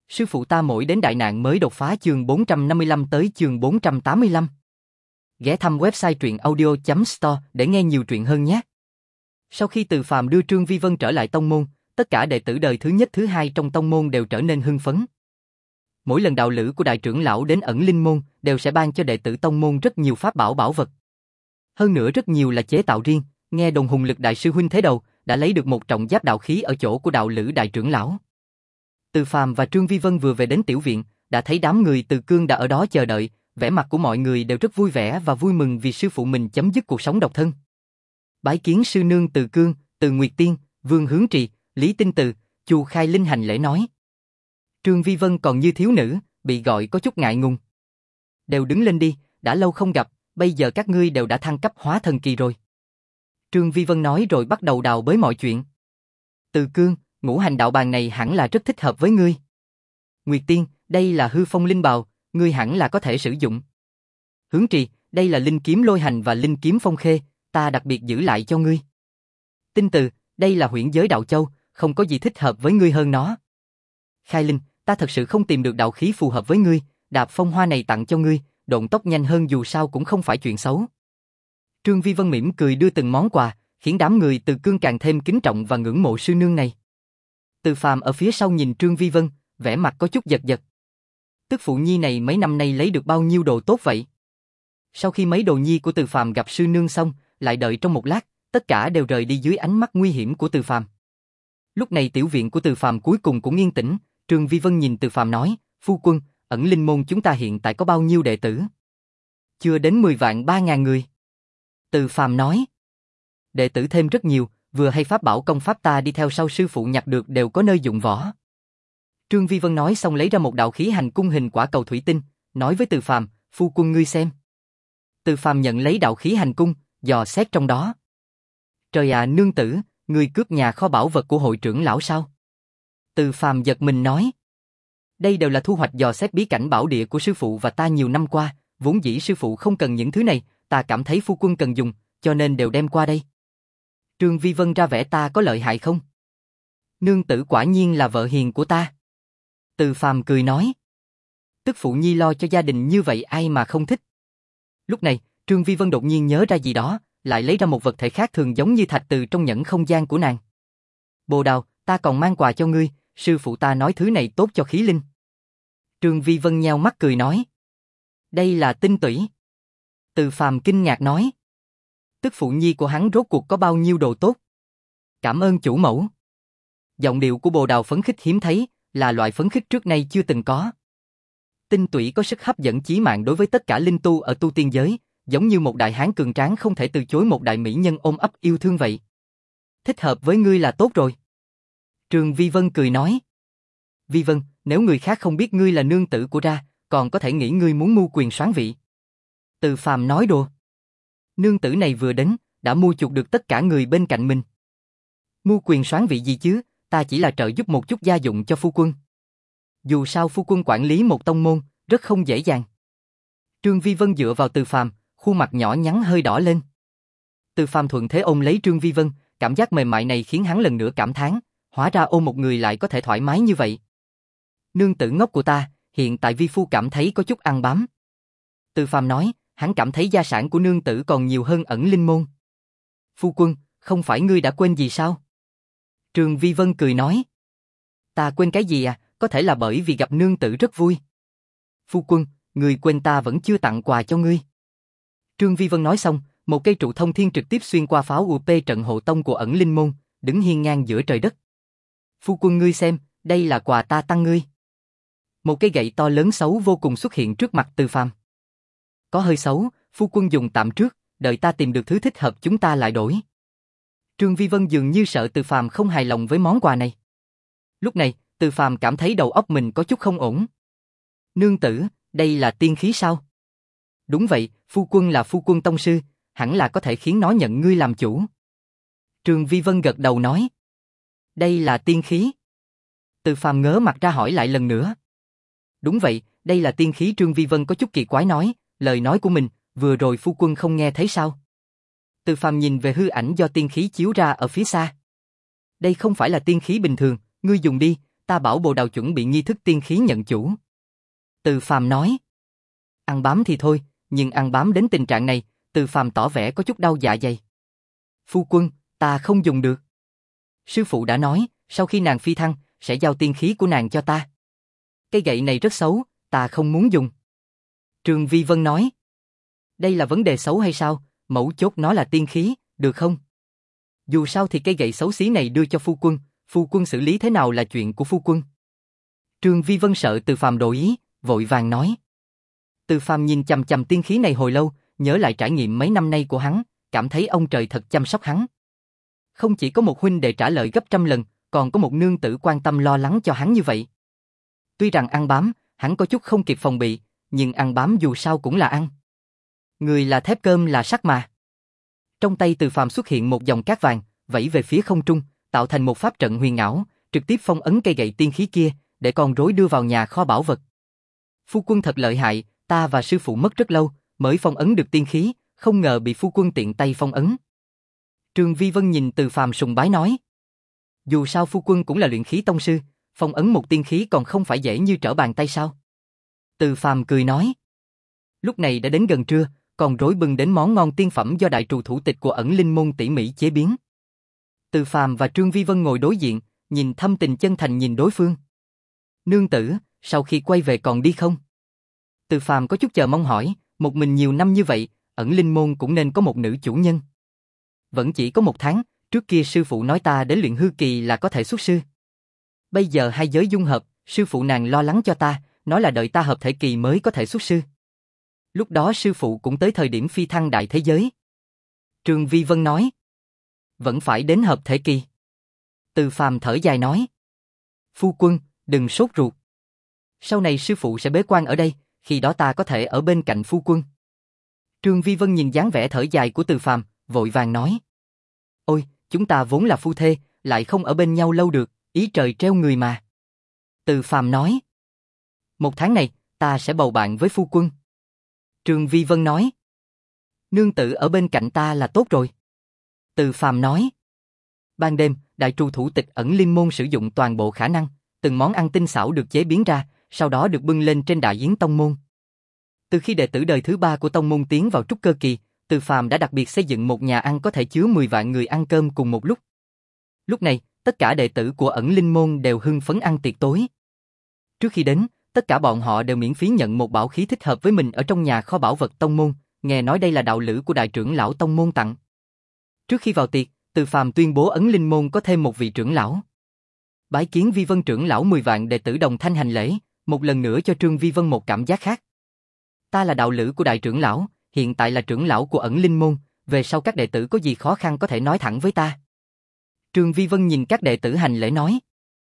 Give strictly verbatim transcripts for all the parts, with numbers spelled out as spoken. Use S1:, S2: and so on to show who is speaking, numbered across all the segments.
S1: Sư phụ ta mỗi đến đại nạn mới đột phá chương bốn trăm năm mươi lăm tới chương bốn trăm tám mươi lăm. Ghé thăm website truyện audio chấm store để nghe nhiều truyện hơn nhé. Sau khi Từ Phàm đưa Trương Vi Vân trở lại tông môn, tất cả đệ tử đời thứ nhất thứ hai trong tông môn đều trở nên hưng phấn. Mỗi lần đạo lữ của đại trưởng lão đến ẩn linh môn đều sẽ ban cho đệ tử tông môn rất nhiều pháp bảo bảo vật. Hơn nữa rất nhiều là chế tạo riêng, nghe đồn Hùng Lực đại sư huynh thế đầu đã lấy được một trọng giáp đạo khí ở chỗ của đạo lữ đại trưởng lão. Từ Phàm và Trương Vi Vân vừa về đến tiểu viện, đã thấy đám người Từ Cương đã ở đó chờ đợi, vẻ mặt của mọi người đều rất vui vẻ và vui mừng vì sư phụ mình chấm dứt cuộc sống độc thân. Bái kiến sư nương Từ Cương, Từ Nguyệt Tiên, Vương Hướng Trì, Lý Tinh Từ, Chu Khai Linh hành lễ nói. Trương Vi Vân còn như thiếu nữ, bị gọi có chút ngại ngùng. Đều đứng lên đi, đã lâu không gặp, bây giờ các ngươi đều đã thăng cấp hóa thần kỳ rồi. Trương Vi Vân nói rồi bắt đầu đào bới mọi chuyện. Từ Cương, ngũ hành đạo bàng này hẳn là rất thích hợp với ngươi. Nguyệt Tiên, đây là hư phong linh bào, ngươi hẳn là có thể sử dụng. Hướng Trì, đây là linh kiếm lôi hành và linh kiếm phong khê, ta đặc biệt giữ lại cho ngươi. Tinh Từ, đây là huyễn giới đạo châu, không có gì thích hợp với ngươi hơn nó. Khai Linh, ta thật sự không tìm được đạo khí phù hợp với ngươi, đạp phong hoa này tặng cho ngươi, độn tốc nhanh hơn dù sao cũng không phải chuyện xấu. Trương Vi Vân mỉm cười đưa từng món quà, khiến đám người Từ Cương càng thêm kính trọng và ngưỡng mộ sư nương này. Từ Phàm ở phía sau nhìn Trương Vi Vân, vẻ mặt có chút giật giật. Tức phụ nhi này mấy năm nay lấy được bao nhiêu đồ tốt vậy? Sau khi mấy đồ nhi của Từ Phàm gặp sư nương xong, lại đợi trong một lát, tất cả đều rời đi dưới ánh mắt nguy hiểm của Từ Phàm. Lúc này tiểu viện của Từ Phàm cuối cùng cũng yên tĩnh, Trương Vi Vân nhìn Từ Phàm nói, phu quân, ẩn linh môn chúng ta hiện tại có bao nhiêu đệ tử? Chưa đến mười vạn ba ngàn người. Từ Phàm nói, đệ tử thêm rất nhiều, vừa hay pháp bảo công pháp ta đi theo sau sư phụ nhặt được đều có nơi dụng võ. Trương Vi Vân nói xong lấy ra một đạo khí hành cung hình quả cầu thủy tinh, nói với Từ Phàm, phu quân ngươi xem. Từ Phàm nhận lấy đạo khí hành cung, dò xét trong đó. Trời ạ, nương tử, ngươi cướp nhà kho bảo vật của hội trưởng lão sao? Từ Phàm giật mình nói. Đây đều là thu hoạch dò xét bí cảnh bảo địa của sư phụ và ta nhiều năm qua, vốn dĩ sư phụ không cần những thứ này, ta cảm thấy phu quân cần dùng, cho nên đều đem qua đây. Trương Vi Vân ra vẻ ta có lợi hại không? Nương tử quả nhiên là vợ hiền của ta. Từ Phàm cười nói. Tức phụ nhi lo cho gia đình như vậy ai mà không thích. Lúc này, Trương Vi Vân đột nhiên nhớ ra gì đó, lại lấy ra một vật thể khác thường giống như thạch từ trong nhẫn không gian của nàng. Bồ Đào, ta còn mang quà cho ngươi, sư phụ ta nói thứ này tốt cho khí linh. Trương Vi Vân nheo mắt cười nói. Đây là tinh tủy. Từ Phàm kinh ngạc nói. Tức phụ nhi của hắn rốt cuộc có bao nhiêu đồ tốt. Cảm ơn chủ mẫu. Giọng điệu của Bồ Đào phấn khích hiếm thấy, là loại phấn khích trước nay chưa từng có. Tinh tủy có sức hấp dẫn chí mạng đối với tất cả linh tu ở tu tiên giới, giống như một đại hán cường tráng không thể từ chối một đại mỹ nhân ôm ấp yêu thương vậy. Thích hợp với ngươi là tốt rồi. Trương Vi Vân cười nói. Vi Vân, nếu người khác không biết ngươi là nương tử của ra, còn có thể nghĩ ngươi muốn mưu quyền soán vị. Từ Phàm nói đùa. Nương tử này vừa đến, đã mua chuộc được tất cả người bên cạnh mình. Mưu quyền soán vị gì chứ, ta chỉ là trợ giúp một chút gia dụng cho phu quân. Dù sao phu quân quản lý một tông môn, rất không dễ dàng. Trương Vi Vân dựa vào Từ Phàm, khuôn mặt nhỏ nhắn hơi đỏ lên. Từ Phàm thuận thế ôm lấy Trương Vi Vân, cảm giác mềm mại này khiến hắn lần nữa cảm thán, hóa ra ôm một người lại có thể thoải mái như vậy. Nương tử ngốc của ta, hiện tại vi phu cảm thấy có chút ăn bám. Từ Phàm nói, hắn cảm thấy gia sản của nương tử còn nhiều hơn ẩn linh môn. Phu quân, không phải ngươi đã quên gì sao? Trương Vi Vân cười nói. Ta quên cái gì à, có thể là bởi vì gặp nương tử rất vui. Phu quân, ngươi quên ta vẫn chưa tặng quà cho ngươi. Trương Vi Vân nói xong, một cây trụ thông thiên trực tiếp xuyên qua pháo u pê trận hộ tông của ẩn linh môn, đứng hiên ngang giữa trời đất. Phu quân ngươi xem, đây là quà ta tặng ngươi. Một cây gậy to lớn xấu vô cùng xuất hiện trước mặt Từ Phàm. Có hơi xấu, phu quân dùng tạm trước, đợi ta tìm được thứ thích hợp chúng ta lại đổi. Trương Vi Vân dường như sợ Từ Phàm không hài lòng với món quà này. Lúc này, Từ Phàm cảm thấy đầu óc mình có chút không ổn. Nương tử, đây là tiên khí sao? Đúng vậy, phu quân là phu quân tông sư, hẳn là có thể khiến nó nhận ngươi làm chủ. Trương Vi Vân gật đầu nói. Đây là tiên khí. Từ Phàm ngớ mặt ra hỏi lại lần nữa. Đúng vậy, đây là tiên khí. Trương Vi Vân có chút kỳ quái nói, lời nói của mình, vừa rồi phu quân không nghe thấy sao? Từ Phàm nhìn về hư ảnh do tiên khí chiếu ra ở phía xa. Đây không phải là tiên khí bình thường, ngươi dùng đi, ta bảo bồ đào chuẩn bị nghi thức tiên khí nhận chủ. Từ Phàm nói. Ăn bám thì thôi, nhưng ăn bám đến tình trạng này, Từ Phàm tỏ vẻ có chút đau dạ dày. Phu quân, ta không dùng được. Sư phụ đã nói, sau khi nàng phi thăng, sẽ giao tiên khí của nàng cho ta. Cây gậy này rất xấu, ta không muốn dùng. Trương Vi Vân nói. Đây là vấn đề xấu hay sao, mẫu chốt nó là tiên khí, được không? Dù sao thì cây gậy xấu xí này đưa cho phu quân, phu quân xử lý thế nào là chuyện của phu quân. Trương Vi Vân sợ Từ Phàm đổi ý, vội vàng nói. Từ Phàm nhìn chằm chằm tiên khí này hồi lâu, nhớ lại trải nghiệm mấy năm nay của hắn, cảm thấy ông trời thật chăm sóc hắn. Không chỉ có một huynh đệ trả lời gấp trăm lần, còn có một nương tử quan tâm lo lắng cho hắn như vậy. Tuy rằng ăn bám, hắn có chút không kịp phòng bị, nhưng ăn bám dù sao cũng là ăn. Người là thép cơm là sắt mà. Trong tay Từ Phàm xuất hiện một dòng cát vàng, vẫy về phía không trung, tạo thành một pháp trận huyền ảo, trực tiếp phong ấn cây gậy tiên khí kia, để con rối đưa vào nhà kho bảo vật. Phu quân thật lợi hại, ta và sư phụ mất rất lâu, mới phong ấn được tiên khí, không ngờ bị phu quân tiện tay phong ấn. Trương Vi Vân nhìn Từ Phàm sùng bái nói. Dù sao phu quân cũng là luyện khí tông sư, phong ấn một tiên khí còn không phải dễ như trở bàn tay sao? Từ Phàm cười nói. Lúc này đã đến gần trưa, con rối bưng đến món ngon tiên phẩm do đại trù thủ tịch của Ẩn Linh môn tỉ mỉ chế biến. Từ Phàm và Trương Vi Vân ngồi đối diện, nhìn thâm tình chân thành nhìn đối phương. Nương tử, sau khi quay về còn đi không? Từ Phàm có chút chờ mong hỏi, một mình nhiều năm như vậy, Ẩn Linh môn cũng nên có một nữ chủ nhân. Vẫn chỉ có một tháng, trước kia sư phụ nói ta đến luyện hư kỳ là có thể xuất sư. Bây giờ hai giới dung hợp, sư phụ nàng lo lắng cho ta, nói là đợi ta hợp thể kỳ mới có thể xuất sư. Lúc đó sư phụ cũng tới thời điểm phi thăng đại thế giới. Trương Vi Vân nói. Vẫn phải đến hợp thể kỳ. Từ Phàm thở dài nói. Phu quân, đừng sốt ruột. Sau này sư phụ sẽ bế quan ở đây, khi đó ta có thể ở bên cạnh phu quân. Trương Vi Vân nhìn dáng vẻ thở dài của Từ Phàm, vội vàng nói. Ôi, chúng ta vốn là phu thê, lại không ở bên nhau lâu được, ý trời treo người mà. Từ Phàm nói. Một tháng này, ta sẽ bầu bạn với phu quân. Trương Vi Vân nói. Nương tử ở bên cạnh ta là tốt rồi. Từ Phàm nói. Ban đêm, đại trù thủ tịch Ẩn Linh môn sử dụng toàn bộ khả năng, từng món ăn tinh xảo được chế biến ra, sau đó được bưng lên trên đại yến tông môn. Từ khi đệ tử đời thứ ba của tông môn tiến vào trúc cơ kỳ, Từ Phàm đã đặc biệt xây dựng một nhà ăn có thể chứa mười vạn người ăn cơm cùng một lúc. Lúc này, tất cả đệ tử của Ẩn Linh môn đều hưng phấn ăn tiệc tối. Trước khi đến, tất cả bọn họ đều miễn phí nhận một bảo khí thích hợp với mình ở trong nhà kho bảo vật tông môn, nghe nói đây là đạo lữ của đại trưởng lão tông môn tặng. Trước khi vào tiệc, Từ Phàm tuyên bố Ẩn Linh môn có thêm một vị trưởng lão. Bái kiến Vi Vân trưởng lão mười vạn đệ tử đồng thanh hành lễ, một lần nữa cho Trương Vi Vân một cảm giác khác. Ta là đạo lữ của đại trưởng lão, hiện tại là trưởng lão của Ẩn Linh môn, về sau các đệ tử có gì khó khăn có thể nói thẳng với ta. Trương Vi Vân nhìn các đệ tử hành lễ nói.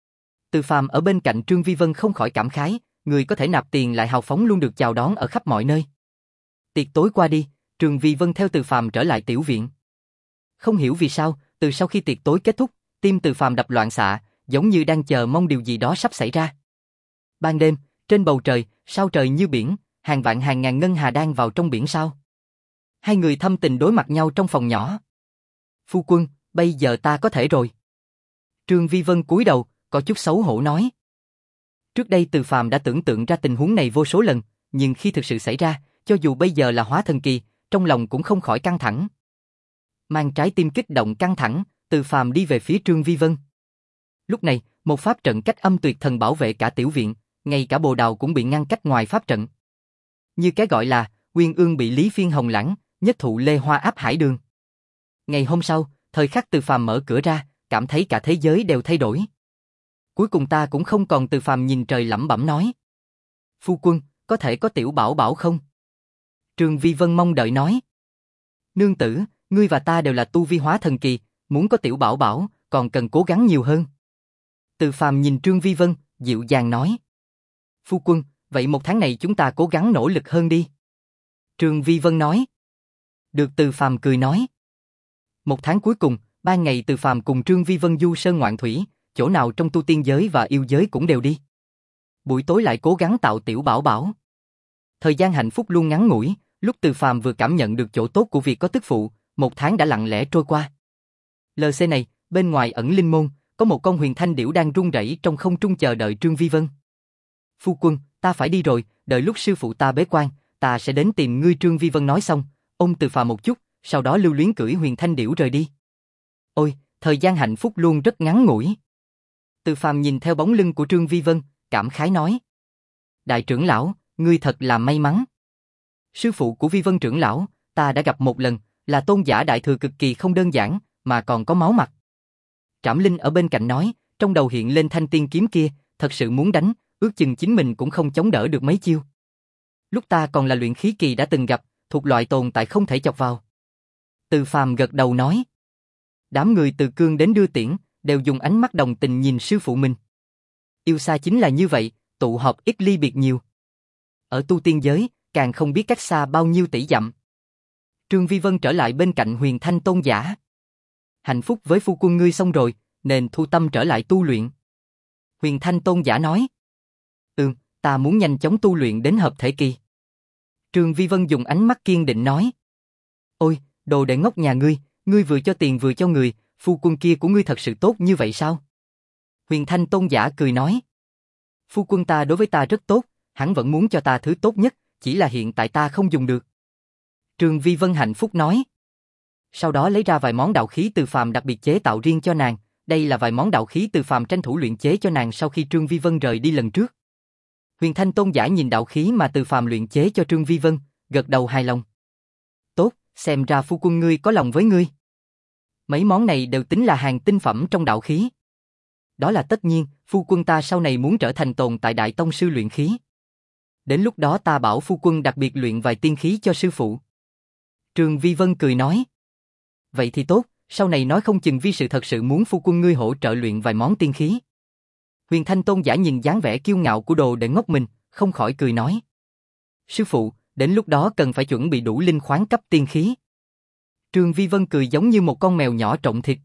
S1: Từ Phàm ở bên cạnh Trương Vi Vân không khỏi cảm khái, người có thể nạp tiền lại hào phóng luôn được chào đón ở khắp mọi nơi. Tiệc tối qua đi, Trương Vi Vân theo Từ Phàm trở lại tiểu viện. Không hiểu vì sao, từ sau khi tiệc tối kết thúc, tim Từ Phàm đập loạn xạ, giống như đang chờ mong điều gì đó sắp xảy ra. Ban đêm, trên bầu trời, sao trời như biển, hàng vạn hàng ngàn ngân hà đang vào trong biển sao. Hai người thâm tình đối mặt nhau trong phòng nhỏ. Phu quân, bây giờ ta có thể rồi. Trương Vi Vân cúi đầu, có chút xấu hổ nói. Trước đây Từ Phàm đã tưởng tượng ra tình huống này vô số lần, nhưng khi thực sự xảy ra, cho dù bây giờ là hóa thần kỳ, trong lòng cũng không khỏi căng thẳng. Mang trái tim kích động căng thẳng, Từ Phàm đi về phía Trương Vi Vân. Lúc này, một pháp trận cách âm tuyệt thần bảo vệ cả tiểu viện, ngay cả bồ đào cũng bị ngăn cách ngoài pháp trận. Như cái gọi là, Uyên Ương bị Lý Phiên Hồng lãng, nhất thụ Lê Hoa áp hải đường. Ngày hôm sau, thời khắc Từ Phàm mở cửa ra, cảm thấy cả thế giới đều thay đổi. Cuối cùng ta cũng không còn. Từ Phàm nhìn trời lẩm bẩm nói. Phu quân, có thể có tiểu bảo bảo không? Trương Vi Vân mong đợi nói. Nương tử, ngươi và ta đều là tu vi hóa thần kỳ, muốn có tiểu bảo bảo, còn cần cố gắng nhiều hơn. Từ Phàm nhìn Trương Vi Vân, dịu dàng nói. Phu quân, vậy một tháng này chúng ta cố gắng nỗ lực hơn đi. Trương Vi Vân nói. Được. Từ Phàm cười nói. Một tháng cuối cùng, ba ngày Từ Phàm cùng Trương Vi Vân du sơn ngoạn thủy, chỗ nào trong tu tiên giới và yêu giới cũng đều đi. Buổi tối lại cố gắng tạo tiểu bảo bảo. Thời gian hạnh phúc luôn ngắn ngủi, lúc Từ Phàm vừa cảm nhận được chỗ tốt của việc có tức phụ, một tháng đã lặng lẽ trôi qua. lờ xê này, bên ngoài Ẩn Linh môn, có một con huyền thanh điểu đang rung rẩy trong không trung chờ đợi Trương Vi Vân. Phu quân, ta phải đi rồi, đợi lúc sư phụ ta bế quan, ta sẽ đến tìm ngươi. Trương Vi Vân nói xong, ôm Từ Phàm một chút, sau đó lưu luyến cưỡi huyền thanh điểu rời đi. Ôi, thời gian hạnh phúc luôn rất ngắn ngủi. Từ Phàm nhìn theo bóng lưng của Trương Vi Vân, cảm khái nói. Đại trưởng lão, ngươi thật là may mắn. Sư phụ của Vi Vân trưởng lão, ta đã gặp một lần, là tôn giả đại thừa cực kỳ không đơn giản, mà còn có máu mặt. Trảm Linh ở bên cạnh nói, trong đầu hiện lên thanh tiên kiếm kia, thật sự muốn đánh, ước chừng chính mình cũng không chống đỡ được mấy chiêu. Lúc ta còn là luyện khí kỳ đã từng gặp, thuộc loại tồn tại không thể chọc vào. Từ Phàm gật đầu nói. Đám người từ Cương đến đưa tiễn, đều dùng ánh mắt đồng tình nhìn sư phụ mình. Yêu xa chính là như vậy, tụ họp ít ly biệt nhiều. Ở tu tiên giới, càng không biết cách xa bao nhiêu tỷ dặm. Trương Vi Vân trở lại bên cạnh Huyền Thanh tôn giả. Hạnh phúc với phu quân ngươi xong rồi, nên thu tâm trở lại tu luyện. Huyền Thanh tôn giả nói. Ừm, ta muốn nhanh chóng tu luyện đến hợp thể kỳ. Trương Vi Vân dùng ánh mắt kiên định nói. Ôi, đồ đệ ngốc nhà ngươi, ngươi vừa cho tiền vừa cho người, phu quân kia của ngươi thật sự tốt như vậy sao? Huyền Thanh tôn giả cười nói. Phu quân ta đối với ta rất tốt, hắn vẫn muốn cho ta thứ tốt nhất, chỉ là hiện tại ta không dùng được. Trương Vi Vân hạnh phúc nói. Sau đó lấy ra vài món đạo khí từ phàm đặc biệt chế tạo riêng cho nàng, đây là vài món đạo khí từ phàm tranh thủ luyện chế cho nàng sau khi Trương Vi Vân rời đi lần trước. Huyền Thanh tôn giả nhìn đạo khí mà từ phàm luyện chế cho Trương Vi Vân, gật đầu hài lòng. Tốt, xem ra phu quân ngươi có lòng với ngươi. Mấy món này đều tính là hàng tinh phẩm trong đạo khí. Đó là tất nhiên, phu quân ta sau này muốn trở thành tồn tại đại tông sư luyện khí. Đến lúc đó ta bảo phu quân đặc biệt luyện vài tiên khí cho sư phụ. Trương Vi Vân cười nói. Vậy thì tốt, sau này nói không chừng vi sự thật sự muốn phu quân ngươi hỗ trợ luyện vài món tiên khí. Huyền Thanh tôn giả nhìn dáng vẻ kiêu ngạo của đồ đệ ngốc mình, không khỏi cười nói. Sư phụ, đến lúc đó cần phải chuẩn bị đủ linh khoáng cấp tiên khí. Trương Vi Vân cười giống như một con mèo nhỏ trộn thịt.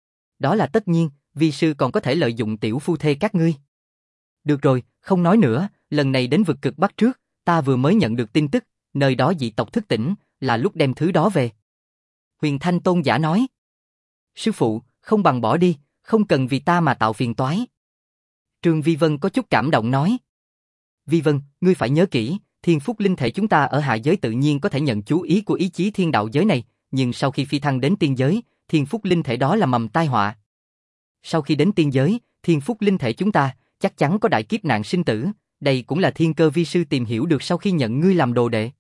S1: Đó là tất nhiên, vi sư còn có thể lợi dụng tiểu phu thê các ngươi. Được rồi, không nói nữa, lần này đến vực cực Bắc trước, ta vừa mới nhận được tin tức, nơi đó dị tộc thức tỉnh, là lúc đem thứ đó về. Huyền Thanh tôn giả nói. Sư phụ, không bằng bỏ đi, không cần vì ta mà tạo phiền toái. Trương Vi Vân có chút cảm động nói. Vi Vân, ngươi phải nhớ kỹ, thiên phúc linh thể chúng ta ở hạ giới tự nhiên có thể nhận chú ý của ý chí thiên đạo giới này, nhưng sau khi phi thăng đến tiên giới, thiên phúc linh thể đó là mầm tai họa. Sau khi đến tiên giới, thiên phúc linh thể chúng ta chắc chắn có đại kiếp nạn sinh tử, đây cũng là thiên cơ vi sư tìm hiểu được sau khi nhận ngươi làm đồ đệ.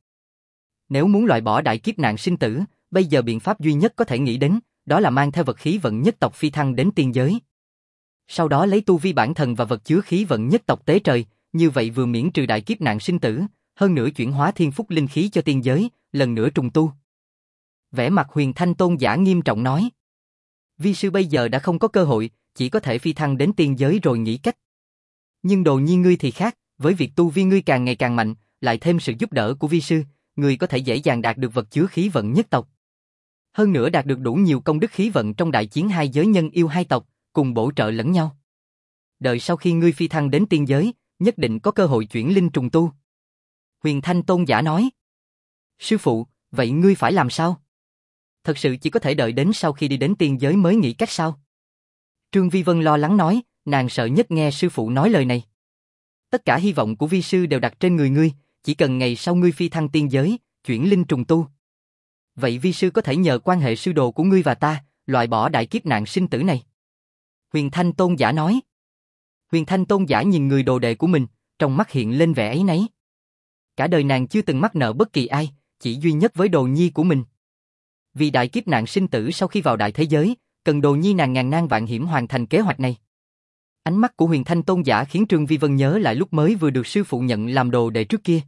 S1: Nếu muốn loại bỏ đại kiếp nạn sinh tử, bây giờ biện pháp duy nhất có thể nghĩ đến, đó là mang theo vật khí vận nhất tộc phi thăng đến tiên giới. Sau đó lấy tu vi bản thần và vật chứa khí vận nhất tộc tế trời, như vậy vừa miễn trừ đại kiếp nạn sinh tử, hơn nữa chuyển hóa thiên phúc linh khí cho tiên giới, lần nữa trùng tu. Vẻ mặt Huyền Thanh tôn giả nghiêm trọng nói. Vi sư bây giờ đã không có cơ hội, chỉ có thể phi thăng đến tiên giới rồi nghĩ cách. Nhưng đồ nhi ngươi thì khác, với việc tu vi ngươi càng ngày càng mạnh, lại thêm sự giúp đỡ của vi sư, ngươi có thể dễ dàng đạt được vật chứa khí vận nhất tộc. Hơn nữa đạt được đủ nhiều công đức khí vận trong đại chiến hai giới nhân yêu hai tộc, cùng bổ trợ lẫn nhau. Đợi sau khi ngươi phi thăng đến tiên giới, nhất định có cơ hội chuyển linh trùng tu. Huyền Thanh tôn giả nói. Sư phụ, vậy ngươi phải làm sao? Thật sự chỉ có thể đợi đến sau khi đi đến tiên giới mới nghĩ cách sao? Trương Vi Vân lo lắng nói, nàng sợ nhất nghe sư phụ nói lời này. Tất cả hy vọng của vi sư đều đặt trên người ngươi, chỉ cần ngày sau ngươi phi thăng tiên giới, chuyển linh trùng tu. Vậy vi sư có thể nhờ quan hệ sư đồ của ngươi và ta, loại bỏ đại kiếp nạn sinh tử này. Huyền Thanh tôn giả nói. Huyền Thanh tôn giả nhìn người đồ đệ của mình, trong mắt hiện lên vẻ áy náy. Cả đời nàng chưa từng mắc nợ bất kỳ ai, chỉ duy nhất với đồ nhi của mình. Vì đại kiếp nạn sinh tử sau khi vào đại thế giới, cần đồ nhi nàng ngàn nan vạn hiểm hoàn thành kế hoạch này. Ánh mắt của Huyền Thanh tôn giả khiến Trương Vi Vân nhớ lại lúc mới vừa được sư phụ nhận làm đồ đệ trước kia.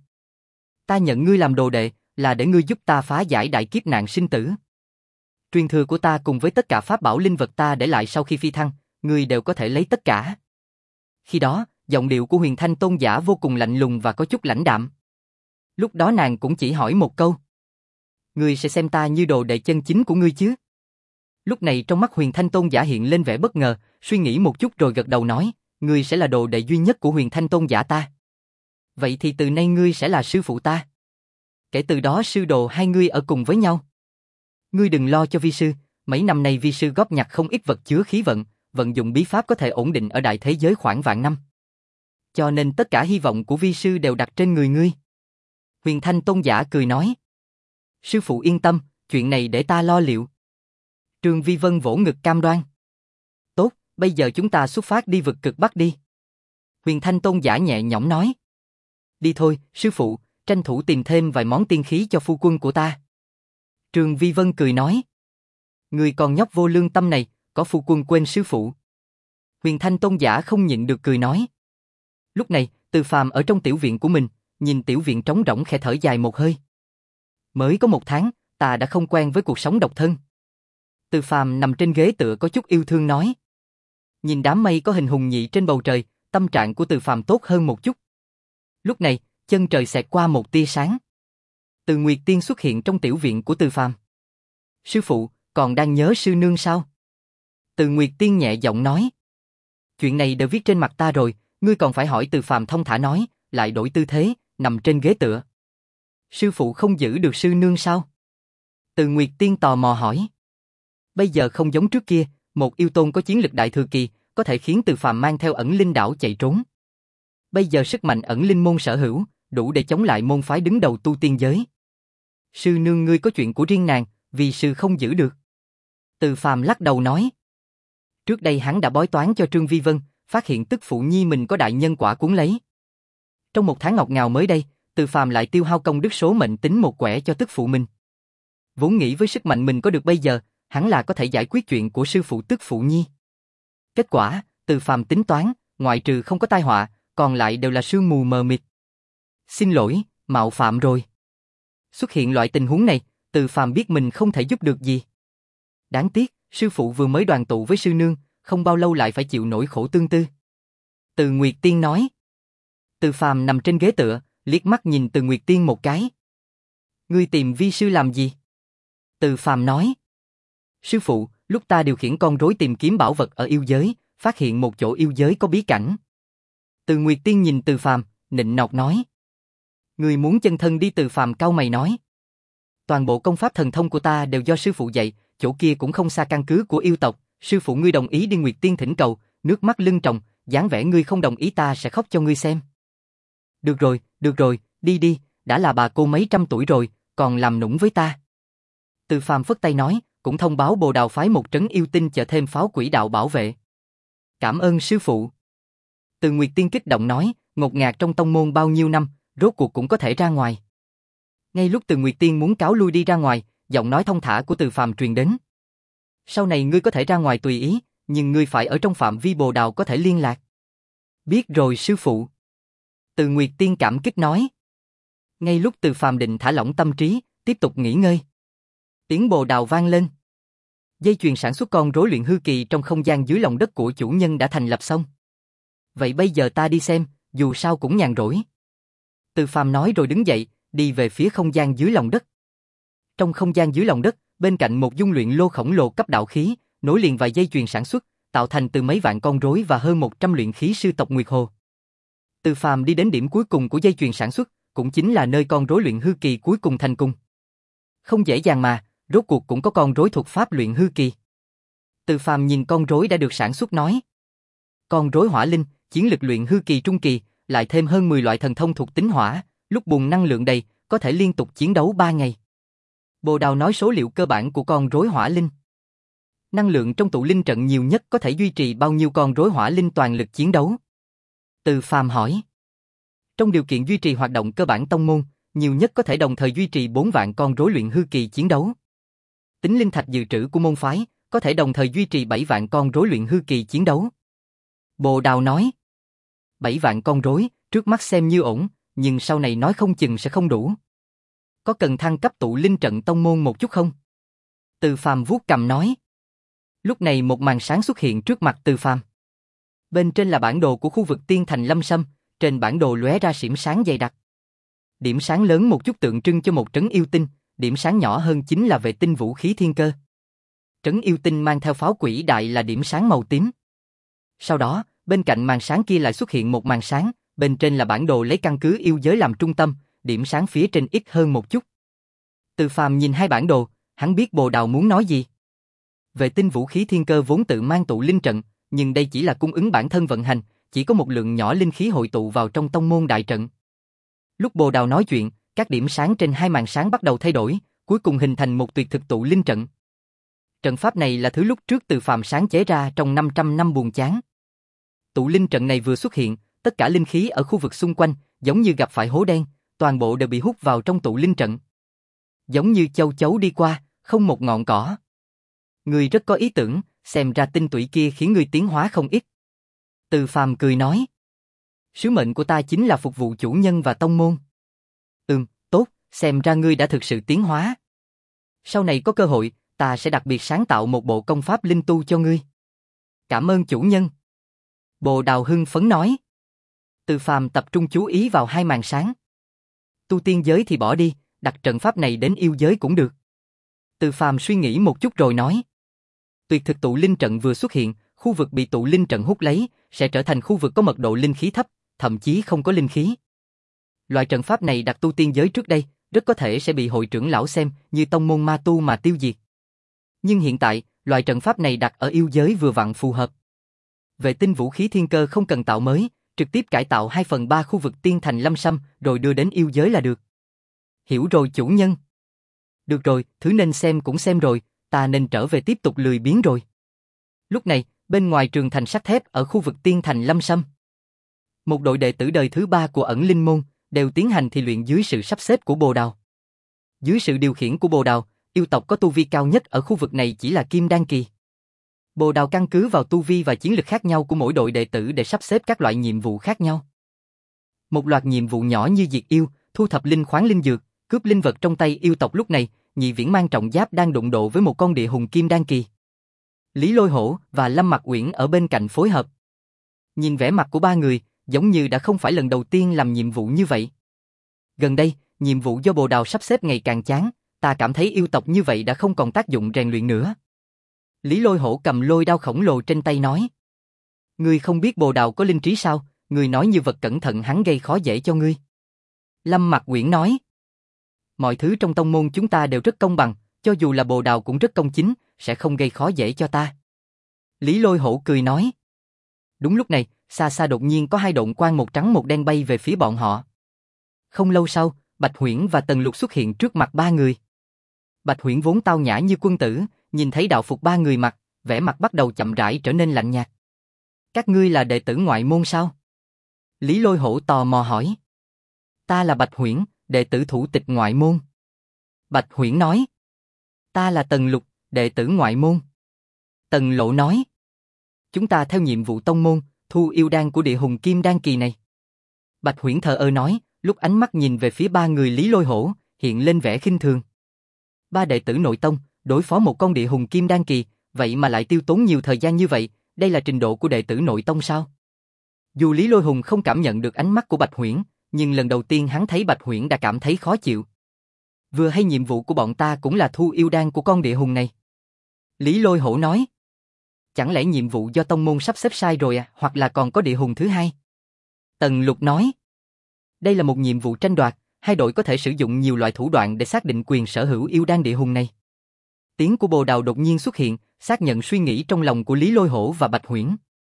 S1: Ta nhận ngươi làm đồ đệ, là để ngươi giúp ta phá giải đại kiếp nạn sinh tử. Truyền thừa của ta cùng với tất cả pháp bảo linh vật ta để lại sau khi phi thăng, ngươi đều có thể lấy tất cả. Khi đó, giọng điệu của Huyền Thanh tôn giả vô cùng lạnh lùng và có chút lãnh đạm. Lúc đó nàng cũng chỉ hỏi một câu. Ngươi sẽ xem ta như đồ đệ chân chính của ngươi chứ? Lúc này trong mắt Huyền Thanh tôn giả hiện lên vẻ bất ngờ, suy nghĩ một chút rồi gật đầu nói, ngươi sẽ là đồ đệ duy nhất của Huyền Thanh tôn giả ta. Vậy thì từ nay ngươi sẽ là sư phụ ta. Kể từ đó sư đồ hai ngươi ở cùng với nhau. Ngươi đừng lo cho vi sư, mấy năm nay vi sư góp nhặt không ít vật chứa khí vận, vận dụng bí pháp có thể ổn định ở đại thế giới khoảng vạn năm. Cho nên tất cả hy vọng của vi sư đều đặt trên người ngươi. Huyền Thanh Tôn giả cười nói. Sư phụ yên tâm, chuyện này để ta lo liệu. Trương Vi Vân vỗ ngực cam đoan. Tốt, bây giờ chúng ta xuất phát đi vực cực Bắc đi. Huyền Thanh Tôn giả nhẹ nhõm nói. Đi thôi, sư phụ, tranh thủ tìm thêm vài món tiên khí cho phu quân của ta. Trương Vi Vân cười nói. Người còn nhóc vô lương tâm này, có phu quân quên sư phụ. Huyền Thanh Tôn giả không nhịn được cười nói. Lúc này, Từ Phàm ở trong tiểu viện của mình, nhìn tiểu viện trống rỗng khẽ thở dài một hơi. Mới có một tháng, ta đã không quen với cuộc sống độc thân. Từ Phàm nằm trên ghế tựa có chút yêu thương nói. Nhìn đám mây có hình hùng nhị trên bầu trời, tâm trạng của Từ Phàm tốt hơn một chút. Lúc này, chân trời xẹt qua một tia sáng. Từ Nguyệt Tiên xuất hiện trong tiểu viện của Từ Phàm. Sư phụ, còn đang nhớ sư nương sao? Từ Nguyệt Tiên nhẹ giọng nói. Chuyện này đều viết trên mặt ta rồi, ngươi còn phải hỏi. Từ Phàm thông thả nói, lại đổi tư thế, nằm trên ghế tựa. Sư phụ không giữ được sư nương sao? Từ Nguyệt Tiên tò mò hỏi. Bây giờ không giống trước kia, một yêu tôn có chiến lực đại thừa kỳ, có thể khiến Từ Phàm mang theo ẩn linh đảo chạy trốn. Bây giờ sức mạnh ẩn linh môn sở hữu, đủ để chống lại môn phái đứng đầu tu tiên giới. Sư nương ngươi có chuyện của riêng nàng, vì sư không giữ được. Từ Phàm lắc đầu nói. Trước đây hắn đã bói toán cho Trương Vi Vân, phát hiện tức phụ nhi mình có đại nhân quả cuốn lấy. Trong một tháng ngọt ngào mới đây, Từ Phàm lại tiêu hao công đức số mệnh tính một quẻ cho tức phụ mình. Vốn nghĩ với sức mạnh mình có được bây giờ, hắn là có thể giải quyết chuyện của sư phụ tức phụ nhi. Kết quả, Từ Phàm tính toán, ngoại trừ không có tai họa, còn lại đều là sương mù mờ mịt. Xin lỗi, mạo phạm rồi. Xuất hiện loại tình huống này, Từ Phàm biết mình không thể giúp được gì. Đáng tiếc, sư phụ vừa mới đoàn tụ với sư nương, không bao lâu lại phải chịu nỗi khổ tương tư. Từ Nguyệt Tiên nói. Từ Phàm nằm trên ghế tựa, liếc mắt nhìn Từ Nguyệt Tiên một cái. Ngươi tìm vi sư làm gì? Từ Phàm nói. Sư phụ, lúc ta điều khiển con rối tìm kiếm bảo vật ở yêu giới, phát hiện một chỗ yêu giới có bí cảnh. Từ Nguyệt Tiên nhìn Từ Phàm, nịnh nọt nói. Ngươi muốn chân thân đi? Từ Phàm cau mày nói. Toàn bộ công pháp thần thông của ta đều do sư phụ dạy, chỗ kia cũng không xa căn cứ của yêu tộc, sư phụ ngươi đồng ý đi? Nguyệt Tiên thỉnh cầu, nước mắt lưng tròng, dáng vẻ ngươi không đồng ý ta sẽ khóc cho ngươi xem. Được rồi, được rồi, đi đi, đã là bà cô mấy trăm tuổi rồi, còn làm nũng với ta. Từ Phàm phất tay nói, cũng thông báo Bồ Đào phái một trấn yêu tinh chở thêm pháo quỷ đạo bảo vệ. Cảm ơn sư phụ. Từ Nguyệt Tiên kích động nói, ngột ngạt trong tông môn bao nhiêu năm, rốt cuộc cũng có thể ra ngoài. Ngay lúc Từ Nguyệt Tiên muốn cáo lui đi ra ngoài, giọng nói thông thả của Từ Phàm truyền đến. Sau này ngươi có thể ra ngoài tùy ý, nhưng ngươi phải ở trong phạm vi Bồ Đào có thể liên lạc. Biết rồi sư phụ. Từ Nguyệt Tiên cảm kích nói. Ngay lúc Từ Phàm định thả lỏng tâm trí, tiếp tục nghỉ ngơi, tiếng Bồ Đào vang lên. Dây chuyền sản xuất con rối luyện hư kỳ trong không gian dưới lòng đất của chủ nhân đã thành lập xong. Vậy bây giờ ta đi xem, dù sao cũng nhàn rỗi. Từ Phàm nói rồi đứng dậy, đi về phía không gian dưới lòng đất. Trong không gian dưới lòng đất, bên cạnh một dung luyện lô khổng lồ cấp đạo khí, nối liền vài dây chuyền sản xuất, tạo thành từ mấy vạn con rối và hơn một trăm luyện khí sư tộc Nguyệt Hồ. Từ Phàm đi đến điểm cuối cùng của dây chuyền sản xuất, cũng chính là nơi con rối luyện hư kỳ cuối cùng thành cung. Không dễ dàng mà, rốt cuộc cũng có con rối thuộc pháp luyện hư kỳ. Từ Phàm nhìn con rối đã được sản xuất nói. Con rối hỏa linh, chiến lực luyện hư kỳ trung kỳ, lại thêm hơn mười loại thần thông thuộc tính hỏa, lúc bùng năng lượng đầy, có thể liên tục chiến đấu ba ngày. Bồ Đào nói số liệu cơ bản của con rối hỏa linh. Năng lượng trong tụ linh trận nhiều nhất có thể duy trì bao nhiêu con rối hỏa linh toàn lực chiến đấu? Từ Phàm hỏi. Trong điều kiện duy trì hoạt động cơ bản tông môn, nhiều nhất có thể đồng thời duy trì bốn vạn con rối luyện hư kỳ chiến đấu. Tính linh thạch dự trữ của môn phái, có thể đồng thời duy trì bảy vạn con rối luyện hư kỳ chiến đấu. Bồ Đào nói. bảy vạn con rối, trước mắt xem như ổn, nhưng sau này nói không chừng sẽ không đủ. Có cần thăng cấp tụ linh trận tông môn một chút không? Từ Phàm vuốt cầm nói. Lúc này một màn sáng xuất hiện trước mặt Từ Phàm. Bên trên là bản đồ của khu vực Tiên Thành Lâm Sâm, trên bản đồ lóe ra xỉm sáng dày đặc. Điểm sáng lớn một chút tượng trưng cho một trấn yêu tinh, điểm sáng nhỏ hơn chính là vệ tinh vũ khí thiên cơ. Trấn yêu tinh mang theo pháo quỷ đại là điểm sáng màu tím. Sau đó, bên cạnh màn sáng kia lại xuất hiện một màn sáng, bên trên là bản đồ lấy căn cứ yêu giới làm trung tâm, điểm sáng phía trên ít hơn một chút. Từ Phàm nhìn hai bản đồ, hắn biết Bồ Đào muốn nói gì. Vệ tinh vũ khí thiên cơ vốn tự mang tụ linh trận, nhưng đây chỉ là cung ứng bản thân vận hành, chỉ có một lượng nhỏ linh khí hội tụ vào trong tông môn đại trận. Lúc Bồ Đào nói chuyện, các điểm sáng trên hai màn sáng bắt đầu thay đổi, cuối cùng hình thành một tuyệt thực tụ linh trận. Trận pháp này là thứ lúc trước Từ Phàm sáng chế ra trong năm trăm năm buồn chán. Tụ linh trận này vừa xuất hiện, tất cả linh khí ở khu vực xung quanh, giống như gặp phải hố đen, toàn bộ đều bị hút vào trong tụ linh trận. Giống như châu chấu đi qua, không một ngọn cỏ. Ngươi rất có ý tưởng, xem ra tinh tụy kia khiến ngươi tiến hóa không ít. Từ Phàm cười nói. Sứ mệnh của ta chính là phục vụ chủ nhân và tông môn. Ừm, tốt, xem ra ngươi đã thực sự tiến hóa. Sau này có cơ hội, ta sẽ đặc biệt sáng tạo một bộ công pháp linh tu cho ngươi. Cảm ơn chủ nhân. Bồ Đào hưng phấn nói. Từ Phàm tập trung chú ý vào hai màn sáng. Tu tiên giới thì bỏ đi, đặt trận pháp này đến yêu giới cũng được. Từ Phàm suy nghĩ một chút rồi nói. Tuyệt thực tụ linh trận vừa xuất hiện, khu vực bị tụ linh trận hút lấy, sẽ trở thành khu vực có mật độ linh khí thấp, thậm chí không có linh khí. Loại trận pháp này đặt tu tiên giới trước đây, rất có thể sẽ bị hội trưởng lão xem như tông môn ma tu mà tiêu diệt. Nhưng hiện tại, loại trận pháp này đặt ở yêu giới vừa vặn phù hợp. Vệ tinh vũ khí thiên cơ không cần tạo mới, trực tiếp cải tạo hai phần ba khu vực tiên thành Lâm Sâm rồi đưa đến yêu giới là được. Hiểu rồi chủ nhân. Được rồi, thứ nên xem cũng xem rồi, ta nên trở về tiếp tục lười biếng rồi. Lúc này, bên ngoài trường thành sắt thép ở khu vực tiên thành Lâm Sâm, một đội đệ tử đời thứ ba của ẩn linh môn đều tiến hành thi luyện dưới sự sắp xếp của Bồ Đào. Dưới sự điều khiển của Bồ Đào, yêu tộc có tu vi cao nhất ở khu vực này chỉ là Kim Đan Kỳ. Bồ Đào căn cứ vào tu vi và chiến lực khác nhau của mỗi đội đệ tử để sắp xếp các loại nhiệm vụ khác nhau. Một loạt nhiệm vụ nhỏ như diệt yêu, thu thập linh khoáng linh dược, cướp linh vật trong tay yêu tộc. Lúc này, Nhị Viễn mang trọng giáp đang đụng độ với một con địa hùng Kim Đan Kỳ. Lý Lôi Hổ và Lâm Mặc Uyển ở bên cạnh phối hợp. Nhìn vẻ mặt của ba người, giống như đã không phải lần đầu tiên làm nhiệm vụ như vậy. Gần đây, nhiệm vụ do Bồ Đào sắp xếp ngày càng chán, ta cảm thấy yêu tộc như vậy đã không còn tác dụng rèn luyện nữa. Lý Lôi Hổ cầm lôi đao khổng lồ trên tay nói. Ngươi không biết Bồ Đào có linh trí sao, ngươi nói như vật cẩn thận hắn gây khó dễ cho ngươi. Lâm Mặc Uyển nói. Mọi thứ trong tông môn chúng ta đều rất công bằng, cho dù là Bồ Đào cũng rất công chính, sẽ không gây khó dễ cho ta. Lý Lôi Hổ cười nói. Đúng lúc này, xa xa đột nhiên có hai độn quang một trắng một đen bay về phía bọn họ. Không lâu sau, Bạch Huyễn và Tần Lục xuất hiện trước mặt ba người. Bạch Huyễn vốn tao nhã như quân tử, nhìn thấy đạo phục ba người mặc, vẻ mặt bắt đầu chậm rãi trở nên lạnh nhạt. Các ngươi là đệ tử ngoại môn sao? Lý Lôi Hổ tò mò hỏi. Ta là Bạch Huyễn, đệ tử thủ tịch ngoại môn. Bạch Huyễn nói. Ta là Tần Lục, đệ tử ngoại môn. Tần Lộ nói. Chúng ta theo nhiệm vụ tông môn, thu yêu đan của địa hùng Kim Đan Kỳ này. Bạch Huyễn thờ ơ nói, lúc ánh mắt nhìn về phía ba người Lý Lôi Hổ, hiện lên vẻ khinh thường. Ba đệ tử nội tông, đối phó một con địa hùng Kim Đan Kỳ, vậy mà lại tiêu tốn nhiều thời gian như vậy, đây là trình độ của đệ tử nội tông sao? Dù Lý Lôi Hùng không cảm nhận được ánh mắt của Bạch Huyễn, nhưng lần đầu tiên hắn thấy Bạch Huyễn đã cảm thấy khó chịu. Vừa hay nhiệm vụ của bọn ta cũng là thu yêu đan của con địa hùng này. Lý Lôi Hổ nói. Chẳng lẽ nhiệm vụ do tông môn sắp xếp sai rồi à, hoặc là còn có địa hùng thứ hai? Tần Lục nói. Đây là một nhiệm vụ tranh đoạt, hai đội có thể sử dụng nhiều loại thủ đoạn để xác định quyền sở hữu yêu đan địa hùng này. Tiếng của Bồ Đào đột nhiên xuất hiện, xác nhận suy nghĩ trong lòng của Lý Lôi Hổ và Bạch Huyễn.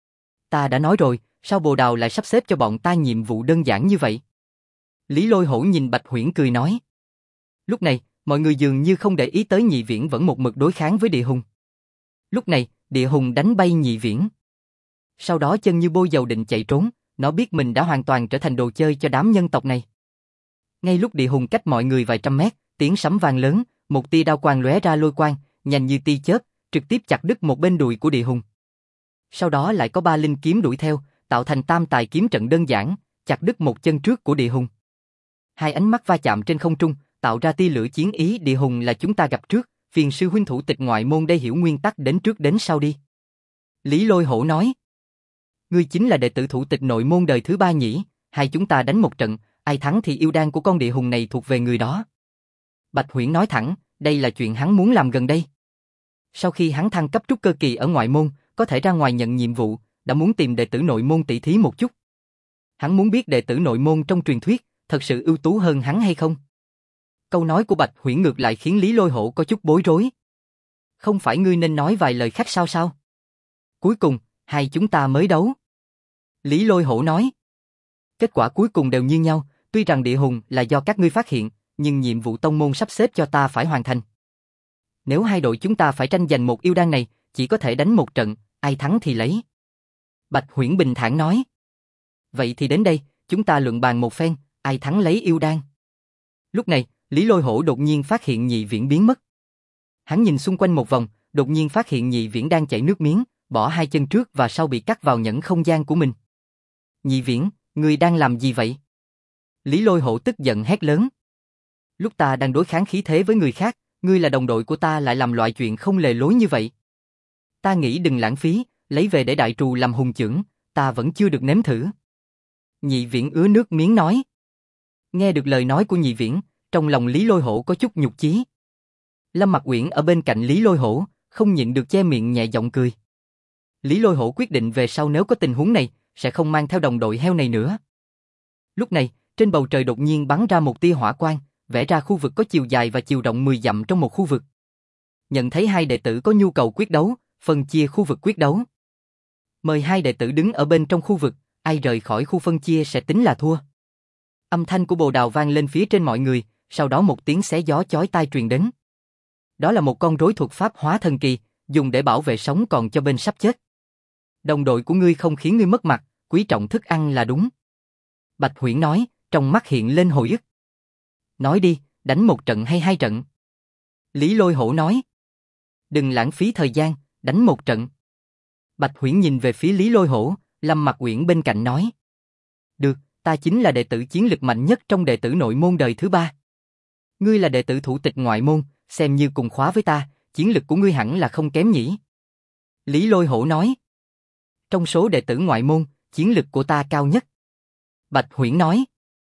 S1: Ta đã nói rồi, sao Bồ Đào lại sắp xếp cho bọn ta nhiệm vụ đơn giản như vậy? Lý Lôi Hổ nhìn Bạch Huyễn cười nói. Lúc này, mọi người dường như không để ý tới Nhị Viễn vẫn một mực đối kháng với địa hùng. Lúc này, địa hùng đánh bay Nhị Viễn. Sau đó chân như bôi dầu định chạy trốn, nó biết mình đã hoàn toàn trở thành đồ chơi cho đám nhân tộc này. Ngay lúc địa hùng cách mọi người vài trăm mét, tiếng sấm vang lớn, một tia đao quang lóe ra lôi quang, nhanh như tia chớp, trực tiếp chặt đứt một bên đùi của địa hùng. Sau đó lại có ba linh kiếm đuổi theo, tạo thành tam tài kiếm trận đơn giản, chặt đứt một chân trước của địa hùng. Hai ánh mắt va chạm trên không trung, tạo ra tia lửa chiến ý. Địa hùng là chúng ta gặp trước, phiền sư huynh thủ tịch ngoại môn đây hiểu nguyên tắc đến trước đến sau đi. Lý Lôi Hổ nói. Ngươi chính là đệ tử thủ tịch nội môn đời thứ ba nhỉ, hai chúng ta đánh một trận, ai thắng thì yêu đan của con địa hùng này thuộc về người đó. Bạch Huyễn nói thẳng, đây là chuyện hắn muốn làm gần đây. Sau khi hắn thăng cấp trúc cơ kỳ ở ngoại môn, có thể ra ngoài nhận nhiệm vụ, đã muốn tìm đệ tử nội môn tỷ thí một chút. Hắn muốn biết đệ tử nội môn trong truyền thuyết, thật sự ưu tú hơn hắn hay không? Câu nói của Bạch Huyễn ngược lại khiến Lý Lôi Hổ có chút bối rối. Không phải ngươi nên nói vài lời khách sao sao? Cuối cùng, hai chúng ta mới đấu. Lý Lôi Hổ nói. Kết quả cuối cùng đều như nhau, tuy rằng địa hùng là do các ngươi phát hiện, nhưng nhiệm vụ tông môn sắp xếp cho ta phải hoàn thành. Nếu hai đội chúng ta phải tranh giành một yêu đan này, chỉ có thể đánh một trận, ai thắng thì lấy. Bạch Huyễn bình thản nói. Vậy thì đến đây, chúng ta luận bàn một phen, ai thắng lấy yêu đan. Lúc này, Lý Lôi Hổ đột nhiên phát hiện Nhị Viễn biến mất. Hắn nhìn xung quanh một vòng, đột nhiên phát hiện Nhị Viễn đang chảy nước miếng, bỏ hai chân trước và sau bị cắt vào nhẫn không gian của mình. Nhị Viễn, ngươi đang làm gì vậy? Lý Lôi Hổ tức giận hét lớn. Lúc ta đang đối kháng khí thế với người khác, ngươi là đồng đội của ta lại làm loại chuyện không lề lối như vậy. Ta nghĩ đừng lãng phí, lấy về để đại trù làm hùng chưởng, ta vẫn chưa được nếm thử. Nhị Viễn ứa nước miếng nói. Nghe được lời nói của Nhị Viễn, trong lòng Lý Lôi Hổ có chút nhục chí. Lâm Mặc Uyển ở bên cạnh Lý Lôi Hổ, không nhịn được che miệng nhẹ giọng cười. Lý Lôi Hổ quyết định về sau nếu có tình huống này, sẽ không mang theo đồng đội heo này nữa. Lúc này, trên bầu trời đột nhiên bắn ra một tia hỏa quang, vẽ ra khu vực có chiều dài và chiều rộng mười dặm trong một khu vực. Nhận thấy hai đệ tử có nhu cầu quyết đấu, phân chia khu vực quyết đấu. Mời hai đệ tử đứng ở bên trong khu vực, ai rời khỏi khu phân chia sẽ tính là thua. Âm thanh của bồ đào vang lên phía trên mọi người, sau đó một tiếng xé gió chói tai truyền đến. Đó là một con rối thuật pháp hóa thần kỳ, dùng để bảo vệ sống còn cho bên sắp chết. Đồng đội của ngươi không khiến ngươi mất mặt, quý trọng thức ăn là đúng. Bạch Huyễn nói, trong mắt hiện lên hồi ức. Nói đi, đánh một trận hay hai trận? Lý Lôi Hổ nói. Đừng lãng phí thời gian, đánh một trận. Bạch Huyễn nhìn về phía Lý Lôi Hổ, Lâm Mặc Uyển bên cạnh nói. Được, ta chính là đệ tử chiến lực mạnh nhất trong đệ tử nội môn đời thứ ba. Ngươi là đệ tử thủ tịch ngoại môn, xem như cùng khóa với ta, chiến lực của ngươi hẳn là không kém nhỉ? Lý Lôi Hổ nói. Trong số đệ tử ngoại môn, chiến lực của ta cao nhất. Bạch Huyễn nói.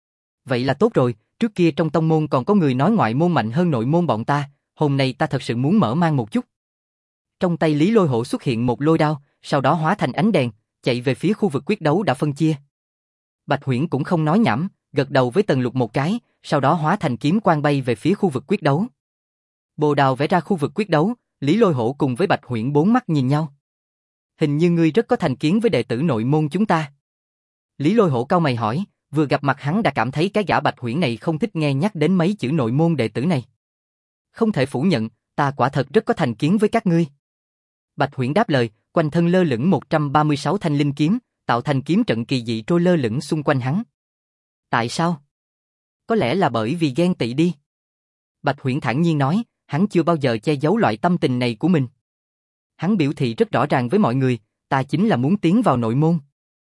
S1: Vậy là tốt rồi, trước kia trong tông môn còn có người nói ngoại môn mạnh hơn nội môn bọn ta, hôm nay ta thật sự muốn mở mang một chút. Trong tay Lý Lôi Hổ xuất hiện một lôi đao, sau đó hóa thành ánh đèn, chạy về phía khu vực quyết đấu đã phân chia. Bạch Huyễn cũng không nói nhảm, gật đầu với Tần Lục một cái, sau đó hóa thành kiếm quang bay về phía khu vực quyết đấu. Bồ đào vẽ ra khu vực quyết đấu, Lý Lôi Hổ cùng với Bạch Huyễn bốn mắt nhìn nhau. Hình như ngươi rất có thành kiến với đệ tử nội môn chúng ta. Lý Lôi Hổ cau mày hỏi, vừa gặp mặt hắn đã cảm thấy cái gã Bạch Huyễn này không thích nghe nhắc đến mấy chữ nội môn đệ tử này. Không thể phủ nhận, ta quả thật rất có thành kiến với các ngươi. Bạch Huyễn đáp lời, quanh thân lơ lửng một trăm ba mươi sáu thanh linh kiếm, tạo thành kiếm trận kỳ dị trôi lơ lửng xung quanh hắn. Tại sao? Có lẽ là bởi vì ghen tị đi. Bạch Huyễn thản nhiên nói, hắn chưa bao giờ che giấu loại tâm tình này của mình. Hắn biểu thị rất rõ ràng với mọi người, ta chính là muốn tiến vào nội môn.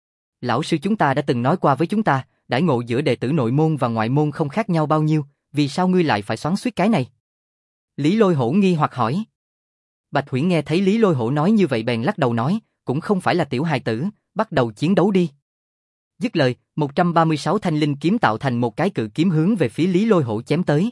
S1: Lão sư chúng ta đã từng nói qua với chúng ta, đãi ngộ giữa đệ tử nội môn và ngoại môn không khác nhau bao nhiêu, vì sao ngươi lại phải xoắn xuýt cái này? Lý Lôi Hổ nghi hoặc hỏi. Bạch Huyễn nghe thấy Lý Lôi Hổ nói như vậy bèn lắc đầu nói, cũng không phải là tiểu hài tử, bắt đầu chiến đấu đi. Dứt lời, một trăm ba mươi sáu thanh linh kiếm tạo thành một cái cự kiếm hướng về phía Lý Lôi Hổ chém tới.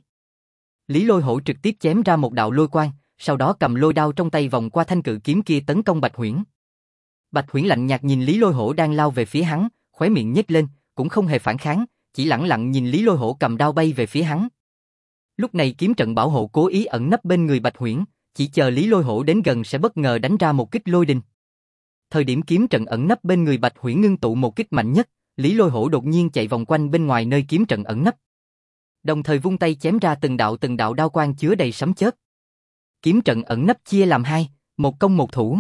S1: Lý Lôi Hổ trực tiếp chém ra một đạo lôi quang, sau đó cầm lôi đao trong tay vòng qua thanh cự kiếm kia tấn công Bạch Huyễn. Bạch Huyễn lạnh nhạt nhìn Lý Lôi Hổ đang lao về phía hắn, khóe miệng nhếch lên, cũng không hề phản kháng, chỉ lẳng lặng nhìn Lý Lôi Hổ cầm đao bay về phía hắn. Lúc này kiếm trận bảo hộ cố ý ẩn nấp bên người Bạch Huyễn, chỉ chờ Lý Lôi Hổ đến gần sẽ bất ngờ đánh ra một kích lôi đình. Thời điểm kiếm trận ẩn nấp bên người Bạch Huyễn ngưng tụ một kích mạnh nhất, Lý Lôi Hổ đột nhiên chạy vòng quanh bên ngoài nơi kiếm trận ẩn nấp. Đồng thời vung tay chém ra từng đạo từng đạo đao quang chứa đầy sấm chớp. Kiếm trận ẩn nấp chia làm hai, một công một thủ.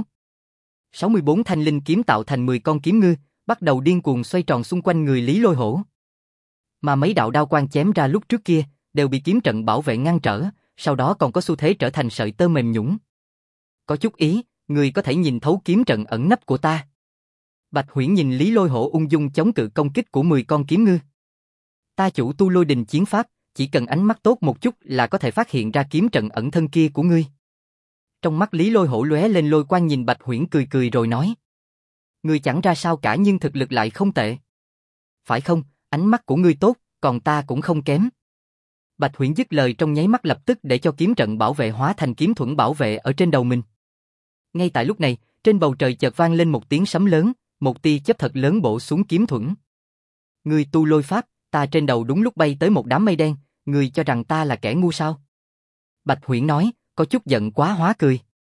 S1: sáu mươi bốn thanh linh kiếm tạo thành mười con kiếm ngư, bắt đầu điên cuồng xoay tròn xung quanh người Lý Lôi Hổ. Mà mấy đạo đao quang chém ra lúc trước kia, đều bị kiếm trận bảo vệ ngăn trở, sau đó còn có xu thế trở thành sợi tơ mềm nhũn. Có chút ý, người có thể nhìn thấu kiếm trận ẩn nấp của ta. Bạch Huyễn nhìn Lý Lôi Hổ ung dung chống cự công kích của mười con kiếm ngư. Ta chủ tu lôi đình chiến pháp, chỉ cần ánh mắt tốt một chút là có thể phát hiện ra kiếm trận ẩn thân kia của ngươi. Trong mắt Lý Lôi Hổ lóe lên lôi quang nhìn Bạch Huyễn cười cười rồi nói. Ngươi chẳng ra sao cả nhưng thực lực lại không tệ. Phải không, ánh mắt của ngươi tốt, còn ta cũng không kém. Bạch Huyễn dứt lời trong nháy mắt lập tức để cho kiếm trận bảo vệ hóa thành kiếm thuẫn bảo vệ ở trên đầu mình. Ngay tại lúc này, trên bầu trời chợt vang lên một tiếng sấm lớn, một tia chớp thật lớn bổ xuống kiếm thuẫn. Ngươi tu lôi pháp, ta trên đầu đúng lúc bay tới một đám mây đen, ngươi cho rằng ta là kẻ ngu sao? Bạch Huyễn nói, có chút giận quá hóa cười.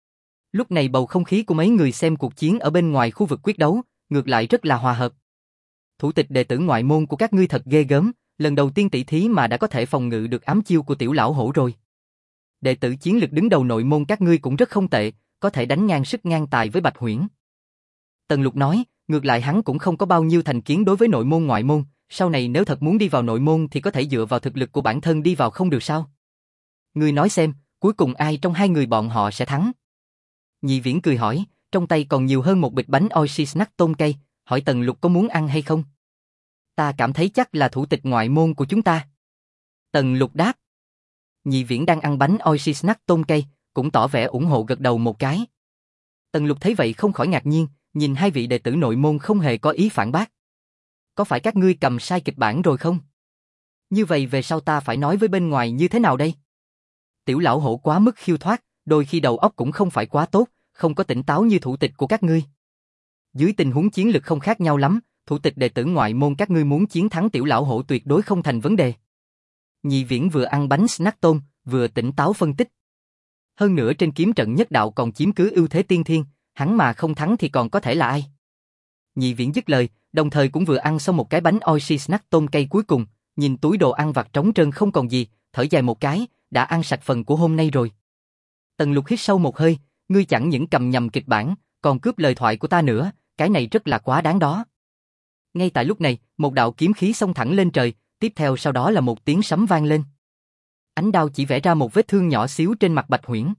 S1: Lúc này bầu không khí của mấy người xem cuộc chiến ở bên ngoài khu vực quyết đấu, ngược lại rất là hòa hợp. Thủ tịch đệ tử ngoại môn của các ngươi thật ghê gớm, lần đầu tiên tỷ thí mà đã có thể phòng ngự được ám chiêu của tiểu lão hổ rồi. Đệ tử chiến lực đứng đầu nội môn các ngươi cũng rất không tệ, có thể đánh ngang sức ngang tài với Bạch Huyễn. Tần Lục nói, ngược lại hắn cũng không có bao nhiêu thành kiến đối với nội môn ngoại môn, sau này nếu thật muốn đi vào nội môn thì có thể dựa vào thực lực của bản thân đi vào không được sao? Ngươi nói xem, cuối cùng ai trong hai người bọn họ sẽ thắng? Nhị Viễn cười hỏi, trong tay còn nhiều hơn một bịch bánh Oishi Snack tôm cây, hỏi Tần Lục có muốn ăn hay không? Ta cảm thấy chắc là thủ tịch ngoại môn của chúng ta. Tần Lục đáp. Nhị Viễn đang ăn bánh Oishi Snack tôm cây, cũng tỏ vẻ ủng hộ gật đầu một cái. Tần Lục thấy vậy không khỏi ngạc nhiên, nhìn hai vị đệ tử nội môn không hề có ý phản bác. Có phải các ngươi cầm sai kịch bản rồi không? Như vậy về sau ta phải nói với bên ngoài như thế nào đây? Tiểu lão hổ quá mức khiêu thoát, đôi khi đầu óc cũng không phải quá tốt, không có tỉnh táo như thủ tịch của các ngươi. Dưới tình huống chiến lực không khác nhau lắm, thủ tịch đệ tử ngoại môn các ngươi muốn chiến thắng tiểu lão hổ tuyệt đối không thành vấn đề. Nhị Viễn vừa ăn bánh snack tôm, vừa tỉnh táo phân tích. Hơn nữa trên kiếm trận nhất đạo còn chiếm cứ ưu thế tiên thiên, hắn mà không thắng thì còn có thể là ai? Nhị Viễn dứt lời, đồng thời cũng vừa ăn xong một cái bánh Oishi Snack tôm cây cuối cùng, nhìn túi đồ ăn vặt trống trơn không còn gì, thở dài một cái, đã ăn sạch phần của hôm nay rồi. Tần Lục hít sâu một hơi, ngươi chẳng những cầm nhầm kịch bản, còn cướp lời thoại của ta nữa, cái này rất là quá đáng đó. Ngay tại lúc này, một đạo kiếm khí xông thẳng lên trời, tiếp theo sau đó là một tiếng sấm vang lên. Ánh đao chỉ vẽ ra một vết thương nhỏ xíu trên mặt Bạch Huyễn.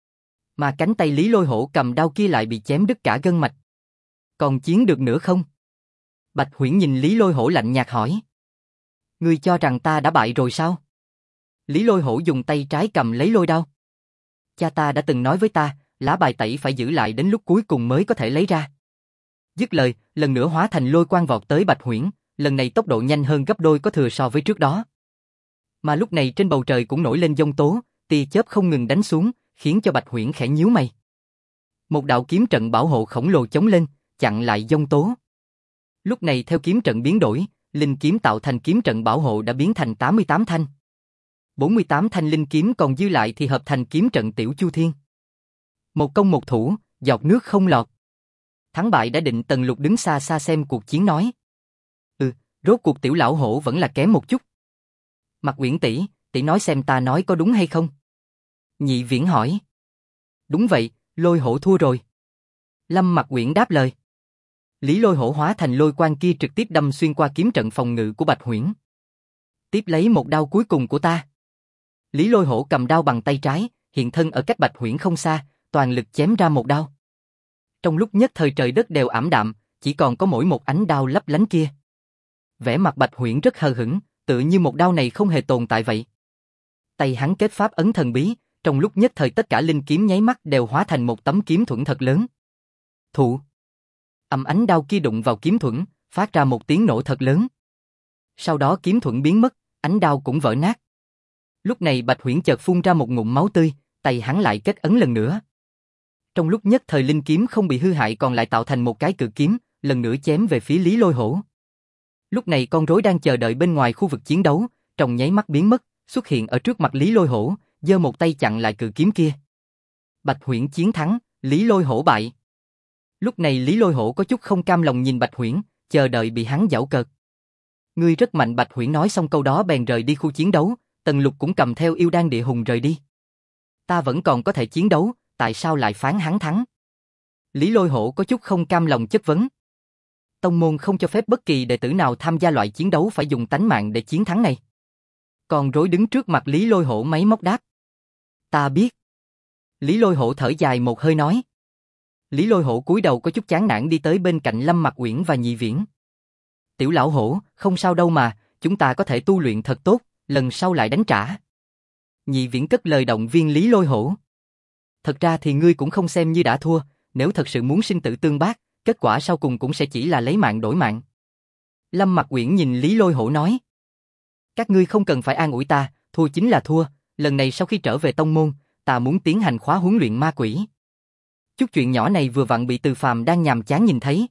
S1: Mà cánh tay Lý Lôi Hổ cầm đao kia lại bị chém đứt cả gân mạch. Còn chiến được nữa không? Bạch Huyễn nhìn Lý Lôi Hổ lạnh nhạt hỏi. Ngươi cho rằng ta đã bại rồi sao? Lý Lôi Hổ dùng tay trái cầm lấy lôi đao. Cha ta đã từng nói với ta, lá bài tẩy phải giữ lại đến lúc cuối cùng mới có thể lấy ra. Dứt lời, lần nữa hóa thành lôi quang vọt tới Bạch Huyễn, lần này tốc độ nhanh hơn gấp đôi có thừa so với trước đó. Mà lúc này trên bầu trời cũng nổi lên giông tố, tia chớp không ngừng đánh xuống, khiến cho Bạch Huyễn khẽ nhíu mày. Một đạo kiếm trận bảo hộ khổng lồ chống lên, chặn lại giông tố. Lúc này theo kiếm trận biến đổi, linh kiếm tạo thành kiếm trận bảo hộ đã biến thành tám mươi tám thanh. bốn mươi tám thanh linh kiếm còn dư lại thì hợp thành kiếm trận Tiểu Chu Thiên. Một công một thủ, giọt nước không lọt. Thắng bại đã định. Tần Lục đứng xa xa xem cuộc chiến nói. Ừ, rốt cuộc tiểu lão hổ vẫn là kém một chút. Mặt Uyển tỷ, tỷ nói xem ta nói có đúng hay không? Nhị Viễn hỏi. Đúng vậy, Lôi Hổ thua rồi. Lâm Mặt Uyển đáp lời. Lý Lôi Hổ hóa thành lôi quang kia trực tiếp đâm xuyên qua kiếm trận phòng ngự của Bạch Huyễn. Tiếp lấy một đao cuối cùng của ta. Lý Lôi Hổ cầm đao bằng tay trái, hiện thân ở cách Bạch Huyễn không xa, toàn lực chém ra một đao. Trong lúc nhất thời trời đất đều ảm đạm, chỉ còn có mỗi một ánh đao lấp lánh kia. Vẻ mặt Bạch Huyễn rất hờ hững, tựa như một đao này không hề tồn tại vậy. Tay hắn kết pháp ấn thần bí, trong lúc nhất thời tất cả linh kiếm nháy mắt đều hóa thành một tấm kiếm thuẫn thật lớn. Thụ. Âm ánh đao kia đụng vào kiếm thuẫn, phát ra một tiếng nổ thật lớn. Sau đó kiếm thuẫn biến mất, ánh đao cũng vỡ nát. Lúc này Bạch Huyễn chợt phun ra một ngụm máu tươi, tay hắn lại kết ấn lần nữa. Trong lúc nhất thời linh kiếm không bị hư hại còn lại tạo thành một cái cự kiếm, lần nữa chém về phía Lý Lôi Hổ. Lúc này con rối đang chờ đợi bên ngoài khu vực chiến đấu, trong nháy mắt biến mất, xuất hiện ở trước mặt Lý Lôi Hổ, giơ một tay chặn lại cự kiếm kia. Bạch Huyễn chiến thắng, Lý Lôi Hổ bại. Lúc này Lý Lôi Hổ có chút không cam lòng nhìn Bạch Huyễn, chờ đợi bị hắn giảo cợt. Ngươi rất mạnh. Bạch Huyễn nói xong câu đó bèn rời đi khu chiến đấu, Tần Lục cũng cầm theo yêu đan địa hùng rời đi. Ta vẫn còn có thể chiến đấu, tại sao lại phán hắn thắng? Lý Lôi Hổ có chút không cam lòng chất vấn. Tông môn không cho phép bất kỳ đệ tử nào tham gia loại chiến đấu phải dùng tánh mạng để chiến thắng này. Con rối đứng trước mặt Lý Lôi Hổ máy móc đáp. Ta biết. Lý Lôi Hổ thở dài một hơi nói. Lý Lôi Hổ cúi đầu có chút chán nản đi tới bên cạnh Lâm Mặc Uyển và Nhị Viễn. Tiểu lão hổ, không sao đâu mà, chúng ta có thể tu luyện thật tốt, lần sau lại đánh trả. Nhị Viễn cất lời động viên Lý Lôi Hổ. Thật ra thì ngươi cũng không xem như đã thua, nếu thật sự muốn sinh tử tương bác, kết quả sau cùng cũng sẽ chỉ là lấy mạng đổi mạng. Lâm Mặc Uyển nhìn Lý Lôi Hổ nói. Các ngươi không cần phải an ủi ta, thua chính là thua, lần này sau khi trở về tông môn, ta muốn tiến hành khóa huấn luyện ma quỷ. Chút chuyện nhỏ này vừa vặn bị Từ Phàm đang nhàm chán nhìn thấy.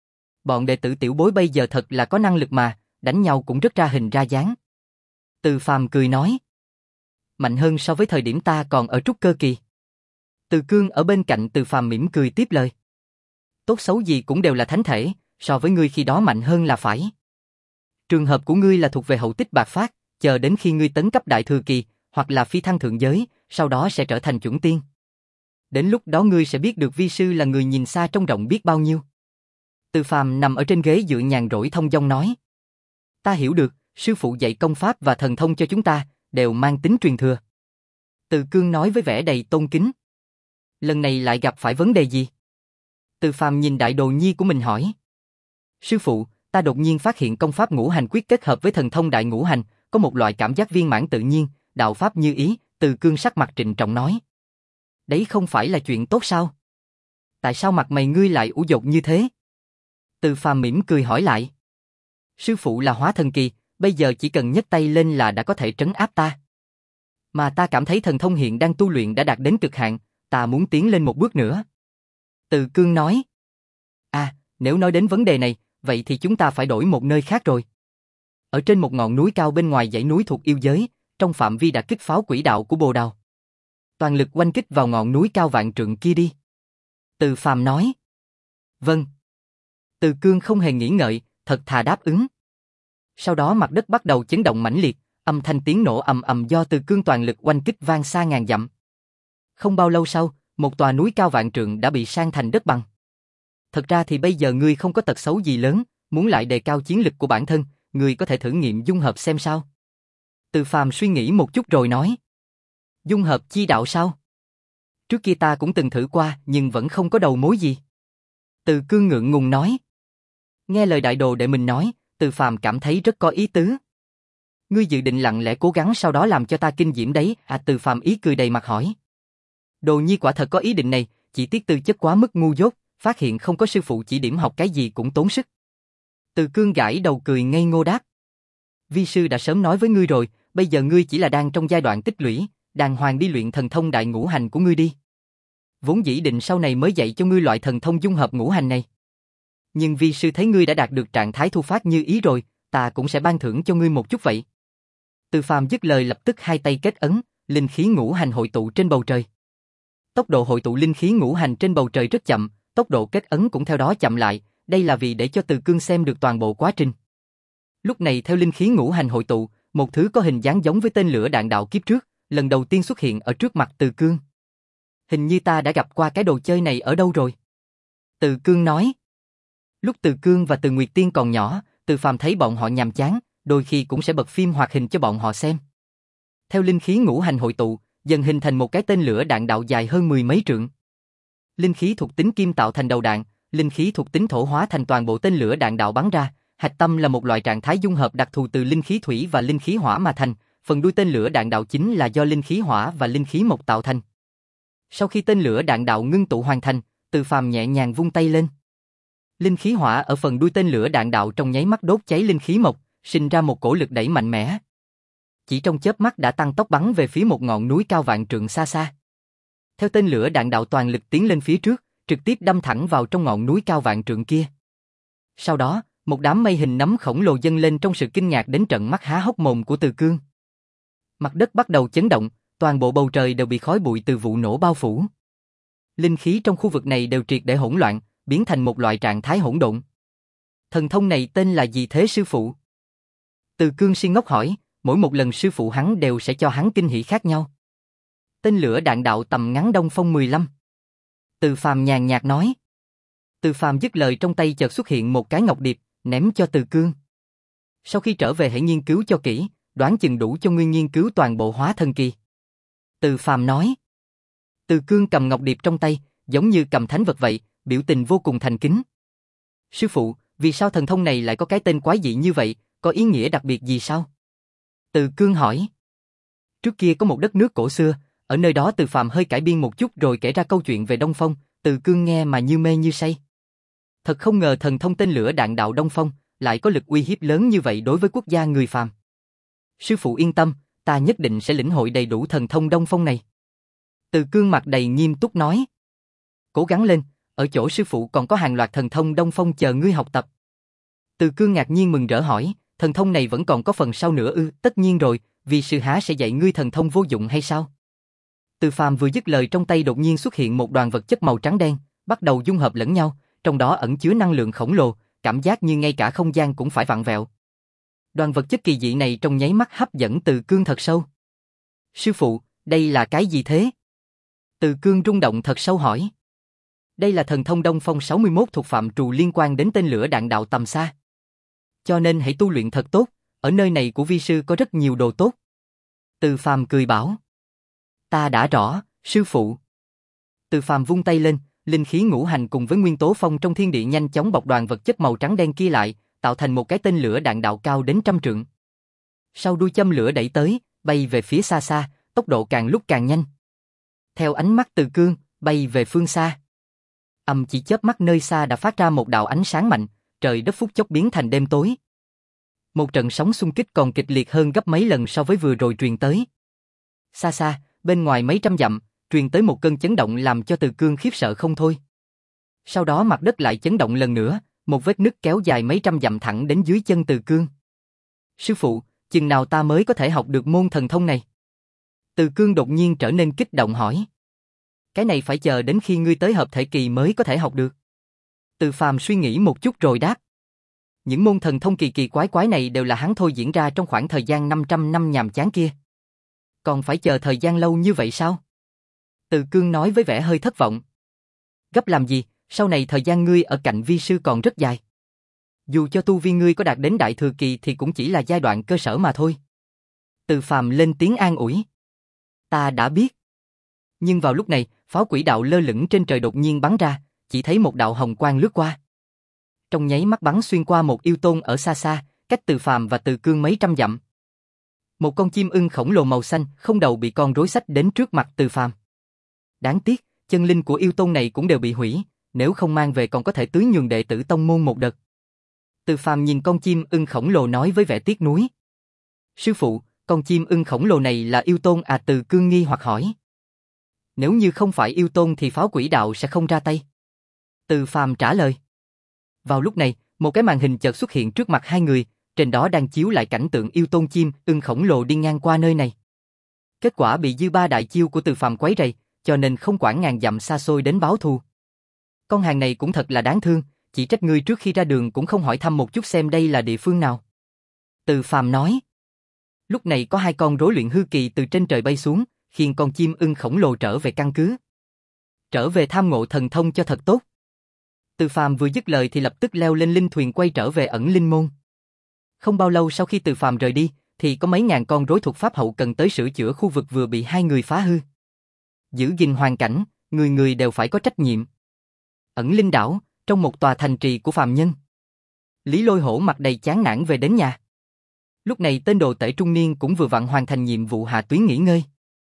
S1: Bọn đệ tử tiểu bối bây giờ thật là có năng lực mà, đánh nhau cũng rất ra hình ra dáng. Từ Phàm cười nói. Mạnh hơn so với thời điểm ta còn ở trúc cơ kỳ. Từ Cương ở bên cạnh Từ Phàm mỉm cười tiếp lời. Tốt xấu gì cũng đều là thánh thể, so với ngươi khi đó mạnh hơn là phải. Trường hợp của ngươi là thuộc về hậu tích bạc phát, chờ đến khi ngươi tấn cấp đại thừa kỳ, hoặc là phi thăng thượng giới, sau đó sẽ trở thành chuẩn tiên. Đến lúc đó ngươi sẽ biết được vi sư là người nhìn xa trông rộng biết bao nhiêu. Từ Phàm nằm ở trên ghế dựa nhàn rỗi thông dong nói. Ta hiểu được, sư phụ dạy công pháp và thần thông cho chúng ta, đều mang tính truyền thừa. Từ Cương nói với vẻ đầy tôn kính. Lần này lại gặp phải vấn đề gì? Từ Phàm nhìn đại đồ nhi của mình hỏi. Sư phụ, ta đột nhiên phát hiện công pháp ngũ hành quyết kết hợp với thần thông đại ngũ hành, có một loại cảm giác viên mãn tự nhiên, đạo pháp như ý. Từ Cương sắc mặt trịnh trọng nói. Đấy không phải là chuyện tốt sao? Tại sao mặt mày ngươi lại ủ dột như thế? Từ Phàm mỉm cười hỏi lại. Sư phụ là hóa thần kỳ, bây giờ chỉ cần nhấc tay lên là đã có thể trấn áp ta. Mà ta cảm thấy thần thông hiện đang tu luyện đã đạt đến cực hạn, ta muốn tiến lên một bước nữa. Từ Cương nói. À, nếu nói đến vấn đề này, vậy thì chúng ta phải đổi một nơi khác rồi. Ở trên một ngọn núi cao bên ngoài dãy núi thuộc yêu giới, trong phạm vi đã kích pháo quỹ đạo của Bồ Đào. Toàn lực oanh kích vào ngọn núi cao vạn trượng kia đi. Từ Phàm nói. Vâng. Từ Cương không hề nghĩ ngợi, thật thà đáp ứng. Sau đó mặt đất bắt đầu chấn động mãnh liệt, âm thanh tiếng nổ ầm ầm do Từ Cương toàn lực oanh kích vang xa ngàn dặm. Không bao lâu sau, một tòa núi cao vạn trượng đã bị san thành đất bằng. Thật ra thì bây giờ ngươi không có tật xấu gì lớn, muốn lại đề cao chiến lực của bản thân, ngươi có thể thử nghiệm dung hợp xem sao. Từ Phàm suy nghĩ một chút rồi nói. Dung hợp chi đạo sao? Trước kia ta cũng từng thử qua nhưng vẫn không có đầu mối gì. Từ Cương ngượng ngùng nói. Nghe lời đại đồ đệ mình nói, Từ Phàm cảm thấy rất có ý tứ. Ngươi dự định lặng lẽ cố gắng sau đó làm cho ta kinh diễm đấy, à? Từ Phàm ý cười đầy mặt hỏi. Đồ nhi quả thật có ý định này, chỉ tiếc tư chất quá mức ngu dốt, phát hiện không có sư phụ chỉ điểm học cái gì cũng tốn sức. Từ Cương gãi đầu cười ngây ngô đáp. Vi sư đã sớm nói với ngươi rồi, bây giờ ngươi chỉ là đang trong giai đoạn tích lũy, đàng hoàng đi luyện thần thông đại ngũ hành của ngươi đi. Vốn dĩ định sau này mới dạy cho ngươi loại thần thông dung hợp ngũ hành này. Nhưng vi sư thấy ngươi đã đạt được trạng thái thu phát như ý rồi, ta cũng sẽ ban thưởng cho ngươi một chút vậy. Từ Phàm dứt lời lập tức hai tay kết ấn, linh khí ngũ hành hội tụ trên bầu trời. Tốc độ hội tụ linh khí ngũ hành trên bầu trời rất chậm, tốc độ kết ấn cũng theo đó chậm lại, đây là vì để cho Từ Cương xem được toàn bộ quá trình. Lúc này theo linh khí ngũ hành hội tụ, một thứ có hình dáng giống với tên lửa đạn đạo kiếp trước, lần đầu tiên xuất hiện ở trước mặt Từ Cương. Hình như ta đã gặp qua cái đồ chơi này ở đâu rồi? Từ Cương nói. Lúc Từ Cương và Từ Nguyệt Tiên còn nhỏ, Từ Phàm thấy bọn họ nhàm chán, đôi khi cũng sẽ bật phim hoạt hình cho bọn họ xem. Theo linh khí ngũ hành hội tụ, dần hình thành một cái tên lửa đạn đạo dài hơn mười mấy trượng. Linh khí thuộc tính kim tạo thành đầu đạn, linh khí thuộc tính thổ hóa thành toàn bộ tên lửa đạn đạo bắn ra. Hạch tâm là một loại trạng thái dung hợp đặc thù từ linh khí thủy và linh khí hỏa mà thành, phần đuôi tên lửa đạn đạo chính là do linh khí hỏa và linh khí mộc tạo thành. Sau khi tên lửa đạn đạo ngưng tụ hoàn thành, Từ Phàm nhẹ nhàng vung tay lên. Linh khí hỏa ở phần đuôi tên lửa đạn đạo trong nháy mắt đốt cháy linh khí mộc, sinh ra một cổ lực đẩy mạnh mẽ. Chỉ trong chớp mắt đã tăng tốc bắn về phía một ngọn núi cao vạn trượng xa xa. Theo tên lửa đạn đạo toàn lực tiến lên phía trước, trực tiếp đâm thẳng vào trong ngọn núi cao vạn trượng kia. Sau đó, một đám mây hình nấm khổng lồ dâng lên trong sự kinh ngạc đến trợn mắt há hốc mồm của Từ Cương. Mặt đất bắt đầu chấn động, toàn bộ bầu trời đều bị khói bụi từ vụ nổ bao phủ. Linh khí trong khu vực này đều triệt để hỗn loạn, biến thành một loại trạng thái hỗn độn. Thần thông này tên là gì thế sư phụ? Từ Cương si ngốc hỏi, mỗi một lần sư phụ hắn đều sẽ cho hắn kinh hỉ khác nhau. Tên lửa đạn đạo tầm ngắn Đông Phong mười lăm. Từ Phàm nhàn nhạt nói. Từ Phàm dứt lời trong tay chợt xuất hiện một cái ngọc điệp, ném cho Từ Cương. Sau khi trở về hãy nghiên cứu cho kỹ, đoán chừng đủ cho ngươi nghiên cứu toàn bộ hóa thần kỳ. Từ Phàm nói. Từ Cương cầm ngọc điệp trong tay, giống như cầm thánh vật vậy, biểu tình vô cùng thành kính. Sư phụ, vì sao thần thông này lại có cái tên quái dị như vậy, có ý nghĩa đặc biệt gì sao? Từ Cương hỏi. Trước kia có một đất nước cổ xưa, ở nơi đó Từ Phàm hơi cải biên một chút rồi kể ra câu chuyện về Đông Phong, Từ Cương nghe mà như mê như say. Thật không ngờ thần thông tên lửa đạn đạo Đông Phong lại có lực uy hiếp lớn như vậy đối với quốc gia người phàm. Sư phụ yên tâm, ta nhất định sẽ lĩnh hội đầy đủ thần thông Đông Phong này. Từ Cương mặt đầy nghiêm túc nói. Cố gắng lên, ở chỗ sư phụ còn có hàng loạt thần thông Đông Phong chờ ngươi học tập. Từ Cương ngạc nhiên mừng rỡ hỏi, thần thông này vẫn còn có phần sau nữa ư? Tất nhiên rồi, vì sư há sẽ dạy ngươi thần thông vô dụng hay sao? Từ Phàm vừa dứt lời trong tay đột nhiên xuất hiện một đoàn vật chất màu trắng đen, bắt đầu dung hợp lẫn nhau, trong đó ẩn chứa năng lượng khổng lồ, cảm giác như ngay cả không gian cũng phải vặn vẹo. Đoàn vật chất kỳ dị này trong nháy mắt hấp dẫn Từ Cương thật sâu. Sư phụ, đây là cái gì thế? Từ Cương rung động thật sâu hỏi. Đây là thần thông Đông Phong sáu mươi mốt thuộc phạm trù liên quan đến tên lửa đạn đạo tầm xa. Cho nên hãy tu luyện thật tốt, ở nơi này của vi sư có rất nhiều đồ tốt. Từ Phàm cười bảo. Ta đã rõ, sư phụ. Từ Phàm vung tay lên, linh khí ngũ hành cùng với nguyên tố phong trong thiên địa nhanh chóng bọc đoàn vật chất màu trắng đen kia lại, tạo thành một cái tên lửa đạn đạo cao đến trăm trượng. Sau đuôi châm lửa đẩy tới, bay về phía xa xa, tốc độ càng lúc càng nhanh. Theo ánh mắt Từ Cương, bay về phương xa. Ầm, chỉ chớp mắt nơi xa đã phát ra một đạo ánh sáng mạnh, trời đất phút chốc biến thành đêm tối. Một trận sóng xung kích còn kịch liệt hơn gấp mấy lần so với vừa rồi truyền tới. Xa xa, bên ngoài mấy trăm dặm, truyền tới một cơn chấn động làm cho Từ Cương khiếp sợ không thôi. Sau đó mặt đất lại chấn động lần nữa, một vết nứt kéo dài mấy trăm dặm thẳng đến dưới chân Từ Cương. Sư phụ, chừng nào ta mới có thể học được môn thần thông này? Từ Cương đột nhiên trở nên kích động hỏi. Cái này phải chờ đến khi ngươi tới hợp thể kỳ mới có thể học được. Từ Phàm suy nghĩ một chút rồi đáp. Những môn thần thông kỳ kỳ quái quái này đều là hắn thôi diễn ra trong khoảng thời gian năm trăm năm nhàm chán kia. Còn phải chờ thời gian lâu như vậy sao? Từ Cương nói với vẻ hơi thất vọng. Gấp làm gì, sau này thời gian ngươi ở cạnh vi sư còn rất dài. Dù cho tu vi ngươi có đạt đến đại thừa kỳ thì cũng chỉ là giai đoạn cơ sở mà thôi. Từ Phàm lên tiếng an ủi. Ta đã biết. Nhưng vào lúc này, pháo quỹ đạo lơ lửng trên trời đột nhiên bắn ra, chỉ thấy một đạo hồng quang lướt qua. Trong nháy mắt bắn xuyên qua một yêu tôn ở xa xa, cách Từ Phàm và Từ Cương mấy trăm dặm. Một con chim ưng khổng lồ màu xanh, không đầu bị con rối xách đến trước mặt Từ Phàm. Đáng tiếc, chân linh của yêu tôn này cũng đều bị hủy, nếu không mang về còn có thể tưới nhường đệ tử tông môn một đợt. Từ Phàm nhìn con chim ưng khổng lồ nói với vẻ tiếc nuối. Sư phụ, con chim ưng khổng lồ này là yêu tôn à? Từ Cương nghi hoặc hỏi. Nếu như không phải yêu tôn thì pháo quỹ đạo sẽ không ra tay. Từ Phàm trả lời. Vào lúc này, một cái màn hình chợt xuất hiện trước mặt hai người, trên đó đang chiếu lại cảnh tượng yêu tôn chim ưng khổng lồ đi ngang qua nơi này. Kết quả bị dư ba đại chiêu của Từ Phàm quấy rầy, cho nên không quản ngàn dặm xa xôi đến báo thù. Con hàng này cũng thật là đáng thương, chỉ trách ngươi trước khi ra đường cũng không hỏi thăm một chút xem đây là địa phương nào. Từ Phàm nói. Lúc này có hai con rối luyện hư kỳ từ trên trời bay xuống, khiêng con chim ưng khổng lồ trở về căn cứ. Trở về tham ngộ thần thông cho thật tốt. Từ Phàm vừa dứt lời thì lập tức leo lên linh thuyền quay trở về ẩn linh môn. Không bao lâu sau khi Từ Phàm rời đi, thì có mấy ngàn con rối thuộc pháp hậu cần tới sửa chữa khu vực vừa bị hai người phá hư. Giữ gìn hoàn cảnh, người người đều phải có trách nhiệm. Ẩn linh đảo, trong một tòa thành trì của phàm nhân. Lý Lôi Hổ mặt đầy chán nản về đến nhà. Lúc này tên đồ tể trung niên cũng vừa vặn hoàn thành nhiệm vụ hạ tuyến nghỉ ngơi.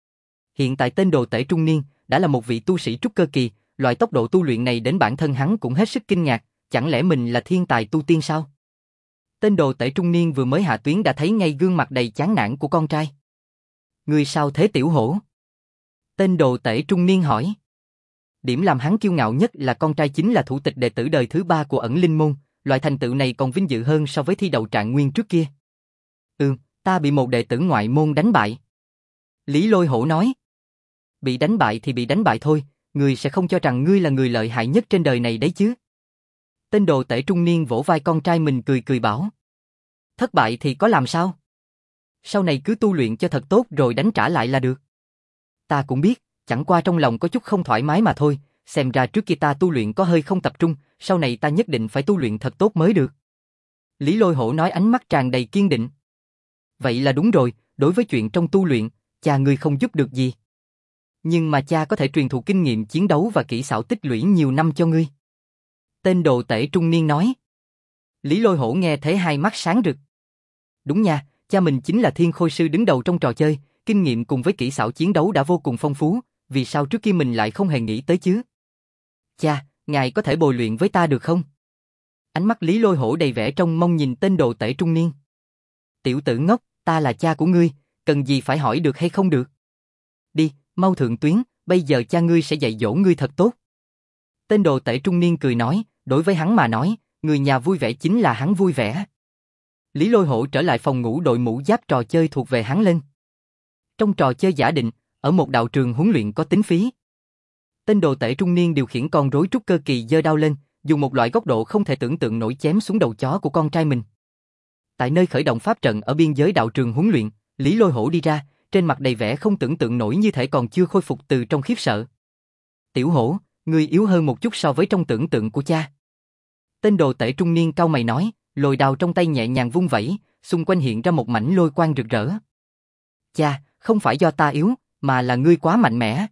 S1: Hiện tại tên đồ tể trung niên đã là một vị tu sĩ trúc cơ kỳ, loại tốc độ tu luyện này đến bản thân hắn cũng hết sức kinh ngạc, chẳng lẽ mình là thiên tài tu tiên sao? Tên đồ tể trung niên vừa mới hạ tuyến đã thấy ngay gương mặt đầy chán nản của con trai. Người sao thế tiểu hổ? Tên đồ tể trung niên hỏi. Điểm làm hắn kiêu ngạo nhất là con trai chính là thủ tịch đệ tử đời thứ ba của ẩn linh môn, loại thành tựu này còn vinh dự hơn so với thi đậu trạng nguyên trước kia. Ừ, ta bị một đệ tử ngoại môn đánh bại. Lý Lôi Hổ nói. Bị đánh bại thì bị đánh bại thôi, ngươi sẽ không cho rằng ngươi là người lợi hại nhất trên đời này đấy chứ. Tên đồ tể trung niên vỗ vai con trai mình cười cười bảo. Thất bại thì có làm sao? Sau này cứ tu luyện cho thật tốt rồi đánh trả lại là được. Ta cũng biết, chẳng qua trong lòng có chút không thoải mái mà thôi, xem ra trước kia ta tu luyện có hơi không tập trung, sau này ta nhất định phải tu luyện thật tốt mới được. Lý Lôi Hổ nói ánh mắt tràn đầy kiên định. Vậy là đúng rồi, đối với chuyện trong tu luyện, cha ngươi không giúp được gì. Nhưng mà cha có thể truyền thụ kinh nghiệm chiến đấu và kỹ xảo tích lũy nhiều năm cho ngươi. Tên đồ tể trung niên nói. Lý Lôi Hổ nghe thấy hai mắt sáng rực. Đúng nha, cha mình chính là thiên khôi sư đứng đầu trong trò chơi, kinh nghiệm cùng với kỹ xảo chiến đấu đã vô cùng phong phú, vì sao trước kia mình lại không hề nghĩ tới chứ? Cha, ngài có thể bồi luyện với ta được không? Ánh mắt Lý Lôi Hổ đầy vẻ trông mong nhìn tên đồ tể trung niên. Tiểu tử ngốc, ta là cha của ngươi, cần gì phải hỏi được hay không được? Đi, mau thượng tuyến, bây giờ cha ngươi sẽ dạy dỗ ngươi thật tốt. Tên đồ tể trung niên cười nói, đối với hắn mà nói, người nhà vui vẻ chính là hắn vui vẻ. Lý Lôi Hổ trở lại phòng ngủ đội mũ giáp trò chơi thuộc về hắn lên. Trong trò chơi giả định, ở một đạo trường huấn luyện có tính phí. Tên đồ tể trung niên điều khiển con rối trúc cơ kỳ giơ đao lên, dùng một loại góc độ không thể tưởng tượng nổi chém xuống đầu chó của con trai mình. Tại nơi khởi động pháp trận ở biên giới đạo trường huấn luyện, Lý Lôi Hổ đi ra, trên mặt đầy vẻ không tưởng tượng nổi như thể còn chưa khôi phục từ trong khiếp sợ. Tiểu Hổ, ngươi yếu hơn một chút so với trong tưởng tượng của cha. Tên đồ tể trung niên cau mày nói, lồi đao trong tay nhẹ nhàng vung vẩy, xung quanh hiện ra một mảnh lôi quang rực rỡ. Cha, không phải do ta yếu, mà là ngươi quá mạnh mẽ.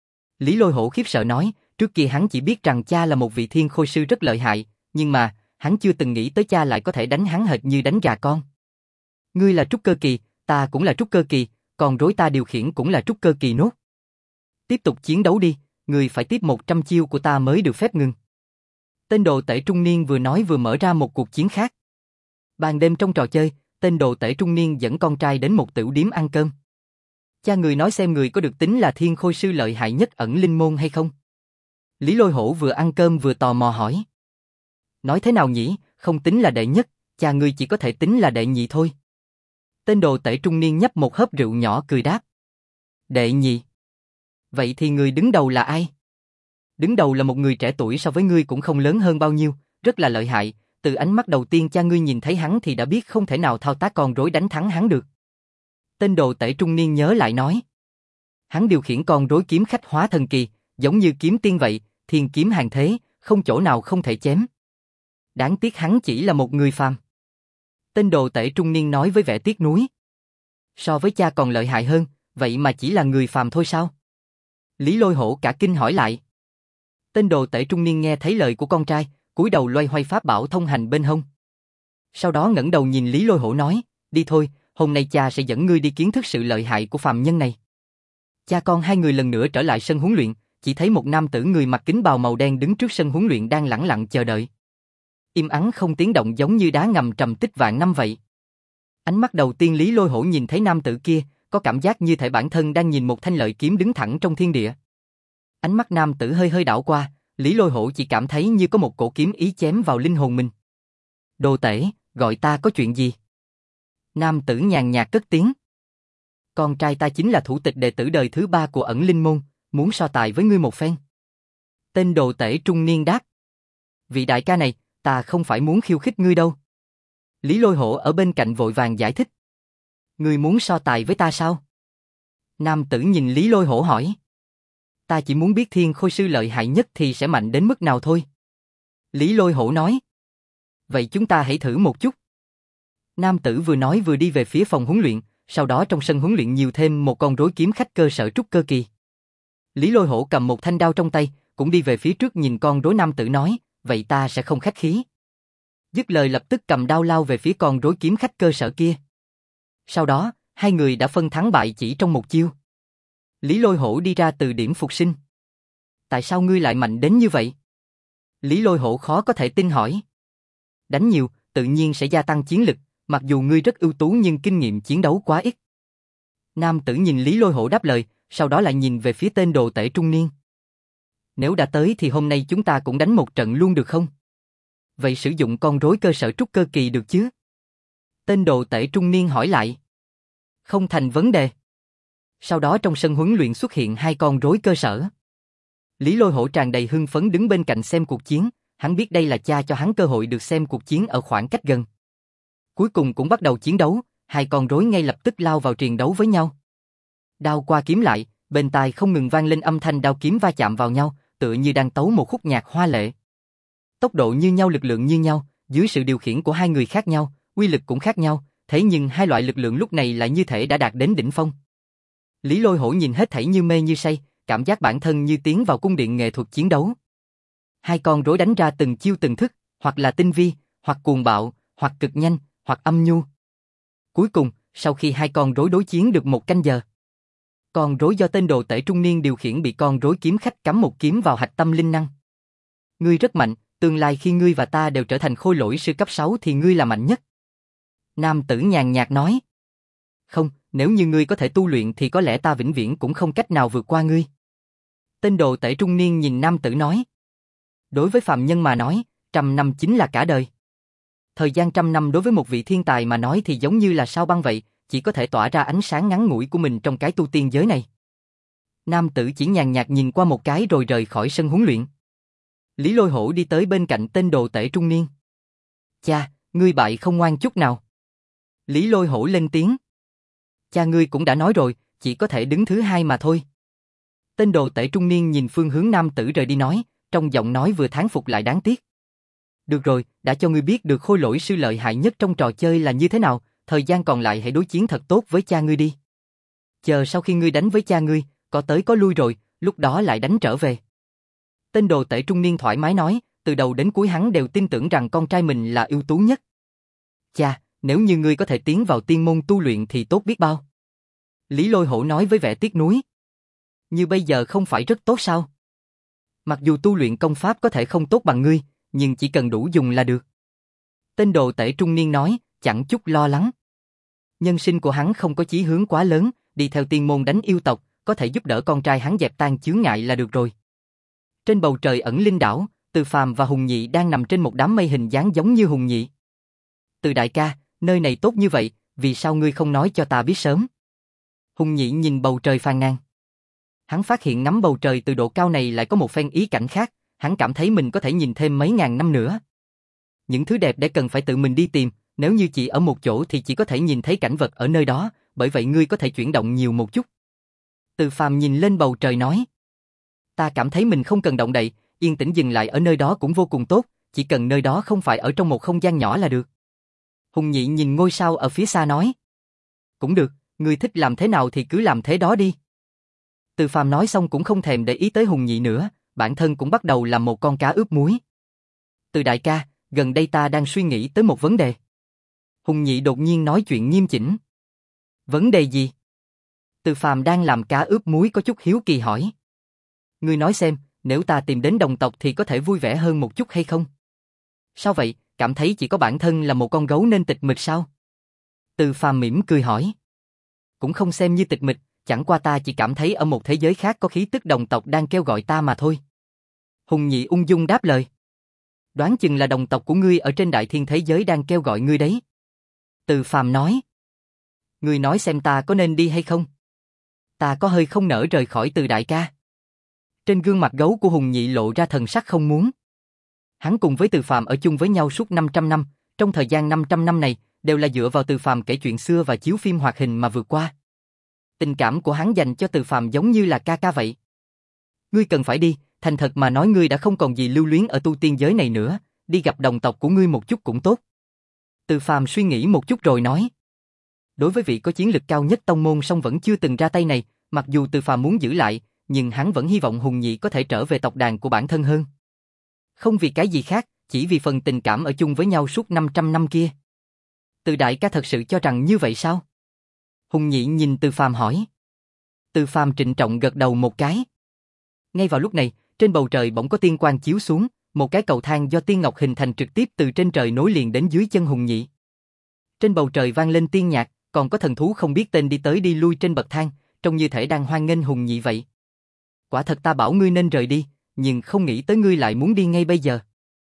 S1: Lý Lôi Hổ khiếp sợ nói, trước kia hắn chỉ biết rằng cha là một vị thiên khôi sư rất lợi hại, nhưng mà, hắn chưa từng nghĩ tới cha lại có thể đánh hắn hệt như đánh gà con. Ngươi là trúc cơ kỳ, ta cũng là trúc cơ kỳ, còn rối ta điều khiển cũng là trúc cơ kỳ nốt. Tiếp tục chiến đấu đi, ngươi phải tiếp một trăm chiêu của ta mới được phép ngừng. Tên đồ tể trung niên vừa nói vừa mở ra một cuộc chiến khác. Ban đêm trong trò chơi, tên đồ tể trung niên dẫn con trai đến một tiểu điếm ăn cơm. Cha người nói xem người có được tính là thiên khôi sư lợi hại nhất ẩn linh môn hay không? Lý Lôi Hổ vừa ăn cơm vừa tò mò hỏi. Nói thế nào nhỉ, không tính là đệ nhất, cha ngươi chỉ có thể tính là đệ nhị thôi. Tên đồ tể trung niên nhấp một hớp rượu nhỏ cười đáp. Đệ nhị. Vậy thì người đứng đầu là ai? Đứng đầu là một người trẻ tuổi so với ngươi cũng không lớn hơn bao nhiêu, rất là lợi hại, từ ánh mắt đầu tiên cha ngươi nhìn thấy hắn thì đã biết không thể nào thao tác con rối đánh thắng hắn được. Tên đồ tể trung niên nhớ lại nói. Hắn điều khiển con rối kiếm khách hóa thần kỳ, giống như kiếm tiên vậy, thiên kiếm hàng thế, không chỗ nào không thể chém. Đáng tiếc hắn chỉ là một người phàm. Tên đồ tể trung niên nói với vẻ tiếc nuối. So với cha còn lợi hại hơn, vậy mà chỉ là người phàm thôi sao? Lý Lôi Hổ cả kinh hỏi lại. Tên đồ tể trung niên nghe thấy lời của con trai, cúi đầu loay hoay pháp bảo thông hành bên hông. Sau đó ngẩng đầu nhìn Lý Lôi Hổ nói, đi thôi, hôm nay cha sẽ dẫn ngươi đi kiến thức sự lợi hại của phàm nhân này. Cha con hai người lần nữa trở lại sân huấn luyện, chỉ thấy một nam tử người mặc kính bào màu đen đứng trước sân huấn luyện đang lẳng lặng chờ đợi. Im ắng không tiếng động giống như đá ngầm trầm tích vạn năm vậy. Ánh mắt đầu tiên Lý Lôi Hổ nhìn thấy nam tử kia, có cảm giác như thể bản thân đang nhìn một thanh lợi kiếm đứng thẳng trong thiên địa. Ánh mắt nam tử hơi hơi đảo qua, Lý Lôi Hổ chỉ cảm thấy như có một cổ kiếm ý chém vào linh hồn mình. Đồ tể, gọi ta có chuyện gì? Nam tử nhàn nhạt cất tiếng. Con trai ta chính là thủ tịch đệ tử đời thứ ba của ẩn linh môn, muốn so tài với ngươi một phen. Tên đồ tể trung niên đáp. Vị đại ca này, ta không phải muốn khiêu khích ngươi đâu. Lý Lôi Hổ ở bên cạnh vội vàng giải thích. Ngươi muốn so tài với ta sao? Nam tử nhìn Lý Lôi Hổ hỏi. Ta chỉ muốn biết thiên khôi sư lợi hại nhất thì sẽ mạnh đến mức nào thôi. Lý Lôi Hổ nói. Vậy chúng ta hãy thử một chút. Nam tử vừa nói vừa đi về phía phòng huấn luyện, sau đó trong sân huấn luyện nhiều thêm một con rối kiếm khách cơ sở trúc cơ kỳ. Lý Lôi Hổ cầm một thanh đao trong tay, cũng đi về phía trước nhìn con rối nam tử nói, vậy ta sẽ không khách khí. Dứt lời lập tức cầm đao lao về phía con rối kiếm khách cơ sở kia. Sau đó, hai người đã phân thắng bại chỉ trong một chiêu. Lý Lôi Hổ đi ra từ điểm phục sinh. Tại sao ngươi lại mạnh đến như vậy? Lý Lôi Hổ khó có thể tin hỏi. Đánh nhiều, tự nhiên sẽ gia tăng chiến lực, mặc dù ngươi rất ưu tú nhưng kinh nghiệm chiến đấu quá ít. Nam tử nhìn Lý Lôi Hổ đáp lời, sau đó lại nhìn về phía tên đồ tể trung niên. Nếu đã tới thì hôm nay chúng ta cũng đánh một trận luôn được không? Vậy sử dụng con rối cơ sở trúc cơ kỳ được chứ? Tên đồ tể trung niên hỏi lại. Không thành vấn đề. Sau đó trong sân huấn luyện xuất hiện hai con rối cơ sở. Lý Lôi Hổ tràn đầy hưng phấn đứng bên cạnh xem cuộc chiến, hắn biết đây là cha cho hắn cơ hội được xem cuộc chiến ở khoảng cách gần. Cuối cùng cũng bắt đầu chiến đấu, hai con rối ngay lập tức lao vào triền đấu với nhau. Đao qua kiếm lại, bên tai không ngừng vang lên âm thanh đao kiếm va chạm vào nhau, tựa như đang tấu một khúc nhạc hoa lệ. Tốc độ như nhau, lực lượng như nhau, dưới sự điều khiển của hai người khác nhau, uy lực cũng khác nhau, thế nhưng hai loại lực lượng lúc này lại như thể đã đạt đến đỉnh phong. Lý Lôi Hổ nhìn hết thảy như mê như say, cảm giác bản thân như tiến vào cung điện nghệ thuật chiến đấu. Hai con rối đánh ra từng chiêu từng thức, hoặc là tinh vi, hoặc cuồng bạo, hoặc cực nhanh, hoặc âm nhu. Cuối cùng, sau khi hai con rối đối chiến được một canh giờ, con rối do tên đồ tể trung niên điều khiển bị con rối kiếm khách cắm một kiếm vào hạch tâm linh năng. Ngươi rất mạnh, tương lai khi ngươi và ta đều trở thành khôi lỗi sư cấp sáu thì ngươi là mạnh nhất. Nam tử nhàn nhạt nói. Không, nếu như ngươi có thể tu luyện thì có lẽ ta vĩnh viễn cũng không cách nào vượt qua ngươi. Tên đồ tể trung niên nhìn nam tử nói. Đối với phàm nhân mà nói, trăm năm chính là cả đời. Thời gian trăm năm đối với một vị thiên tài mà nói thì giống như là sao băng vậy, chỉ có thể tỏa ra ánh sáng ngắn ngủi của mình trong cái tu tiên giới này. Nam tử chỉ nhàn nhạt nhìn qua một cái rồi rời khỏi sân huấn luyện. Lý Lôi Hổ đi tới bên cạnh tên đồ tể trung niên. Cha, ngươi bại không ngoan chút nào. Lý Lôi Hổ lên tiếng. Cha ngươi cũng đã nói rồi, chỉ có thể đứng thứ hai mà thôi. Tên đồ tể trung niên nhìn phương hướng nam tử rời đi nói, trong giọng nói vừa thán phục lại đáng tiếc. Được rồi, đã cho ngươi biết được khôi lỗi sư lợi hại nhất trong trò chơi là như thế nào, thời gian còn lại hãy đối chiến thật tốt với cha ngươi đi. Chờ sau khi ngươi đánh với cha ngươi, có tới có lui rồi, lúc đó lại đánh trở về. Tên đồ tể trung niên thoải mái nói, từ đầu đến cuối hắn đều tin tưởng rằng con trai mình là ưu tú nhất. Cha, nếu như ngươi có thể tiến vào tiên môn tu luyện thì tốt biết bao. Lý Lôi Hổ nói với vẻ tiếc nuối. Như bây giờ không phải rất tốt sao? Mặc dù tu luyện công pháp có thể không tốt bằng ngươi, nhưng chỉ cần đủ dùng là được. Tên đồ tể trung niên nói, chẳng chút lo lắng. Nhân sinh của hắn không có chí hướng quá lớn, đi theo tiên môn đánh yêu tộc, có thể giúp đỡ con trai hắn dẹp tan chướng ngại là được rồi. Trên bầu trời ẩn linh đảo, Từ Phàm và Hùng Nhị đang nằm trên một đám mây hình dáng giống như Hùng Nhị. Từ đại ca, nơi này tốt như vậy, vì sao ngươi không nói cho ta biết sớm? Hùng Nhị nhìn bầu trời phàn nàn. Hắn phát hiện ngắm bầu trời từ độ cao này lại có một phen ý cảnh khác, hắn cảm thấy mình có thể nhìn thêm mấy ngàn năm nữa. Những thứ đẹp để cần phải tự mình đi tìm, nếu như chỉ ở một chỗ thì chỉ có thể nhìn thấy cảnh vật ở nơi đó, bởi vậy ngươi có thể chuyển động nhiều một chút. Từ Phàm nhìn lên bầu trời nói. Ta cảm thấy mình không cần động đậy, yên tĩnh dừng lại ở nơi đó cũng vô cùng tốt, chỉ cần nơi đó không phải ở trong một không gian nhỏ là được. Hùng Nhị nhìn ngôi sao ở phía xa nói. Cũng được, ngươi thích làm thế nào thì cứ làm thế đó đi. Từ Phàm nói xong cũng không thèm để ý tới Hùng Nhị nữa, bản thân cũng bắt đầu làm một con cá ướp muối. Từ đại ca, gần đây ta đang suy nghĩ tới một vấn đề. Hùng Nhị đột nhiên nói chuyện nghiêm chỉnh. Vấn đề gì? Từ Phàm đang làm cá ướp muối có chút hiếu kỳ hỏi. Ngươi nói xem, nếu ta tìm đến đồng tộc thì có thể vui vẻ hơn một chút hay không? Sao vậy, cảm thấy chỉ có bản thân là một con gấu nên tịch mịch sao? Từ Phàm mỉm cười hỏi. Cũng không xem như tịch mịch, chẳng qua ta chỉ cảm thấy ở một thế giới khác có khí tức đồng tộc đang kêu gọi ta mà thôi. Hùng Nhị ung dung đáp lời. Đoán chừng là đồng tộc của ngươi ở trên đại thiên thế giới đang kêu gọi ngươi đấy. Từ Phàm nói. Ngươi nói xem ta có nên đi hay không? Ta có hơi không nỡ rời khỏi Từ đại ca. Trên gương mặt gấu của Hùng Nhị lộ ra thần sắc không muốn. Hắn cùng với Từ Phàm ở chung với nhau suốt năm trăm năm, trong thời gian năm trăm năm này, đều là dựa vào Từ Phàm kể chuyện xưa và chiếu phim hoạt hình mà vượt qua. Tình cảm của hắn dành cho Từ Phàm giống như là ca ca vậy. Ngươi cần phải đi, thành thật mà nói ngươi đã không còn gì lưu luyến ở tu tiên giới này nữa, đi gặp đồng tộc của ngươi một chút cũng tốt. Từ Phàm suy nghĩ một chút rồi nói. Đối với vị có chiến lực cao nhất tông môn song vẫn chưa từng ra tay này, mặc dù Từ Phàm muốn giữ lại, nhưng hắn vẫn hy vọng Hùng Nhị có thể trở về tộc đàn của bản thân hơn. Không vì cái gì khác, chỉ vì phần tình cảm ở chung với nhau suốt năm trăm năm kia. Từ đại ca thật sự cho rằng như vậy sao? Hùng Nhị nhìn Từ Phàm hỏi. Từ Phàm trịnh trọng gật đầu một cái. Ngay vào lúc này, trên bầu trời bỗng có tiên quang chiếu xuống, một cái cầu thang do tiên ngọc hình thành trực tiếp từ trên trời nối liền đến dưới chân Hùng Nhị. Trên bầu trời vang lên tiên nhạc, còn có thần thú không biết tên đi tới đi lui trên bậc thang, trông như thể đang hoan nghênh Hùng Nhị vậy. Quả thật ta bảo ngươi nên rời đi, nhưng không nghĩ tới ngươi lại muốn đi ngay bây giờ.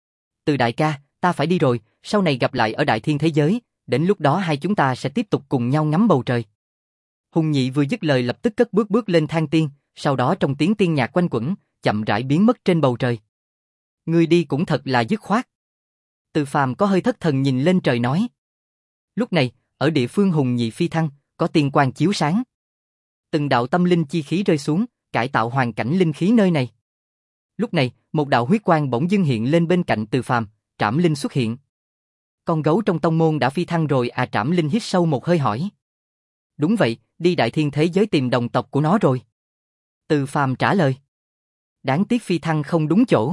S1: Từ đại ca, ta phải đi rồi, sau này gặp lại ở đại thiên thế giới, đến lúc đó hai chúng ta sẽ tiếp tục cùng nhau ngắm bầu trời. Hùng Nhị vừa dứt lời lập tức cất bước bước lên thang tiên, sau đó trong tiếng tiên nhạc quanh quẩn, chậm rãi biến mất trên bầu trời. Ngươi đi cũng thật là dứt khoát. Từ Phàm có hơi thất thần nhìn lên trời nói. Lúc này, ở địa phương Hùng Nhị phi thăng, có tiên quang chiếu sáng. Từng đạo tâm linh chi khí rơi xuống, cải tạo hoàn cảnh linh khí nơi này. Lúc này, một đạo huyết quang bỗng dưng hiện lên bên cạnh Từ Phàm, Trảm Linh xuất hiện. Con gấu trong tông môn đã phi thăng rồi à? Trảm Linh hít sâu một hơi hỏi. Đúng vậy, đi đại thiên thế giới tìm đồng tộc của nó rồi. Từ Phàm trả lời. Đáng tiếc phi thăng không đúng chỗ.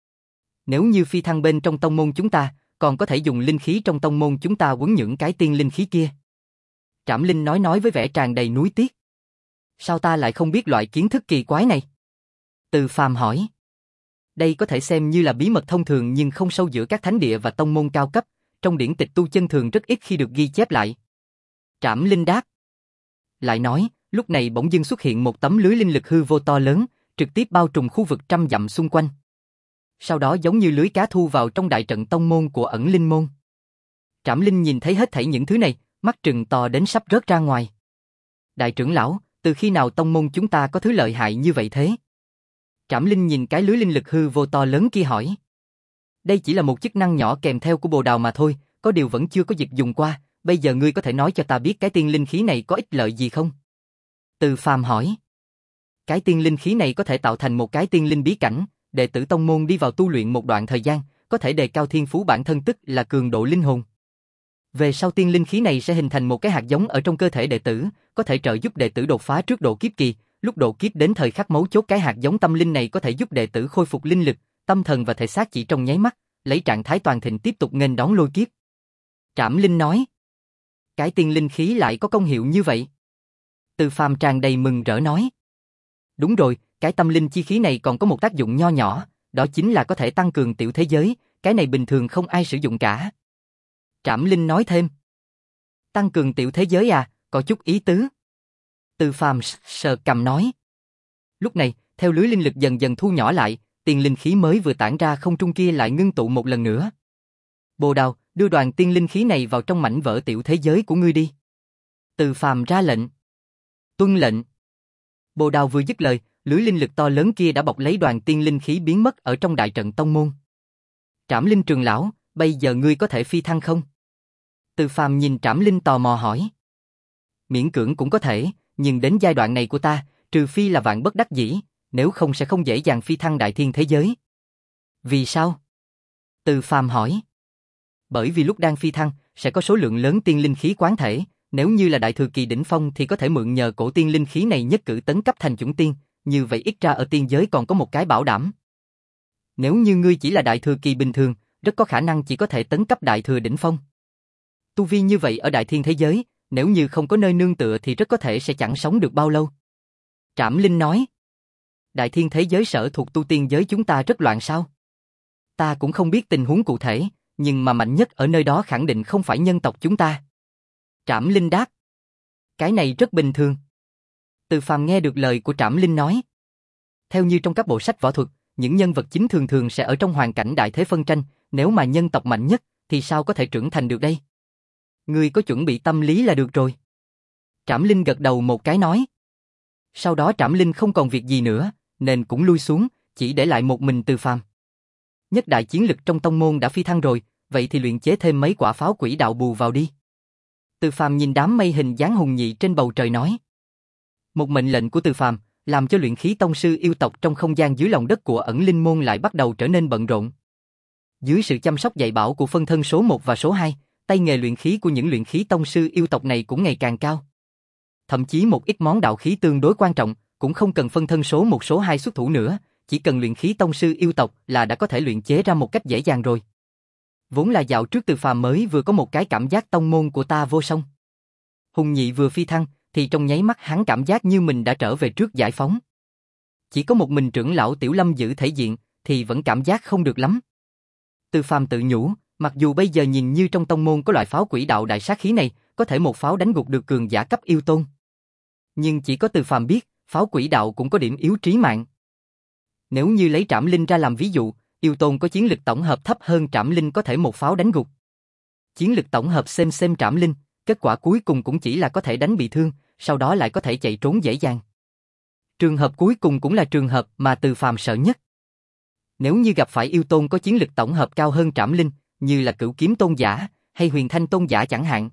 S1: Nếu như phi thăng bên trong tông môn chúng ta, còn có thể dùng linh khí trong tông môn chúng ta quấn những cái tiên linh khí kia. Trảm Linh nói nói với vẻ tràn đầy nuối tiếc. Sao ta lại không biết loại kiến thức kỳ quái này? Từ Phàm hỏi. Đây có thể xem như là bí mật thông thường nhưng không sâu giữa các thánh địa và tông môn cao cấp, trong điển tịch tu chân thường rất ít khi được ghi chép lại. Trảm Linh đáp. Lại nói, lúc này bỗng dưng xuất hiện một tấm lưới linh lực hư vô to lớn, trực tiếp bao trùm khu vực trăm dặm xung quanh. Sau đó giống như lưới cá thu vào trong đại trận tông môn của ẩn linh môn. Trảm Linh nhìn thấy hết thảy những thứ này, mắt trừng to đến sắp rớt ra ngoài. Đại trưởng lão, Từ khi nào tông môn chúng ta có thứ lợi hại như vậy thế? Trảm Linh nhìn cái lưới linh lực hư vô to lớn kia hỏi. Đây chỉ là một chức năng nhỏ kèm theo của bồ đào mà thôi, có điều vẫn chưa có dịp dùng qua, bây giờ ngươi có thể nói cho ta biết cái tiên linh khí này có ích lợi gì không? Từ Phàm hỏi. Cái tiên linh khí này có thể tạo thành một cái tiên linh bí cảnh, đệ tử tông môn đi vào tu luyện một đoạn thời gian, có thể đề cao thiên phú bản thân tức là cường độ linh hồn. Về sau tiên linh khí này sẽ hình thành một cái hạt giống ở trong cơ thể đệ tử, có thể trợ giúp đệ tử đột phá trước độ kiếp kỳ, lúc độ kiếp đến thời khắc mấu chốt cái hạt giống tâm linh này có thể giúp đệ tử khôi phục linh lực, tâm thần và thể xác chỉ trong nháy mắt, lấy trạng thái toàn thịnh tiếp tục nghênh đón lôi kiếp. Trảm Linh nói. Cái tiên linh khí lại có công hiệu như vậy? Từ Phàm tràn đầy mừng rỡ nói. Đúng rồi, cái tâm linh chi khí này còn có một tác dụng nho nhỏ, đó chính là có thể tăng cường tiểu thế giới, cái này bình thường không ai sử dụng cả. Trảm Linh nói thêm. Tăng cường tiểu thế giới à, có chút ý tứ. Từ Phàm sờ cằm nói. Lúc này, theo lưới linh lực dần dần thu nhỏ lại, tiên linh khí mới vừa tản ra không trung kia lại ngưng tụ một lần nữa. Bồ Đào, đưa đoàn tiên linh khí này vào trong mảnh vỡ tiểu thế giới của ngươi đi. Từ Phàm ra lệnh. Tuân lệnh. Bồ Đào vừa dứt lời, lưới linh lực to lớn kia đã bọc lấy đoàn tiên linh khí biến mất ở trong đại trận tông môn. Trảm Linh trưởng lão, bây giờ ngươi có thể phi thăng không? Từ Phàm nhìn Trảm Linh tò mò hỏi. Miễn cưỡng cũng có thể, nhưng đến giai đoạn này của ta, trừ phi là vạn bất đắc dĩ, nếu không sẽ không dễ dàng phi thăng đại thiên thế giới. Vì sao? Từ Phàm hỏi. Bởi vì lúc đang phi thăng, sẽ có số lượng lớn tiên linh khí quán thể, nếu như là đại thừa kỳ đỉnh phong thì có thể mượn nhờ cổ tiên linh khí này nhất cử tấn cấp thành chủng tiên, như vậy ít ra ở tiên giới còn có một cái bảo đảm. Nếu như ngươi chỉ là đại thừa kỳ bình thường, rất có khả năng chỉ có thể tấn cấp đại thừa đỉnh phong. Tu vi như vậy ở đại thiên thế giới, nếu như không có nơi nương tựa thì rất có thể sẽ chẳng sống được bao lâu. Trảm Linh nói. Đại thiên thế giới sở thuộc tu tiên giới chúng ta rất loạn sao? Ta cũng không biết tình huống cụ thể, nhưng mà mạnh nhất ở nơi đó khẳng định không phải nhân tộc chúng ta. Trảm Linh đáp. Cái này rất bình thường. Từ Phàm nghe được lời của Trảm Linh nói. Theo như trong các bộ sách võ thuật, những nhân vật chính thường thường sẽ ở trong hoàn cảnh đại thế phân tranh, nếu mà nhân tộc mạnh nhất, thì sao có thể trưởng thành được đây? Ngươi có chuẩn bị tâm lý là được rồi. Trảm Linh gật đầu một cái nói. Sau đó Trảm Linh không còn việc gì nữa, nên cũng lui xuống, chỉ để lại một mình Từ Phàm. Nhất đại chiến lực trong tông môn đã phi thăng rồi, vậy thì luyện chế thêm mấy quả pháo quỷ đạo bù vào đi. Từ Phàm nhìn đám mây hình dáng hùng nhị trên bầu trời nói. Một mệnh lệnh của Từ Phàm làm cho luyện khí tông sư yêu tộc trong không gian dưới lòng đất của ẩn linh môn lại bắt đầu trở nên bận rộn. Dưới sự chăm sóc dạy bảo của phân thân số một và số hai, tay nghề luyện khí của những luyện khí tông sư yêu tộc này cũng ngày càng cao. Thậm chí một ít món đạo khí tương đối quan trọng, cũng không cần phân thân số một số hai xuất thủ nữa, chỉ cần luyện khí tông sư yêu tộc là đã có thể luyện chế ra một cách dễ dàng rồi. Vốn là dạo trước Từ Phàm mới vừa có một cái cảm giác tông môn của ta vô song. Hùng nhị vừa phi thăng, thì trong nháy mắt hắn cảm giác như mình đã trở về trước giải phóng. Chỉ có một mình trưởng lão Tiểu Lâm giữ thể diện, thì vẫn cảm giác không được lắm. Từ Phàm tự nhủ, mặc dù bây giờ nhìn như trong tông môn có loại pháo quỷ đạo đại sát khí này, có thể một pháo đánh gục được cường giả cấp yêu tôn. Nhưng chỉ có Từ Phàm biết, pháo quỷ đạo cũng có điểm yếu trí mạng. Nếu như lấy Trảm Linh ra làm ví dụ, yêu tôn có chiến lực tổng hợp thấp hơn Trảm Linh có thể một pháo đánh gục. Chiến lực tổng hợp xem xem Trảm Linh, kết quả cuối cùng cũng chỉ là có thể đánh bị thương, sau đó lại có thể chạy trốn dễ dàng. Trường hợp cuối cùng cũng là trường hợp mà Từ Phàm sợ nhất. Nếu như gặp phải yêu tôn có chiến lực tổng hợp cao hơn Trảm Linh, như là Cửu Kiếm Tôn giả hay Huyền Thanh Tôn giả chẳng hạn.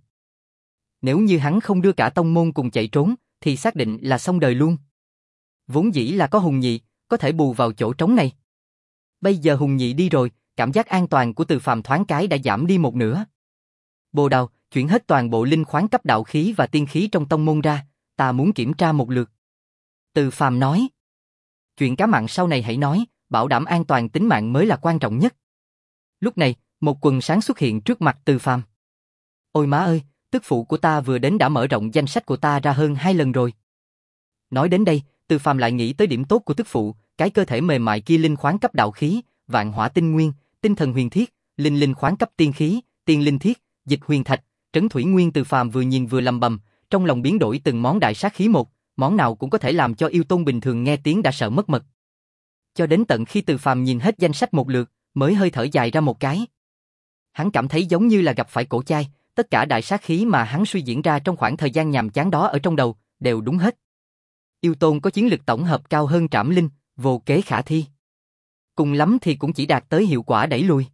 S1: Nếu như hắn không đưa cả tông môn cùng chạy trốn, thì xác định là xong đời luôn. Vốn dĩ là có Hùng nhị, có thể bù vào chỗ trống này. Bây giờ Hùng nhị đi rồi, cảm giác an toàn của Từ Phàm thoáng cái đã giảm đi một nửa. Bồ Đào, chuyển hết toàn bộ linh khoáng cấp đạo khí và tiên khí trong tông môn ra, ta muốn kiểm tra một lượt. Từ Phàm nói. Chuyện cá mặn sau này hãy nói, bảo đảm an toàn tính mạng mới là quan trọng nhất. Lúc này, một quần sáng xuất hiện trước mặt Từ Phàm. Ôi má ơi, tức phụ của ta vừa đến đã mở rộng danh sách của ta ra hơn hai lần rồi. Nói đến đây, Từ Phàm lại nghĩ tới điểm tốt của tức phụ, cái cơ thể mềm mại kia linh khoáng cấp đạo khí, vạn hỏa tinh nguyên, tinh thần huyền thiết, linh linh khoáng cấp tiên khí, tiên linh thiết, dịch huyền thạch, trấn thủy nguyên. Từ Phàm vừa nhìn vừa lầm bầm, trong lòng biến đổi từng món đại sát khí một, món nào cũng có thể làm cho yêu tôn bình thường nghe tiếng đã sợ mất mật. Cho đến tận khi Từ Phàm nhìn hết danh sách một lượt, mới hơi thở dài ra một cái. Hắn cảm thấy giống như là gặp phải cổ chai, tất cả đại sát khí mà hắn suy diễn ra trong khoảng thời gian nhàm chán đó ở trong đầu, đều đúng hết. Yêu tôn có chiến lực tổng hợp cao hơn Trảm Linh, vô kế khả thi. Cùng lắm thì cũng chỉ đạt tới hiệu quả đẩy lùi.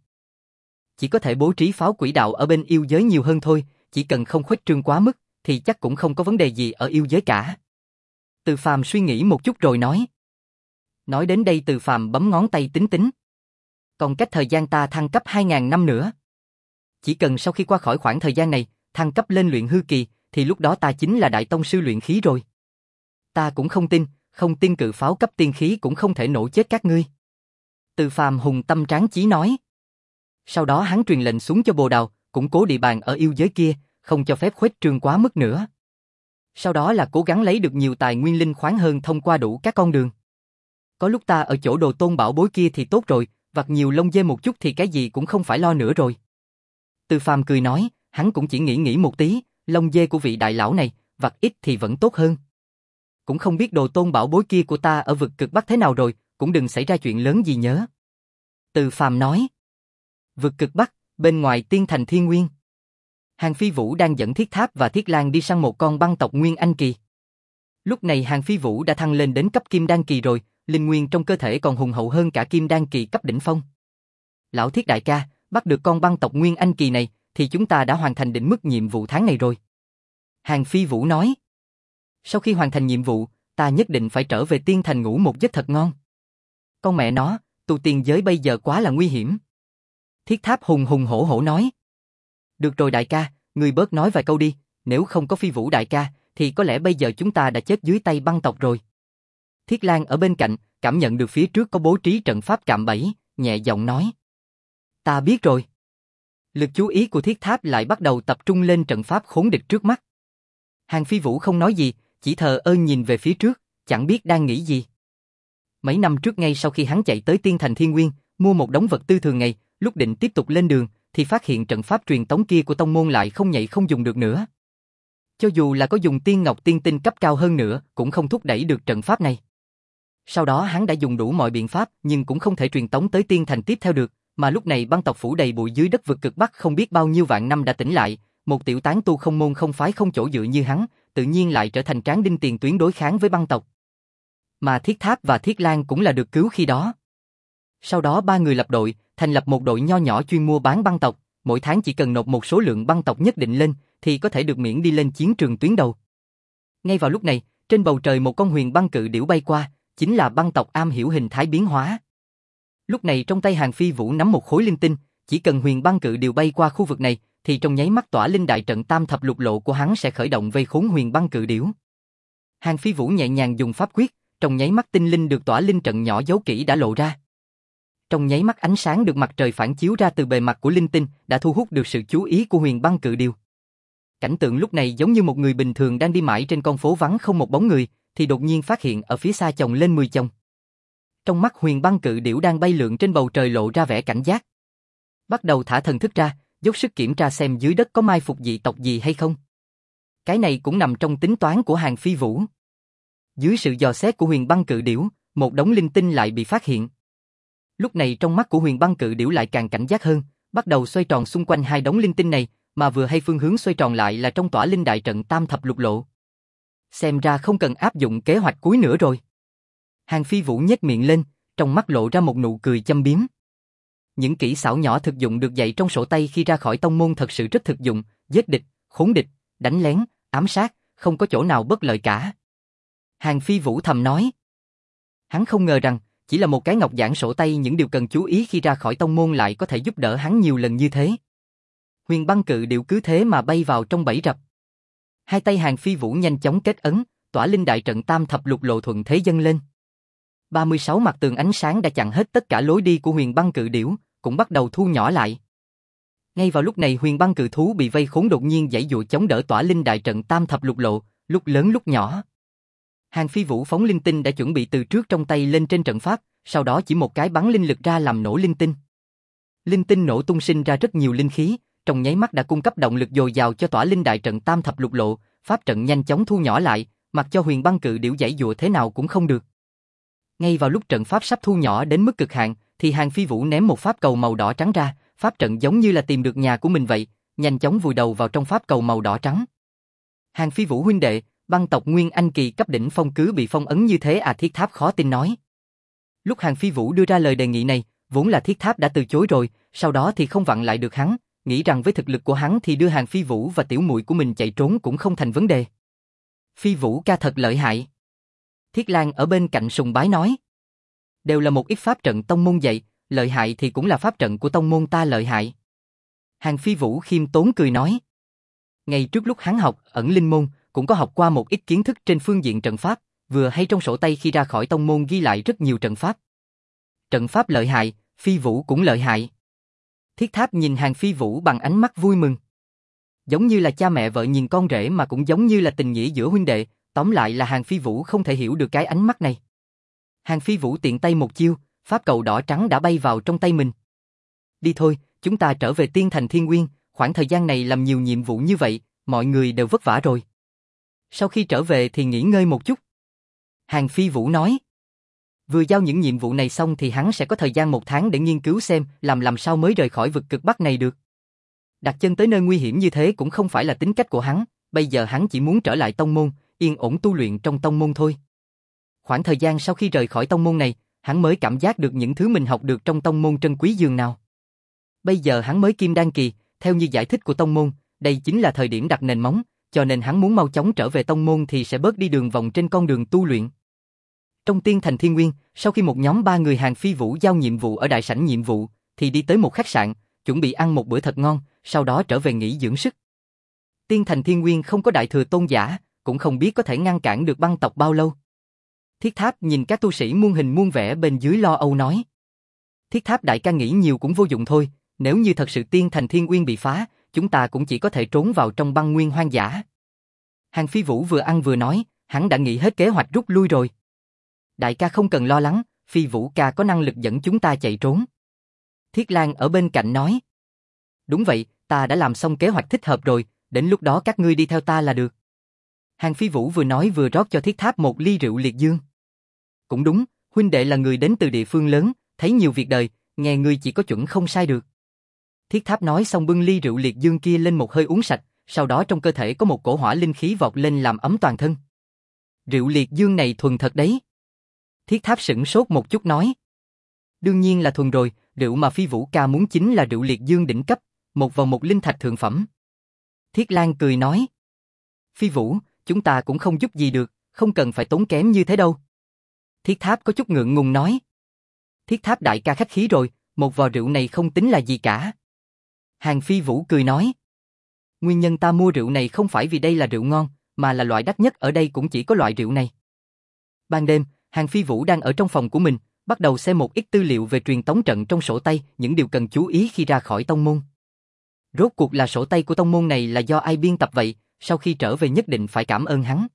S1: Chỉ có thể bố trí pháo quỹ đạo ở bên yêu giới nhiều hơn thôi, chỉ cần không khuếch trương quá mức, thì chắc cũng không có vấn đề gì ở yêu giới cả. Từ Phàm suy nghĩ một chút rồi nói. Nói đến đây Từ Phàm bấm ngón tay tính tính. Còn cách thời gian ta thăng cấp hai nghìn năm nữa. Chỉ cần sau khi qua khỏi khoảng thời gian này, thăng cấp lên luyện hư kỳ, thì lúc đó ta chính là đại tông sư luyện khí rồi. Ta cũng không tin, không tin cự pháo cấp tiên khí cũng không thể nổ chết các ngươi. Từ Phàm hùng tâm tráng chí nói. Sau đó hắn truyền lệnh xuống cho Bồ Đào, củng cố địa bàn ở yêu giới kia, không cho phép khuếch trương quá mức nữa. Sau đó là cố gắng lấy được nhiều tài nguyên linh khoáng hơn thông qua đủ các con đường. Có lúc ta ở chỗ đồ tôn bảo bối kia thì tốt rồi, vặt nhiều lông dê một chút thì cái gì cũng không phải lo nữa rồi. Từ Phàm cười nói, hắn cũng chỉ nghĩ nghĩ một tí, lông dê của vị đại lão này, vặt ít thì vẫn tốt hơn. Cũng không biết đồ tôn bảo bối kia của ta ở vực cực Bắc thế nào rồi, cũng đừng xảy ra chuyện lớn gì nhớ. Từ Phàm nói. Vực cực Bắc, bên ngoài tiên thành Thiên Nguyên. Hàng Phi Vũ đang dẫn Thiết Tháp và Thiết Lang đi săn một con băng tộc Nguyên Anh Kỳ. Lúc này Hàng Phi Vũ đã thăng lên đến cấp Kim Đan Kỳ rồi, linh nguyên trong cơ thể còn hùng hậu hơn cả Kim Đan Kỳ cấp đỉnh phong. Lão Thiết đại ca, bắt được con băng tộc Nguyên Anh Kỳ này, thì chúng ta đã hoàn thành định mức nhiệm vụ tháng này rồi. Hàng Phi Vũ nói. Sau khi hoàn thành nhiệm vụ, ta nhất định phải trở về tiên thành ngủ một giấc thật ngon. Con mẹ nó, tu tiên giới bây giờ quá là nguy hiểm. Thiết Tháp hùng hùng hổ hổ nói. Được rồi đại ca, ngươi bớt nói vài câu đi, nếu không có Phi Vũ đại ca, thì có lẽ bây giờ chúng ta đã chết dưới tay băng tộc rồi. Thiết Lang ở bên cạnh, cảm nhận được phía trước có bố trí trận pháp cạm bẫy, nhẹ giọng nói. Ta biết rồi. Lực chú ý của Thiết Tháp lại bắt đầu tập trung lên trận pháp khốn địch trước mắt. Hàng Phi Vũ không nói gì, chỉ thờ ơ nhìn về phía trước, chẳng biết đang nghĩ gì. Mấy năm trước ngay sau khi hắn chạy tới tiên thành Thiên Nguyên, mua một đống vật tư thường ngày, lúc định tiếp tục lên đường, thì phát hiện trận pháp truyền tống kia của tông môn lại không nhạy không dùng được nữa. Cho dù là có dùng tiên ngọc tiên tinh cấp cao hơn nữa, cũng không thúc đẩy được trận pháp này. Sau đó hắn đã dùng đủ mọi biện pháp, nhưng cũng không thể truyền tống tới tiên thành tiếp theo được, mà lúc này băng tộc phủ đầy bụi dưới đất vực cực Bắc không biết bao nhiêu vạn năm đã tỉnh lại, một tiểu tán tu không môn không phái không chỗ dựa như hắn, tự nhiên lại trở thành tráng đinh tiền tuyến đối kháng với băng tộc. Mà Thiết Tháp và Thiết Lang cũng là được cứu khi đó. Sau đó ba người lập đội, thành lập một đội nho nhỏ chuyên mua bán băng tộc, mỗi tháng chỉ cần nộp một số lượng băng tộc nhất định lên, thì có thể được miễn đi lên chiến trường tuyến đầu. Ngay vào lúc này, trên bầu trời một con huyền băng cự điểu bay qua, chính là băng tộc am hiểu hình thái biến hóa. Lúc này trong tay Hàng Phi Vũ nắm một khối linh tinh, chỉ cần huyền băng cự điểu bay qua khu vực này, thì trong nháy mắt tỏa linh đại trận tam thập lục lộ của hắn sẽ khởi động vây khốn huyền băng cự điểu. Hàng Phi Vũ nhẹ nhàng dùng pháp quyết, trong nháy mắt tinh linh được tỏa linh trận nhỏ giấu kỹ đã lộ ra. Trong nháy mắt ánh sáng được mặt trời phản chiếu ra từ bề mặt của linh tinh đã thu hút được sự chú ý của huyền băng cự điểu. Cảnh tượng lúc này giống như một người bình thường đang đi mãi trên con phố vắng không một bóng người, thì đột nhiên phát hiện ở phía xa chồng lên mười chồng. Trong mắt huyền băng cự điểu đang bay lượn trên bầu trời lộ ra vẻ cảnh giác. Bắt đầu thả thần thức ra, dốc sức kiểm tra xem dưới đất có mai phục dị tộc gì hay không. Cái này cũng nằm trong tính toán của Hàng Phi Vũ. Dưới sự dò xét của huyền băng cự điểu, một đống linh tinh lại bị phát hiện. Lúc này trong mắt của huyền băng cự điểu lại càng cảnh giác hơn, bắt đầu xoay tròn xung quanh hai đống linh tinh này, mà vừa hay phương hướng xoay tròn lại là trong tỏa linh đại trận tam thập lục lộ. Xem ra không cần áp dụng kế hoạch cuối nữa rồi. Hàng Phi Vũ nhếch miệng lên, trong mắt lộ ra một nụ cười châm biếm. Những kỹ xảo nhỏ thực dụng được dạy trong sổ tay khi ra khỏi tông môn thật sự rất thực dụng, giết địch, khốn địch, đánh lén, ám sát, không có chỗ nào bất lợi cả. Hàng Phi Vũ thầm nói. Hắn không ngờ rằng, chỉ là một cái ngọc giản sổ tay những điều cần chú ý khi ra khỏi tông môn lại có thể giúp đỡ hắn nhiều lần như thế. Huyền băng cự điểu cứ thế mà bay vào trong bẫy rập. Hai tay Hàng Phi Vũ nhanh chóng kết ấn, tỏa linh đại trận tam thập lục lộ thuận thế dâng lên. ba mươi sáu mặt tường ánh sáng đã chặn hết tất cả lối đi của huyền băng cự điểu, cũng bắt đầu thu nhỏ lại. Ngay vào lúc này huyền băng cự thú bị vây khốn đột nhiên giãy giụa chống đỡ tỏa linh đại trận tam thập lục lộ, lúc lớn lúc nhỏ. Hàng Phi Vũ phóng linh tinh đã chuẩn bị từ trước trong tay lên trên trận pháp, sau đó chỉ một cái bắn linh lực ra làm nổ linh tinh. Linh tinh nổ tung sinh ra rất nhiều linh khí, trong nháy mắt đã cung cấp động lực dồi dào cho tỏa linh đại trận tam thập lục lộ, pháp trận nhanh chóng thu nhỏ lại, mặc cho huyền băng cự điểu giãy giụa thế nào cũng không được. Ngay vào lúc trận pháp sắp thu nhỏ đến mức cực hạn, thì Hàng Phi Vũ ném một pháp cầu màu đỏ trắng ra, pháp trận giống như là tìm được nhà của mình vậy, nhanh chóng vùi đầu vào trong pháp cầu màu đỏ trắng. Hàng Phi Vũ huynh đệ, Băng tộc Nguyên Anh kỳ cấp đỉnh phong cứ bị phong ấn như thế à? Thiết Tháp khó tin nói. Lúc Hàng Phi Vũ đưa ra lời đề nghị này, vốn là Thiết Tháp đã từ chối rồi, sau đó thì không vặn lại được hắn, nghĩ rằng với thực lực của hắn thì đưa Hàng Phi Vũ và tiểu muội của mình chạy trốn cũng không thành vấn đề. Phi Vũ ca thật lợi hại. Thiết Lang ở bên cạnh sùng bái nói. Đều là một ít pháp trận tông môn dạy, lợi hại thì cũng là pháp trận của tông môn ta lợi hại. Hàng Phi Vũ khiêm tốn cười nói. Ngày trước lúc hắn học ẩn linh môn, cũng có học qua một ít kiến thức trên phương diện trận pháp, vừa hay trong sổ tay khi ra khỏi tông môn ghi lại rất nhiều trận pháp. Trận pháp lợi hại, Phi Vũ cũng lợi hại. Thiết Tháp nhìn Hàng Phi Vũ bằng ánh mắt vui mừng. Giống như là cha mẹ vợ nhìn con rể mà cũng giống như là tình nghĩa giữa huynh đệ, tóm lại là Hàng Phi Vũ không thể hiểu được cái ánh mắt này. Hàng Phi Vũ tiện tay một chiêu, pháp cầu đỏ trắng đã bay vào trong tay mình. Đi thôi, chúng ta trở về Tiên Thành Thiên Nguyên, khoảng thời gian này làm nhiều nhiệm vụ như vậy, mọi người đều vất vả rồi. Sau khi trở về thì nghỉ ngơi một chút. Hàng Phi Vũ nói. Vừa giao những nhiệm vụ này xong thì hắn sẽ có thời gian một tháng để nghiên cứu xem làm làm sao mới rời khỏi vực cực Bắc này được. Đặt chân tới nơi nguy hiểm như thế cũng không phải là tính cách của hắn, bây giờ hắn chỉ muốn trở lại tông môn, yên ổn tu luyện trong tông môn thôi. Khoảng thời gian sau khi rời khỏi tông môn này, hắn mới cảm giác được những thứ mình học được trong tông môn trân quý dường nào. Bây giờ hắn mới kim đan kỳ, theo như giải thích của tông môn, đây chính là thời điểm đặt nền móng, cho nên hắn muốn mau chóng trở về tông môn thì sẽ bớt đi đường vòng trên con đường tu luyện. Trong Tiên Thành Thiên Nguyên, sau khi một nhóm ba người Hàng Phi Vũ giao nhiệm vụ ở đại sảnh nhiệm vụ, thì đi tới một khách sạn, chuẩn bị ăn một bữa thật ngon, sau đó trở về nghỉ dưỡng sức. Tiên Thành Thiên Nguyên không có đại thừa tôn giả, cũng không biết có thể ngăn cản được băng tộc bao lâu. Thiết Tháp nhìn các tu sĩ muôn hình muôn vẻ bên dưới lo âu nói. Thiết Tháp đại ca nghĩ nhiều cũng vô dụng thôi, nếu như thật sự Tiên Thành Thiên Nguyên bị phá, chúng ta cũng chỉ có thể trốn vào trong băng nguyên hoang dã. Hàng Phi Vũ vừa ăn vừa nói, hắn đã nghĩ hết kế hoạch rút lui rồi. Đại ca không cần lo lắng, Phi Vũ ca có năng lực dẫn chúng ta chạy trốn. Thiết Lang ở bên cạnh nói. Đúng vậy, ta đã làm xong kế hoạch thích hợp rồi, đến lúc đó các ngươi đi theo ta là được. Hàng Phi Vũ vừa nói vừa rót cho Thiết Tháp một ly rượu liệt dương. Cũng đúng, huynh đệ là người đến từ địa phương lớn, thấy nhiều việc đời, nghe ngươi chỉ có chuẩn không sai được. Thiết Tháp nói xong bưng ly rượu liệt dương kia lên một hơi uống sạch, sau đó trong cơ thể có một cổ hỏa linh khí vọt lên làm ấm toàn thân. Rượu liệt dương này thuần thật đấy. Thiết Tháp sửng sốt một chút nói. Đương nhiên là thuần rồi, rượu mà Phi Vũ ca muốn chính là rượu liệt dương đỉnh cấp, một vào một linh thạch thượng phẩm. Thiết Lang cười nói. Phi Vũ, chúng ta cũng không giúp gì được, không cần phải tốn kém như thế đâu. Thiết Tháp có chút ngượng ngùng nói. Thiết Tháp đại ca khách khí rồi, một vò rượu này không tính là gì cả. Hàng Phi Vũ cười nói. Nguyên nhân ta mua rượu này không phải vì đây là rượu ngon, mà là loại đắt nhất ở đây cũng chỉ có loại rượu này. Ban đêm, Hàng Phi Vũ đang ở trong phòng của mình, bắt đầu xem một ít tư liệu về truyền tống trận trong sổ tay, những điều cần chú ý khi ra khỏi tông môn. Rốt cuộc là sổ tay của tông môn này là do ai biên tập vậy, sau khi trở về nhất định phải cảm ơn hắn.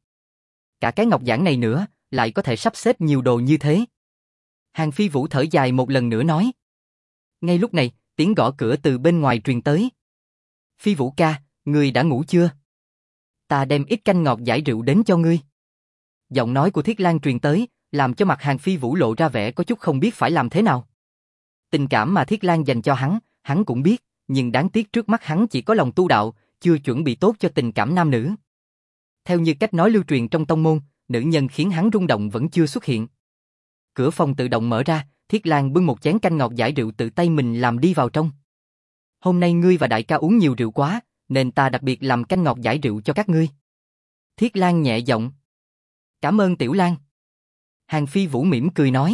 S1: Cả cái ngọc giản này nữa, lại có thể sắp xếp nhiều đồ như thế. Hàng Phi Vũ thở dài một lần nữa nói. Ngay lúc này, tiếng gõ cửa từ bên ngoài truyền tới. Phi Vũ ca, ngươi đã ngủ chưa? Ta đem ít canh ngọt giải rượu đến cho ngươi. Giọng nói của Thiết Lang truyền tới, làm cho mặt Hàng Phi Vũ lộ ra vẻ có chút không biết phải làm thế nào. Tình cảm mà Thiết Lang dành cho hắn, hắn cũng biết, nhưng đáng tiếc trước mắt hắn chỉ có lòng tu đạo, chưa chuẩn bị tốt cho tình cảm nam nữ. Theo như cách nói lưu truyền trong tông môn, nữ nhân khiến hắn rung động vẫn chưa xuất hiện. Cửa phòng tự động mở ra, Thiết Lang bưng một chén canh ngọt giải rượu tự tay mình làm đi vào trong. Hôm nay ngươi và đại ca uống nhiều rượu quá, nên ta đặc biệt làm canh ngọt giải rượu cho các ngươi. Thiết Lang nhẹ giọng. Cảm ơn Tiểu Lang. Hàng Phi Vũ mỉm cười nói.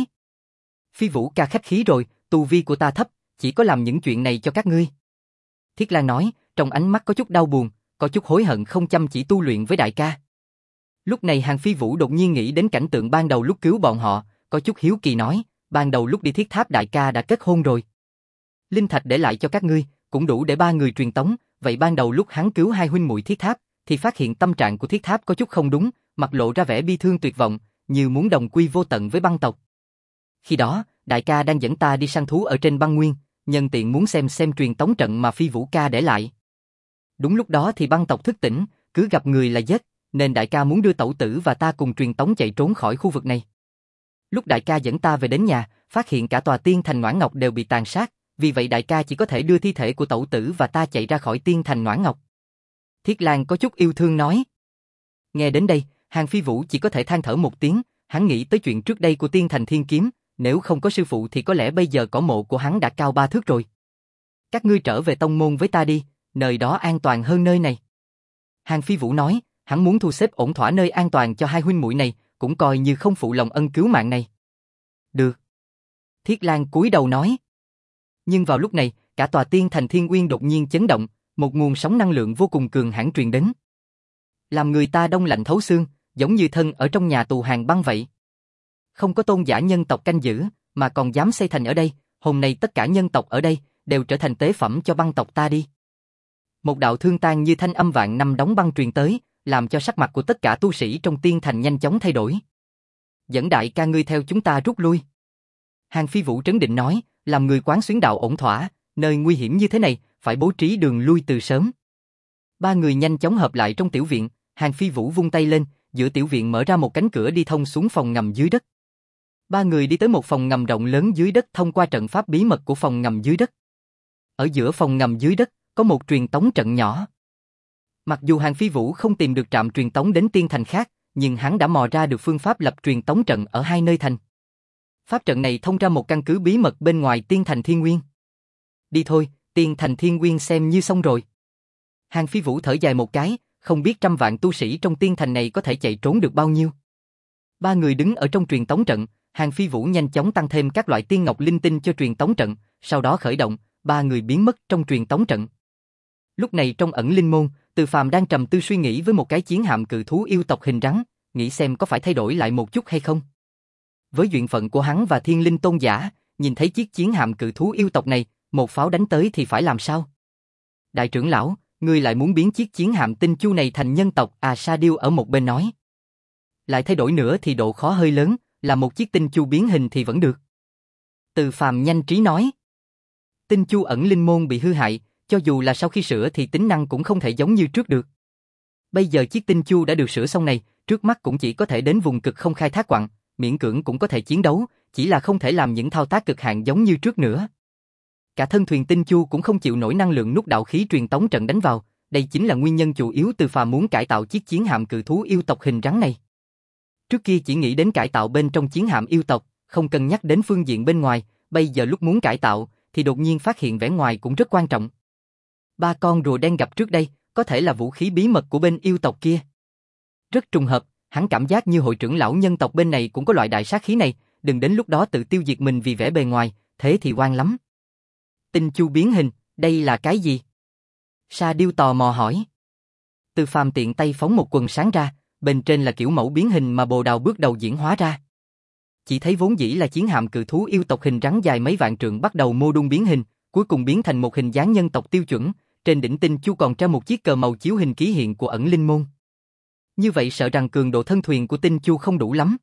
S1: Phi Vũ ca khách khí rồi, tu vi của ta thấp, chỉ có làm những chuyện này cho các ngươi. Thiết Lang nói, trong ánh mắt có chút đau buồn, có chút hối hận không chăm chỉ tu luyện với đại ca. Lúc này Hàng Phi Vũ đột nhiên nghĩ đến cảnh tượng ban đầu lúc cứu bọn họ, có chút hiếu kỳ nói, ban đầu lúc đi Thiết Tháp đại ca đã kết hôn rồi. Linh thạch để lại cho các ngươi, cũng đủ để ba người truyền tống, vậy ban đầu lúc hắn cứu hai huynh muội Thiết Tháp, thì phát hiện tâm trạng của Thiết Tháp có chút không đúng, mặt lộ ra vẻ bi thương tuyệt vọng, như muốn đồng quy vô tận với băng tộc. Khi đó, đại ca đang dẫn ta đi săn thú ở trên băng nguyên, nhân tiện muốn xem xem truyền tống trận mà Phi Vũ ca để lại. Đúng lúc đó thì băng tộc thức tỉnh, cứ gặp người là giết, nên đại ca muốn đưa tẩu tử và ta cùng truyền tống chạy trốn khỏi khu vực này. Lúc đại ca dẫn ta về đến nhà, phát hiện cả tòa tiên thành Noãn Ngọc đều bị tàn sát, vì vậy đại ca chỉ có thể đưa thi thể của tẩu tử và ta chạy ra khỏi tiên thành Noãn Ngọc. Thiết Lang có chút yêu thương nói. Nghe đến đây, Hàng Phi Vũ chỉ có thể than thở một tiếng, hắn nghĩ tới chuyện trước đây của Tiên Thành Thiên Kiếm, nếu không có sư phụ thì có lẽ bây giờ cỏ mộ của hắn đã cao ba thước rồi. Các ngươi trở về tông môn với ta đi, nơi đó an toàn hơn nơi này. Hàng Phi Vũ nói, hắn muốn thu xếp ổn thỏa nơi an toàn cho hai huynh muội này, cũng coi như không phụ lòng ân cứu mạng này. Được. Thiết Lan cúi đầu nói. Nhưng vào lúc này, cả tòa Tiên Thành Thiên Uyên đột nhiên chấn động, một nguồn sóng năng lượng vô cùng cường hãn truyền đến. Làm người ta đông lạnh thấu xương, giống như thân ở trong nhà tù hàng băng vậy. Không có tôn giả nhân tộc canh giữ, mà còn dám xây thành ở đây, hôm nay tất cả nhân tộc ở đây đều trở thành tế phẩm cho băng tộc ta đi. Một đạo thương tan như thanh âm vạn năm đóng băng truyền tới, làm cho sắc mặt của tất cả tu sĩ trong Tiên Thành nhanh chóng thay đổi. Dẫn đại ca ngươi theo chúng ta rút lui. Hàng Phi Vũ trấn định nói, làm người quán xuyến đạo ổn thỏa, nơi nguy hiểm như thế này, phải bố trí đường lui từ sớm. Ba người nhanh chóng hợp lại trong tiểu viện, Hàng Phi Vũ vung tay lên, giữa tiểu viện mở ra một cánh cửa đi thông xuống phòng ngầm dưới đất. Ba người đi tới một phòng ngầm rộng lớn dưới đất thông qua trận pháp bí mật của phòng ngầm dưới đất. Ở giữa phòng ngầm dưới đất, có một truyền tống trận nhỏ. Mặc dù Hàng Phi Vũ không tìm được trạm truyền tống đến Tiên Thành khác, nhưng hắn đã mò ra được phương pháp lập truyền tống trận ở hai nơi thành. Pháp trận này thông ra một căn cứ bí mật bên ngoài Tiên Thành Thiên Nguyên. Đi thôi, Tiên Thành Thiên Nguyên xem như xong rồi. Hàng Phi Vũ thở dài một cái, không biết trăm vạn tu sĩ trong Tiên Thành này có thể chạy trốn được bao nhiêu. Ba người đứng ở trong truyền tống trận, Hàng Phi Vũ nhanh chóng tăng thêm các loại tiên ngọc linh tinh cho truyền tống trận, sau đó khởi động, ba người biến mất trong truyền tống trận. Lúc này trong ẩn linh môn, Từ Phàm đang trầm tư suy nghĩ với một cái chiến hạm cự thú yêu tộc hình rắn, nghĩ xem có phải thay đổi lại một chút hay không. Với duyên phận của hắn và Thiên Linh Tôn giả, nhìn thấy chiếc chiến hạm cự thú yêu tộc này, một pháo đánh tới thì phải làm sao? Đại trưởng lão, ngươi lại muốn biến chiếc chiến hạm tinh chu này thành nhân tộc? À, Sa Điêu ở một bên nói. Lại thay đổi nữa thì độ khó hơi lớn, là một chiếc tinh chu biến hình thì vẫn được. Từ Phàm nhanh trí nói. Tinh chu ẩn linh môn bị hư hại, cho dù là sau khi sửa thì tính năng cũng không thể giống như trước được. Bây giờ chiếc tinh chu đã được sửa xong này, trước mắt cũng chỉ có thể đến vùng cực không khai thác quặng, miễn cưỡng cũng có thể chiến đấu, chỉ là không thể làm những thao tác cực hạn giống như trước nữa. Cả thân thuyền tinh chu cũng không chịu nổi năng lượng nút đạo khí truyền tống trận đánh vào, đây chính là nguyên nhân chủ yếu Từ Phàm muốn cải tạo chiếc chiến hạm cự thú yêu tộc hình rắn này. Trước kia chỉ nghĩ đến cải tạo bên trong chiến hạm yêu tộc, không cân nhắc đến phương diện bên ngoài, bây giờ lúc muốn cải tạo thì đột nhiên phát hiện vẻ ngoài cũng rất quan trọng. Ba con rùa đen gặp trước đây, có thể là vũ khí bí mật của bên yêu tộc kia. Rất trùng hợp, hắn cảm giác như hội trưởng lão nhân tộc bên này cũng có loại đại sát khí này, đừng đến lúc đó tự tiêu diệt mình vì vẻ bề ngoài, thế thì oan lắm. Tinh chu biến hình, đây là cái gì? Sa Điêu tò mò hỏi. Từ Phàm tiện tay phóng một quần sáng ra, bên trên là kiểu mẫu biến hình mà Bồ Đào bước đầu diễn hóa ra. Chỉ thấy vốn dĩ là chiến hạm cự thú yêu tộc hình rắn dài mấy vạn trượng bắt đầu mô đun biến hình, cuối cùng biến thành một hình dáng nhân tộc tiêu chuẩn, trên đỉnh tinh chu còn treo một chiếc cờ màu chiếu hình ký hiện của ẩn linh môn. Như vậy sợ rằng cường độ thân thuyền của tinh chu không đủ lắm.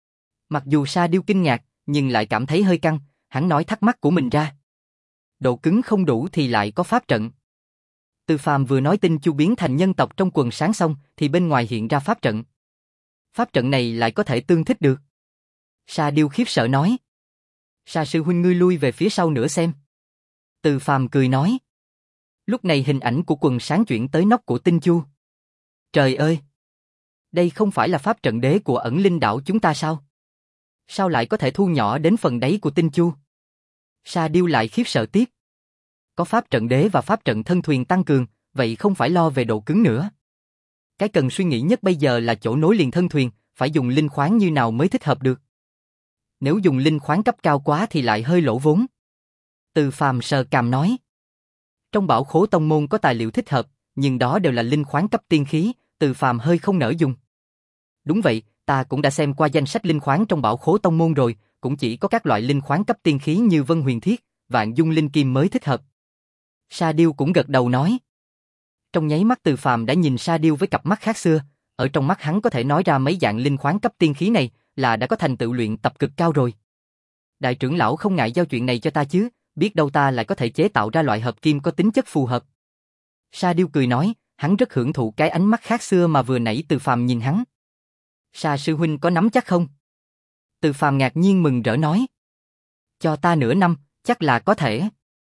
S1: Mặc dù Sa Điêu kinh ngạc, nhưng lại cảm thấy hơi căng, hắn nói thắc mắc của mình ra. Độ cứng không đủ thì lại có pháp trận. Từ Phàm vừa nói tinh chu biến thành nhân tộc trong quần sáng xong, thì bên ngoài hiện ra pháp trận. Pháp trận này lại có thể tương thích được. Sa Điêu khiếp sợ nói. Sa sư huynh ngươi lui về phía sau nữa xem. Từ Phàm cười nói. Lúc này hình ảnh của quần sáng chuyển tới nóc của tinh chu. Trời ơi! Đây không phải là pháp trận đế của ẩn linh đảo chúng ta sao? Sao lại có thể thu nhỏ đến phần đáy của tinh chu? Sa Điêu lại khiếp sợ tiếp. Có pháp trận đế và pháp trận thân thuyền tăng cường, vậy không phải lo về độ cứng nữa. Cái cần suy nghĩ nhất bây giờ là chỗ nối liền thân thuyền, phải dùng linh khoáng như nào mới thích hợp được. Nếu dùng linh khoáng cấp cao quá thì lại hơi lỗ vốn. Từ Phàm sờ cằm nói. Trong bảo khố tông môn có tài liệu thích hợp, nhưng đó đều là linh khoáng cấp tiên khí, Từ Phàm hơi không nỡ dùng. Đúng vậy, ta cũng đã xem qua danh sách linh khoáng trong bảo khố tông môn rồi, cũng chỉ có các loại linh khoáng cấp tiên khí như Vân Huyền Thiết, Vạn Dung Linh Kim mới thích hợp. Sa Điêu cũng gật đầu nói. Trong nháy mắt Từ Phàm đã nhìn Sa Điêu với cặp mắt khác xưa, ở trong mắt hắn có thể nói ra mấy dạng linh khoáng cấp tiên khí này là đã có thành tựu luyện tập cực cao rồi. Đại trưởng lão không ngại giao chuyện này cho ta chứ, biết đâu ta lại có thể chế tạo ra loại hợp kim có tính chất phù hợp. Sa Điêu cười nói, hắn rất hưởng thụ cái ánh mắt khác xưa mà vừa nãy Từ Phàm nhìn hắn. Sa sư huynh có nắm chắc không? Từ Phàm ngạc nhiên mừng rỡ nói. Cho ta nửa năm, chắc là có thể.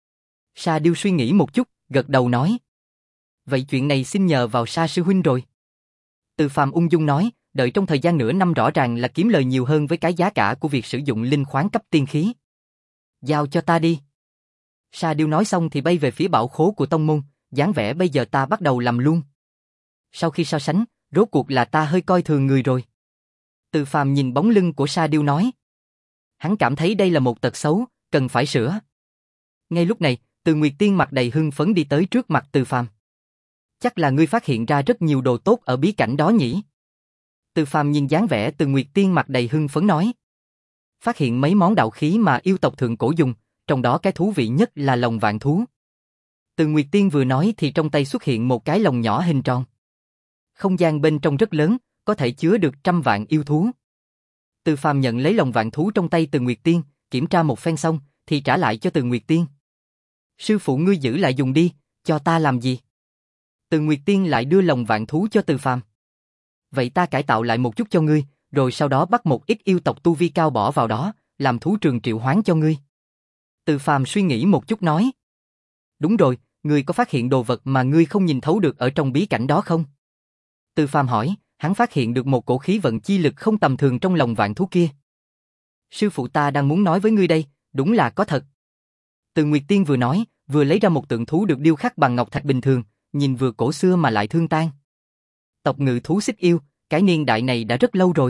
S1: Sa Điêu suy nghĩ một chút, gật đầu nói. Vậy chuyện này xin nhờ vào Sa sư huynh rồi. Từ Phàm ung dung nói, đợi trong thời gian nửa năm rõ ràng là kiếm lời nhiều hơn với cái giá cả của việc sử dụng linh khoáng cấp tiên khí. Giao cho ta đi. Sa Điêu nói xong thì bay về phía bảo khố của tông môn, dáng vẻ bây giờ ta bắt đầu làm luôn. Sau khi so sánh, rốt cuộc là ta hơi coi thường người rồi. Từ Phàm nhìn bóng lưng của Sa Điêu nói. Hắn cảm thấy đây là một tật xấu, cần phải sửa. Ngay lúc này, Từ Nguyệt Tiên mặt đầy hưng phấn đi tới trước mặt Từ Phàm. Chắc là ngươi phát hiện ra rất nhiều đồ tốt ở bí cảnh đó nhỉ? Từ Phàm nhìn dáng vẻ Từ Nguyệt Tiên mặt đầy hưng phấn nói. Phát hiện mấy món đạo khí mà yêu tộc thượng cổ dùng, trong đó cái thú vị nhất là lồng vạn thú. Từ Nguyệt Tiên vừa nói thì trong tay xuất hiện một cái lồng nhỏ hình tròn. Không gian bên trong rất lớn, có thể chứa được trăm vạn yêu thú. Từ Phàm nhận lấy lồng vạn thú trong tay Từ Nguyệt Tiên, kiểm tra một phen xong, thì trả lại cho Từ Nguyệt Tiên. Sư phụ ngươi giữ lại dùng đi, cho ta làm gì? Từ Nguyệt Tiên lại đưa lồng vạn thú cho Từ Phàm. Vậy ta cải tạo lại một chút cho ngươi, rồi sau đó bắt một ít yêu tộc tu vi cao bỏ vào đó, làm thú trường triệu hoán cho ngươi. Từ Phàm suy nghĩ một chút nói. Đúng rồi, ngươi có phát hiện đồ vật mà ngươi không nhìn thấu được ở trong bí cảnh đó không? Từ Phàm hỏi, hắn phát hiện được một cổ khí vận chi lực không tầm thường trong lồng vạn thú kia. Sư phụ ta đang muốn nói với ngươi đây, đúng là có thật. Từ Nguyệt Tiên vừa nói, vừa lấy ra một tượng thú được điêu khắc bằng ngọc thạch bình thường, nhìn vừa cổ xưa mà lại thương tan. Tộc ngự thú xích yêu, cái niên đại này đã rất lâu rồi.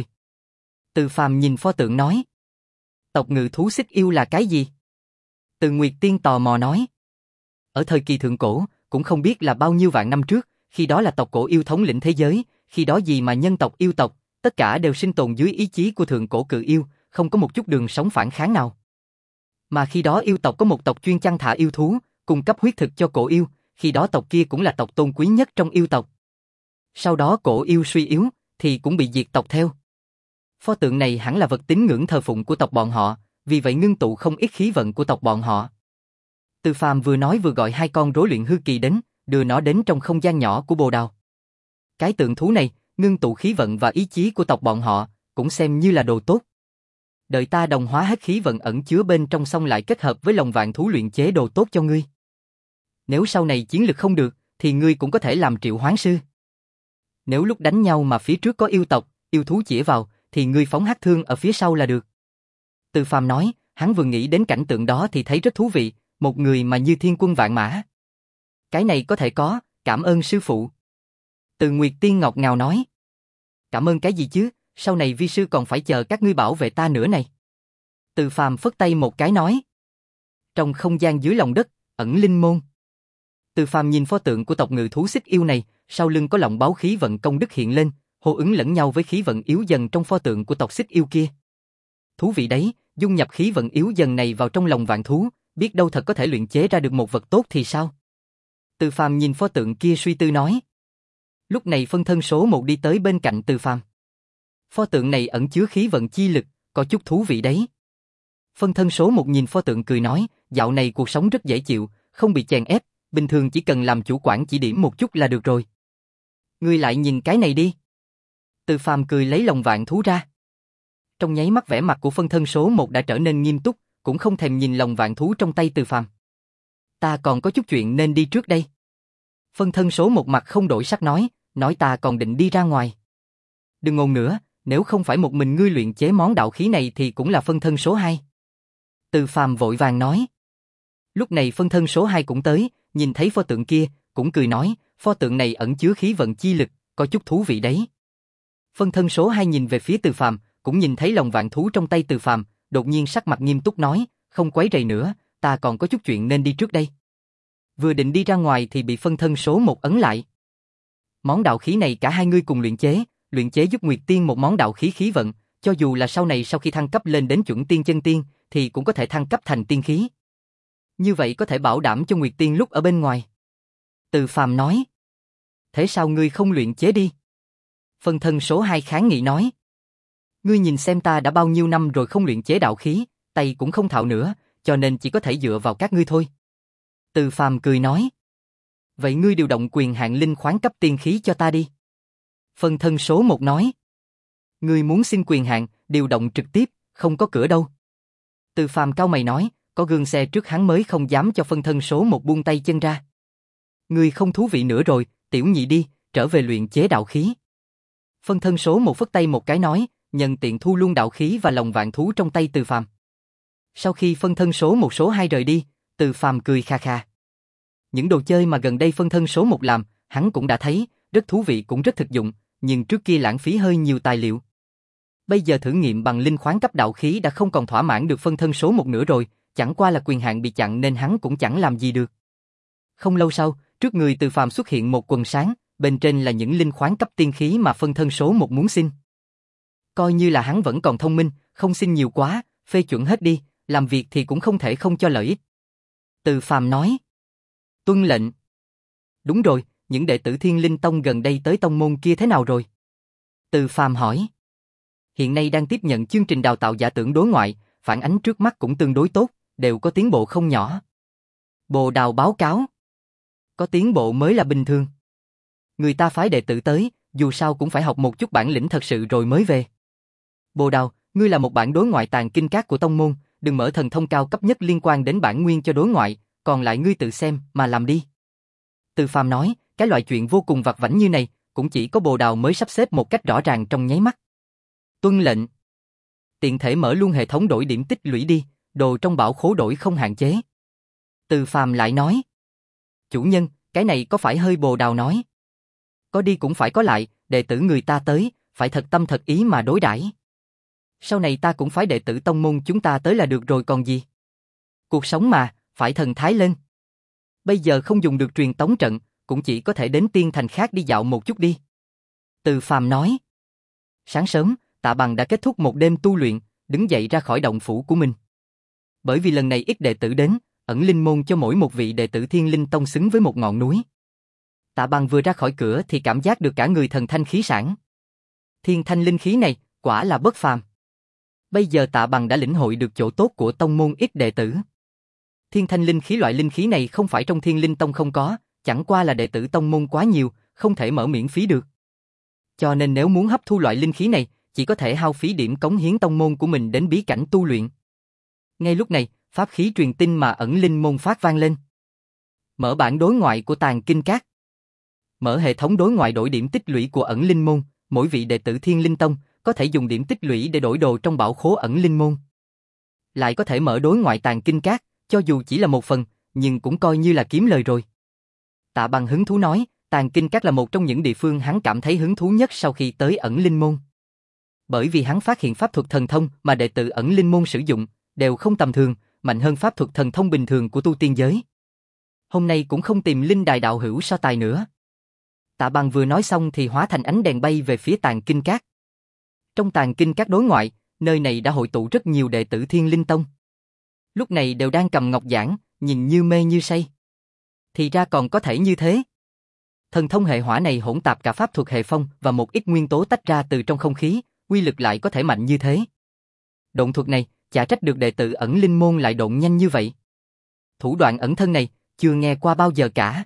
S1: Từ Phàm nhìn pho tượng nói. Tộc ngự thú xích yêu là cái gì? Từ Nguyệt Tiên tò mò nói. Ở thời kỳ thượng cổ, cũng không biết là bao nhiêu vạn năm trước, khi đó là tộc cổ yêu thống lĩnh thế giới, khi đó gì mà nhân tộc yêu tộc, tất cả đều sinh tồn dưới ý chí của thượng cổ cự yêu, không có một chút đường sống phản kháng nào. Mà khi đó yêu tộc có một tộc chuyên chăn thả yêu thú, cung cấp huyết thực cho cổ yêu, khi đó tộc kia cũng là tộc tôn quý nhất trong yêu tộc. Sau đó cổ yêu suy yếu, thì cũng bị diệt tộc theo. Pho tượng này hẳn là vật tín ngưỡng thờ phụng của tộc bọn họ, vì vậy ngưng tụ không ít khí vận của tộc bọn họ. Từ Phàm vừa nói vừa gọi hai con rối luyện hư kỳ đến, đưa nó đến trong không gian nhỏ của bồ đào. Cái tượng thú này, ngưng tụ khí vận và ý chí của tộc bọn họ, cũng xem như là đồ tốt. Đợi ta đồng hóa hết khí vận ẩn chứa bên trong xong lại kết hợp với lồng vạn thú luyện chế đồ tốt cho ngươi. Nếu sau này chiến lực không được, thì ngươi cũng có thể làm triệu hoán sư. Nếu lúc đánh nhau mà phía trước có yêu tộc, yêu thú chĩa vào, thì ngươi phóng hắc thương ở phía sau là được. Từ Phàm nói, hắn vừa nghĩ đến cảnh tượng đó thì thấy rất thú vị, một người mà như thiên quân vạn mã. Cái này có thể có, cảm ơn sư phụ. Từ Nguyệt Tiên ngọt ngào nói. Cảm ơn cái gì chứ, sau này vi sư còn phải chờ các ngươi bảo vệ ta nữa này. Từ Phàm phất tay một cái nói. Trong không gian dưới lòng đất, ẩn linh môn. Từ Phàm nhìn pho tượng của tộc ngự thú xích yêu này, sau lưng có lọng báo khí vận công đức hiện lên, hô ứng lẫn nhau với khí vận yếu dần trong pho tượng của tộc xích yêu kia. Thú vị đấy, dung nhập khí vận yếu dần này vào trong lòng vạn thú, biết đâu thật có thể luyện chế ra được một vật tốt thì sao? Từ Phàm nhìn pho tượng kia suy tư nói. Lúc này phân thân số một đi tới bên cạnh Từ Phàm. Pho tượng này ẩn chứa khí vận chi lực, có chút thú vị đấy. Phân thân số một nhìn pho tượng cười nói, dạo này cuộc sống rất dễ chịu, không bị chèn ép, bình thường chỉ cần làm chủ quản chỉ điểm một chút là được rồi. Ngươi lại nhìn cái này đi. Từ Phàm cười lấy lồng vạn thú ra. Trong nháy mắt vẻ mặt của phân thân số một đã trở nên nghiêm túc, cũng không thèm nhìn lồng vạn thú trong tay Từ Phàm. Ta còn có chút chuyện nên đi trước đây. Phân thân số một mặt không đổi sắc nói, nói ta còn định đi ra ngoài. Đừng ngôn nữa, nếu không phải một mình ngươi luyện chế món đạo khí này thì cũng là phân thân số hai. Từ Phàm vội vàng nói. Lúc này phân thân số hai cũng tới, nhìn thấy pho tượng kia, cũng cười nói, pho tượng này ẩn chứa khí vận chi lực, có chút thú vị đấy. Phân thân số hai nhìn về phía Từ Phàm, cũng nhìn thấy lồng vạn thú trong tay Từ Phàm, đột nhiên sắc mặt nghiêm túc nói, không quấy rầy nữa, ta còn có chút chuyện nên đi trước đây. Vừa định đi ra ngoài thì bị phân thân số một ấn lại. Món đạo khí này cả hai ngươi cùng luyện chế, luyện chế giúp Nguyệt Tiên một món đạo khí khí vận, cho dù là sau này sau khi thăng cấp lên đến chuẩn tiên chân tiên, thì cũng có thể thăng cấp thành tiên khí. Như vậy có thể bảo đảm cho Nguyệt Tiên lúc ở bên ngoài. Từ Phàm nói. Thế sao ngươi không luyện chế đi? Phân thân số hai kháng nghị nói. Ngươi nhìn xem ta đã bao nhiêu năm rồi không luyện chế đạo khí, tay cũng không thạo nữa, cho nên chỉ có thể dựa vào các ngươi thôi. Từ Phàm cười nói. Vậy ngươi điều động quyền hạn linh khoáng cấp tiên khí cho ta đi. Phân thân số một nói. Ngươi muốn xin quyền hạn, điều động trực tiếp, không có cửa đâu. Từ Phàm cau mày nói, có gương xe trước hắn mới không dám cho phân thân số một buông tay chân ra. Ngươi không thú vị nữa rồi, tiểu nhị đi, trở về luyện chế đạo khí. Phân thân số một phất tay một cái nói, nhân tiện thu luôn đạo khí và lòng vạn thú trong tay Từ Phàm. Sau khi phân thân số một số hai rời đi, Từ Phàm cười kha kha. Những đồ chơi mà gần đây phân thân số một làm, hắn cũng đã thấy, rất thú vị cũng rất thực dụng, nhưng trước kia lãng phí hơi nhiều tài liệu. Bây giờ thử nghiệm bằng linh khoáng cấp đạo khí đã không còn thỏa mãn được phân thân số một nữa rồi, chẳng qua là quyền hạn bị chặn nên hắn cũng chẳng làm gì được. Không lâu sau, trước người Từ Phàm xuất hiện một quần sáng, bên trên là những linh khoáng cấp tiên khí mà phân thân số một muốn xin. Coi như là hắn vẫn còn thông minh, không xin nhiều quá, phê chuẩn hết đi, làm việc thì cũng không thể không cho lợi ích. Từ Phàm nói. Tuân lệnh. Đúng rồi, những đệ tử Thiên Linh Tông gần đây tới tông môn kia thế nào rồi? Từ Phàm hỏi. Hiện nay đang tiếp nhận chương trình đào tạo giả tưởng đối ngoại, phản ánh trước mắt cũng tương đối tốt, đều có tiến bộ không nhỏ. Bồ Đào báo cáo. Có tiến bộ mới là bình thường. Người ta phái đệ tử tới, dù sao cũng phải học một chút bản lĩnh thật sự rồi mới về. Bồ Đào, ngươi là một bản đối ngoại tàng kinh các của tông môn, đừng mở thần thông cao cấp nhất liên quan đến bản nguyên cho đối ngoại, còn lại ngươi tự xem mà làm đi. Từ Phàm nói, cái loại chuyện vô cùng vặt vãnh như này, cũng chỉ có Bồ Đào mới sắp xếp một cách rõ ràng trong nháy mắt. Tuân lệnh. Tiện thể mở luôn hệ thống đổi điểm tích lũy đi, đồ trong bảo khố đổi không hạn chế. Từ Phàm lại nói. Chủ nhân, cái này có phải hơi Bồ Đào nói. Có đi cũng phải có lại, đệ tử người ta tới, phải thật tâm thật ý mà đối đãi. Sau này ta cũng phải đệ tử tông môn chúng ta tới là được rồi còn gì. Cuộc sống mà, phải thần thái lên. Bây giờ không dùng được truyền tống trận, cũng chỉ có thể đến tiên thành khác đi dạo một chút đi. Từ Phàm nói. Sáng sớm, Tạ Bằng đã kết thúc một đêm tu luyện, đứng dậy ra khỏi động phủ của mình. Bởi vì lần này ít đệ tử đến, ẩn linh môn cho mỗi một vị đệ tử Thiên Linh Tông xứng với một ngọn núi. Tạ Bằng vừa ra khỏi cửa thì cảm giác được cả người thần thanh khí sảng. Thiên thanh linh khí này, quả là bất phàm. Bây giờ Tạ Bằng đã lĩnh hội được chỗ tốt của tông môn ít đệ tử. Thiên thanh linh khí loại linh khí này không phải trong Thiên Linh Tông không có, chẳng qua là đệ tử tông môn quá nhiều, không thể mở miễn phí được. Cho nên nếu muốn hấp thu loại linh khí này, chỉ có thể hao phí điểm cống hiến tông môn của mình đến bí cảnh tu luyện. Ngay lúc này, pháp khí truyền tin mà ẩn linh môn phát vang lên. Mở bản đối ngoại của tàng kinh các. Mở hệ thống đối ngoại đổi điểm tích lũy của ẩn linh môn, mỗi vị đệ tử Thiên Linh Tông có thể dùng điểm tích lũy để đổi đồ trong bảo khố ẩn linh môn. Lại có thể mở đối ngoại tàng kinh các, cho dù chỉ là một phần, nhưng cũng coi như là kiếm lời rồi. Tạ Bằng hứng thú nói, tàng kinh các là một trong những địa phương hắn cảm thấy hứng thú nhất sau khi tới ẩn linh môn. Bởi vì hắn phát hiện pháp thuật thần thông mà đệ tử ẩn linh môn sử dụng, đều không tầm thường, mạnh hơn pháp thuật thần thông bình thường của tu tiên giới. Hôm nay cũng không tìm linh đài đạo hữu so tài nữa. Tạ Bằng vừa nói xong thì hóa thành ánh đèn bay về phía tàng kinh các. Trong tàng kinh các đối ngoại, nơi này đã hội tụ rất nhiều đệ tử Thiên Linh Tông. Lúc này đều đang cầm ngọc giảng, nhìn như mê như say. Thì ra còn có thể như thế. Thần thông hệ hỏa này hỗn tạp cả pháp thuật hệ phong và một ít nguyên tố tách ra từ trong không khí, uy lực lại có thể mạnh như thế. Độn thuật này, chả trách được đệ tử ẩn linh môn lại độn nhanh như vậy. Thủ đoạn ẩn thân này, chưa nghe qua bao giờ cả.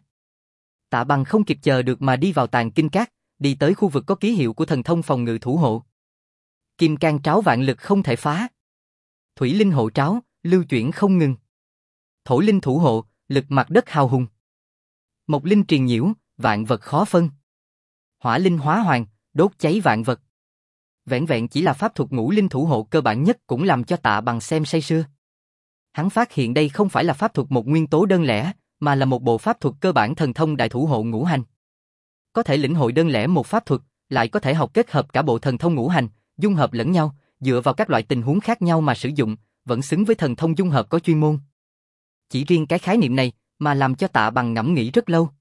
S1: Tạ Bằng không kịp chờ được mà đi vào tàng kinh các, đi tới khu vực có ký hiệu của thần thông phòng ngự thủ hộ. Kim cang tráo vạn lực không thể phá. Thủy linh hộ tráo, lưu chuyển không ngừng. Thổ linh thủ hộ, lực mặt đất hào hùng. Mộc linh triền nhiễu, vạn vật khó phân. Hỏa linh hóa hoàng, đốt cháy vạn vật. Vẹn vẹn chỉ là pháp thuật ngũ linh thủ hộ cơ bản nhất cũng làm cho Tạ Bằng xem say sưa. Hắn phát hiện đây không phải là pháp thuật một nguyên tố đơn lẻ, mà là một bộ pháp thuật cơ bản thần thông đại thủ hộ ngũ hành. Có thể lĩnh hội đơn lẻ một pháp thuật, lại có thể học kết hợp cả bộ thần thông ngũ hành, dung hợp lẫn nhau, dựa vào các loại tình huống khác nhau mà sử dụng, vẫn xứng với thần thông dung hợp có chuyên môn. Chỉ riêng cái khái niệm này mà làm cho Tạ Bằng ngẫm nghĩ rất lâu.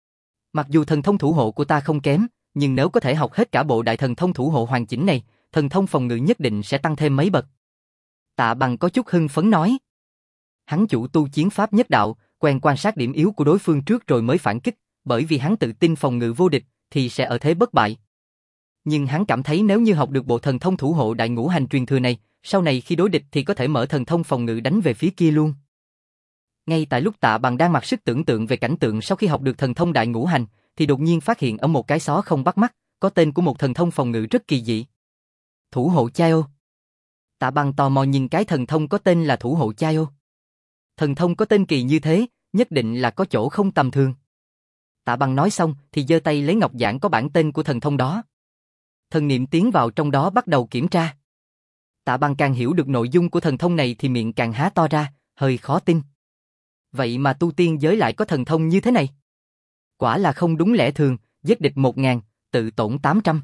S1: Mặc dù thần thông thủ hộ của ta không kém, nhưng nếu có thể học hết cả bộ đại thần thông thủ hộ hoàn chỉnh này, thần thông phòng ngự nhất định sẽ tăng thêm mấy bậc. Tạ Bằng có chút hưng phấn nói. Hắn chủ tu chiến pháp nhất đạo, quen quan sát điểm yếu của đối phương trước rồi mới phản kích, bởi vì hắn tự tin phòng ngự vô địch, thì sẽ ở thế bất bại. Nhưng hắn cảm thấy nếu như học được bộ thần thông thủ hộ đại ngũ hành truyền thừa này, sau này khi đối địch thì có thể mở thần thông phòng ngự đánh về phía kia luôn. Ngay tại lúc Tạ Bằng đang mặc sức tưởng tượng về cảnh tượng sau khi học được thần thông đại ngũ hành, thì đột nhiên phát hiện ở một cái xó không bắt mắt, có tên của một thần thông phòng ngự rất kỳ dị. Thủ hộ Chaeo. Tạ Bằng tò mò nhìn cái thần thông có tên là thủ hộ Chaeo. Thần thông có tên kỳ như thế, nhất định là có chỗ không tầm thường. Tạ Bằng nói xong thì giơ tay lấy ngọc giản có bản tên của thần thông đó. Thần niệm tiến vào trong đó bắt đầu kiểm tra. Tạ Băng càng hiểu được nội dung của thần thông này thì miệng càng há to ra, hơi khó tin. Vậy mà tu tiên giới lại có thần thông như thế này? Quả là không đúng lẽ thường, giết địch một ngàn, tự tổn tám trăm.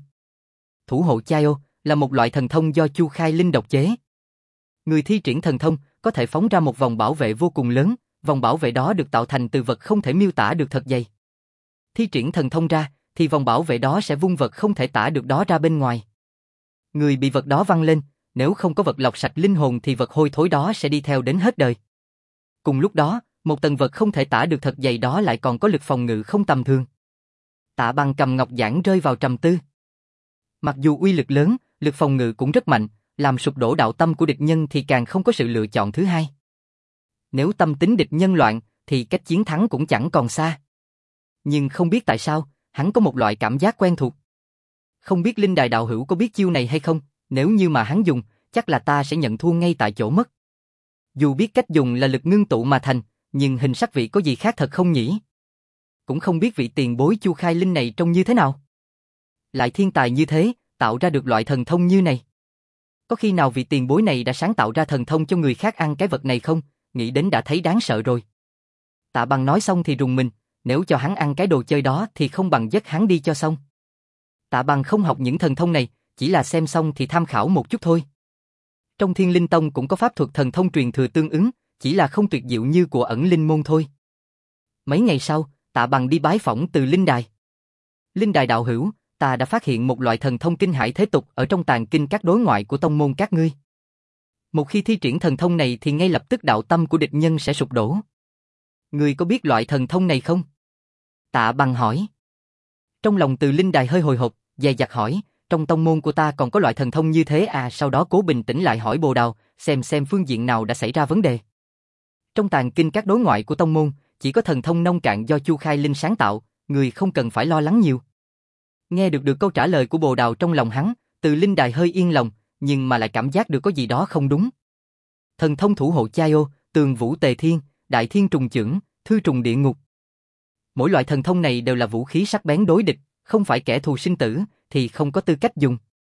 S1: Thủ hộ Chaeo là một loại thần thông do Chu Khai Linh độc chế. Người thi triển thần thông có thể phóng ra một vòng bảo vệ vô cùng lớn, vòng bảo vệ đó được tạo thành từ vật không thể miêu tả được thật dày. Thi triển thần thông ra thì vòng bảo vệ đó sẽ vung vật không thể tả được đó ra bên ngoài. Người bị vật đó văng lên, nếu không có vật lọc sạch linh hồn thì vật hôi thối đó sẽ đi theo đến hết đời. Cùng lúc đó, một tầng vật không thể tả được thật dày đó lại còn có lực phòng ngự không tầm thường. Tạ Băng cầm ngọc giản rơi vào trầm tư. Mặc dù uy lực lớn, lực phòng ngự cũng rất mạnh, làm sụp đổ đạo tâm của địch nhân thì càng không có sự lựa chọn thứ hai. Nếu tâm tính địch nhân loạn, thì cách chiến thắng cũng chẳng còn xa. Nhưng không biết tại sao, hắn có một loại cảm giác quen thuộc. Không biết Linh Đài đạo hữu có biết chiêu này hay không, nếu như mà hắn dùng, chắc là ta sẽ nhận thua ngay tại chỗ mất. Dù biết cách dùng là lực ngưng tụ mà thành, nhưng hình sắc vị có gì khác thật không nhỉ? Cũng không biết vị tiền bối Chu Khai Linh này trông như thế nào. Lại thiên tài như thế, tạo ra được loại thần thông như này. Có khi nào vị tiền bối này đã sáng tạo ra thần thông cho người khác ăn cái vật này không? Nghĩ đến đã thấy đáng sợ rồi. Tạ Băng nói xong thì rùng mình, nếu cho hắn ăn cái đồ chơi đó thì không bằng dứt hắn đi cho xong. Tạ Băng không học những thần thông này, chỉ là xem xong thì tham khảo một chút thôi. Trong Thiên Linh Tông cũng có pháp thuật thần thông truyền thừa tương ứng, chỉ là không tuyệt diệu như của ẩn linh môn thôi. Mấy ngày sau, Tạ Băng đi bái phỏng từ Linh Đài. Linh Đài đạo hữu, ta đã phát hiện một loại thần thông kinh hải thế tục ở trong tàng kinh các đối ngoại của tông môn các ngươi. Một khi thi triển thần thông này thì ngay lập tức đạo tâm của địch nhân sẽ sụp đổ. Ngươi có biết loại thần thông này không? Tạ Băng hỏi. Trong lòng từ Linh Đài hơi hồi hộp, dè dặt hỏi, trong tông môn của ta còn có loại thần thông như thế à? Sau đó cố bình tĩnh lại hỏi Bồ Đào, xem xem phương diện nào đã xảy ra vấn đề. Trong tàng kinh các đối ngoại của tông môn, chỉ có thần thông nông cạn do Chu Khai Linh sáng tạo, người không cần phải lo lắng nhiều. Nghe được được câu trả lời của Bồ Đào trong lòng hắn, từ Linh Đài hơi yên lòng, nhưng mà lại cảm giác được có gì đó không đúng. Thần thông thủ hộ Chaeo, tường vũ tề thiên, đại thiên trùng chưởng, thư trùng địa ngục. Mỗi loại thần thông này đều là vũ khí sắc bén đối địch, không phải kẻ thù sinh tử, thì không có tư cách dùng.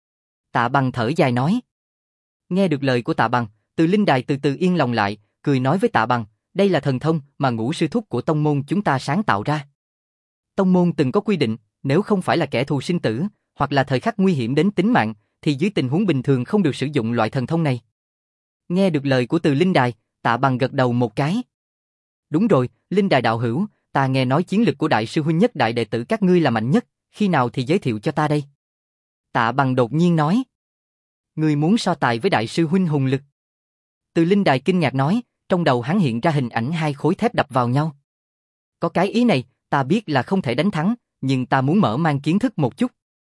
S1: Tạ Băng thở dài nói. Nghe được lời của Tạ Băng, từ Linh Đài từ từ yên lòng lại, cười nói với Tạ Băng, đây là thần thông mà Ngũ sư thúc của tông môn chúng ta sáng tạo ra. Tông môn từng có quy định, nếu không phải là kẻ thù sinh tử, hoặc là thời khắc nguy hiểm đến tính mạng, thì dưới tình huống bình thường không được sử dụng loại thần thông này. Nghe được lời của từ Linh Đài, Tạ Băng gật đầu một cái. Đúng rồi, Linh Đài đạo hữu, ta nghe nói chiến lực của đại sư huynh nhất đại đệ tử các ngươi là mạnh nhất, khi nào thì giới thiệu cho ta đây? Tạ Băng đột nhiên nói. Ngươi muốn so tài với đại sư huynh hùng lực? Từ Linh Đài kinh ngạc nói, trong đầu hắn hiện ra hình ảnh hai khối thép đập vào nhau. Có cái ý này, ta biết là không thể đánh thắng, nhưng ta muốn mở mang kiến thức một chút.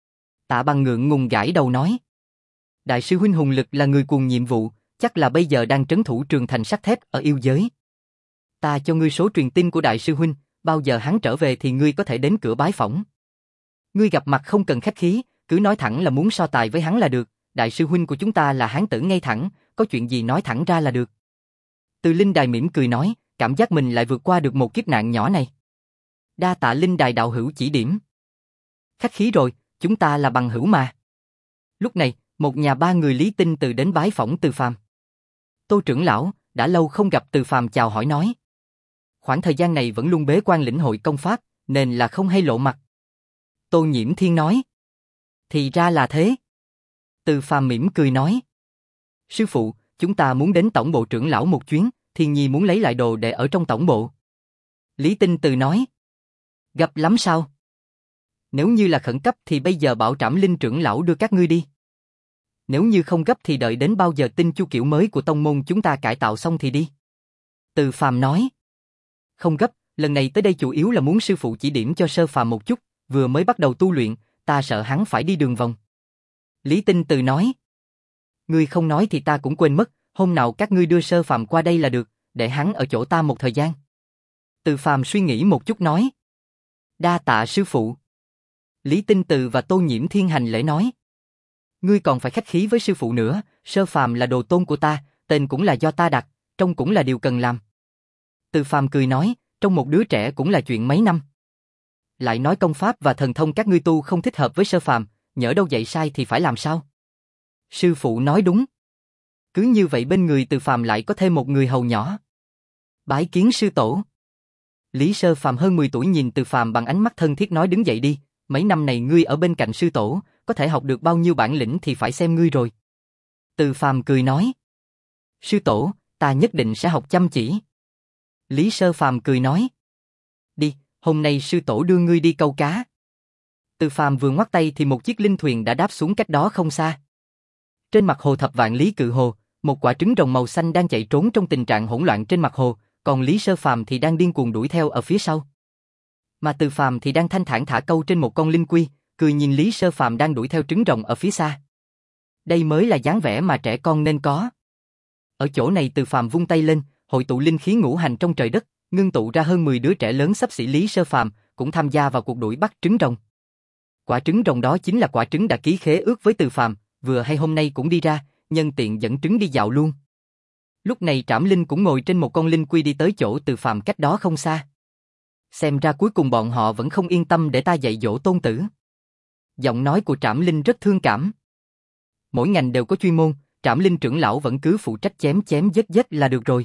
S1: Tạ Băng ngượng ngùng gãi đầu nói. Đại sư huynh hùng lực là người cuồng nhiệm vụ, chắc là bây giờ đang trấn thủ trường thành sắt thép ở yêu giới. Ta cho ngươi số truyền tin của đại sư huynh, bao giờ hắn trở về thì ngươi có thể đến cửa bái phỏng. Ngươi gặp mặt không cần khách khí, cứ nói thẳng là muốn so tài với hắn là được, đại sư huynh của chúng ta là hán tử ngay thẳng, có chuyện gì nói thẳng ra là được. Từ Linh Đài mỉm cười nói, cảm giác mình lại vượt qua được một kiếp nạn nhỏ này. Đa tạ Linh Đài đạo hữu chỉ điểm. Khách khí rồi, chúng ta là bằng hữu mà. Lúc này, một nhà ba người Lý Tinh Từ đến bái phỏng Từ Phàm. Tô trưởng lão, đã lâu không gặp. Từ Phàm chào hỏi nói. Khoảng thời gian này vẫn luôn bế quan lĩnh hội công pháp, nên là không hay lộ mặt. Tô Nhiễm Thiên nói. Thì ra là thế. Từ Phàm mỉm cười nói. Sư phụ, chúng ta muốn đến tổng bộ trưởng lão một chuyến, Thiên Nhi muốn lấy lại đồ để ở trong tổng bộ. Lý Tinh Từ nói. Gấp lắm sao? Nếu như là khẩn cấp thì bây giờ bảo Trảm Linh trưởng lão đưa các ngươi đi. Nếu như không gấp thì đợi đến bao giờ tinh chu kiểu mới của tông môn chúng ta cải tạo xong thì đi. Từ Phàm nói. Không gấp, lần này tới đây chủ yếu là muốn sư phụ chỉ điểm cho Sơ Phàm một chút, vừa mới bắt đầu tu luyện, ta sợ hắn phải đi đường vòng. Lý Tinh Từ nói. Ngươi không nói thì ta cũng quên mất, hôm nào các ngươi đưa Sơ Phàm qua đây là được, để hắn ở chỗ ta một thời gian. Từ Phàm suy nghĩ một chút nói. Đa tạ sư phụ. Lý Tinh Từ và Tô Nhiễm Thiên hành lễ nói. Ngươi còn phải khách khí với sư phụ nữa, Sơ Phàm là đồ tôn của ta, tên cũng là do ta đặt, trông cũng là điều cần làm. Từ Phàm cười nói, trong một đứa trẻ cũng là chuyện mấy năm. Lại nói công pháp và thần thông các ngươi tu không thích hợp với Sơ Phàm, nhỡ đâu dạy sai thì phải làm sao? Sư phụ nói đúng. Cứ như vậy bên người Từ Phàm lại có thêm một người hầu nhỏ. Bái kiến sư tổ. Lý Sơ Phàm hơn mười tuổi nhìn Từ Phàm bằng ánh mắt thân thiết nói đứng dậy đi, mấy năm này ngươi ở bên cạnh sư tổ, có thể học được bao nhiêu bản lĩnh thì phải xem ngươi rồi. Từ Phàm cười nói. Sư tổ, ta nhất định sẽ học chăm chỉ. Lý Sơ Phàm cười nói. Đi, hôm nay sư tổ đưa ngươi đi câu cá. Từ Phàm vừa ngoắt tay thì một chiếc linh thuyền đã đáp xuống cách đó không xa. Trên mặt hồ thập vạn lý cự hồ, một quả trứng rồng màu xanh đang chạy trốn trong tình trạng hỗn loạn trên mặt hồ, còn Lý Sơ Phàm thì đang điên cuồng đuổi theo ở phía sau. Mà Từ Phàm thì đang thanh thản thả câu trên một con linh quy, cười nhìn Lý Sơ Phàm đang đuổi theo trứng rồng ở phía xa. Đây mới là dáng vẻ mà trẻ con nên có. Ở chỗ này Từ Phàm vung tay lên, hội tụ linh khí ngũ hành trong trời đất, ngưng tụ ra hơn mười đứa trẻ lớn xấp xỉ Lý Sơ Phàm, cũng tham gia vào cuộc đuổi bắt trứng rồng. Quả trứng rồng đó chính là quả trứng đã ký khế ước với Từ Phàm, vừa hay hôm nay cũng đi ra, nhân tiện dẫn trứng đi dạo luôn. Lúc này Trảm Linh cũng ngồi trên một con linh quy đi tới chỗ Từ Phàm cách đó không xa. Xem ra cuối cùng bọn họ vẫn không yên tâm để ta dạy dỗ tôn tử. Giọng nói của Trảm Linh rất thương cảm. Mỗi ngành đều có chuyên môn, Trảm Linh trưởng lão vẫn cứ phụ trách chém chém giết giết là được rồi.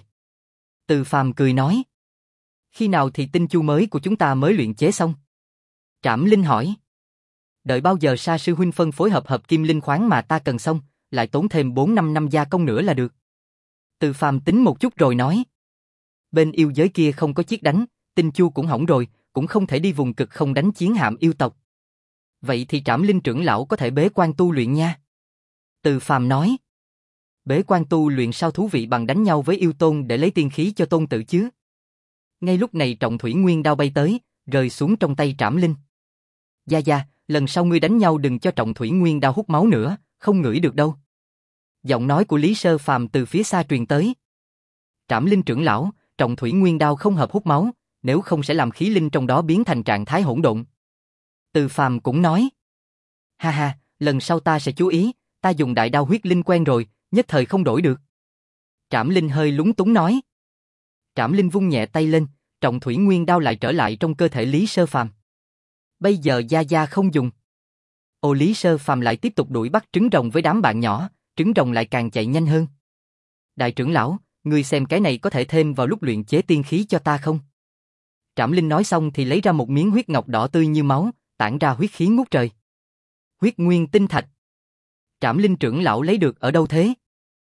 S1: Từ Phàm cười nói. Khi nào thì tinh chu mới của chúng ta mới luyện chế xong? Trảm Linh hỏi. Đợi bao giờ Sa sư huynh phân phối hợp hợp kim linh khoáng mà ta cần xong, lại tốn thêm bốn năm năm gia công nữa là được. Từ Phàm tính một chút rồi nói. Bên yêu giới kia không có chiếc đánh, tinh chu cũng hỏng rồi, cũng không thể đi vùng cực không đánh chiến hạm yêu tộc. Vậy thì Trảm Linh trưởng lão có thể bế quan tu luyện nha. Từ Phàm nói. Bế quan tu luyện sao thú vị bằng đánh nhau với yêu tôn để lấy tiên khí cho tôn tử chứ. Ngay lúc này trọng thủy nguyên đao bay tới, rơi xuống trong tay Trảm Linh. Gia Gia, lần sau ngươi đánh nhau đừng cho trọng thủy nguyên đao hút máu nữa, không ngửi được đâu. Giọng nói của Lý Sơ Phàm từ phía xa truyền tới. Trảm Linh trưởng lão, trọng thủy nguyên đao không hợp hút máu, nếu không sẽ làm khí linh trong đó biến thành trạng thái hỗn độn. Từ Phàm cũng nói. Ha ha, lần sau ta sẽ chú ý, ta dùng đại đao huyết linh quen rồi, nhất thời không đổi được. Trảm Linh hơi lúng túng nói. Trảm Linh vung nhẹ tay lên, trọng thủy nguyên đao lại trở lại trong cơ thể Lý Sơ Phàm. Bây giờ Gia Gia không dùng. Ô Lý Sơ Phàm lại tiếp tục đuổi bắt trứng rồng với đám bạn nhỏ, trứng rồng lại càng chạy nhanh hơn. Đại trưởng lão, ngươi xem cái này có thể thêm vào lúc luyện chế tiên khí cho ta không? Trảm Linh nói xong thì lấy ra một miếng huyết ngọc đỏ tươi như máu, tản ra huyết khí ngút trời. Huyết nguyên tinh thạch. Trảm Linh trưởng lão lấy được ở đâu thế?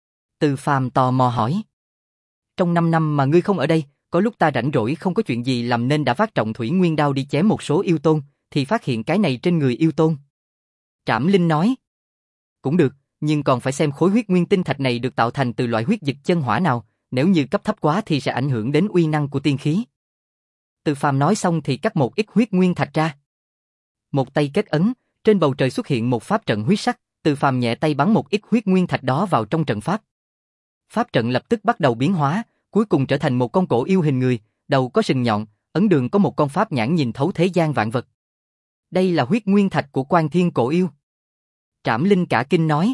S1: Từ Phàm tò mò hỏi. Trong năm năm mà ngươi không ở đây, có lúc ta rảnh rỗi không có chuyện gì làm nên đã phát trọng thủy nguyên đao đi chém một số yêu tôn, thì phát hiện cái này trên người yêu tôn. Trảm Linh nói. Cũng được, nhưng còn phải xem khối huyết nguyên tinh thạch này được tạo thành từ loại huyết dịch chân hỏa nào, nếu như cấp thấp quá thì sẽ ảnh hưởng đến uy năng của tiên khí. Từ Phàm nói xong thì cắt một ít huyết nguyên thạch ra. Một tay kết ấn, trên bầu trời xuất hiện một pháp trận huyết sắc, Từ Phàm nhẹ tay bắn một ít huyết nguyên thạch đó vào trong trận pháp. Pháp trận lập tức bắt đầu biến hóa, cuối cùng trở thành một con cổ yêu hình người, đầu có sừng nhọn, ấn đường có một con pháp nhãn nhìn thấu thế gian vạn vật. Đây là huyết nguyên thạch của Quan Thiên cổ yêu. Trảm Linh cả kinh nói.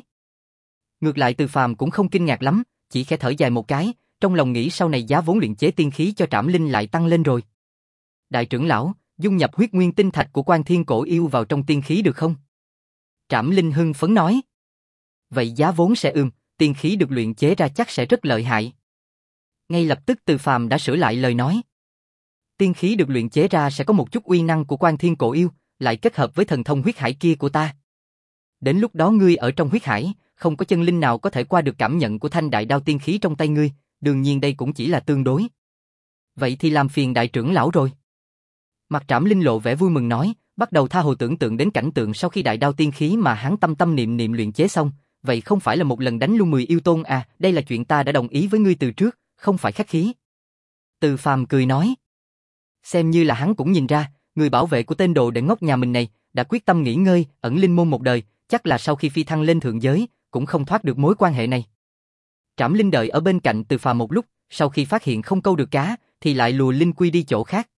S1: Ngược lại Từ Phàm cũng không kinh ngạc lắm, chỉ khẽ thở dài một cái, trong lòng nghĩ sau này giá vốn luyện chế tiên khí cho Trảm Linh lại tăng lên rồi. Đại trưởng lão, dung nhập huyết nguyên tinh thạch của Quan Thiên cổ yêu vào trong tiên khí được không? Trảm Linh hưng phấn nói. Vậy giá vốn sẽ ừm, tiên khí được luyện chế ra chắc sẽ rất lợi hại. Ngay lập tức Từ Phàm đã sửa lại lời nói. Tiên khí được luyện chế ra sẽ có một chút uy năng của Quan Thiên cổ yêu, lại kết hợp với thần thông huyết hải kia của ta. Đến lúc đó ngươi ở trong huyết hải, không có chân linh nào có thể qua được cảm nhận của thanh đại đao tiên khí trong tay ngươi, đương nhiên đây cũng chỉ là tương đối. Vậy thì làm phiền đại trưởng lão rồi. Mặt Trảm Linh lộ vẻ vui mừng nói, bắt đầu tha hồ tưởng tượng đến cảnh tượng sau khi đại đao tiên khí mà hắn tâm tâm niệm niệm luyện chế xong, vậy không phải là một lần đánh luôn mười yêu tôn à, đây là chuyện ta đã đồng ý với ngươi từ trước, không phải khách khí. Từ Phàm cười nói. Xem như là hắn cũng nhìn ra, người bảo vệ của tên đồ đệ ngốc nhà mình này đã quyết tâm nghỉ ngơi, ẩn linh môn một đời, chắc là sau khi phi thăng lên thượng giới, cũng không thoát được mối quan hệ này. Trảm Linh đợi ở bên cạnh Từ Phàm một lúc, sau khi phát hiện không câu được cá, thì lại lùa linh quy đi chỗ khác.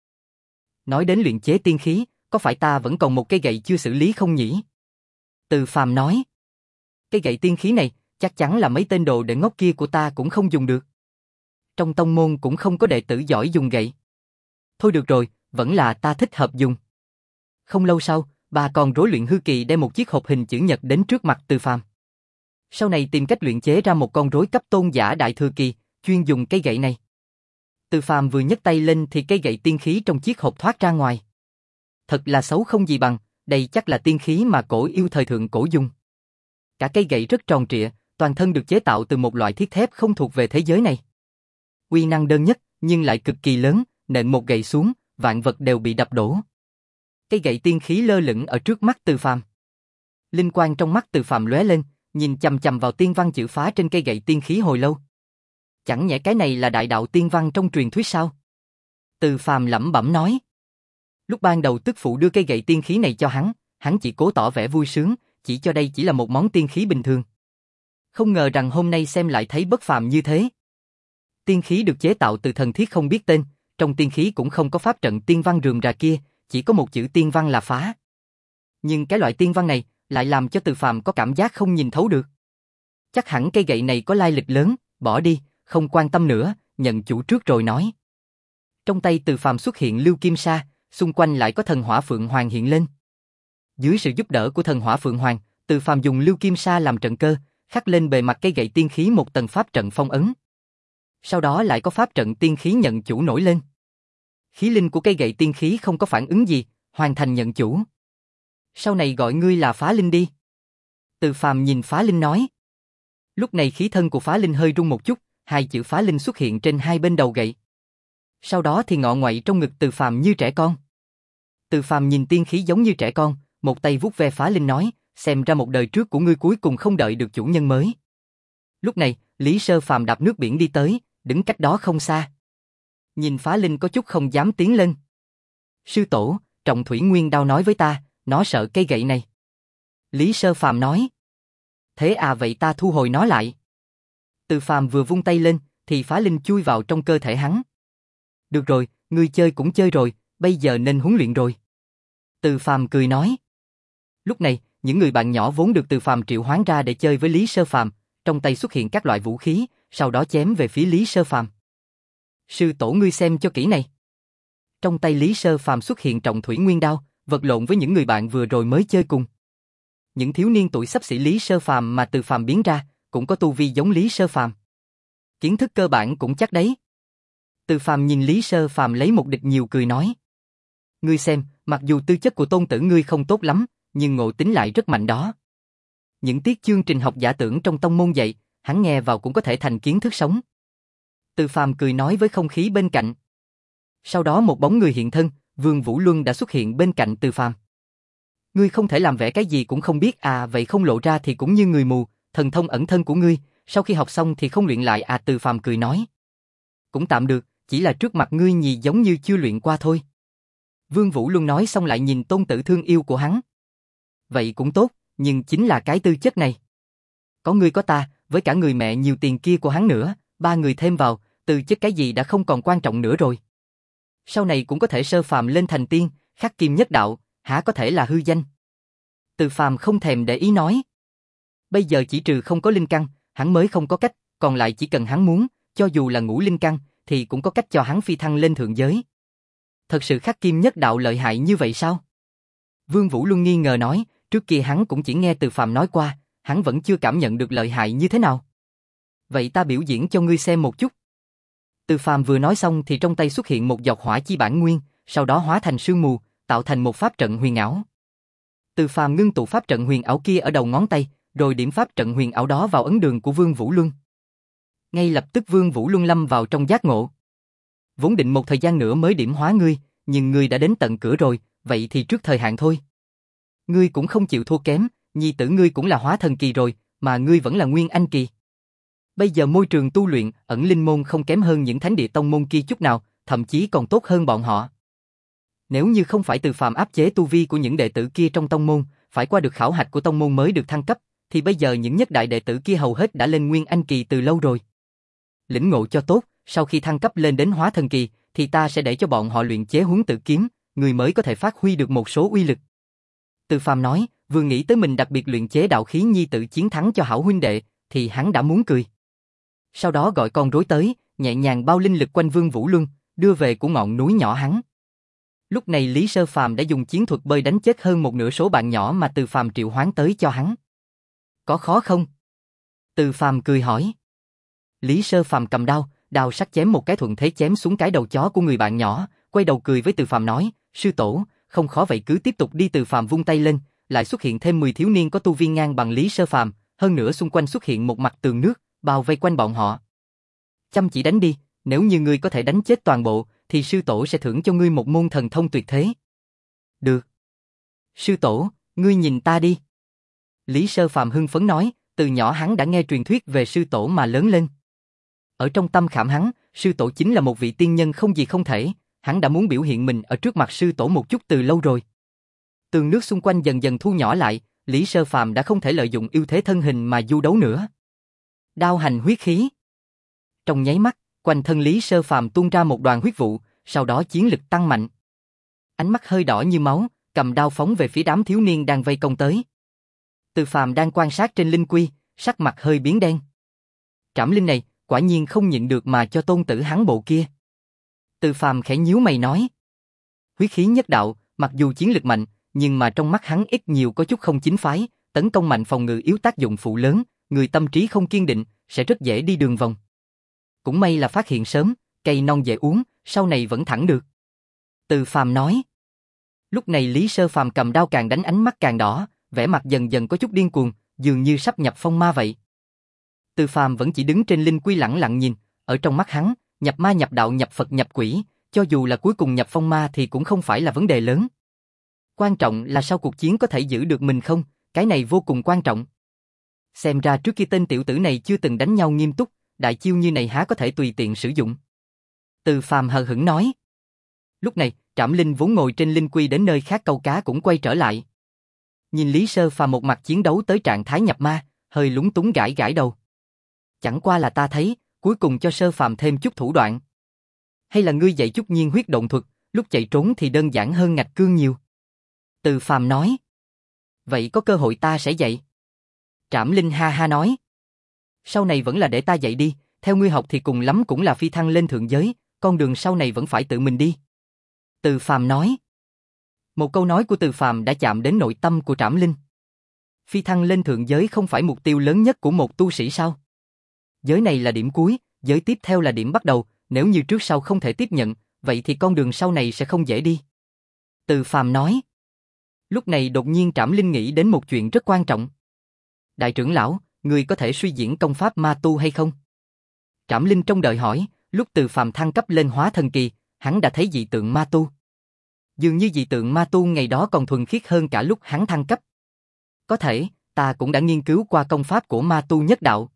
S1: Nói đến luyện chế tiên khí, có phải ta vẫn còn một cây gậy chưa xử lý không nhỉ? Từ Phàm nói. Cây gậy tiên khí này, chắc chắn là mấy tên đồ đệ ngốc kia của ta cũng không dùng được. Trong tông môn cũng không có đệ tử giỏi dùng gậy. Thôi được rồi, vẫn là ta thích hợp dùng. Không lâu sau, ba con rối luyện hư kỳ đem một chiếc hộp hình chữ nhật đến trước mặt Từ Phàm. Sau này tìm cách luyện chế ra một con rối cấp tôn giả đại thừa kỳ, chuyên dùng cây gậy này. Từ Phàm vừa nhấc tay lên thì cây gậy tiên khí trong chiếc hộp thoát ra ngoài. Thật là xấu không gì bằng, đây chắc là tiên khí mà cổ yêu thời thượng cổ dùng. Cả cây gậy rất tròn trịa, toàn thân được chế tạo từ một loại thiết thép không thuộc về thế giới này. Uy năng đơn nhất, nhưng lại cực kỳ lớn, nện một gậy xuống, vạn vật đều bị đập đổ. Cây gậy tiên khí lơ lửng ở trước mắt Từ Phàm. Linh quang trong mắt Từ Phàm lóe lên, nhìn chằm chằm vào tiên văn chữ phá trên cây gậy tiên khí hồi lâu. Chẳng nhẽ cái này là đại đạo tiên văn trong truyền thuyết sao? Từ Phàm lẩm bẩm nói. Lúc ban đầu tức phụ đưa cây gậy tiên khí này cho hắn, hắn chỉ cố tỏ vẻ vui sướng, chỉ cho đây chỉ là một món tiên khí bình thường. Không ngờ rằng hôm nay xem lại thấy bất phàm như thế. Tiên khí được chế tạo từ thần thiết không biết tên, trong tiên khí cũng không có pháp trận tiên văn rườm rà kia, chỉ có một chữ tiên văn là phá. Nhưng cái loại tiên văn này lại làm cho Từ Phàm có cảm giác không nhìn thấu được. Chắc hẳn cây gậy này có lai lịch lớn, bỏ đi, không quan tâm nữa, nhận chủ trước rồi nói. Trong tay Từ Phàm xuất hiện lưu kim sa, xung quanh lại có thần hỏa phượng hoàng hiện lên. Dưới sự giúp đỡ của thần hỏa phượng hoàng, Từ Phàm dùng lưu kim sa làm trận cơ, khắc lên bề mặt cây gậy tiên khí một tầng pháp trận phong ấn. Sau đó lại có pháp trận tiên khí nhận chủ nổi lên. Khí linh của cây gậy tiên khí không có phản ứng gì, hoàn thành nhận chủ. Sau này gọi ngươi là Phá Linh đi. Từ Phàm nhìn Phá Linh nói. Lúc này khí thân của Phá Linh hơi rung một chút, hai chữ Phá Linh xuất hiện trên hai bên đầu gậy. Sau đó thì ngọ ngoậy trong ngực Từ Phàm như trẻ con. Từ Phàm nhìn tiên khí giống như trẻ con, một tay vuốt ve Phá Linh nói, xem ra một đời trước của ngươi cuối cùng không đợi được chủ nhân mới. Lúc này, Lý Sơ Phàm đạp nước biển đi tới, đứng cách đó không xa. Nhìn Phá Linh có chút không dám tiến lên. Sư tổ, Trọng Thủy Nguyên Đao nói với ta, nó sợ cây gậy này. Lý Sơ Phàm nói. Thế à, vậy ta thu hồi nó lại. Từ Phàm vừa vung tay lên, thì Phá Linh chui vào trong cơ thể hắn. Được rồi, ngươi chơi cũng chơi rồi, bây giờ nên huấn luyện rồi. Từ Phàm cười nói. Lúc này, những người bạn nhỏ vốn được Từ Phàm triệu hoán ra để chơi với Lý Sơ Phàm, trong tay xuất hiện các loại vũ khí, sau đó chém về phía Lý Sơ Phàm. Sư tổ ngươi xem cho kỹ này. Trong tay Lý Sơ Phàm xuất hiện Trọng Thủy Nguyên Đao, vật lộn với những người bạn vừa rồi mới chơi cùng. Những thiếu niên tuổi xấp xỉ Lý Sơ Phàm mà Từ Phàm biến ra, cũng có tu vi giống Lý Sơ Phàm. Kiến thức cơ bản cũng chắc đấy. Từ Phàm nhìn Lý Sơ Phàm lấy một địch nhiều cười nói. Ngươi xem, mặc dù tư chất của tôn tử ngươi không tốt lắm, nhưng ngộ tính lại rất mạnh đó. Những tiết chương trình học giả tưởng trong tông môn dạy, hắn nghe vào cũng có thể thành kiến thức sống. Từ Phàm cười nói với không khí bên cạnh. Sau đó một bóng người hiện thân, Vương Vũ Luân đã xuất hiện bên cạnh Từ Phàm. Ngươi không thể làm vẽ cái gì cũng không biết à, vậy không lộ ra thì cũng như người mù, thần thông ẩn thân của ngươi, sau khi học xong thì không luyện lại à? Từ Phàm cười nói. Cũng tạm được, chỉ là trước mặt ngươi nhì giống như chưa luyện qua thôi. Vương Vũ Luân nói xong lại nhìn tôn tử thương yêu của hắn. Vậy cũng tốt, nhưng chính là cái tư chất này. Có ngươi có ta, với cả người mẹ nhiều tiền kia của hắn nữa, ba người thêm vào, tư chất cái gì đã không còn quan trọng nữa rồi. Sau này cũng có thể sơ phàm lên thành tiên, khắc kim nhất đạo, hả có thể là hư danh. Từ Phàm không thèm để ý nói. Bây giờ chỉ trừ không có linh căn, hắn mới không có cách, còn lại chỉ cần hắn muốn, cho dù là ngũ linh căn, thì cũng có cách cho hắn phi thăng lên thượng giới. Thật sự khắc kim nhất đạo lợi hại như vậy sao? Vương Vũ Luân nghi ngờ nói, trước kia hắn cũng chỉ nghe Từ Phàm nói qua, hắn vẫn chưa cảm nhận được lợi hại như thế nào. Vậy ta biểu diễn cho ngươi xem một chút. Từ Phàm vừa nói xong thì trong tay xuất hiện một giọt hỏa chi bản nguyên, sau đó hóa thành sương mù, tạo thành một pháp trận huyền ảo. Từ Phàm ngưng tụ pháp trận huyền ảo kia ở đầu ngón tay, rồi điểm pháp trận huyền ảo đó vào ấn đường của Vương Vũ Luân. Ngay lập tức Vương Vũ Luân lâm vào trong giác ngộ. Vốn định một thời gian nữa mới điểm hóa ngươi, nhưng ngươi đã đến tận cửa rồi, vậy thì trước thời hạn thôi. Ngươi cũng không chịu thua kém, nhi tử ngươi cũng là hóa thần kỳ rồi, mà ngươi vẫn là nguyên anh kỳ. Bây giờ môi trường tu luyện, ẩn linh môn không kém hơn những thánh địa tông môn kia chút nào, thậm chí còn tốt hơn bọn họ. Nếu như không phải Từ Phàm áp chế tu vi của những đệ tử kia trong tông môn, phải qua được khảo hạch của tông môn mới được thăng cấp, thì bây giờ những nhất đại đệ tử kia hầu hết đã lên nguyên anh kỳ từ lâu rồi. Lĩnh ngộ cho tốt, sau khi thăng cấp lên đến hóa thần kỳ, thì ta sẽ để cho bọn họ luyện chế Huấn Tử kiếm, người mới có thể phát huy được một số uy lực. Từ Phàm nói, vừa nghĩ tới mình đặc biệt luyện chế đạo khí nhi tự chiến thắng cho hảo huynh đệ, thì hắn đã muốn cười. Sau đó gọi con rối tới, nhẹ nhàng bao linh lực quanh Vương Vũ Luân, đưa về của ngọn núi nhỏ hắn. Lúc này Lý Sơ Phàm đã dùng chiến thuật bơi đánh chết hơn một nửa số bạn nhỏ mà Từ Phàm triệu hoán tới cho hắn. Có khó không? Từ Phàm cười hỏi. Lý Sơ Phàm cầm đao, đao sắc chém một cái thuận thế chém xuống cái đầu chó của người bạn nhỏ, quay đầu cười với Từ Phàm nói, sư tổ, không khó vậy cứ tiếp tục đi. Từ Phàm vung tay lên, lại xuất hiện thêm mười thiếu niên có tu vi ngang bằng Lý Sơ Phàm, hơn nữa xung quanh xuất hiện một mặt tường nước, bao vây quanh bọn họ. Chăm chỉ đánh đi, nếu như ngươi có thể đánh chết toàn bộ, thì sư tổ sẽ thưởng cho ngươi một môn thần thông tuyệt thế. Được. Sư tổ, ngươi nhìn ta đi. Lý Sơ Phàm hưng phấn nói, từ nhỏ hắn đã nghe truyền thuyết về sư tổ mà lớn lên. Ở trong tâm khảm hắn, sư tổ chính là một vị tiên nhân không gì không thể, hắn đã muốn biểu hiện mình ở trước mặt sư tổ một chút từ lâu rồi. Tường nước xung quanh dần dần thu nhỏ lại, Lý Sơ Phàm đã không thể lợi dụng ưu thế thân hình mà du đấu nữa. Đao hành huyết khí. Trong nháy mắt, quanh thân Lý Sơ Phàm tuôn ra một đoàn huyết vụ, sau đó chiến lực tăng mạnh. Ánh mắt hơi đỏ như máu, cầm đao phóng về phía đám thiếu niên đang vây công tới. Từ Phàm đang quan sát trên linh quy, sắc mặt hơi biến đen. Trảm linh này, quả nhiên không nhịn được mà cho tôn tử hắn bộ kia. Từ Phàm khẽ nhíu mày nói. Huyết khí nhất đạo, mặc dù chiến lực mạnh, nhưng mà trong mắt hắn ít nhiều có chút không chính phái, tấn công mạnh phòng ngự yếu tác dụng phụ lớn, người tâm trí không kiên định, sẽ rất dễ đi đường vòng. Cũng may là phát hiện sớm, cây non dễ uống, sau này vẫn thẳng được. Từ Phàm nói. Lúc này Lý Sơ Phàm cầm đao càng đánh ánh mắt càng đỏ, vẻ mặt dần dần có chút điên cuồng, dường như sắp nhập phong ma vậy. Từ Phàm vẫn chỉ đứng trên linh quy lẳng lặng nhìn, ở trong mắt hắn, nhập ma nhập đạo nhập Phật nhập quỷ, cho dù là cuối cùng nhập phong ma thì cũng không phải là vấn đề lớn. Quan trọng là sau cuộc chiến có thể giữ được mình không, cái này vô cùng quan trọng. Xem ra trước kia tên tiểu tử này chưa từng đánh nhau nghiêm túc, đại chiêu như này há có thể tùy tiện sử dụng. Từ Phàm hờ hững nói. Lúc này, Trảm Linh vốn ngồi trên linh quy đến nơi khác câu cá cũng quay trở lại. Nhìn Lý Sơ Phàm một mặt chiến đấu tới trạng thái nhập ma, hơi lúng túng gãi gãi đầu. Chẳng qua là ta thấy, cuối cùng cho Sơ Phàm thêm chút thủ đoạn. Hay là ngươi dạy chút nhiên huyết động thuật, lúc chạy trốn thì đơn giản hơn ngạch cương nhiều. Từ Phàm nói. Vậy có cơ hội ta sẽ dạy. Trảm Linh ha ha nói. Sau này vẫn là để ta dạy đi, theo ngươi học thì cùng lắm cũng là phi thăng lên thượng giới, con đường sau này vẫn phải tự mình đi. Từ Phàm nói. Một câu nói của Từ Phàm đã chạm đến nội tâm của Trảm Linh. Phi thăng lên thượng giới không phải mục tiêu lớn nhất của một tu sĩ sao? Giới này là điểm cuối, giới tiếp theo là điểm bắt đầu, nếu như trước sau không thể tiếp nhận, vậy thì con đường sau này sẽ không dễ đi. Từ Phàm nói. Lúc này đột nhiên Trảm Linh nghĩ đến một chuyện rất quan trọng. Đại trưởng lão, người có thể suy diễn công pháp ma tu hay không? Trảm Linh trong đợi hỏi, lúc Từ Phàm thăng cấp lên hóa thần kỳ, hắn đã thấy dị tượng ma tu. Dường như dị tượng ma tu ngày đó còn thuần khiết hơn cả lúc hắn thăng cấp. Có thể, ta cũng đã nghiên cứu qua công pháp của ma tu nhất đạo.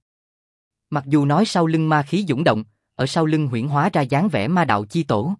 S1: Mặc dù nói sau lưng ma khí dũng động, ở sau lưng huyễn hóa ra dáng vẻ ma đạo chi tổ.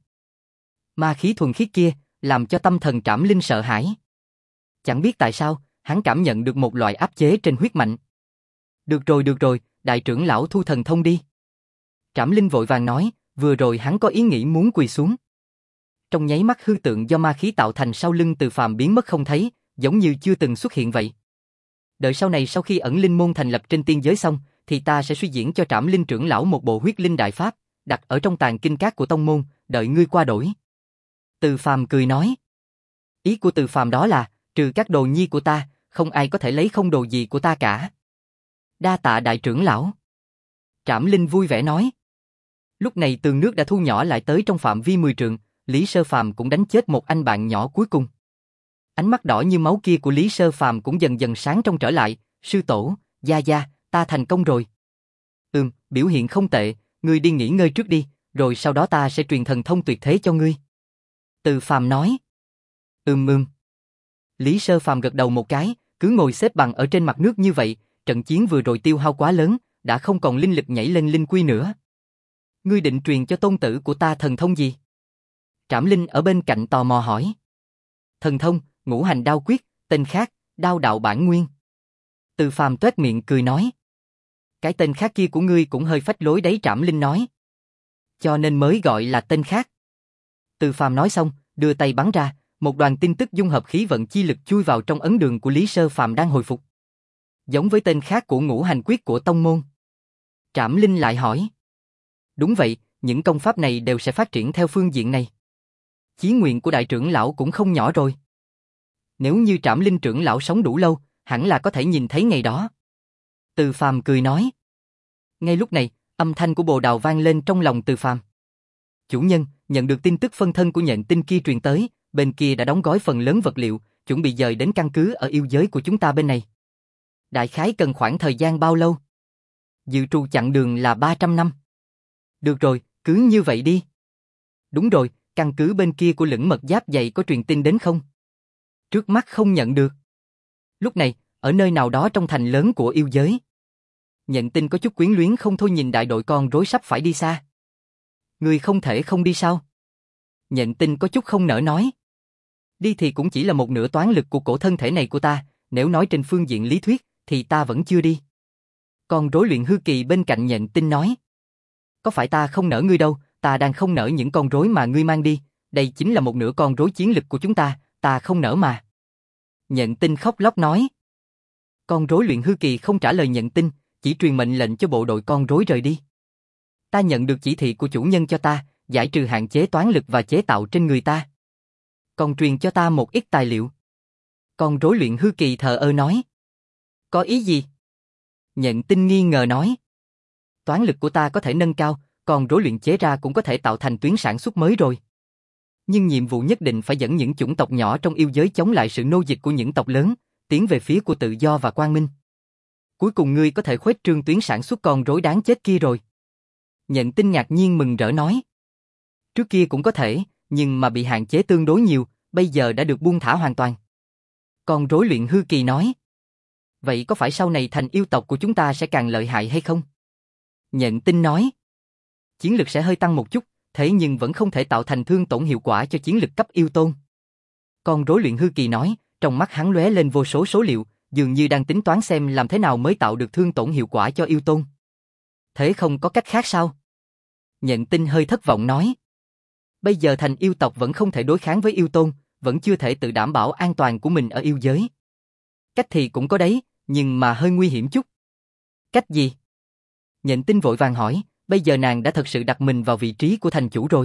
S1: Ma khí thuần khiết kia, làm cho tâm thần Trảm Linh sợ hãi. Chẳng biết tại sao, hắn cảm nhận được một loại áp chế trên huyết mạch. Được rồi được rồi, đại trưởng lão thu thần thông đi. Trảm Linh vội vàng nói, vừa rồi hắn có ý nghĩ muốn quỳ xuống. Trong nháy mắt hư tượng do ma khí tạo thành sau lưng Từ Phàm biến mất không thấy, giống như chưa từng xuất hiện vậy. Đợi sau này sau khi ẩn linh môn thành lập trên tiên giới xong, thì ta sẽ suy diễn cho Trảm Linh trưởng lão một bộ huyết linh đại pháp, đặt ở trong tàng kinh các của tông môn, đợi ngươi qua đổi. Từ Phàm cười nói. Ý của Từ Phàm đó là, trừ các đồ nhi của ta, không ai có thể lấy không đồ gì của ta cả. Đa tạ đại trưởng lão. Trảm Linh vui vẻ nói. Lúc này tường nước đã thu nhỏ lại tới trong phạm vi mười trượng, Lý Sơ Phàm cũng đánh chết một anh bạn nhỏ cuối cùng. Ánh mắt đỏ như máu kia của Lý Sơ Phàm cũng dần dần sáng trong trở lại, sư tổ, gia gia, ta thành công rồi. Ừm, biểu hiện không tệ, ngươi đi nghỉ ngơi trước đi, rồi sau đó ta sẽ truyền thần thông tuyệt thế cho ngươi. Từ Phàm nói. Ừm ừm. Lý Sơ Phàm gật đầu một cái, cứ ngồi xếp bằng ở trên mặt nước như vậy, trận chiến vừa rồi tiêu hao quá lớn, đã không còn linh lực nhảy lên linh quy nữa. Ngươi định truyền cho tôn tử của ta thần thông gì? Trảm Linh ở bên cạnh tò mò hỏi. Thần thông, ngũ hành đao quyết, tên khác, đao đạo bản nguyên. Từ Phàm toét miệng cười nói. Cái tên khác kia của ngươi cũng hơi phách lối đấy, Trảm Linh nói. Cho nên mới gọi là tên khác. Từ Phàm nói xong, đưa tay bắn ra, một đoàn tin tức dung hợp khí vận chi lực chui vào trong ấn đường của Lý Sơ Phàm đang hồi phục. Giống với tên khác của ngũ hành quyết của tông môn. Trảm Linh lại hỏi. Đúng vậy, những công pháp này đều sẽ phát triển theo phương diện này. Chí nguyện của đại trưởng lão cũng không nhỏ rồi. Nếu như Trảm Linh trưởng lão sống đủ lâu, hẳn là có thể nhìn thấy ngày đó. Từ Phàm cười nói. Ngay lúc này, âm thanh của bồ đào vang lên trong lòng Từ Phàm. Chủ nhân, nhận được tin tức phân thân của nhện tinh kia truyền tới, bên kia đã đóng gói phần lớn vật liệu, chuẩn bị dời đến căn cứ ở yêu giới của chúng ta bên này. Đại khái cần khoảng thời gian bao lâu? Dự trù chặng đường là ba trăm năm. Được rồi, cứ như vậy đi. Đúng rồi, căn cứ bên kia của Lĩnh Mật Giáp Dày có truyền tin đến không? Trước mắt không nhận được. Lúc này, ở nơi nào đó trong thành lớn của yêu giới, Nhện Tinh có chút quyến luyến không thôi nhìn đại đội con rối sắp phải đi xa. Người không thể không đi sao? Nhện Tinh có chút không nỡ nói. Đi thì cũng chỉ là một nửa toán lực của cổ thân thể này của ta, nếu nói trên phương diện lý thuyết, thì ta vẫn chưa đi. Con rối luyện hư kỳ bên cạnh Nhện Tinh nói. Có phải ta không nỡ ngươi đâu, ta đang không nỡ những con rối mà ngươi mang đi, đây chính là một nửa con rối chiến lực của chúng ta, ta không nỡ mà. Nhện Tinh khóc lóc nói. Con rối luyện hư kỳ không trả lời Nhện Tinh, chỉ truyền mệnh lệnh cho bộ đội con rối rời đi. Ta nhận được chỉ thị của chủ nhân cho ta, giải trừ hạn chế toán lực và chế tạo trên người ta. Còn truyền cho ta một ít tài liệu. Con rối luyện hư kỳ thờ ơ nói. Có ý gì? Nhện Tinh nghi ngờ nói. Toán lực của ta có thể nâng cao, còn rối luyện chế ra cũng có thể tạo thành tuyến sản xuất mới rồi. Nhưng nhiệm vụ nhất định phải dẫn những chủng tộc nhỏ trong yêu giới chống lại sự nô dịch của những tộc lớn, tiến về phía của tự do và quang minh. Cuối cùng ngươi có thể khuếch trương tuyến sản xuất con rối đáng chết kia rồi. Nhện Tinh ngạc nhiên mừng rỡ nói. Trước kia cũng có thể, nhưng mà bị hạn chế tương đối nhiều, bây giờ đã được buông thả hoàn toàn. Con rối luyện hư kỳ nói. Vậy có phải sau này thành yêu tộc của chúng ta sẽ càng lợi hại hay không? Nhện Tinh nói. Chiến lực sẽ hơi tăng một chút, thế nhưng vẫn không thể tạo thành thương tổn hiệu quả cho chiến lực cấp yêu tôn. Con rối luyện hư kỳ nói, trong mắt hắn lóe lên vô số số liệu, dường như đang tính toán xem làm thế nào mới tạo được thương tổn hiệu quả cho yêu tôn. Thế không có cách khác sao? Nhện Tinh hơi thất vọng nói. Bây giờ thành yêu tộc vẫn không thể đối kháng với yêu tôn, vẫn chưa thể tự đảm bảo an toàn của mình ở yêu giới. Cách thì cũng có đấy, nhưng mà hơi nguy hiểm chút. Cách gì? Nhện Tinh vội vàng hỏi, bây giờ nàng đã thật sự đặt mình vào vị trí của thành chủ rồi.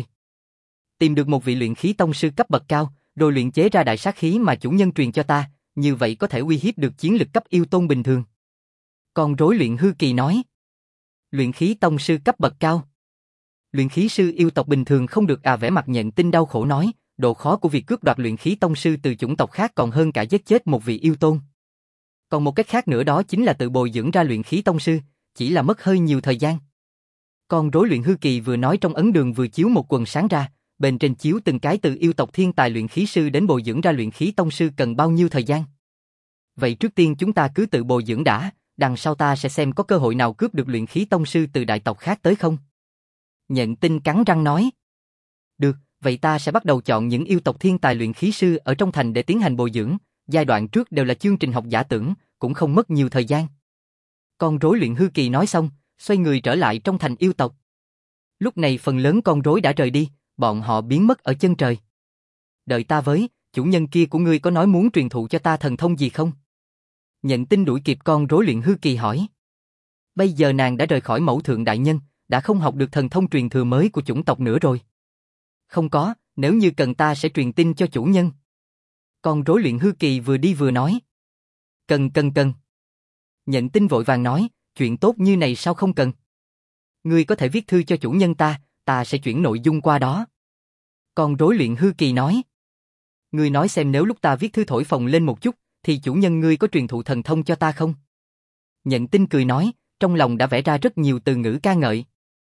S1: Tìm được một vị luyện khí tông sư cấp bậc cao, rồi luyện chế ra đại sát khí mà chủ nhân truyền cho ta, như vậy có thể uy hiếp được chiến lực cấp yêu tôn bình thường. Con rối luyện hư kỳ nói. Luyện khí tông sư cấp bậc cao. Luyện khí sư yêu tộc bình thường không được à, vẻ mặt Nhện Tinh đau khổ nói, độ khó của việc cướp đoạt luyện khí tông sư từ chủng tộc khác còn hơn cả giết chết một vị yêu tôn. Còn một cách khác nữa đó chính là tự bồi dưỡng ra luyện khí tông sư, chỉ là mất hơi nhiều thời gian. Con rối luyện hư kỳ vừa nói trong ấn đường vừa chiếu một quần sáng ra, bên trên chiếu từng cái từ yêu tộc thiên tài luyện khí sư đến bồi dưỡng ra luyện khí tông sư cần bao nhiêu thời gian. Vậy trước tiên chúng ta cứ tự bồi dưỡng đã, đằng sau ta sẽ xem có cơ hội nào cướp được luyện khí tông sư từ đại tộc khác tới không. Nhện Tinh cắn răng nói. Được, vậy ta sẽ bắt đầu chọn những yêu tộc thiên tài luyện khí sư ở trong thành để tiến hành bồi dưỡng, giai đoạn trước đều là chương trình học giả tưởng, cũng không mất nhiều thời gian. Con rối luyện hư kỳ nói xong, xoay người trở lại trong thành yêu tộc. Lúc này phần lớn con rối đã rời đi, bọn họ biến mất ở chân trời. Đợi ta với, chủ nhân kia của ngươi có nói muốn truyền thụ cho ta thần thông gì không? Nhện Tinh đuổi kịp con rối luyện hư kỳ hỏi. Bây giờ nàng đã rời khỏi mẫu thượng đại nhân, đã không học được thần thông truyền thừa mới của chủng tộc nữa rồi. Không có, nếu như cần ta sẽ truyền tin cho chủ nhân. Con rối luyện hư kỳ vừa đi vừa nói. Cần cần cần. Nhện Tinh vội vàng nói, chuyện tốt như này sao không cần. Ngươi có thể viết thư cho chủ nhân ta, ta sẽ chuyển nội dung qua đó. Con rối luyện hư kỳ nói. Ngươi nói xem nếu lúc ta viết thư thổi phồng lên một chút, thì chủ nhân ngươi có truyền thụ thần thông cho ta không? Nhện Tinh cười nói, trong lòng đã vẽ ra rất nhiều từ ngữ ca ngợi.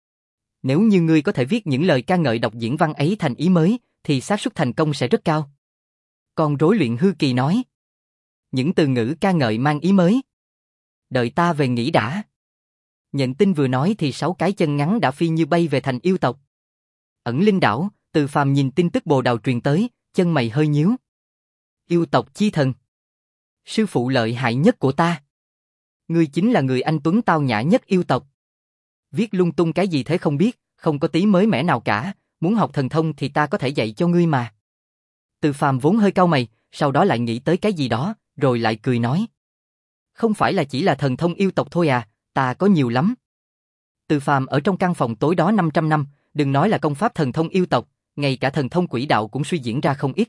S1: Nếu như ngươi có thể viết những lời ca ngợi đọc diễn văn ấy thành ý mới, thì xác suất thành công sẽ rất cao. Con rối luyện hư kỳ nói. Những từ ngữ ca ngợi mang ý mới. Đợi ta về nghĩ đã. Nhện Tinh vừa nói thì sáu cái chân ngắn đã phi như bay về thành yêu tộc. Ẩn Linh đảo, Từ Phàm nhìn tin tức bồ đào truyền tới, chân mày hơi nhíu. Yêu tộc chi thần. Sư phụ lợi hại nhất của ta. Ngươi chính là người anh tuấn tao nhã nhất yêu tộc. Viết lung tung cái gì thế không biết, không có tí mới mẻ nào cả, muốn học thần thông thì ta có thể dạy cho ngươi mà. Từ Phàm vốn hơi cau mày, sau đó lại nghĩ tới cái gì đó, rồi lại cười nói. Không phải là chỉ là thần thông yêu tộc thôi à, ta có nhiều lắm. Từ Phàm ở trong căn phòng tối đó năm trăm năm, đừng nói là công pháp thần thông yêu tộc, ngay cả thần thông quỷ đạo cũng suy diễn ra không ít.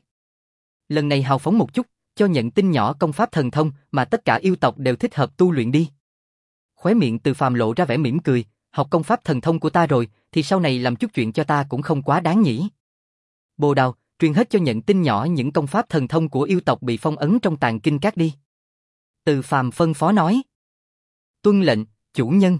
S1: Lần này hào phóng một chút, cho nhận tin nhỏ công pháp thần thông mà tất cả yêu tộc đều thích hợp tu luyện đi. Khóe miệng Từ Phàm lộ ra vẻ mỉm cười, học công pháp thần thông của ta rồi, thì sau này làm chút chuyện cho ta cũng không quá đáng nhỉ. Bồ Đào, truyền hết cho nhận tin nhỏ những công pháp thần thông của yêu tộc bị phong ấn trong tàng kinh các đi. Từ Phàm phân phó nói. Tuân lệnh, chủ nhân.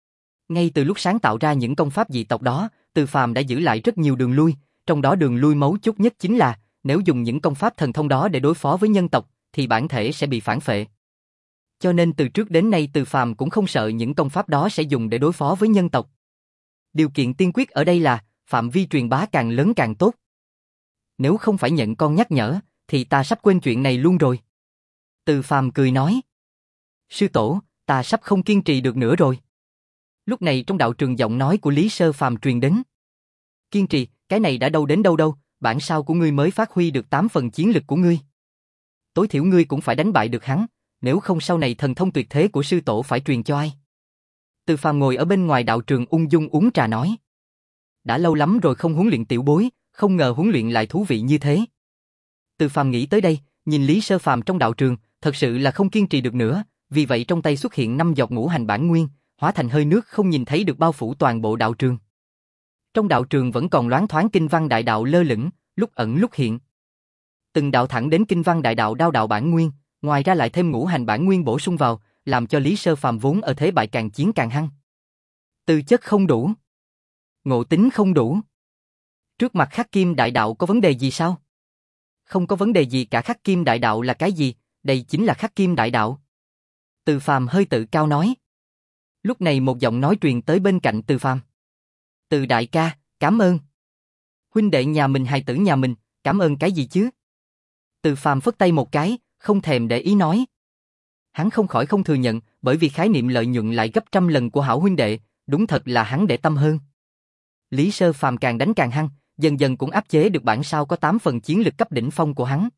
S1: Ngay từ lúc sáng tạo ra những công pháp dị tộc đó, Từ Phàm đã giữ lại rất nhiều đường lui, trong đó đường lui mấu chốt nhất chính là, nếu dùng những công pháp thần thông đó để đối phó với nhân tộc, thì bản thể sẽ bị phản phệ. Cho nên từ trước đến nay Từ Phàm cũng không sợ những công pháp đó sẽ dùng để đối phó với nhân tộc. Điều kiện tiên quyết ở đây là, phạm vi truyền bá càng lớn càng tốt. Nếu không phải nhận con nhắc nhở, thì ta sắp quên chuyện này luôn rồi. Từ Phàm cười nói. Sư tổ, ta sắp không kiên trì được nữa rồi. Lúc này trong đạo trường giọng nói của Lý Sơ Phàm truyền đến. Kiên trì, cái này đã đâu đến đâu đâu, bản sao của ngươi mới phát huy được tám phần chiến lực của ngươi. Tối thiểu ngươi cũng phải đánh bại được hắn, nếu không sau này thần thông tuyệt thế của sư tổ phải truyền cho ai. Từ Phàm ngồi ở bên ngoài đạo trường ung dung uống trà nói. Đã lâu lắm rồi không huấn luyện tiểu bối, không ngờ huấn luyện lại thú vị như thế. Từ Phàm nghĩ tới đây, nhìn Lý Sơ Phàm trong đạo trường, thật sự là không kiên trì được nữa, vì vậy trong tay xuất hiện năm giọt ngũ hành bản nguyên, hóa thành hơi nước không nhìn thấy được bao phủ toàn bộ đạo trường. Trong đạo trường vẫn còn loáng thoáng kinh văn đại đạo lơ lửng, lúc ẩn lúc hiện. Từng đạo thẳng đến kinh văn đại đạo đao đạo bản nguyên, ngoài ra lại thêm ngũ hành bản nguyên bổ sung vào, làm cho Lý Sơ Phàm vốn ở thế bại càng chiến càng hăng. Tư chất không đủ, ngộ tính không đủ. Trước mặt Khắc Kim đại đạo có vấn đề gì sao? Không có vấn đề gì cả. Khắc Kim đại đạo là cái gì? Đây chính là Khắc Kim đại đạo. Từ Phàm hơi tự cao nói. Lúc này một giọng nói truyền tới bên cạnh Từ Phàm. Từ đại ca, cảm ơn. Huynh đệ nhà mình, hài tử nhà mình, cảm ơn cái gì chứ? Từ Phàm phất tay một cái, không thèm để ý nói. Hắn không khỏi không thừa nhận, bởi vì khái niệm lợi nhuận lại gấp trăm lần của hảo huynh đệ, đúng thật là hắn để tâm hơn. Lý Sơ Phàm càng đánh càng hăng, dần dần cũng áp chế được bản sao có tám phần chiến lực cấp đỉnh phong của hắn.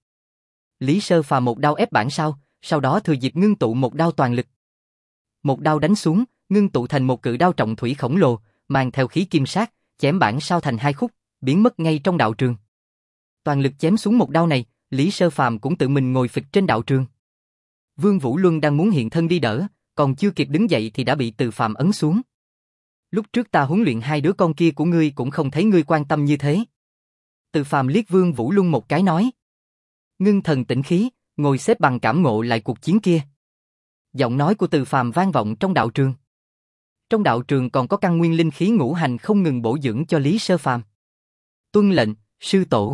S1: Lý Sơ Phàm một đao ép bản sao, sau đó thừa dịp ngưng tụ một đao toàn lực. Một đao đánh xuống, ngưng tụ thành một cự đao trọng thủy khổng lồ, mang theo khí kim sát, chém bản sao thành hai khúc, biến mất ngay trong đạo trường. Toàn lực chém xuống một đao này, Lý Sơ Phàm cũng tự mình ngồi phịch trên đạo trường. Vương Vũ Luân đang muốn hiện thân đi đỡ, còn chưa kịp đứng dậy thì đã bị Từ Phàm ấn xuống. Lúc trước ta huấn luyện hai đứa con kia của ngươi cũng không thấy ngươi quan tâm như thế. Từ Phàm liếc Vương Vũ Luân một cái nói. Ngưng thần tĩnh khí, ngồi xếp bằng cảm ngộ lại cuộc chiến kia. Giọng nói của Từ Phàm vang vọng trong đạo trường. Trong đạo trường còn có căn nguyên linh khí ngũ hành không ngừng bổ dưỡng cho Lý Sơ Phàm. Tuân lệnh, sư tổ.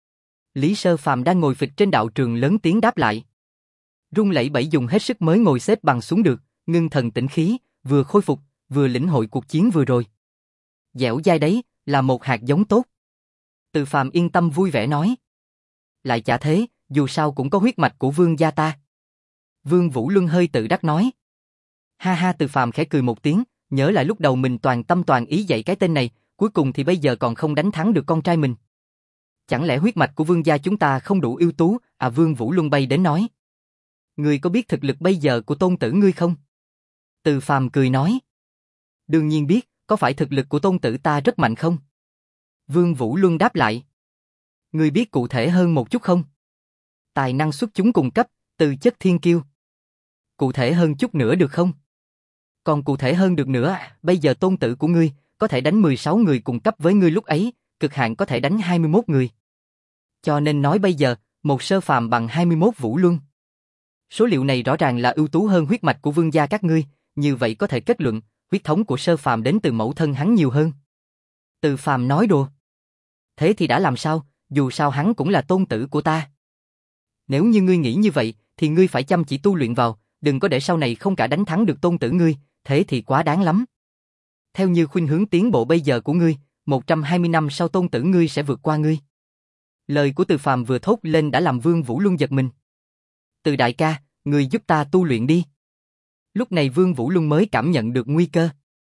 S1: Lý Sơ Phàm đang ngồi phịch trên đạo trường lớn tiếng đáp lại. Run lẩy bẩy dùng hết sức mới ngồi xếp bằng xuống được, ngưng thần tĩnh khí, vừa khôi phục, vừa lĩnh hội cuộc chiến vừa rồi. Dẻo dai đấy, là một hạt giống tốt. Từ Phàm yên tâm vui vẻ nói. Lại chả thế, dù sao cũng có huyết mạch của vương gia ta. Vương Vũ Luân hơi tự đắc nói. Ha ha. Từ Phàm khẽ cười một tiếng, nhớ lại lúc đầu mình toàn tâm toàn ý dạy cái tên này, cuối cùng thì bây giờ còn không đánh thắng được con trai mình. Chẳng lẽ huyết mạch của vương gia chúng ta không đủ ưu tú? À, Vương Vũ Luân bay đến nói. Ngươi có biết thực lực bây giờ của tôn tử ngươi không? Từ Phàm cười nói. Đương nhiên biết, có phải thực lực của tôn tử ta rất mạnh không? Vương Vũ Luân đáp lại. Ngươi biết cụ thể hơn một chút không? Tài năng xuất chúng cùng cấp, tư chất thiên kiêu. Cụ thể hơn chút nữa được không? Còn cụ thể hơn được nữa, bây giờ tôn tử của ngươi có thể đánh mười sáu người cùng cấp với ngươi lúc ấy, cực hạn có thể đánh hai mươi mốt người. Cho nên nói bây giờ, một Sơ Phàm bằng hai mươi mốt Vũ Luân. Số liệu này rõ ràng là ưu tú hơn huyết mạch của vương gia các ngươi, như vậy có thể kết luận, huyết thống của Sơ Phàm đến từ mẫu thân hắn nhiều hơn. Từ Phàm nói đùa. Thế thì đã làm sao, dù sao hắn cũng là tôn tử của ta. Nếu như ngươi nghĩ như vậy, thì ngươi phải chăm chỉ tu luyện vào, đừng có để sau này không cả đánh thắng được tôn tử ngươi, thế thì quá đáng lắm. Theo như khuynh hướng tiến bộ bây giờ của ngươi, một trăm hai mươi năm sau tôn tử ngươi sẽ vượt qua ngươi. Lời của Từ Phàm vừa thốt lên đã làm Vương Vũ Luân giật mình. Từ đại ca, ngươi giúp ta tu luyện đi. Lúc này Vương Vũ Luân mới cảm nhận được nguy cơ.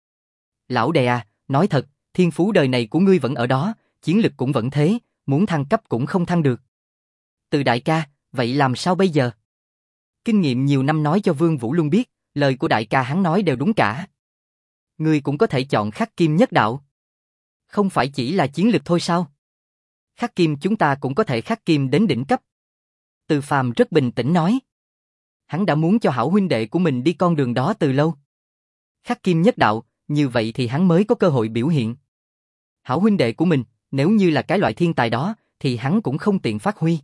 S1: Lão đệ à, nói thật, thiên phú đời này của ngươi vẫn ở đó, chiến lực cũng vẫn thế, muốn thăng cấp cũng không thăng được. Từ đại ca, vậy làm sao bây giờ? Kinh nghiệm nhiều năm nói cho Vương Vũ Luân biết, lời của đại ca hắn nói đều đúng cả. Ngươi cũng có thể chọn Khắc Kim nhất đạo. Không phải chỉ là chiến lực thôi sao? Khắc kim chúng ta cũng có thể khắc kim đến đỉnh cấp. Từ Phàm rất bình tĩnh nói. Hắn đã muốn cho hảo huynh đệ của mình đi con đường đó từ lâu. Khắc kim nhất đạo, như vậy thì hắn mới có cơ hội biểu hiện. Hảo huynh đệ của mình, nếu như là cái loại thiên tài đó, thì hắn cũng không tiện phát huy.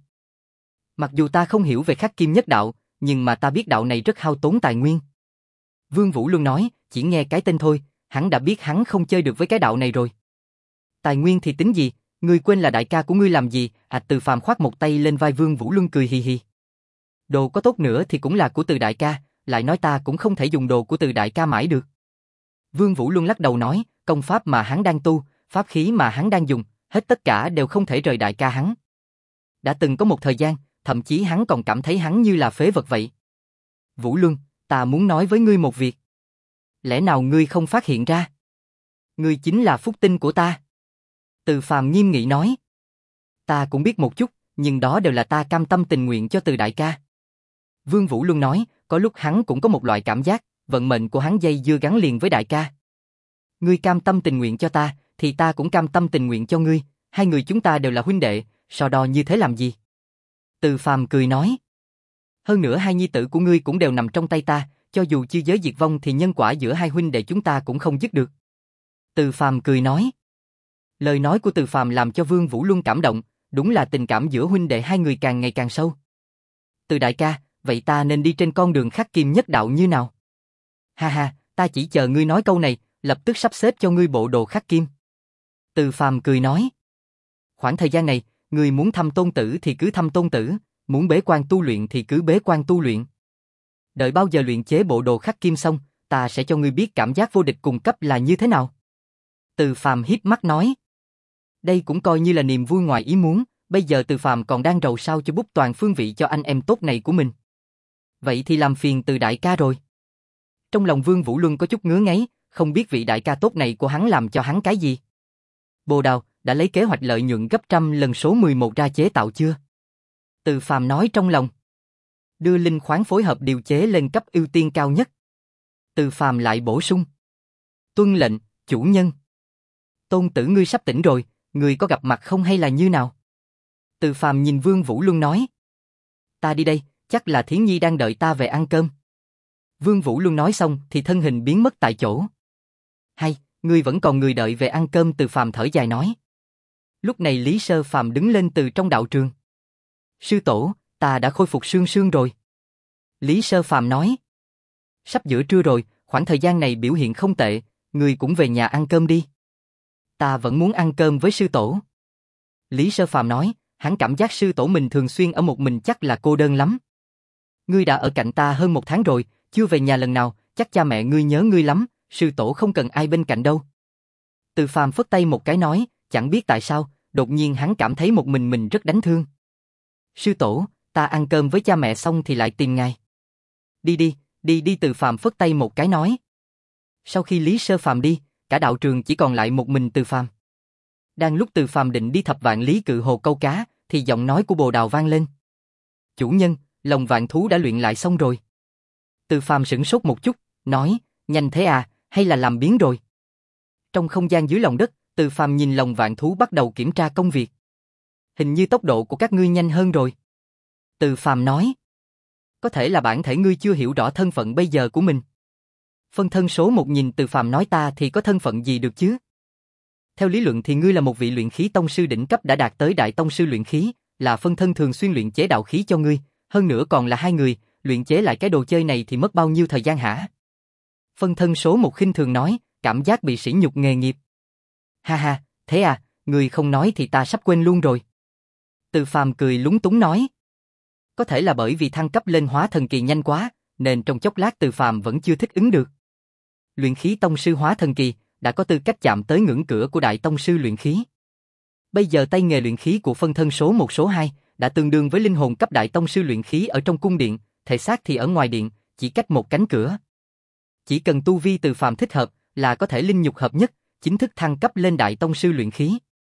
S1: Mặc dù ta không hiểu về khắc kim nhất đạo, nhưng mà ta biết đạo này rất hao tốn tài nguyên. Vương Vũ Luân nói, chỉ nghe cái tên thôi, hắn đã biết hắn không chơi được với cái đạo này rồi. Tài nguyên thì tính gì, ngươi quên là đại ca của ngươi làm gì? À, Từ Phàm khoát một tay lên vai Vương Vũ Luân cười hì hì. Đồ có tốt nữa thì cũng là của Từ đại ca, lại nói ta cũng không thể dùng đồ của Từ đại ca mãi được. Vương Vũ Luân lắc đầu nói, công pháp mà hắn đang tu, pháp khí mà hắn đang dùng, hết tất cả đều không thể rời đại ca hắn. Đã từng có một thời gian, thậm chí hắn còn cảm thấy hắn như là phế vật vậy. Vũ Luân, ta muốn nói với ngươi một việc. Lẽ nào ngươi không phát hiện ra? Ngươi chính là phúc tinh của ta. Từ Phàm nghiêm nghị nói. Ta cũng biết một chút, nhưng đó đều là ta cam tâm tình nguyện cho Từ đại ca. Vương Vũ Luân nói, có lúc hắn cũng có một loại cảm giác, vận mệnh của hắn dây dưa gắn liền với đại ca. Ngươi cam tâm tình nguyện cho ta, thì ta cũng cam tâm tình nguyện cho ngươi, hai người chúng ta đều là huynh đệ, so đo như thế làm gì? Từ Phàm cười nói. Hơn nữa hai nhi tử của ngươi cũng đều nằm trong tay ta, cho dù chư giới diệt vong thì nhân quả giữa hai huynh đệ chúng ta cũng không dứt được. Từ Phàm cười nói. Lời nói của Từ Phàm làm cho Vương Vũ Luân cảm động, đúng là tình cảm giữa huynh đệ hai người càng ngày càng sâu. Từ đại ca, vậy ta nên đi trên con đường khắc kim nhất đạo như nào? Ha ha, ta chỉ chờ ngươi nói câu này, lập tức sắp xếp cho ngươi bộ đồ khắc kim. Từ Phàm cười nói. Khoảng thời gian này, ngươi muốn thăm tôn tử thì cứ thăm tôn tử, muốn bế quan tu luyện thì cứ bế quan tu luyện. Đợi bao giờ luyện chế bộ đồ khắc kim xong, ta sẽ cho ngươi biết cảm giác vô địch cùng cấp là như thế nào. Từ Phàm híp mắt nói. Đây cũng coi như là niềm vui ngoài ý muốn, bây giờ Từ Phàm còn đang rầu sao cho bút toàn phương vị cho anh em tốt này của mình. Vậy thì làm phiền Từ đại ca rồi. Trong lòng Vương Vũ Luân có chút ngứa ngáy, không biết vị đại ca tốt này của hắn làm cho hắn cái gì. Bồ Đào, đã lấy kế hoạch lợi nhuận gấp trăm lần số mười một ra chế tạo chưa? Từ Phàm nói trong lòng. Đưa linh khoáng phối hợp điều chế lên cấp ưu tiên cao nhất. Từ Phàm lại bổ sung. Tuân lệnh, chủ nhân. Tôn tử ngươi sắp tỉnh rồi, ngươi có gặp mặt không hay là như nào? Từ Phàm nhìn Vương Vũ Luân nói. Ta đi đây, chắc là Thiến Nhi đang đợi ta về ăn cơm. Vương Vũ Luân nói xong thì thân hình biến mất tại chỗ. Hay, ngươi vẫn còn người đợi về ăn cơm. Từ Phàm thở dài nói. Lúc này Lý Sơ Phàm đứng lên từ trong đạo trường. Sư tổ, ta đã khôi phục sương sương rồi. Lý Sơ Phàm nói. Sắp giữa trưa rồi, khoảng thời gian này biểu hiện không tệ, ngươi cũng về nhà ăn cơm đi. Ta vẫn muốn ăn cơm với sư tổ. Lý Sơ Phàm nói, hắn cảm giác sư tổ mình thường xuyên ở một mình chắc là cô đơn lắm. Ngươi đã ở cạnh ta hơn một tháng rồi, chưa về nhà lần nào, chắc cha mẹ ngươi nhớ ngươi lắm, sư tổ không cần ai bên cạnh đâu. Từ Phàm phất tay một cái nói, chẳng biết tại sao, đột nhiên hắn cảm thấy một mình mình rất đánh thương. Sư tổ, ta ăn cơm với cha mẹ xong thì lại tìm ngài. Đi đi, đi đi. Từ Phàm phất tay một cái nói. Sau khi Lý Sơ Phàm đi, cả đạo trường chỉ còn lại một mình Từ Phàm. Đang lúc Từ Phàm định đi thập vạn lý cự hồ câu cá, thì giọng nói của Bồ Đào vang lên. Chủ nhân, lồng vạn thú đã luyện lại xong rồi. Từ Phàm sửng sốt một chút, nói, nhanh thế à, hay là làm biếng rồi? Trong không gian dưới lòng đất, Từ Phàm nhìn lồng vạn thú bắt đầu kiểm tra công việc. Hình như tốc độ của các ngươi nhanh hơn rồi. Từ Phàm nói. Có thể là bản thể ngươi chưa hiểu rõ thân phận bây giờ của mình. Phân thân số một nhìn Từ Phàm nói ta thì có thân phận gì được chứ? Theo lý luận thì ngươi là một vị luyện khí tông sư đỉnh cấp đã đạt tới đại tông sư luyện khí, là phân thân thường xuyên luyện chế đạo khí cho ngươi, hơn nữa còn là hai người, luyện chế lại cái đồ chơi này thì mất bao nhiêu thời gian hả? Phân thân số một khinh thường nói, cảm giác bị sỉ nhục nghề nghiệp. Ha ha, thế à, ngươi không nói thì ta sắp quên luôn rồi. Từ Phàm cười lúng túng nói. Có thể là bởi vì thăng cấp lên hóa thần kỳ nhanh quá, nên trong chốc lát Từ Phàm vẫn chưa thích ứng được. Luyện khí tông sư hóa thần kỳ đã có tư cách chạm tới ngưỡng cửa của đại tông sư luyện khí. Bây giờ tay nghề luyện khí của phân thân số một số hai đã tương đương với linh hồn cấp đại tông sư luyện khí ở trong cung điện, thể xác thì ở ngoài điện, chỉ cách một cánh cửa. Chỉ cần tu vi Từ Phàm thích hợp là có thể linh nhục hợp nhất, chính thức thăng cấp lên đại tông sư luyện khí.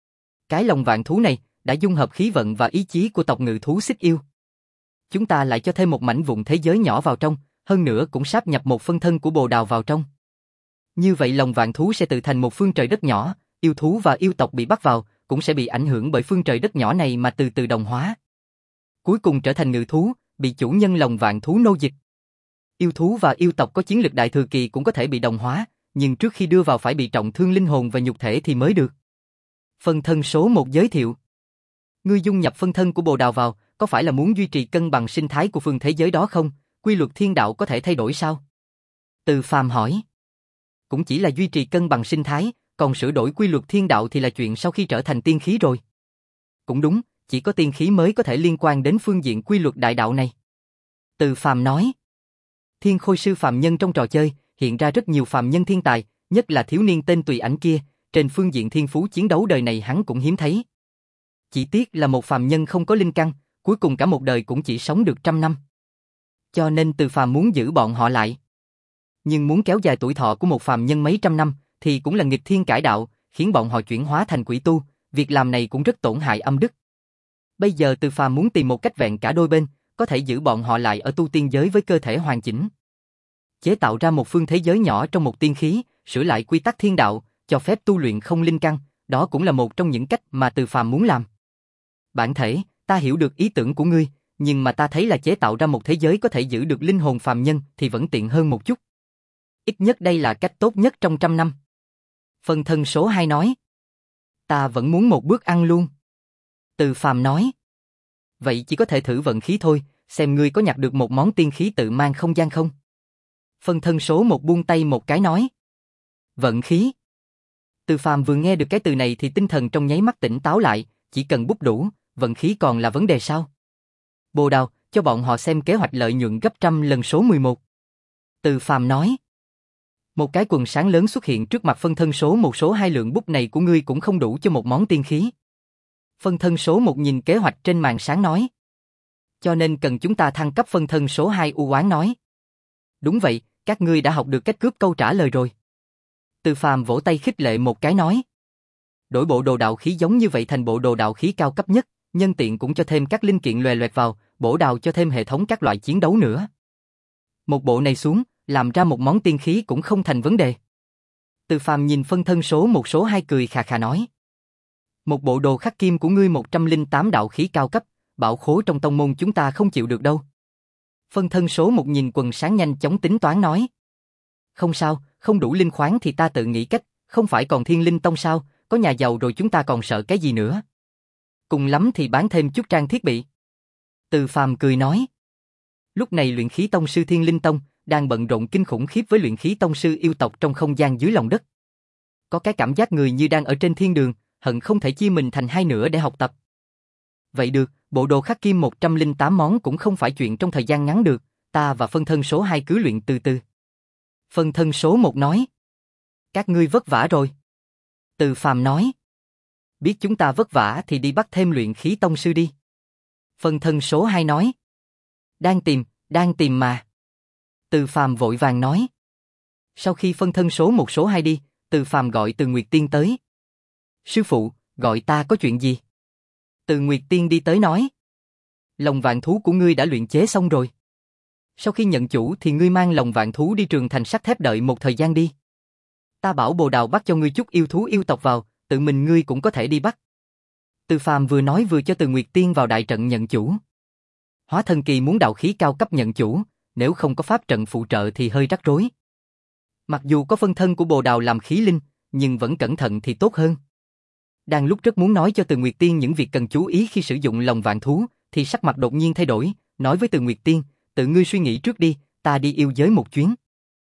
S1: Cái lồng vạn thú này đã dung hợp khí vận và ý chí của tộc ngự thú Xích Yêu. Chúng ta lại cho thêm một mảnh vụn thế giới nhỏ vào trong, hơn nữa cũng sáp nhập một phân thân của Bồ Đào vào trong. Như vậy lồng vạn thú sẽ tự thành một phương trời đất nhỏ, yêu thú và yêu tộc bị bắt vào, cũng sẽ bị ảnh hưởng bởi phương trời đất nhỏ này mà từ từ đồng hóa. Cuối cùng trở thành ngự thú, bị chủ nhân lòng vạn thú nô dịch. Yêu thú và yêu tộc có chiến lực đại thừa kỳ cũng có thể bị đồng hóa, nhưng trước khi đưa vào phải bị trọng thương linh hồn và nhục thể thì mới được. Phân thân số một giới thiệu. Ngươi dung nhập phân thân của Bồ Đào vào, có phải là muốn duy trì cân bằng sinh thái của phương thế giới đó không? Quy luật thiên đạo có thể thay đổi sao? Từ Phàm hỏi. Cũng chỉ là duy trì cân bằng sinh thái, còn sửa đổi quy luật thiên đạo thì là chuyện sau khi trở thành tiên khí rồi. Cũng đúng, chỉ có tiên khí mới có thể liên quan đến phương diện quy luật đại đạo này. Từ Phàm nói. Thiên Khôi Sư phàm nhân trong trò chơi, hiện ra rất nhiều phàm nhân thiên tài, nhất là thiếu niên tên Tùy Ảnh kia, trên phương diện thiên phú chiến đấu đời này hắn cũng hiếm thấy. Chỉ tiếc là một phàm nhân không có linh căn, cuối cùng cả một đời cũng chỉ sống được trăm năm. Cho nên Từ Phàm muốn giữ bọn họ lại. Nhưng muốn kéo dài tuổi thọ của một phàm nhân mấy trăm năm, thì cũng là nghịch thiên cải đạo, khiến bọn họ chuyển hóa thành quỷ tu, việc làm này cũng rất tổn hại âm đức. Bây giờ Từ Phàm muốn tìm một cách vẹn cả đôi bên, có thể giữ bọn họ lại ở tu tiên giới với cơ thể hoàn chỉnh. Chế tạo ra một phương thế giới nhỏ trong một tiên khí, sửa lại quy tắc thiên đạo, cho phép tu luyện không linh căn, đó cũng là một trong những cách mà Từ Phàm muốn làm. Bản thể, ta hiểu được ý tưởng của ngươi, nhưng mà ta thấy là chế tạo ra một thế giới có thể giữ được linh hồn phàm nhân thì vẫn tiện hơn một chút. Ít nhất đây là cách tốt nhất trong trăm năm. Phân thân số hai nói. Ta vẫn muốn một bước ăn luôn. Từ Phàm nói. Vậy chỉ có thể thử vận khí thôi, xem ngươi có nhặt được một món tiên khí tự mang không gian không. Phân thân số một buông tay một cái nói. Vận khí. Từ Phàm vừa nghe được cái từ này thì tinh thần trong nháy mắt tỉnh táo lại, chỉ cần bút đủ, vận khí còn là vấn đề sao? Bồ Đào, cho bọn họ xem kế hoạch lợi nhuận gấp trăm lần số mười một. Từ Phàm nói. Một cái quần sáng lớn xuất hiện trước mặt phân thân số một, số hai, lượng bút này của ngươi cũng không đủ cho một món tiên khí. Phân thân số một nhìn kế hoạch trên màn sáng nói. Cho nên cần chúng ta thăng cấp. Phân thân số hai u oán nói. Đúng vậy, các ngươi đã học được cách cướp câu trả lời rồi. Từ Phàm vỗ tay khích lệ một cái nói. Đổi bộ đồ đạo khí giống như vậy thành bộ đồ đạo khí cao cấp nhất, nhân tiện cũng cho thêm các linh kiện loè loẹt vào, bổ đào cho thêm hệ thống các loại chiến đấu nữa. Một bộ này xuống, làm ra một món tiên khí cũng không thành vấn đề. Từ Phàm nhìn phân thân số một, số hai cười khà khà nói. Một bộ đồ khắc kim của ngươi một trăm lẻ tám đạo khí cao cấp, bảo khố trong tông môn chúng ta không chịu được đâu. Phân thân số một nhìn quần sáng nhanh chóng tính toán nói. Không sao, không đủ linh khoáng thì ta tự nghĩ cách, không phải còn Thiên Linh Tông sao, có nhà giàu rồi chúng ta còn sợ cái gì nữa. Cùng lắm thì bán thêm chút trang thiết bị. Từ Phàm cười nói. Lúc này luyện khí tông sư Thiên Linh Tông đang bận rộn kinh khủng khiếp với luyện khí tông sư yêu tộc trong không gian dưới lòng đất. Có cái cảm giác người như đang ở trên thiên đường, hận không thể chia mình thành hai nửa để học tập. Vậy được, bộ đồ khắc kim một trăm lẻ tám món cũng không phải chuyện trong thời gian ngắn được, ta và phân thân số hai cứ luyện từ từ. Phân thân số một nói. Các ngươi vất vả rồi. Từ Phàm nói. Biết chúng ta vất vả thì đi bắt thêm luyện khí tông sư đi. Phân thân số hai nói. Đang tìm, đang tìm mà. Từ Phàm vội vàng nói. Sau khi phân thân số một, số hai đi, Từ Phàm gọi Từ Nguyệt Tiên tới. Sư phụ, gọi ta có chuyện gì? Từ Nguyệt Tiên đi tới nói. Lòng vạn thú của ngươi đã luyện chế xong rồi. Sau khi nhận chủ thì ngươi mang lòng vạn thú đi trường thành sắt thép đợi một thời gian đi. Ta bảo Bồ Đào bắt cho ngươi chút yêu thú yêu tộc vào, tự mình ngươi cũng có thể đi bắt. Từ Phàm vừa nói vừa cho Từ Nguyệt Tiên vào đại trận nhận chủ. Hóa thần kỳ muốn đạo khí cao cấp nhận chủ, nếu không có pháp trận phụ trợ thì hơi rắc rối. Mặc dù có phân thân của Bồ Đào làm khí linh, nhưng vẫn cẩn thận thì tốt hơn. Đang lúc rất muốn nói cho Từ Nguyệt Tiên những việc cần chú ý khi sử dụng lòng vạn thú, thì sắc mặt đột nhiên thay đổi, nói với Từ Nguyệt Tiên, tự ngươi suy nghĩ trước đi, ta đi yêu giới một chuyến.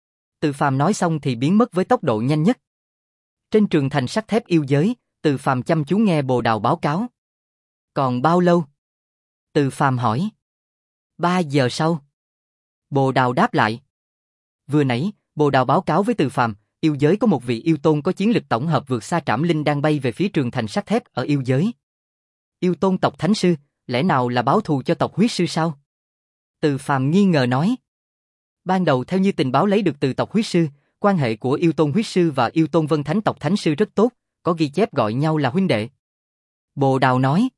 S1: Từ Phàm nói xong thì biến mất với tốc độ nhanh nhất. Trên trường thành sắt thép yêu giới, Từ Phàm chăm chú nghe Bồ Đào báo cáo. Còn bao lâu? Từ Phàm hỏi. Ba giờ sau. Bồ Đào đáp lại. Vừa nãy, Bồ Đào báo cáo với Từ Phàm, yêu giới có một vị yêu tôn có chiến lực tổng hợp vượt xa Trảm Linh đang bay về phía trường thành sắt thép ở yêu giới. Yêu tôn tộc Thánh Sư, lẽ nào là báo thù cho tộc Huyết Sư sao? Từ Phàm nghi ngờ nói. Ban đầu theo như tình báo lấy được từ tộc Huyết Sư, quan hệ của yêu tôn Huyết Sư và yêu tôn Vân Thánh tộc Thánh Sư rất tốt, có ghi chép gọi nhau là huynh đệ. Bồ Đào nói.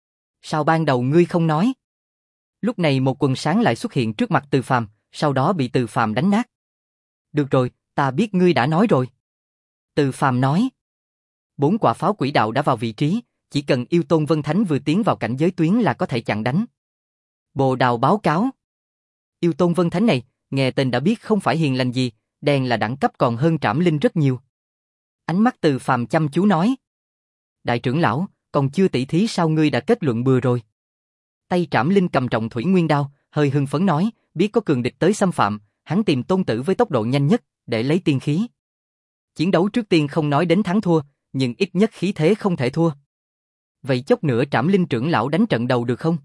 S1: Sao ban đầu ngươi không nói? Lúc này một quần sáng lại xuất hiện trước mặt Từ Phàm, sau đó bị Từ Phàm đánh nát. Được rồi, ta biết ngươi đã nói rồi. Từ Phàm nói. Bốn quả pháo quỷ đạo đã vào vị trí, chỉ cần Yêu Tôn Vân Thánh vừa tiến vào cảnh giới tuyến là có thể chặn đánh. Bồ Đào báo cáo. Yêu Tôn Vân Thánh này, nghe tên đã biết không phải hiền lành gì, đen là đẳng cấp còn hơn Trảm Linh rất nhiều. Ánh mắt Từ Phàm chăm chú nói. Đại trưởng lão, còn chưa tỉ thí sao ngươi đã kết luận bừa rồi? Tay Trảm Linh cầm trọng thủy nguyên đao, hơi hưng phấn nói, biết có cường địch tới xâm phạm, hắn tìm Tôn Tử với tốc độ nhanh nhất, để lấy tiên khí. Chiến đấu trước tiên không nói đến thắng thua, nhưng ít nhất khí thế không thể thua. Vậy chốc nữa Trảm Linh trưởng lão đánh trận đầu được không?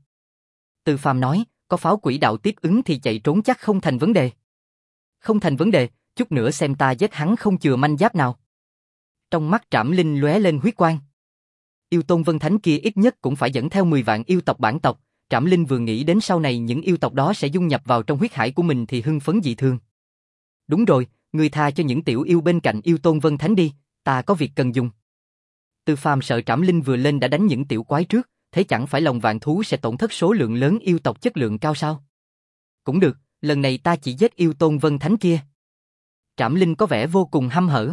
S1: Từ Phàm nói, có pháo quỷ đạo tiếp ứng thì chạy trốn chắc không thành vấn đề. Không thành vấn đề, chút nữa xem ta giết hắn không chừa manh giáp nào. Trong mắt Trảm Linh lóe lên huyết quang. Yêu Tôn Vân Thánh kia ít nhất cũng phải dẫn theo mười vạn yêu tộc bản tộc, Trảm Linh vừa nghĩ đến sau này những yêu tộc đó sẽ dung nhập vào trong huyết hải của mình thì hưng phấn dị thường. Đúng rồi, ngươi tha cho những tiểu yêu bên cạnh Yêu Tôn Vân Thánh đi, ta có việc cần dùng. Từ Phàm sợ Trảm Linh vừa lên đã đánh những tiểu quái trước, thế chẳng phải lòng vạn thú sẽ tổn thất số lượng lớn yêu tộc chất lượng cao sao? Cũng được, lần này ta chỉ giết Yêu Tôn Vân Thánh kia. Trảm Linh có vẻ vô cùng hăm hở.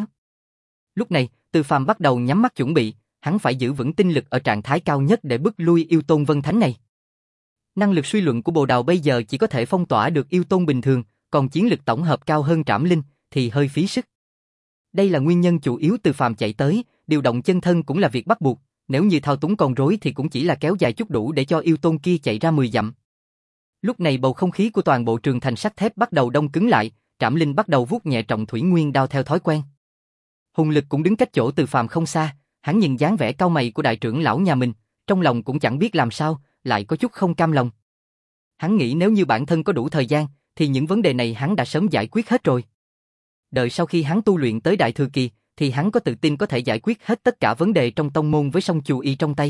S1: Lúc này, Từ Phàm bắt đầu nhắm mắt chuẩn bị, hắn phải giữ vững tinh lực ở trạng thái cao nhất để bức lui Yêu Tôn Vân Thánh này. Năng lực suy luận của Bồ Đào bây giờ chỉ có thể phong tỏa được yêu tôn bình thường, còn chiến lực tổng hợp cao hơn Trảm Linh thì hơi phí sức. Đây là nguyên nhân chủ yếu Từ Phàm chạy tới, điều động chân thân cũng là việc bắt buộc, nếu như thao túng con rối thì cũng chỉ là kéo dài chút đủ để cho yêu tôn kia chạy ra mười dặm. Lúc này bầu không khí của toàn bộ trường thành sắt thép bắt đầu đông cứng lại, Trảm Linh bắt đầu vuốt nhẹ trọng thủy nguyên đao theo thói quen. Hùng Lực cũng đứng cách chỗ Từ Phàm không xa, hắn nhìn dáng vẻ cau mày của đại trưởng lão nhà mình, trong lòng cũng chẳng biết làm sao, lại có chút không cam lòng. Hắn nghĩ nếu như bản thân có đủ thời gian, thì những vấn đề này hắn đã sớm giải quyết hết rồi. Đợi sau khi hắn tu luyện tới đại thừa kỳ, thì hắn có tự tin có thể giải quyết hết tất cả vấn đề trong tông môn với song chu y trong tay.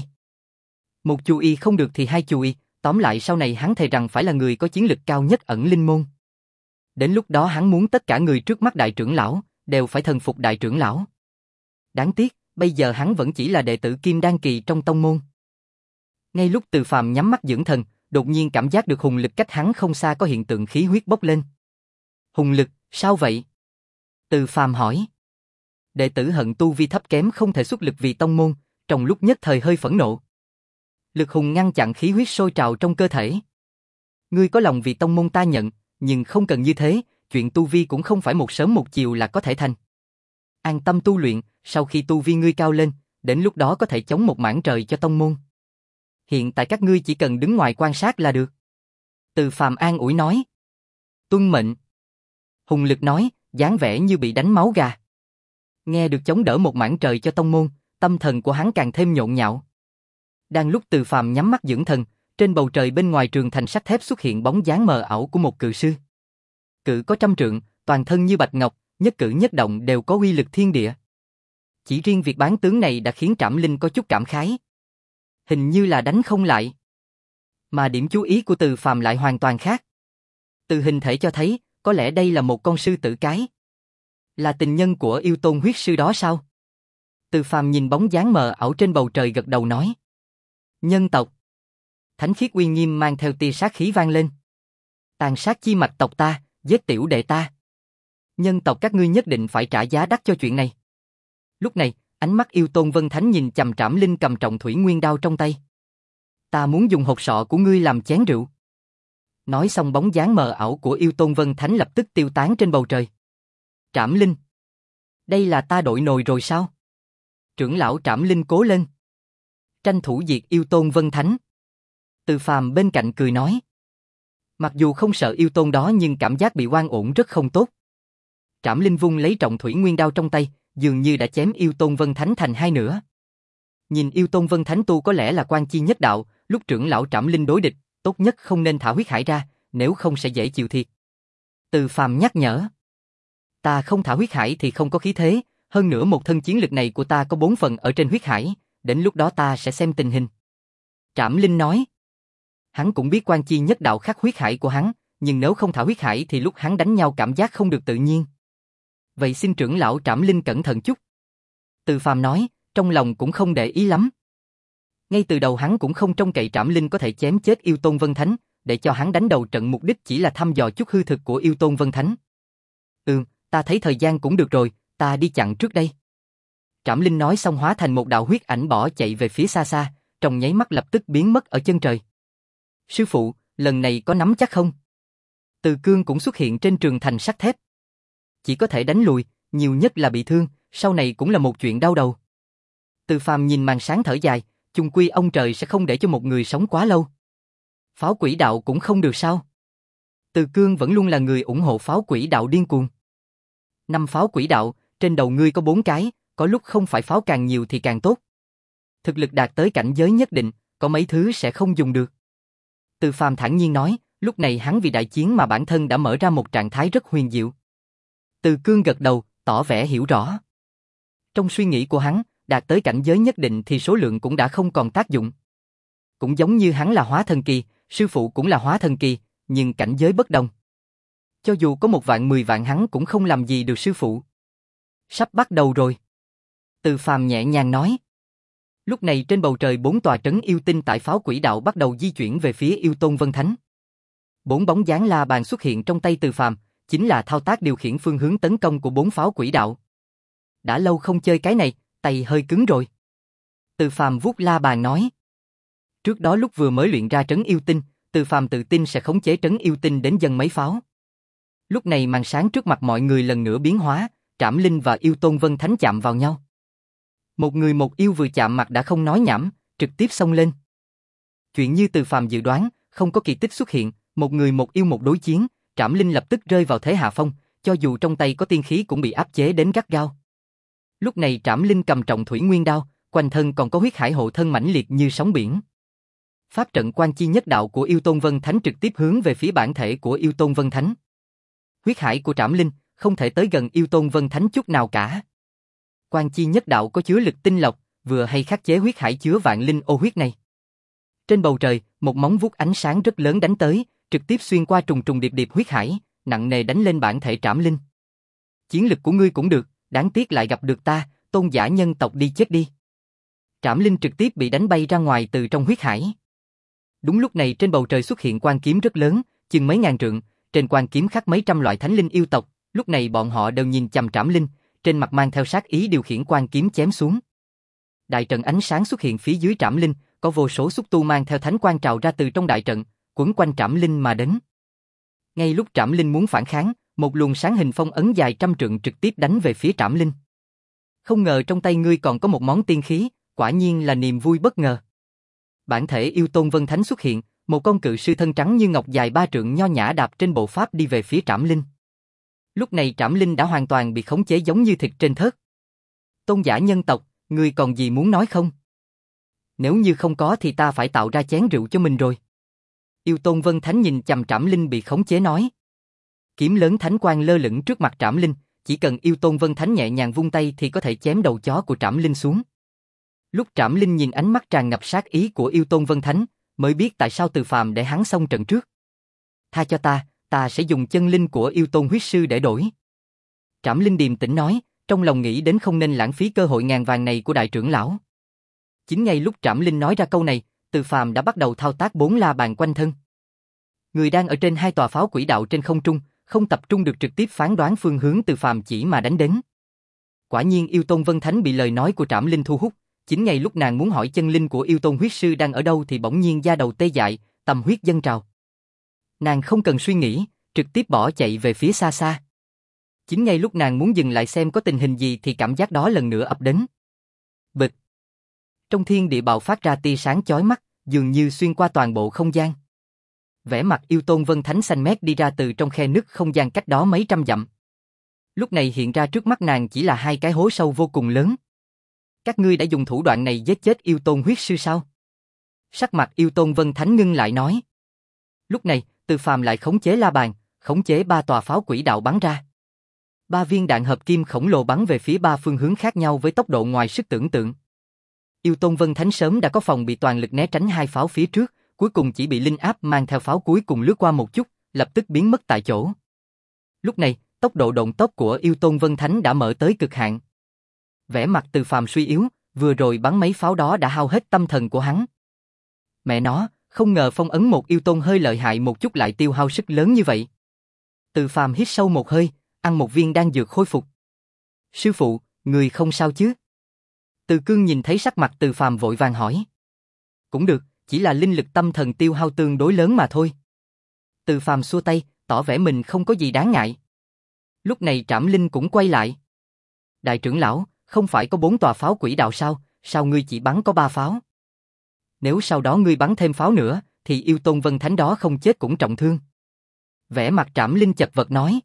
S1: Một chu y không được thì hai chu y, tóm lại sau này hắn thề rằng phải là người có chiến lực cao nhất ẩn linh môn. Đến lúc đó hắn muốn tất cả người trước mắt đại trưởng lão đều phải thần phục đại trưởng lão. Đáng tiếc, bây giờ hắn vẫn chỉ là đệ tử Kim Đan kỳ trong tông môn. Ngay lúc Từ Phàm nhắm mắt dưỡng thần, đột nhiên cảm giác được Hùng Lực cách hắn không xa có hiện tượng khí huyết bốc lên. Hùng Lực, sao vậy? Từ Phàm hỏi. Đệ tử Hận tu vi thấp kém không thể xuất lực vì tông môn, trong lúc nhất thời hơi phẫn nộ. Lực Hùng ngăn chặn khí huyết sôi trào trong cơ thể. Ngươi có lòng vì tông môn ta nhận, nhưng không cần như thế, chuyện tu vi cũng không phải một sớm một chiều là có thể thành. An tâm tu luyện, sau khi tu vi ngươi cao lên, đến lúc đó có thể chống một mảng trời cho tông môn. Hiện tại các ngươi chỉ cần đứng ngoài quan sát là được. Từ Phàm an ủi nói. Tuân mệnh. Hùng Lực nói, dáng vẻ như bị đánh máu gà. Nghe được chống đỡ một mảng trời cho tông môn, tâm thần của hắn càng thêm nhộn nhạo. Đang lúc Từ Phàm nhắm mắt dưỡng thần, trên bầu trời bên ngoài trường thành sắt thép xuất hiện bóng dáng mờ ảo của một cự sư. Cự có trăm trượng, toàn thân như bạch ngọc, nhất cử nhất động đều có uy lực thiên địa. Chỉ riêng việc bán tướng này đã khiến Trảm Linh có chút cảm khái. Hình như là đánh không lại. Mà điểm chú ý của Từ Phàm lại hoàn toàn khác. Từ hình thể cho thấy, có lẽ đây là một con sư tử cái. Là tình nhân của yêu tôn huyết sư đó sao? Từ Phàm nhìn bóng dáng mờ ảo trên bầu trời gật đầu nói. Nhân tộc. Thánh khiết uy nghiêm mang theo tia sát khí vang lên. Tàn sát chi mạch tộc ta, giết tiểu đệ ta. Nhân tộc các ngươi nhất định phải trả giá đắt cho chuyện này. Lúc này, ánh mắt Yêu Tôn Vân Thánh nhìn chằm Trảm Linh cầm trọng thủy nguyên đao trong tay. Ta muốn dùng hột sọ của ngươi làm chén rượu. Nói xong bóng dáng mờ ảo của Yêu Tôn Vân Thánh lập tức tiêu tán trên bầu trời. Trảm Linh. Đây là ta đội nồi rồi sao? Trưởng lão Trảm Linh cố lên. Tranh thủ diệt Yêu Tôn Vân Thánh. Từ Phàm bên cạnh cười nói. Mặc dù không sợ yêu tôn đó nhưng cảm giác bị oan uổng rất không tốt. Trảm Linh vung lấy trọng thủy nguyên đao trong tay, dường như đã chém Yêu Tôn Vân Thánh thành hai nửa. Nhìn Yêu Tôn Vân Thánh tu có lẽ là quan chi nhất đạo, lúc trưởng lão Trảm Linh đối địch, tốt nhất không nên thả huyết hải ra, nếu không sẽ dễ chịu thiệt. Từ Phàm nhắc nhở. Ta không thả huyết hải thì không có khí thế, hơn nữa một thân chiến lực này của ta có bốn phần ở trên huyết hải, đến lúc đó ta sẽ xem tình hình. Trảm Linh nói. Hắn cũng biết quan chi nhất đạo khắc huyết hải của hắn, nhưng nếu không thả huyết hải thì lúc hắn đánh nhau cảm giác không được tự nhiên. Vậy xin trưởng lão Trảm Linh cẩn thận chút. Từ Phàm nói, trong lòng cũng không để ý lắm. Ngay từ đầu hắn cũng không trông cậy Trảm Linh có thể chém chết Yêu Tôn Vân Thánh, để cho hắn đánh đầu trận mục đích chỉ là thăm dò chút hư thực của Yêu Tôn Vân Thánh. Ừ, ta thấy thời gian cũng được rồi, ta đi chặn trước đây. Trảm Linh nói xong hóa thành một đạo huyết ảnh bỏ chạy về phía xa xa, trong nháy mắt lập tức biến mất ở chân trời. Sư phụ, lần này có nắm chắc không? Từ Cương cũng xuất hiện trên trường thành sắt thép. Chỉ có thể đánh lùi, nhiều nhất là bị thương, sau này cũng là một chuyện đau đầu. Từ Phàm nhìn màn sáng thở dài, chung quy ông trời sẽ không để cho một người sống quá lâu. Pháo quỷ đạo cũng không được sao? Từ Cương vẫn luôn là người ủng hộ pháo quỷ đạo điên cuồng. Năm pháo quỷ đạo, trên đầu ngươi có bốn cái, có lúc không phải pháo càng nhiều thì càng tốt. Thực lực đạt tới cảnh giới nhất định, có mấy thứ sẽ không dùng được. Từ Phàm thản nhiên nói, lúc này hắn vì đại chiến mà bản thân đã mở ra một trạng thái rất huyền diệu. Từ Cương gật đầu, tỏ vẻ hiểu rõ. Trong suy nghĩ của hắn, đạt tới cảnh giới nhất định thì số lượng cũng đã không còn tác dụng. Cũng giống như hắn là hóa thần kỳ, sư phụ cũng là hóa thần kỳ, nhưng cảnh giới bất đồng. Cho dù có một vạn mười vạn hắn cũng không làm gì được sư phụ. Sắp bắt đầu rồi. Từ Phàm nhẹ nhàng nói. Lúc này trên bầu trời bốn tòa trấn yêu tinh tại pháo quỷ đạo bắt đầu di chuyển về phía yêu tôn Vân Thánh. Bốn bóng dáng la bàn xuất hiện trong tay Từ Phàm, chính là thao tác điều khiển phương hướng tấn công của bốn pháo quỷ đạo. Đã lâu không chơi cái này, tay hơi cứng rồi. Từ Phàm vuốt la bàn nói. Trước đó lúc vừa mới luyện ra trấn yêu tinh, Từ Phàm tự tin sẽ khống chế trấn yêu tinh đến dân mấy pháo. Lúc này màn sáng trước mặt mọi người lần nữa biến hóa, Trảm Linh và yêu tôn Vân Thánh chạm vào nhau. Một người một yêu vừa chạm mặt đã không nói nhảm, trực tiếp xông lên. Chuyện như Từ Phàm dự đoán, không có kỳ tích xuất hiện, một người một yêu một đối chiến, Trảm Linh lập tức rơi vào thế hạ phong, cho dù trong tay có tiên khí cũng bị áp chế đến gắt gao. Lúc này Trảm Linh cầm trọng thủy nguyên đao, quanh thân còn có huyết hải hộ thân mãnh liệt như sóng biển. Pháp trận quan chi nhất đạo của yêu tôn Vân Thánh trực tiếp hướng về phía bản thể của yêu tôn Vân Thánh. Huyết hải của Trảm Linh không thể tới gần yêu tôn Vân Thánh chút nào cả. Quan chi nhất đạo có chứa lực tinh lọc, vừa hay khắc chế huyết hải chứa vạn linh ô huyết này. Trên bầu trời, một móng vuốt ánh sáng rất lớn đánh tới, trực tiếp xuyên qua trùng trùng điệp điệp huyết hải, nặng nề đánh lên bản thể Trảm Linh. Chiến lực của ngươi cũng được, đáng tiếc lại gặp được ta, tôn giả nhân tộc đi chết đi. Trảm Linh trực tiếp bị đánh bay ra ngoài từ trong huyết hải. Đúng lúc này trên bầu trời xuất hiện quan kiếm rất lớn, chừng mấy ngàn trượng, trên quan kiếm khắc mấy trăm loại thánh linh yêu tộc, lúc này bọn họ đều nhìn chằm Trảm Linh, trên mặt mang theo sát ý điều khiển quan kiếm chém xuống. Đại trận ánh sáng xuất hiện phía dưới Trảm Linh, có vô số xúc tu mang theo thánh quang trào ra từ trong đại trận, quấn quanh Trảm Linh mà đến. Ngay lúc Trảm Linh muốn phản kháng, một luồng sáng hình phong ấn dài trăm trượng trực tiếp đánh về phía Trảm Linh. Không ngờ trong tay ngươi còn có một món tiên khí, quả nhiên là niềm vui bất ngờ. Bản thể yêu tôn Vân Thánh xuất hiện, một con cự sư thân trắng như ngọc dài ba trượng nho nhã đạp trên bộ pháp đi về phía Trảm Linh. Lúc này Trảm Linh đã hoàn toàn bị khống chế giống như thịt trên thớt. Tôn giả nhân tộc, ngươi còn gì muốn nói không? Nếu như không có thì ta phải tạo ra chén rượu cho mình rồi. Yêu tôn Vân Thánh nhìn chằm Trảm Linh bị khống chế nói. Kiếm lớn thánh quang lơ lửng trước mặt Trảm Linh, chỉ cần yêu tôn Vân Thánh nhẹ nhàng vung tay thì có thể chém đầu chó của Trảm Linh xuống. Lúc Trảm Linh nhìn ánh mắt tràn ngập sát ý của yêu tôn Vân Thánh, mới biết tại sao Từ Phàm để hắn xong trận trước. Tha cho ta, ta sẽ dùng chân linh của yêu tôn huyết sư để đổi. Trảm Linh điềm tĩnh nói, trong lòng nghĩ đến không nên lãng phí cơ hội ngàn vàng này của đại trưởng lão. Chính ngay lúc Trảm Linh nói ra câu này, Từ Phàm đã bắt đầu thao tác bốn la bàn quanh thân. Người đang ở trên hai tòa pháo quỷ đạo trên không trung, không tập trung được trực tiếp phán đoán phương hướng Từ Phàm chỉ mà đánh đến. Quả nhiên yêu tôn Vân Thánh bị lời nói của Trảm Linh thu hút, chính ngay lúc nàng muốn hỏi chân linh của yêu tôn huyết sư đang ở đâu thì bỗng nhiên da đầu tê dại, tâm huyết dâng trào. Nàng không cần suy nghĩ, trực tiếp bỏ chạy về phía xa xa. Chính ngay lúc nàng muốn dừng lại xem có tình hình gì thì cảm giác đó lần nữa ập đến. Bịch. Trong thiên địa bạo phát ra tia sáng chói mắt, dường như xuyên qua toàn bộ không gian. Vẻ mặt yêu tôn Vân Thánh xanh mét đi ra từ trong khe nứt không gian cách đó mấy trăm dặm. Lúc này hiện ra trước mắt nàng chỉ là hai cái hố sâu vô cùng lớn. Các ngươi đã dùng thủ đoạn này giết chết yêu tôn huyết sư sao? Sắc mặt yêu tôn Vân Thánh ngưng lại nói. Lúc này, Từ Phàm lại khống chế la bàn, khống chế ba tòa pháo quỷ đạo bắn ra. Ba viên đạn hợp kim khổng lồ bắn về phía ba phương hướng khác nhau với tốc độ ngoài sức tưởng tượng. Yêu tôn Vân Thánh sớm đã có phòng bị toàn lực né tránh hai pháo phía trước, cuối cùng chỉ bị linh áp mang theo pháo cuối cùng lướt qua một chút, lập tức biến mất tại chỗ. Lúc này, tốc độ độn tốc của yêu tôn Vân Thánh đã mở tới cực hạn. Vẻ mặt Từ Phàm suy yếu, vừa rồi bắn mấy pháo đó đã hao hết tâm thần của hắn. Mẹ nó, không ngờ phong ấn một yêu tôn hơi lợi hại một chút lại tiêu hao sức lớn như vậy. Từ Phàm hít sâu một hơi, ăn một viên đan dược khôi phục. Sư phụ, người không sao chứ? Từ Cương nhìn thấy sắc mặt Từ Phàm vội vàng hỏi. Cũng được, chỉ là linh lực tâm thần tiêu hao tương đối lớn mà thôi. Từ Phàm xua tay, tỏ vẻ mình không có gì đáng ngại. Lúc này Trảm Linh cũng quay lại. Đại trưởng lão, không phải có bốn tòa pháo quỷ đạo sao, sao ngươi chỉ bắn có ba pháo? Nếu sau đó ngươi bắn thêm pháo nữa, thì yêu tôn Vân Thánh đó không chết cũng trọng thương. Vẻ mặt Trảm Linh chật vật nói.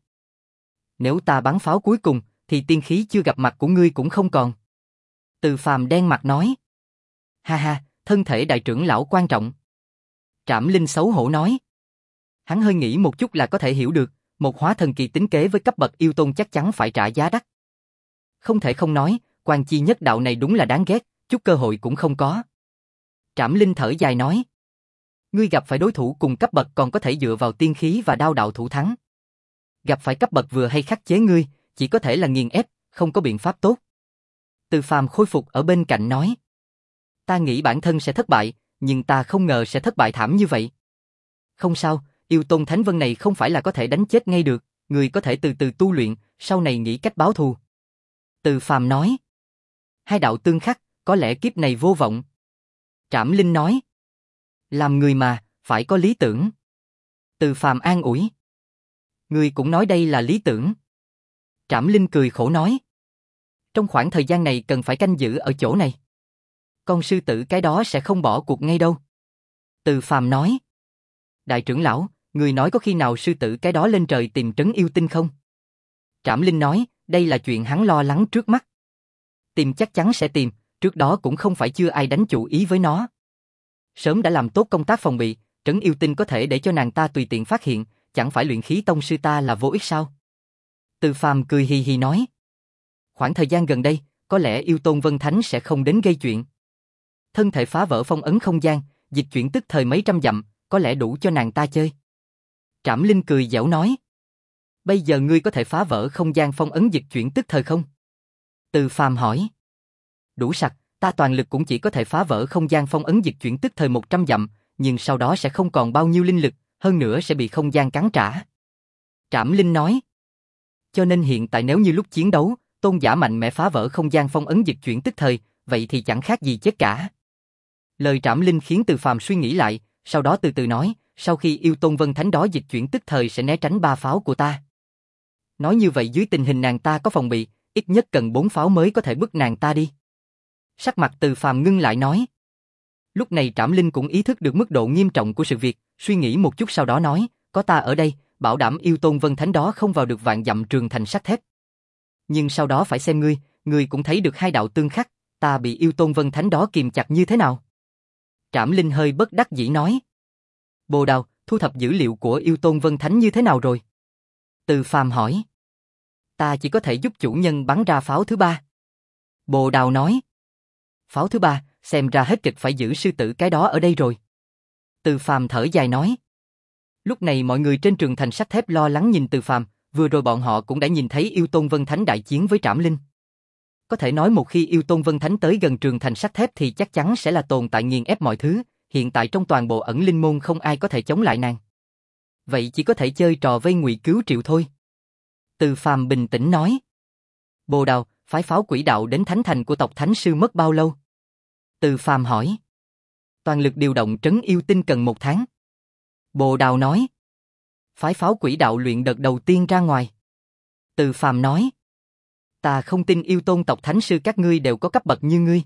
S1: Nếu ta bắn pháo cuối cùng, thì tiên khí chưa gặp mặt của ngươi cũng không còn. Từ Phàm đen mặt nói. Ha ha, thân thể đại trưởng lão quan trọng. Trảm Linh xấu hổ nói. Hắn hơi nghĩ một chút là có thể hiểu được, một hóa thần kỳ tính kế với cấp bậc yêu tôn chắc chắn phải trả giá đắt. Không thể không nói, quan chi nhất đạo này đúng là đáng ghét, chút cơ hội cũng không có. Trảm Linh thở dài nói. Ngươi gặp phải đối thủ cùng cấp bậc còn có thể dựa vào tiên khí và đao đạo thủ thắng. Gặp phải cấp bậc vừa hay khắc chế ngươi, chỉ có thể là nghiền ép, không có biện pháp tốt. Từ Phàm khôi phục ở bên cạnh nói. Ta nghĩ bản thân sẽ thất bại, nhưng ta không ngờ sẽ thất bại thảm như vậy. Không sao, yêu tôn Thánh Vân này không phải là có thể đánh chết ngay được, người có thể từ từ tu luyện, sau này nghĩ cách báo thù. Từ Phàm nói. Hai đạo tương khắc, có lẽ kiếp này vô vọng. Trảm Linh nói. Làm người mà, phải có lý tưởng. Từ Phàm an ủi. Ngươi cũng nói đây là lý tưởng. Trảm Linh cười khổ nói. Trong khoảng thời gian này cần phải canh giữ ở chỗ này. Con sư tử cái đó sẽ không bỏ cuộc ngay đâu. Từ Phàm nói. Đại trưởng lão, người nói có khi nào sư tử cái đó lên trời tìm trấn yêu tinh không? Trảm Linh nói, đây là chuyện hắn lo lắng trước mắt. Tìm chắc chắn sẽ tìm, trước đó cũng không phải chưa ai đánh chủ ý với nó. Sớm đã làm tốt công tác phòng bị, trấn yêu tinh có thể để cho nàng ta tùy tiện phát hiện, chẳng phải luyện khí tông sư ta là vô ích sao? Từ Phàm cười hì hì nói. Khoảng thời gian gần đây, có lẽ yêu tôn Vân Thánh sẽ không đến gây chuyện. Thân thể phá vỡ phong ấn không gian, dịch chuyển tức thời mấy trăm dặm, có lẽ đủ cho nàng ta chơi. Trảm Linh cười giễu nói. Bây giờ ngươi có thể phá vỡ không gian phong ấn dịch chuyển tức thời không? Từ Phàm hỏi. Đủ sặc, ta toàn lực cũng chỉ có thể phá vỡ không gian phong ấn dịch chuyển tức thời một trăm dặm, nhưng sau đó sẽ không còn bao nhiêu linh lực, hơn nữa sẽ bị không gian cắn trả. Trảm Linh nói. Cho nên hiện tại nếu như lúc chiến đấu, tôn giả mạnh mẽ phá vỡ không gian phong ấn dịch chuyển tức thời, vậy thì chẳng khác gì chết cả. Lời Trảm Linh khiến Từ Phàm suy nghĩ lại, sau đó từ từ nói, sau khi yêu tôn Vân Thánh đó dịch chuyển tức thời sẽ né tránh ba pháo của ta. Nói như vậy dưới tình hình nàng ta có phòng bị, ít nhất cần bốn pháo mới có thể bức nàng ta đi. Sắc mặt Từ Phàm ngưng lại nói. Lúc này Trảm Linh cũng ý thức được mức độ nghiêm trọng của sự việc, suy nghĩ một chút sau đó nói, có ta ở đây, bảo đảm yêu tôn Vân Thánh đó không vào được vạn dặm trường thành sắt thép. Nhưng sau đó phải xem ngươi, ngươi cũng thấy được hai đạo tương khắc, ta bị yêu tôn Vân Thánh đó kìm chặt như thế nào. Trảm Linh hơi bất đắc dĩ nói. Bồ Đào, thu thập dữ liệu của yêu tôn Vân Thánh như thế nào rồi? Từ Phàm hỏi. Ta chỉ có thể giúp chủ nhân bắn ra pháo thứ ba. Bồ Đào nói. Pháo thứ ba, xem ra hết kịch phải giữ sư tử cái đó ở đây rồi. Từ Phàm thở dài nói. Lúc này mọi người trên trường thành sắt thép lo lắng nhìn Từ Phàm, vừa rồi bọn họ cũng đã nhìn thấy yêu tôn Vân Thánh đại chiến với Trảm Linh. Có thể nói một khi yêu tôn Vân Thánh tới gần trường thành sắt thép thì chắc chắn sẽ là tồn tại nghiền ép mọi thứ, hiện tại trong toàn bộ ẩn linh môn không ai có thể chống lại nàng. Vậy chỉ có thể chơi trò vây ngụy cứu triệu thôi. Từ Phàm bình tĩnh nói. Bồ Đào, phái pháo quỷ đạo đến thánh thành của tộc Thánh Sư mất bao lâu? Từ Phàm hỏi. Toàn lực điều động trấn yêu tinh cần một tháng. Bồ Đào nói. Phái pháo quỷ đạo luyện đợt đầu tiên ra ngoài. Từ Phàm nói. Ta không tin yêu tôn tộc Thánh Sư các ngươi đều có cấp bậc như ngươi.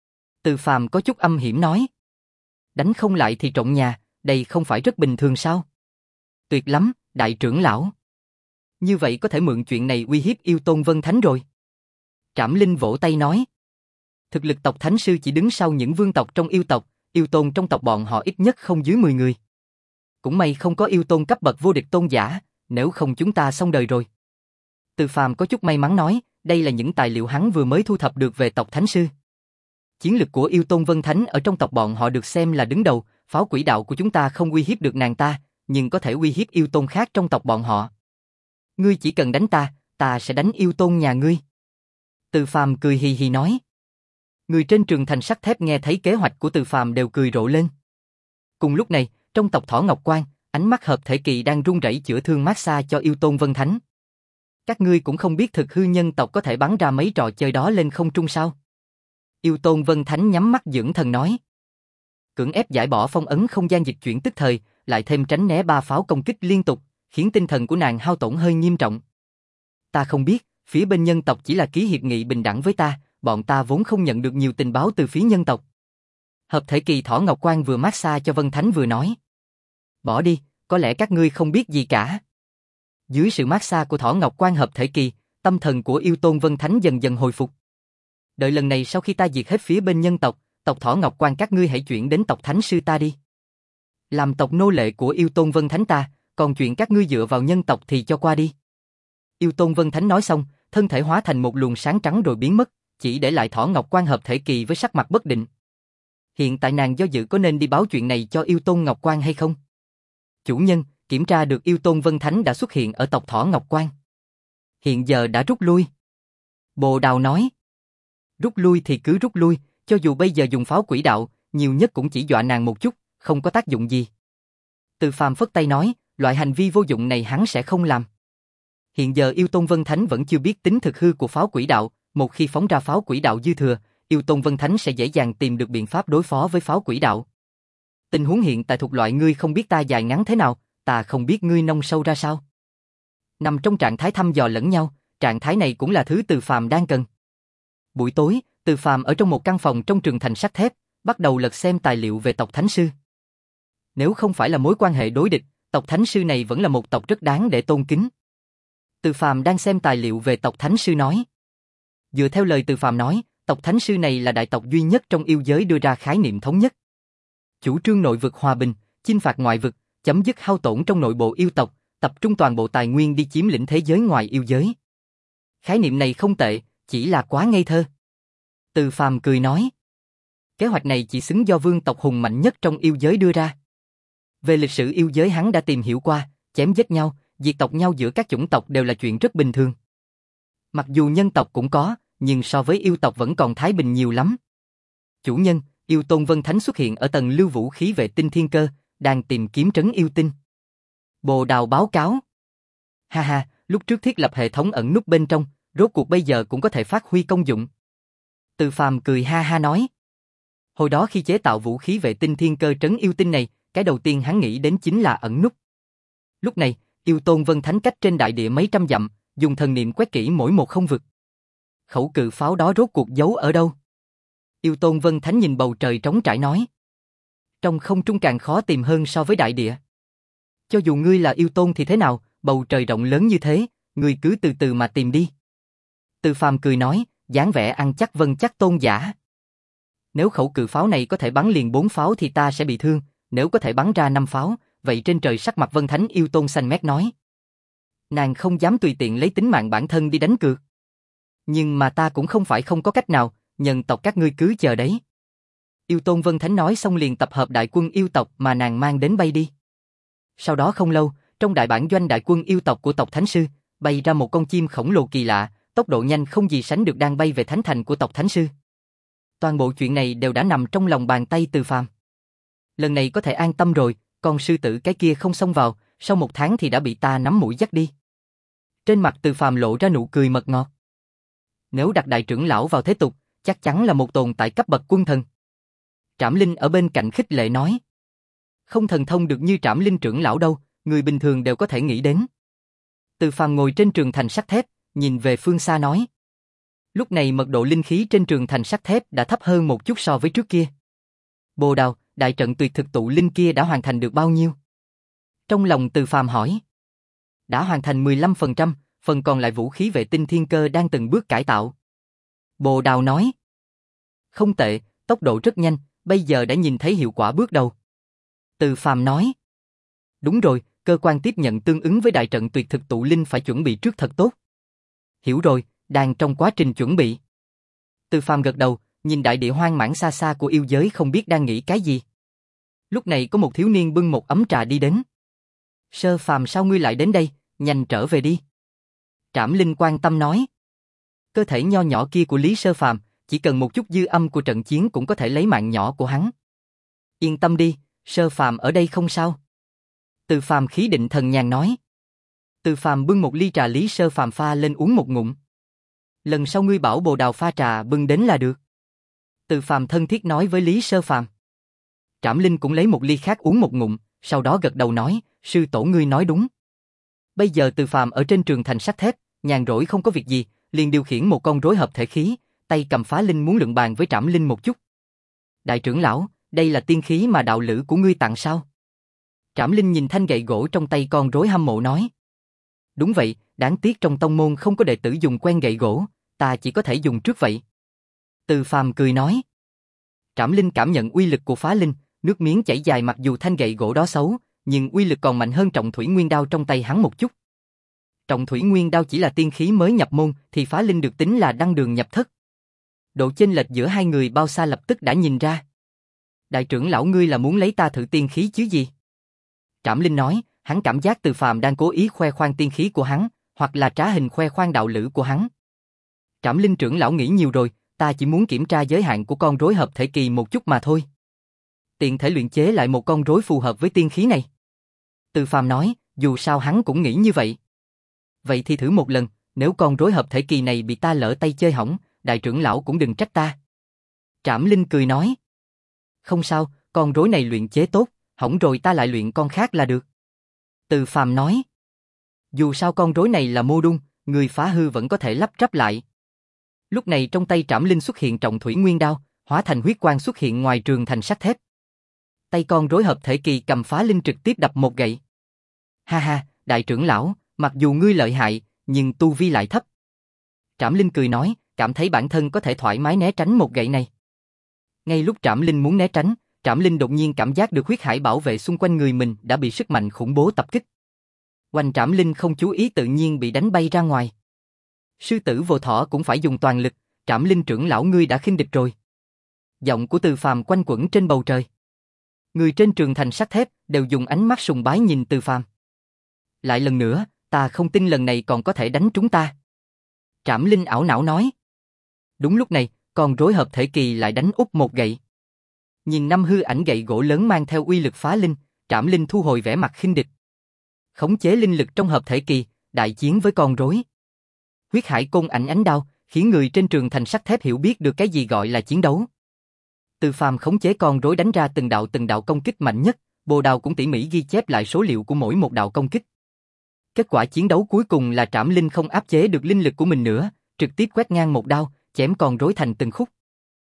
S1: Từ Phàm có chút âm hiểm nói. Đánh không lại thì trộn nhà, đây không phải rất bình thường sao? Tuyệt lắm, đại trưởng lão. Như vậy có thể mượn chuyện này uy hiếp yêu tôn Vân Thánh rồi. Trảm Linh vỗ tay nói. Thực lực tộc Thánh Sư chỉ đứng sau những vương tộc trong yêu tộc, yêu tôn trong tộc bọn họ ít nhất không dưới mười người. Cũng may không có yêu tôn cấp bậc vô địch tôn giả, nếu không chúng ta xong đời rồi. Từ Phàm có chút may mắn nói, đây là những tài liệu hắn vừa mới thu thập được về tộc Thánh Sư. Chiến lực của yêu tôn Vân Thánh ở trong tộc bọn họ được xem là đứng đầu, pháo quỷ đạo của chúng ta không uy hiếp được nàng ta, nhưng có thể uy hiếp yêu tôn khác trong tộc bọn họ. Ngươi chỉ cần đánh ta, ta sẽ đánh yêu tôn nhà ngươi. Từ Phàm cười hì hì nói. Người trên trường thành sắt thép nghe thấy kế hoạch của Từ Phàm đều cười rộ lên. Cùng lúc này, trong tộc Thỏ Ngọc Quan, ánh mắt hợp thể kỳ đang run rẩy chữa thương massage cho yêu tôn Vân Thánh. Các ngươi cũng không biết thực hư nhân tộc có thể bắn ra mấy trò chơi đó lên không trung sao? Yêu Tôn Vân Thánh nhắm mắt dưỡng thần nói. Cưỡng ép giải bỏ phong ấn không gian dịch chuyển tức thời, lại thêm tránh né ba pháo công kích liên tục, khiến tinh thần của nàng hao tổn hơi nghiêm trọng. Ta không biết, phía bên nhân tộc chỉ là ký hiệp nghị bình đẳng với ta, bọn ta vốn không nhận được nhiều tình báo từ phía nhân tộc. Hợp thể kỳ Thỏ Ngọc Quan vừa massage cho Vân Thánh vừa nói. Bỏ đi, có lẽ các ngươi không biết gì cả. Dưới sự massage của Thỏ Ngọc Quan hợp thể kỳ, tâm thần của Yêu Tôn Vân Thánh dần dần hồi phục. Đợi lần này sau khi ta diệt hết phía bên nhân tộc, tộc Thỏ Ngọc Quan các ngươi hãy chuyển đến tộc Thánh Sư ta đi. Làm tộc nô lệ của Yêu Tôn Vân Thánh ta, còn chuyện các ngươi dựa vào nhân tộc thì cho qua đi. Yêu Tôn Vân Thánh nói xong, thân thể hóa thành một luồng sáng trắng rồi biến mất, chỉ để lại Thỏ Ngọc Quan hợp thể kỳ với sắc mặt bất định. Hiện tại nàng do dự có nên đi báo chuyện này cho Yêu Tôn Ngọc Quan hay không? Chủ nhân, kiểm tra được Yêu Tôn Vân Thánh đã xuất hiện ở tộc Thỏ Ngọc Quan. Hiện giờ đã rút lui. Bồ Đào nói. Rút lui thì cứ rút lui, cho dù bây giờ dùng pháo quỷ đạo, nhiều nhất cũng chỉ dọa nàng một chút, không có tác dụng gì. Từ Phàm phất tay nói, loại hành vi vô dụng này hắn sẽ không làm. Hiện giờ Yêu Tôn Vân Thánh vẫn chưa biết tính thực hư của pháo quỷ đạo, một khi phóng ra pháo quỷ đạo dư thừa, Yêu Tôn Vân Thánh sẽ dễ dàng tìm được biện pháp đối phó với pháo quỷ đạo. Tình huống hiện tại thuộc loại ngươi không biết ta dài ngắn thế nào, ta không biết ngươi nông sâu ra sao. Nằm trong trạng thái thăm dò lẫn nhau, trạng thái này cũng là thứ Từ Phàm đang cần. Buổi tối, Từ Phàm ở trong một căn phòng trong trường thành sắt thép, bắt đầu lật xem tài liệu về tộc Thánh Sư. Nếu không phải là mối quan hệ đối địch, tộc Thánh Sư này vẫn là một tộc rất đáng để tôn kính. Từ Phàm đang xem tài liệu về tộc Thánh Sư nói. Dựa theo lời Từ Phàm nói, tộc Thánh Sư này là đại tộc duy nhất trong yêu giới đưa ra khái niệm thống nhất. Chủ trương nội vực hòa bình, chinh phạt ngoại vực, chấm dứt hao tổn trong nội bộ yêu tộc, tập trung toàn bộ tài nguyên đi chiếm lĩnh thế giới ngoài yêu giới. Khái niệm này không tệ, chỉ là quá ngây thơ. Từ Phàm cười nói. Kế hoạch này chỉ xứng do vương tộc hùng mạnh nhất trong yêu giới đưa ra. Về lịch sử yêu giới hắn đã tìm hiểu qua, chém giết nhau, diệt tộc nhau giữa các chủng tộc đều là chuyện rất bình thường. Mặc dù nhân tộc cũng có, nhưng so với yêu tộc vẫn còn thái bình nhiều lắm. Chủ nhân, Yêu Tôn Vân Thánh xuất hiện ở tầng lưu vũ khí vệ tinh thiên cơ, đang tìm kiếm trấn yêu tinh. Bồ Đào báo cáo. Ha ha, lúc trước thiết lập hệ thống ẩn núp bên trong, rốt cuộc bây giờ cũng có thể phát huy công dụng. Từ Phàm cười ha ha nói. Hồi đó khi chế tạo vũ khí vệ tinh thiên cơ trấn yêu tinh này, cái đầu tiên hắn nghĩ đến chính là ẩn núp. Lúc này, Yêu Tôn Vân Thánh cách trên đại địa mấy trăm dặm, dùng thần niệm quét kỹ mỗi một không vực. Khẩu cự pháo đó rốt cuộc giấu ở đâu? Yêu Tôn Vân Thánh nhìn bầu trời trống trải nói. Trong không trung càng khó tìm hơn so với đại địa. Cho dù ngươi là yêu tôn thì thế nào, bầu trời rộng lớn như thế, ngươi cứ từ từ mà tìm đi. Từ Phàm cười nói, dáng vẻ ăn chắc vân chắc tôn giả. Nếu khẩu cự pháo này có thể bắn liền bốn pháo thì ta sẽ bị thương, nếu có thể bắn ra năm pháo, vậy trên trời sắc mặt Vân Thánh Yêu Tôn xanh mét nói. Nàng không dám tùy tiện lấy tính mạng bản thân đi đánh cược. Nhưng mà ta cũng không phải không có cách nào, nhân tộc các ngươi cứ chờ đấy. Yêu Tôn Vân Thánh nói xong liền tập hợp đại quân yêu tộc mà nàng mang đến bay đi. Sau đó không lâu, trong đại bản doanh đại quân yêu tộc của tộc Thánh Sư, bay ra một con chim khổng lồ kỳ lạ, tốc độ nhanh không gì sánh được đang bay về thánh thành của tộc Thánh Sư. Toàn bộ chuyện này đều đã nằm trong lòng bàn tay Từ Phàm. Lần này có thể an tâm rồi, con sư tử cái kia không xông vào, sau một tháng thì đã bị ta nắm mũi dắt đi. Trên mặt Từ Phàm lộ ra nụ cười mật ngọt. Nếu đặt đại trưởng lão vào thế tục, chắc chắn là một tồn tại cấp bậc quân thần. Trảm Linh ở bên cạnh khích lệ nói. Không thần thông được như Trảm Linh trưởng lão đâu, người bình thường đều có thể nghĩ đến. Từ Phàm ngồi trên trường thành sắt thép, nhìn về phương xa nói. Lúc này mật độ linh khí trên trường thành sắt thép đã thấp hơn một chút so với trước kia. Bồ Đào, đại trận tuyệt thực tụ linh kia đã hoàn thành được bao nhiêu? Trong lòng Từ Phàm hỏi. Đã hoàn thành mười lăm phần trăm, phần còn lại vũ khí vệ tinh thiên cơ đang từng bước cải tạo. Bồ Đào nói. Không tệ, tốc độ rất nhanh, bây giờ đã nhìn thấy hiệu quả bước đầu. Từ Phàm nói. Đúng rồi, cơ quan tiếp nhận tương ứng với đại trận tuyệt thực tụ linh phải chuẩn bị trước thật tốt. Hiểu rồi, đang trong quá trình chuẩn bị. Từ Phàm gật đầu, nhìn đại địa hoang mãn xa xa của yêu giới không biết đang nghĩ cái gì. Lúc này có một thiếu niên bưng một ấm trà đi đến. Sơ Phàm sao ngươi lại đến đây, nhanh trở về đi. Trảm Linh quan tâm nói. Cơ thể nho nhỏ kia của Lý Sơ Phàm, chỉ cần một chút dư âm của trận chiến cũng có thể lấy mạng nhỏ của hắn. Yên tâm đi, Sơ Phàm ở đây không sao. Từ Phàm khí định thần nhàn nói. Từ Phàm bưng một ly trà Lý Sơ Phàm pha lên uống một ngụm. Lần sau ngươi bảo Bồ Đào pha trà bưng đến là được. Từ Phàm thân thiết nói với Lý Sơ Phàm. Trảm Linh cũng lấy một ly khác uống một ngụm, sau đó gật đầu nói, sư tổ ngươi nói đúng. Bây giờ Từ Phàm ở trên trường thành sắt thép, nhàn rỗi không có việc gì, liền điều khiển một con rối hợp thể khí, tay cầm phá linh muốn luận bàn với Trảm Linh một chút. Đại trưởng lão, đây là tiên khí mà đạo lữ của ngươi tặng sao? Trảm Linh nhìn thanh gậy gỗ trong tay con rối hâm mộ nói. Đúng vậy, đáng tiếc trong tông môn không có đệ tử dùng quen gậy gỗ, ta chỉ có thể dùng trước vậy. Từ Phàm cười nói. Trảm Linh cảm nhận uy lực của phá linh, nước miếng chảy dài mặc dù thanh gậy gỗ đó xấu, nhưng uy lực còn mạnh hơn trọng thủy nguyên đao trong tay hắn một chút. Trọng thủy nguyên đao chỉ là tiên khí mới nhập môn, thì phá linh được tính là đăng đường nhập thất. Độ chênh lệch giữa hai người bao xa lập tức đã nhìn ra. Đại trưởng lão ngươi là muốn lấy ta thử tiên khí chứ gì? Trảm Linh nói, hắn cảm giác Từ Phàm đang cố ý khoe khoang tiên khí của hắn, hoặc là trá hình khoe khoang đạo lữ của hắn. Trảm Linh trưởng lão nghĩ nhiều rồi, ta chỉ muốn kiểm tra giới hạn của con rối hợp thể kỳ một chút mà thôi. Tiện thể luyện chế lại một con rối phù hợp với tiên khí này. Từ Phàm nói, dù sao hắn cũng nghĩ như vậy. Vậy thì thử một lần, nếu con rối hợp thể kỳ này bị ta lỡ tay chơi hỏng, đại trưởng lão cũng đừng trách ta. Trảm Linh cười nói. Không sao, con rối này luyện chế tốt, hỏng rồi ta lại luyện con khác là được. Từ Phàm nói. Dù sao con rối này là mô đun, người phá hư vẫn có thể lắp ráp lại. Lúc này trong tay Trảm Linh xuất hiện trọng thủy nguyên đao, hóa thành huyết quang xuất hiện ngoài trường thành sắt thép. Tay con rối hợp thể kỳ cầm phá linh trực tiếp đập một gậy. Ha ha, đại trưởng lão, mặc dù ngươi lợi hại, nhưng tu vi lại thấp. Trảm Linh cười nói, cảm thấy bản thân có thể thoải mái né tránh một gậy này. Ngay lúc Trảm Linh muốn né tránh, Trảm Linh đột nhiên cảm giác được huyết hải bảo vệ xung quanh người mình đã bị sức mạnh khủng bố tập kích. Hoành Trảm Linh không chú ý tự nhiên bị đánh bay ra ngoài. Sư tử vô thọ cũng phải dùng toàn lực, Trảm Linh trưởng lão ngươi đã khinh địch rồi. Giọng của Từ Phàm quanh quẩn trên bầu trời. Người trên trường thành sắt thép đều dùng ánh mắt sùng bái nhìn Từ Phàm. Lại lần nữa, ta không tin lần này còn có thể đánh chúng ta. Trảm Linh ảo não nói. Đúng lúc này, con rối hợp thể kỳ lại đánh úp một gậy. Nhìn năm hư ảnh gậy gỗ lớn mang theo uy lực phá linh, Trảm Linh thu hồi vẻ mặt khinh địch. Khống chế linh lực trong hợp thể kỳ, đại chiến với con rối. Huyết hải côn ảnh ánh đao, khiến người trên trường thành sắt thép hiểu biết được cái gì gọi là chiến đấu. Từ Phàm khống chế con rối đánh ra từng đạo từng đạo công kích mạnh nhất, Bồ Đào cũng tỉ mỉ ghi chép lại số liệu của mỗi một đạo công kích. Kết quả chiến đấu cuối cùng là Trảm Linh không áp chế được linh lực của mình nữa, trực tiếp quét ngang một đao, chém con rối thành từng khúc.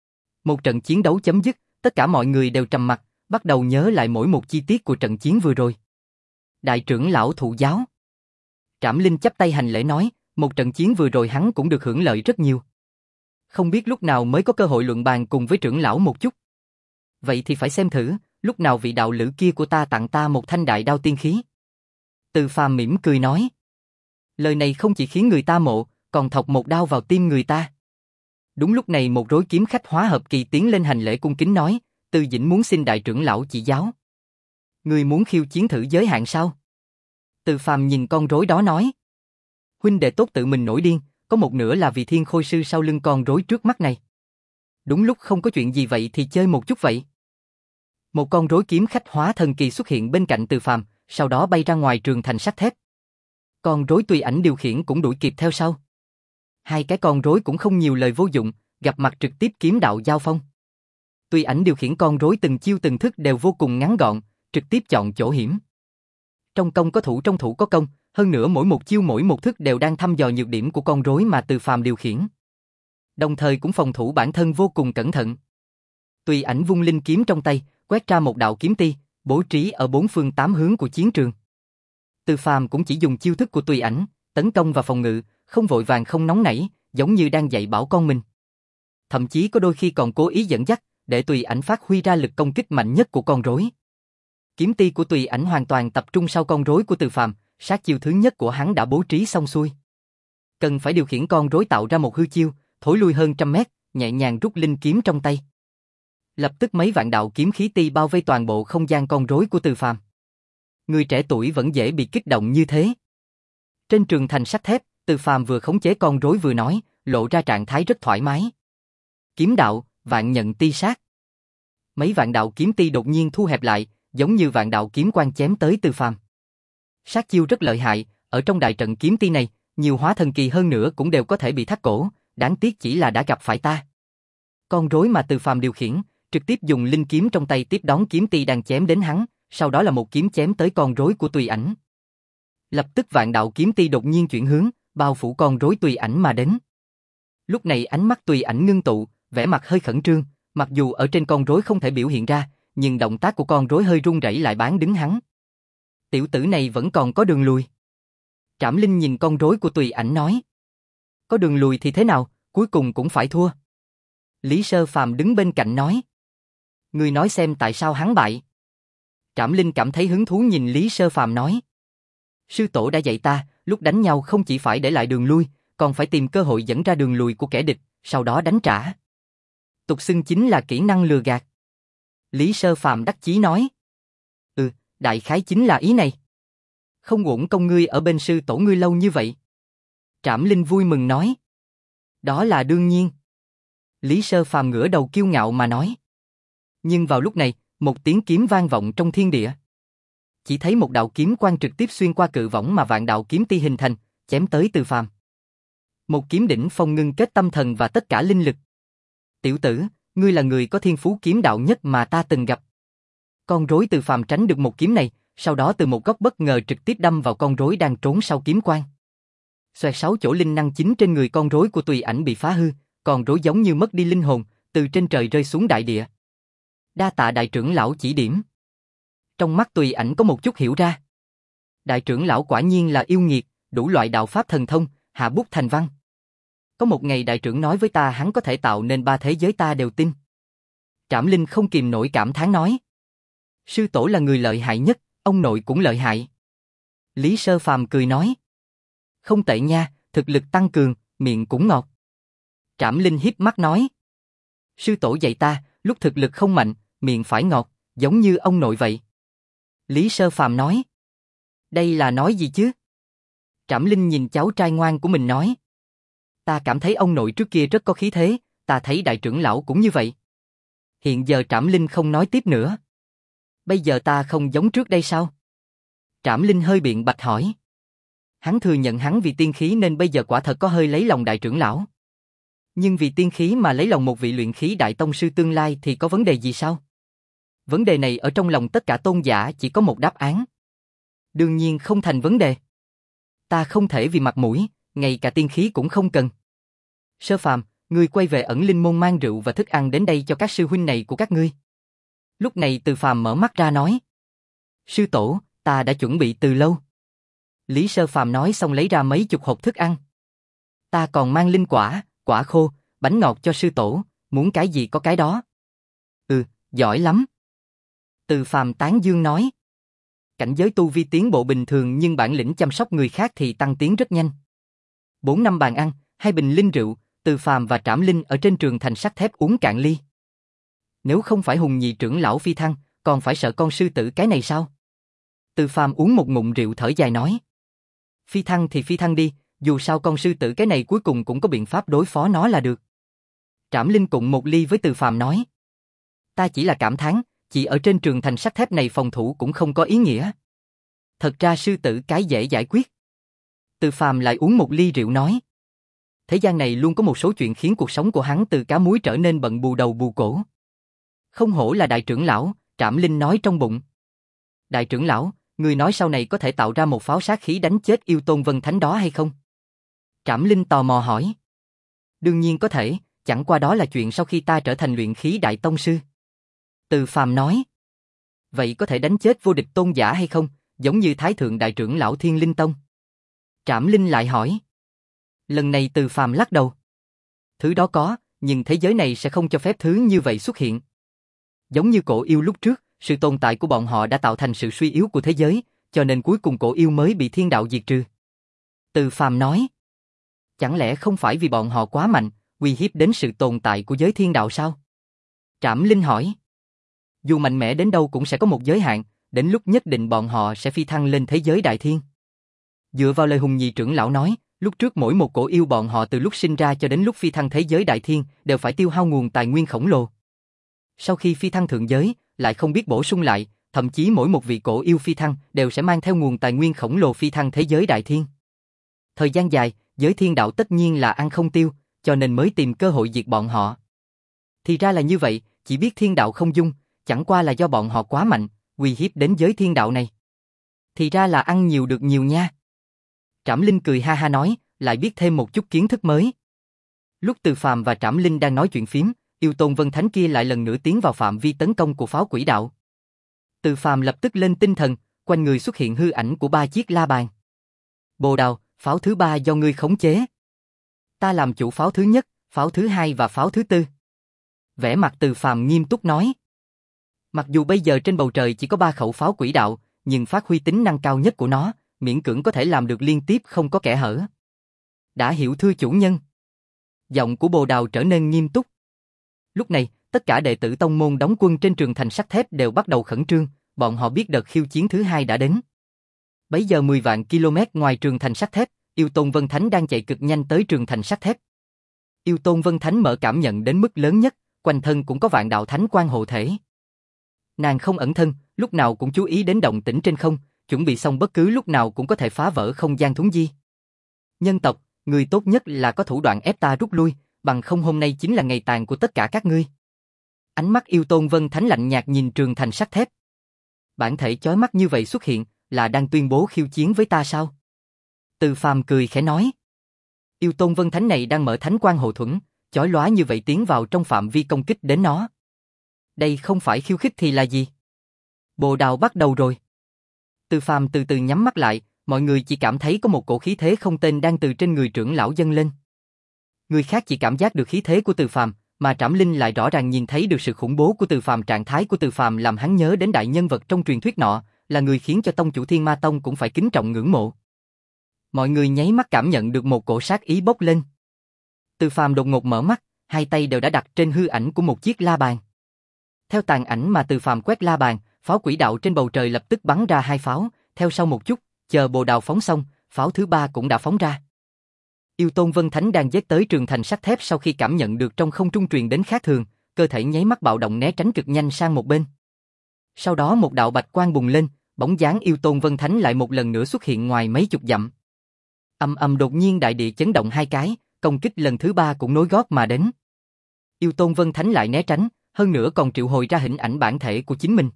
S1: Một trận chiến đấu chấm dứt, tất cả mọi người đều trầm mặc, bắt đầu nhớ lại mỗi một chi tiết của trận chiến vừa rồi. Đại trưởng lão thụ giáo. Trảm Linh chắp tay hành lễ nói, một trận chiến vừa rồi hắn cũng được hưởng lợi rất nhiều. Không biết lúc nào mới có cơ hội luận bàn cùng với trưởng lão một chút. Vậy thì phải xem thử, lúc nào vị đạo lữ kia của ta tặng ta một thanh đại đao tiên khí. Từ Phàm mỉm cười nói. Lời này không chỉ khiến người ta mộ, còn thọc một đao vào tim người ta. Đúng lúc này một rối kiếm khách hóa hợp kỳ tiến lên hành lễ cung kính nói, Từ Dĩnh muốn xin đại trưởng lão chỉ giáo. Người muốn khiêu chiến thử giới hạn sao? Từ Phàm nhìn con rối đó nói. Huynh đệ tốt tự mình nổi điên, có một nửa là vì thiên khôi sư sau lưng con rối trước mắt này. Đúng lúc không có chuyện gì vậy thì chơi một chút vậy. Một con rối kiếm khách hóa thần kỳ xuất hiện bên cạnh Từ Phàm, sau đó bay ra ngoài trường thành sắt thép. Con rối Tùy Ảnh điều khiển cũng đuổi kịp theo sau. Hai cái con rối cũng không nhiều lời vô dụng, gặp mặt trực tiếp kiếm đạo giao phong. Tùy Ảnh điều khiển con rối từng chiêu từng thức đều vô cùng ngắn gọn, trực tiếp chọn chỗ hiểm. Trong công có thủ trong thủ có công, hơn nữa mỗi một chiêu mỗi một thức đều đang thăm dò nhược điểm của con rối mà Từ Phàm điều khiển. Đồng thời cũng phòng thủ bản thân vô cùng cẩn thận. Tùy Ảnh vung linh kiếm trong tay, quét ra một đạo kiếm ti, bố trí ở bốn phương tám hướng của chiến trường. Từ Phàm cũng chỉ dùng chiêu thức của Tùy Ảnh, tấn công và phòng ngự, không vội vàng không nóng nảy, giống như đang dạy bảo con mình. Thậm chí có đôi khi còn cố ý dẫn dắt, để Tùy Ảnh phát huy ra lực công kích mạnh nhất của con rối. Kiếm ti của Tùy Ảnh hoàn toàn tập trung sau con rối của Từ Phàm, sát chiêu thứ nhất của hắn đã bố trí xong xuôi. Cần phải điều khiển con rối tạo ra một hư chiêu, thối lui hơn trăm mét, nhẹ nhàng rút linh kiếm trong tay. Lập tức mấy vạn đạo kiếm khí ti bao vây toàn bộ không gian con rối của Từ Phàm. Người trẻ tuổi vẫn dễ bị kích động như thế. Trên trường thành sắt thép, Từ Phàm vừa khống chế con rối vừa nói, lộ ra trạng thái rất thoải mái. Kiếm đạo, vạn nhận ti sát. Mấy vạn đạo kiếm ti đột nhiên thu hẹp lại, giống như vạn đạo kiếm quang chém tới Từ Phàm. Sát chiêu rất lợi hại, ở trong đại trận kiếm ti này, nhiều hóa thần kỳ hơn nữa cũng đều có thể bị thắt cổ, đáng tiếc chỉ là đã gặp phải ta. Con rối mà Từ Phàm điều khiển, trực tiếp dùng linh kiếm trong tay tiếp đón kiếm ti đang chém đến hắn, sau đó là một kiếm chém tới con rối của Tùy Ảnh. Lập tức vạn đạo kiếm ti đột nhiên chuyển hướng, bao phủ con rối Tùy Ảnh mà đến. Lúc này ánh mắt Tùy Ảnh ngưng tụ, vẻ mặt hơi khẩn trương, mặc dù ở trên con rối không thể biểu hiện ra, nhưng động tác của con rối hơi run rẩy lại bán đứng hắn. Tiểu tử này vẫn còn có đường lùi. Trảm Linh nhìn con rối của Tùy Ảnh nói. Có đường lùi thì thế nào, cuối cùng cũng phải thua. Lý Sơ Phàm đứng bên cạnh nói. Ngươi nói xem tại sao hắn bại. Trảm Linh cảm thấy hứng thú nhìn Lý Sơ Phàm nói. Sư tổ đã dạy ta, lúc đánh nhau không chỉ phải để lại đường lui, còn phải tìm cơ hội dẫn ra đường lùi của kẻ địch, sau đó đánh trả. Tục xưng chính là kỹ năng lừa gạt. Lý Sơ Phàm đắc chí nói. Ừ, đại khái chính là ý này. Không uổng công ngươi ở bên sư tổ ngươi lâu như vậy. Trảm Linh vui mừng nói. Đó là đương nhiên. Lý Sơ Phàm ngửa đầu kiêu ngạo mà nói. Nhưng vào lúc này, một tiếng kiếm vang vọng trong thiên địa. Chỉ thấy một đạo kiếm quang trực tiếp xuyên qua cự võng mà vạn đạo kiếm ti hình thành, chém tới Từ Phàm. Một kiếm đỉnh phong ngưng kết tâm thần và tất cả linh lực. Tiểu tử, ngươi là người có thiên phú kiếm đạo nhất mà ta từng gặp. Con rối Từ Phàm tránh được một kiếm này, sau đó từ một góc bất ngờ trực tiếp đâm vào con rối đang trốn sau kiếm quang. Xoẹt sáu chỗ linh năng chính trên người con rối của Tùy Ảnh bị phá hư, con rối giống như mất đi linh hồn, từ trên trời rơi xuống đại địa. Đa tạ đại trưởng lão chỉ điểm. Trong mắt Tùy Ảnh có một chút hiểu ra. Đại trưởng lão quả nhiên là yêu nghiệt, đủ loại đạo pháp thần thông, hạ bút thành văn. Có một ngày đại trưởng nói với ta hắn có thể tạo nên ba thế giới ta đều tin. Trảm Linh không kìm nổi cảm thán nói. Sư tổ là người lợi hại nhất, ông nội cũng lợi hại. Lý Sơ Phàm cười nói. Không tệ nha, thực lực tăng cường, miệng cũng ngọt. Trảm Linh hiếp mắt nói. Sư tổ dạy ta, lúc thực lực không mạnh, miệng phải ngọt, giống như ông nội vậy. Lý Sơ Phàm nói. Đây là nói gì chứ? Trảm Linh nhìn cháu trai ngoan của mình nói. Ta cảm thấy ông nội trước kia rất có khí thế, ta thấy đại trưởng lão cũng như vậy. Hiện giờ Trảm Linh không nói tiếp nữa. Bây giờ ta không giống trước đây sao? Trảm Linh hơi biện bạch hỏi. Hắn thừa nhận hắn vì tiên khí nên bây giờ quả thật có hơi lấy lòng đại trưởng lão. Nhưng vì tiên khí mà lấy lòng một vị luyện khí đại tông sư tương lai thì có vấn đề gì sao? Vấn đề này ở trong lòng tất cả tôn giả chỉ có một đáp án. Đương nhiên không thành vấn đề. Ta không thể vì mặt mũi, ngay cả tiên khí cũng không cần. Sơ Phàm, ngươi quay về ẩn linh môn mang rượu và thức ăn đến đây cho các sư huynh này của các ngươi. Lúc này Từ Phàm mở mắt ra nói. Sư tổ, ta đã chuẩn bị từ lâu. Lý Sơ Phàm nói xong lấy ra mấy chục hộp thức ăn. Ta còn mang linh quả, quả khô, bánh ngọt cho sư tổ, muốn cái gì có cái đó. Ừ, giỏi lắm. Từ Phàm tán dương nói. Cảnh giới tu vi tiến bộ bình thường nhưng bản lĩnh chăm sóc người khác thì tăng tiến rất nhanh. Bốn năm bàn ăn, hai bình linh rượu, Từ Phàm và Trảm Linh ở trên trường thành sắt thép uống cạn ly. Nếu không phải hùng nhị trưởng lão phi thăng, còn phải sợ con sư tử cái này sao? Từ Phàm uống một ngụm rượu thở dài nói. Phi thăng thì phi thăng đi, dù sao con sư tử cái này cuối cùng cũng có biện pháp đối phó nó là được. Trảm Linh cụng một ly với Từ Phàm nói. Ta chỉ là cảm thán, chỉ ở trên trường thành sắt thép này phòng thủ cũng không có ý nghĩa. Thật ra sư tử cái dễ giải quyết. Từ Phàm lại uống một ly rượu nói. Thế gian này luôn có một số chuyện khiến cuộc sống của hắn từ cá muối trở nên bận bù đầu bù cổ. Không hổ là đại trưởng lão, Trảm Linh nói trong bụng. Đại trưởng lão, người nói sau này có thể tạo ra một pháo sát khí đánh chết yêu tôn Vân Thánh đó hay không? Trảm Linh tò mò hỏi. Đương nhiên có thể, chẳng qua đó là chuyện sau khi ta trở thành luyện khí đại tông sư. Từ Phàm nói. Vậy có thể đánh chết vô địch tôn giả hay không, giống như Thái Thượng Đại trưởng lão Thiên Linh Tông? Trảm Linh lại hỏi. Lần này Từ Phàm lắc đầu. Thứ đó có, nhưng thế giới này sẽ không cho phép thứ như vậy xuất hiện. Giống như cổ yêu lúc trước, sự tồn tại của bọn họ đã tạo thành sự suy yếu của thế giới, cho nên cuối cùng cổ yêu mới bị thiên đạo diệt trừ. Từ Phàm nói. Chẳng lẽ không phải vì bọn họ quá mạnh, uy hiếp đến sự tồn tại của giới thiên đạo sao? Trảm Linh hỏi. Dù mạnh mẽ đến đâu cũng sẽ có một giới hạn, đến lúc nhất định bọn họ sẽ phi thăng lên thế giới đại thiên. Dựa vào lời hùng nhị trưởng lão nói, lúc trước mỗi một cổ yêu bọn họ từ lúc sinh ra cho đến lúc phi thăng thế giới đại thiên đều phải tiêu hao nguồn tài nguyên khổng lồ. Sau khi phi thăng thượng giới, lại không biết bổ sung lại, thậm chí mỗi một vị cổ yêu phi thăng đều sẽ mang theo nguồn tài nguyên khổng lồ phi thăng thế giới đại thiên. Thời gian dài, giới thiên đạo tất nhiên là ăn không tiêu, cho nên mới tìm cơ hội diệt bọn họ. Thì ra là như vậy, chỉ biết thiên đạo không dung, chẳng qua là do bọn họ quá mạnh, uy hiếp đến giới thiên đạo này. Thì ra là ăn nhiều được nhiều nha. Trảm Linh cười ha ha nói, lại biết thêm một chút kiến thức mới. Lúc Từ Phàm và Trảm Linh đang nói chuyện phím, yêu tôn Vân Thánh kia lại lần nữa tiến vào phạm vi tấn công của pháo quỷ đạo. Từ Phàm lập tức lên tinh thần, quanh người xuất hiện hư ảnh của ba chiếc la bàn. Bồ Đào, pháo thứ ba do ngươi khống chế. Ta làm chủ pháo thứ nhất, pháo thứ hai và pháo thứ tư. Vẻ mặt Từ Phàm nghiêm túc nói. Mặc dù bây giờ trên bầu trời chỉ có ba khẩu pháo quỷ đạo, nhưng phát huy tính năng cao nhất của nó, miễn cưỡng có thể làm được liên tiếp không có kẽ hở. Đã hiểu thưa chủ nhân. Giọng của Bồ Đào trở nên nghiêm túc. Lúc này, tất cả đệ tử tông môn đóng quân trên trường thành sắt thép đều bắt đầu khẩn trương, bọn họ biết đợt khiêu chiến thứ hai đã đến. Bấy giờ mười vạn km ngoài trường thành sắt thép, Yêu Tôn Vân Thánh đang chạy cực nhanh tới trường thành sắt thép. Yêu Tôn Vân Thánh mở cảm nhận đến mức lớn nhất, quanh thân cũng có vạn đạo thánh quang hộ thể. Nàng không ẩn thân, lúc nào cũng chú ý đến động tĩnh trên không, chuẩn bị xong bất cứ lúc nào cũng có thể phá vỡ không gian thuấn di. Nhân tộc, người tốt nhất là có thủ đoạn ép ta rút lui, bằng không hôm nay chính là ngày tàn của tất cả các ngươi. Ánh mắt Yêu Tôn Vân Thánh lạnh nhạt nhìn trường thành sắt thép. Bản thể chói mắt như vậy xuất hiện, là đang tuyên bố khiêu chiến với ta sao? Từ Phàm cười khẽ nói. Yêu Tôn Vân Thánh này đang mở thánh quang hộ thuẫn, chói lóa như vậy tiến vào trong phạm vi công kích đến nó. Đây không phải khiêu khích thì là gì? Bồ Đào bắt đầu rồi. Từ Phàm từ từ nhắm mắt lại, mọi người chỉ cảm thấy có một cổ khí thế không tên đang từ trên người trưởng lão dâng lên. Người khác chỉ cảm giác được khí thế của Từ Phàm, mà Trảm Linh lại rõ ràng nhìn thấy được sự khủng bố của Từ Phàm. Trạng thái của Từ Phàm làm hắn nhớ đến đại nhân vật trong truyền thuyết nọ, là người khiến cho tông chủ Thiên Ma Tông cũng phải kính trọng ngưỡng mộ. Mọi người nháy mắt cảm nhận được một cổ sát ý bốc lên. Từ Phàm đột ngột mở mắt, hai tay đều đã đặt trên hư ảnh của một chiếc la bàn. Theo tàn ảnh mà Từ Phàm quét la bàn, pháo quỷ đạo trên bầu trời lập tức bắn ra hai pháo, theo sau một chút, chờ Bồ Đào phóng xong, pháo thứ ba cũng đã phóng ra. Yêu Tôn Vân Thánh đang giết tới trường thành sắt thép sau khi cảm nhận được trong không trung truyền đến khác thường, cơ thể nháy mắt bạo động né tránh cực nhanh sang một bên. Sau đó một đạo bạch quang bùng lên, bóng dáng Yêu Tôn Vân Thánh lại một lần nữa xuất hiện ngoài mấy chục dặm. Ầm ầm đột nhiên đại địa chấn động hai cái, công kích lần thứ ba cũng nối gót mà đến. Yêu Tôn Vân Thánh lại né tránh, hơn nữa còn triệu hồi ra hình ảnh bản thể của chính mình.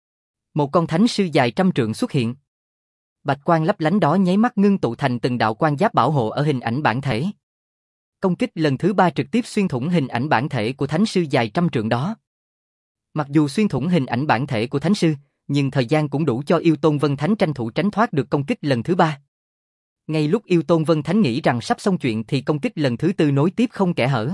S1: Một con thánh sư dài trăm trượng xuất hiện. Bạch quang lấp lánh đó nháy mắt ngưng tụ thành từng đạo quang giáp bảo hộ ở hình ảnh bản thể. Công kích lần thứ ba trực tiếp xuyên thủng hình ảnh bản thể của thánh sư dài trăm trượng đó. Mặc dù xuyên thủng hình ảnh bản thể của thánh sư, nhưng thời gian cũng đủ cho Yêu Tôn Vân Thánh tranh thủ tránh thoát được công kích lần thứ ba. Ngay lúc Yêu Tôn Vân Thánh nghĩ rằng sắp xong chuyện thì công kích lần thứ tư nối tiếp không kẽ hở.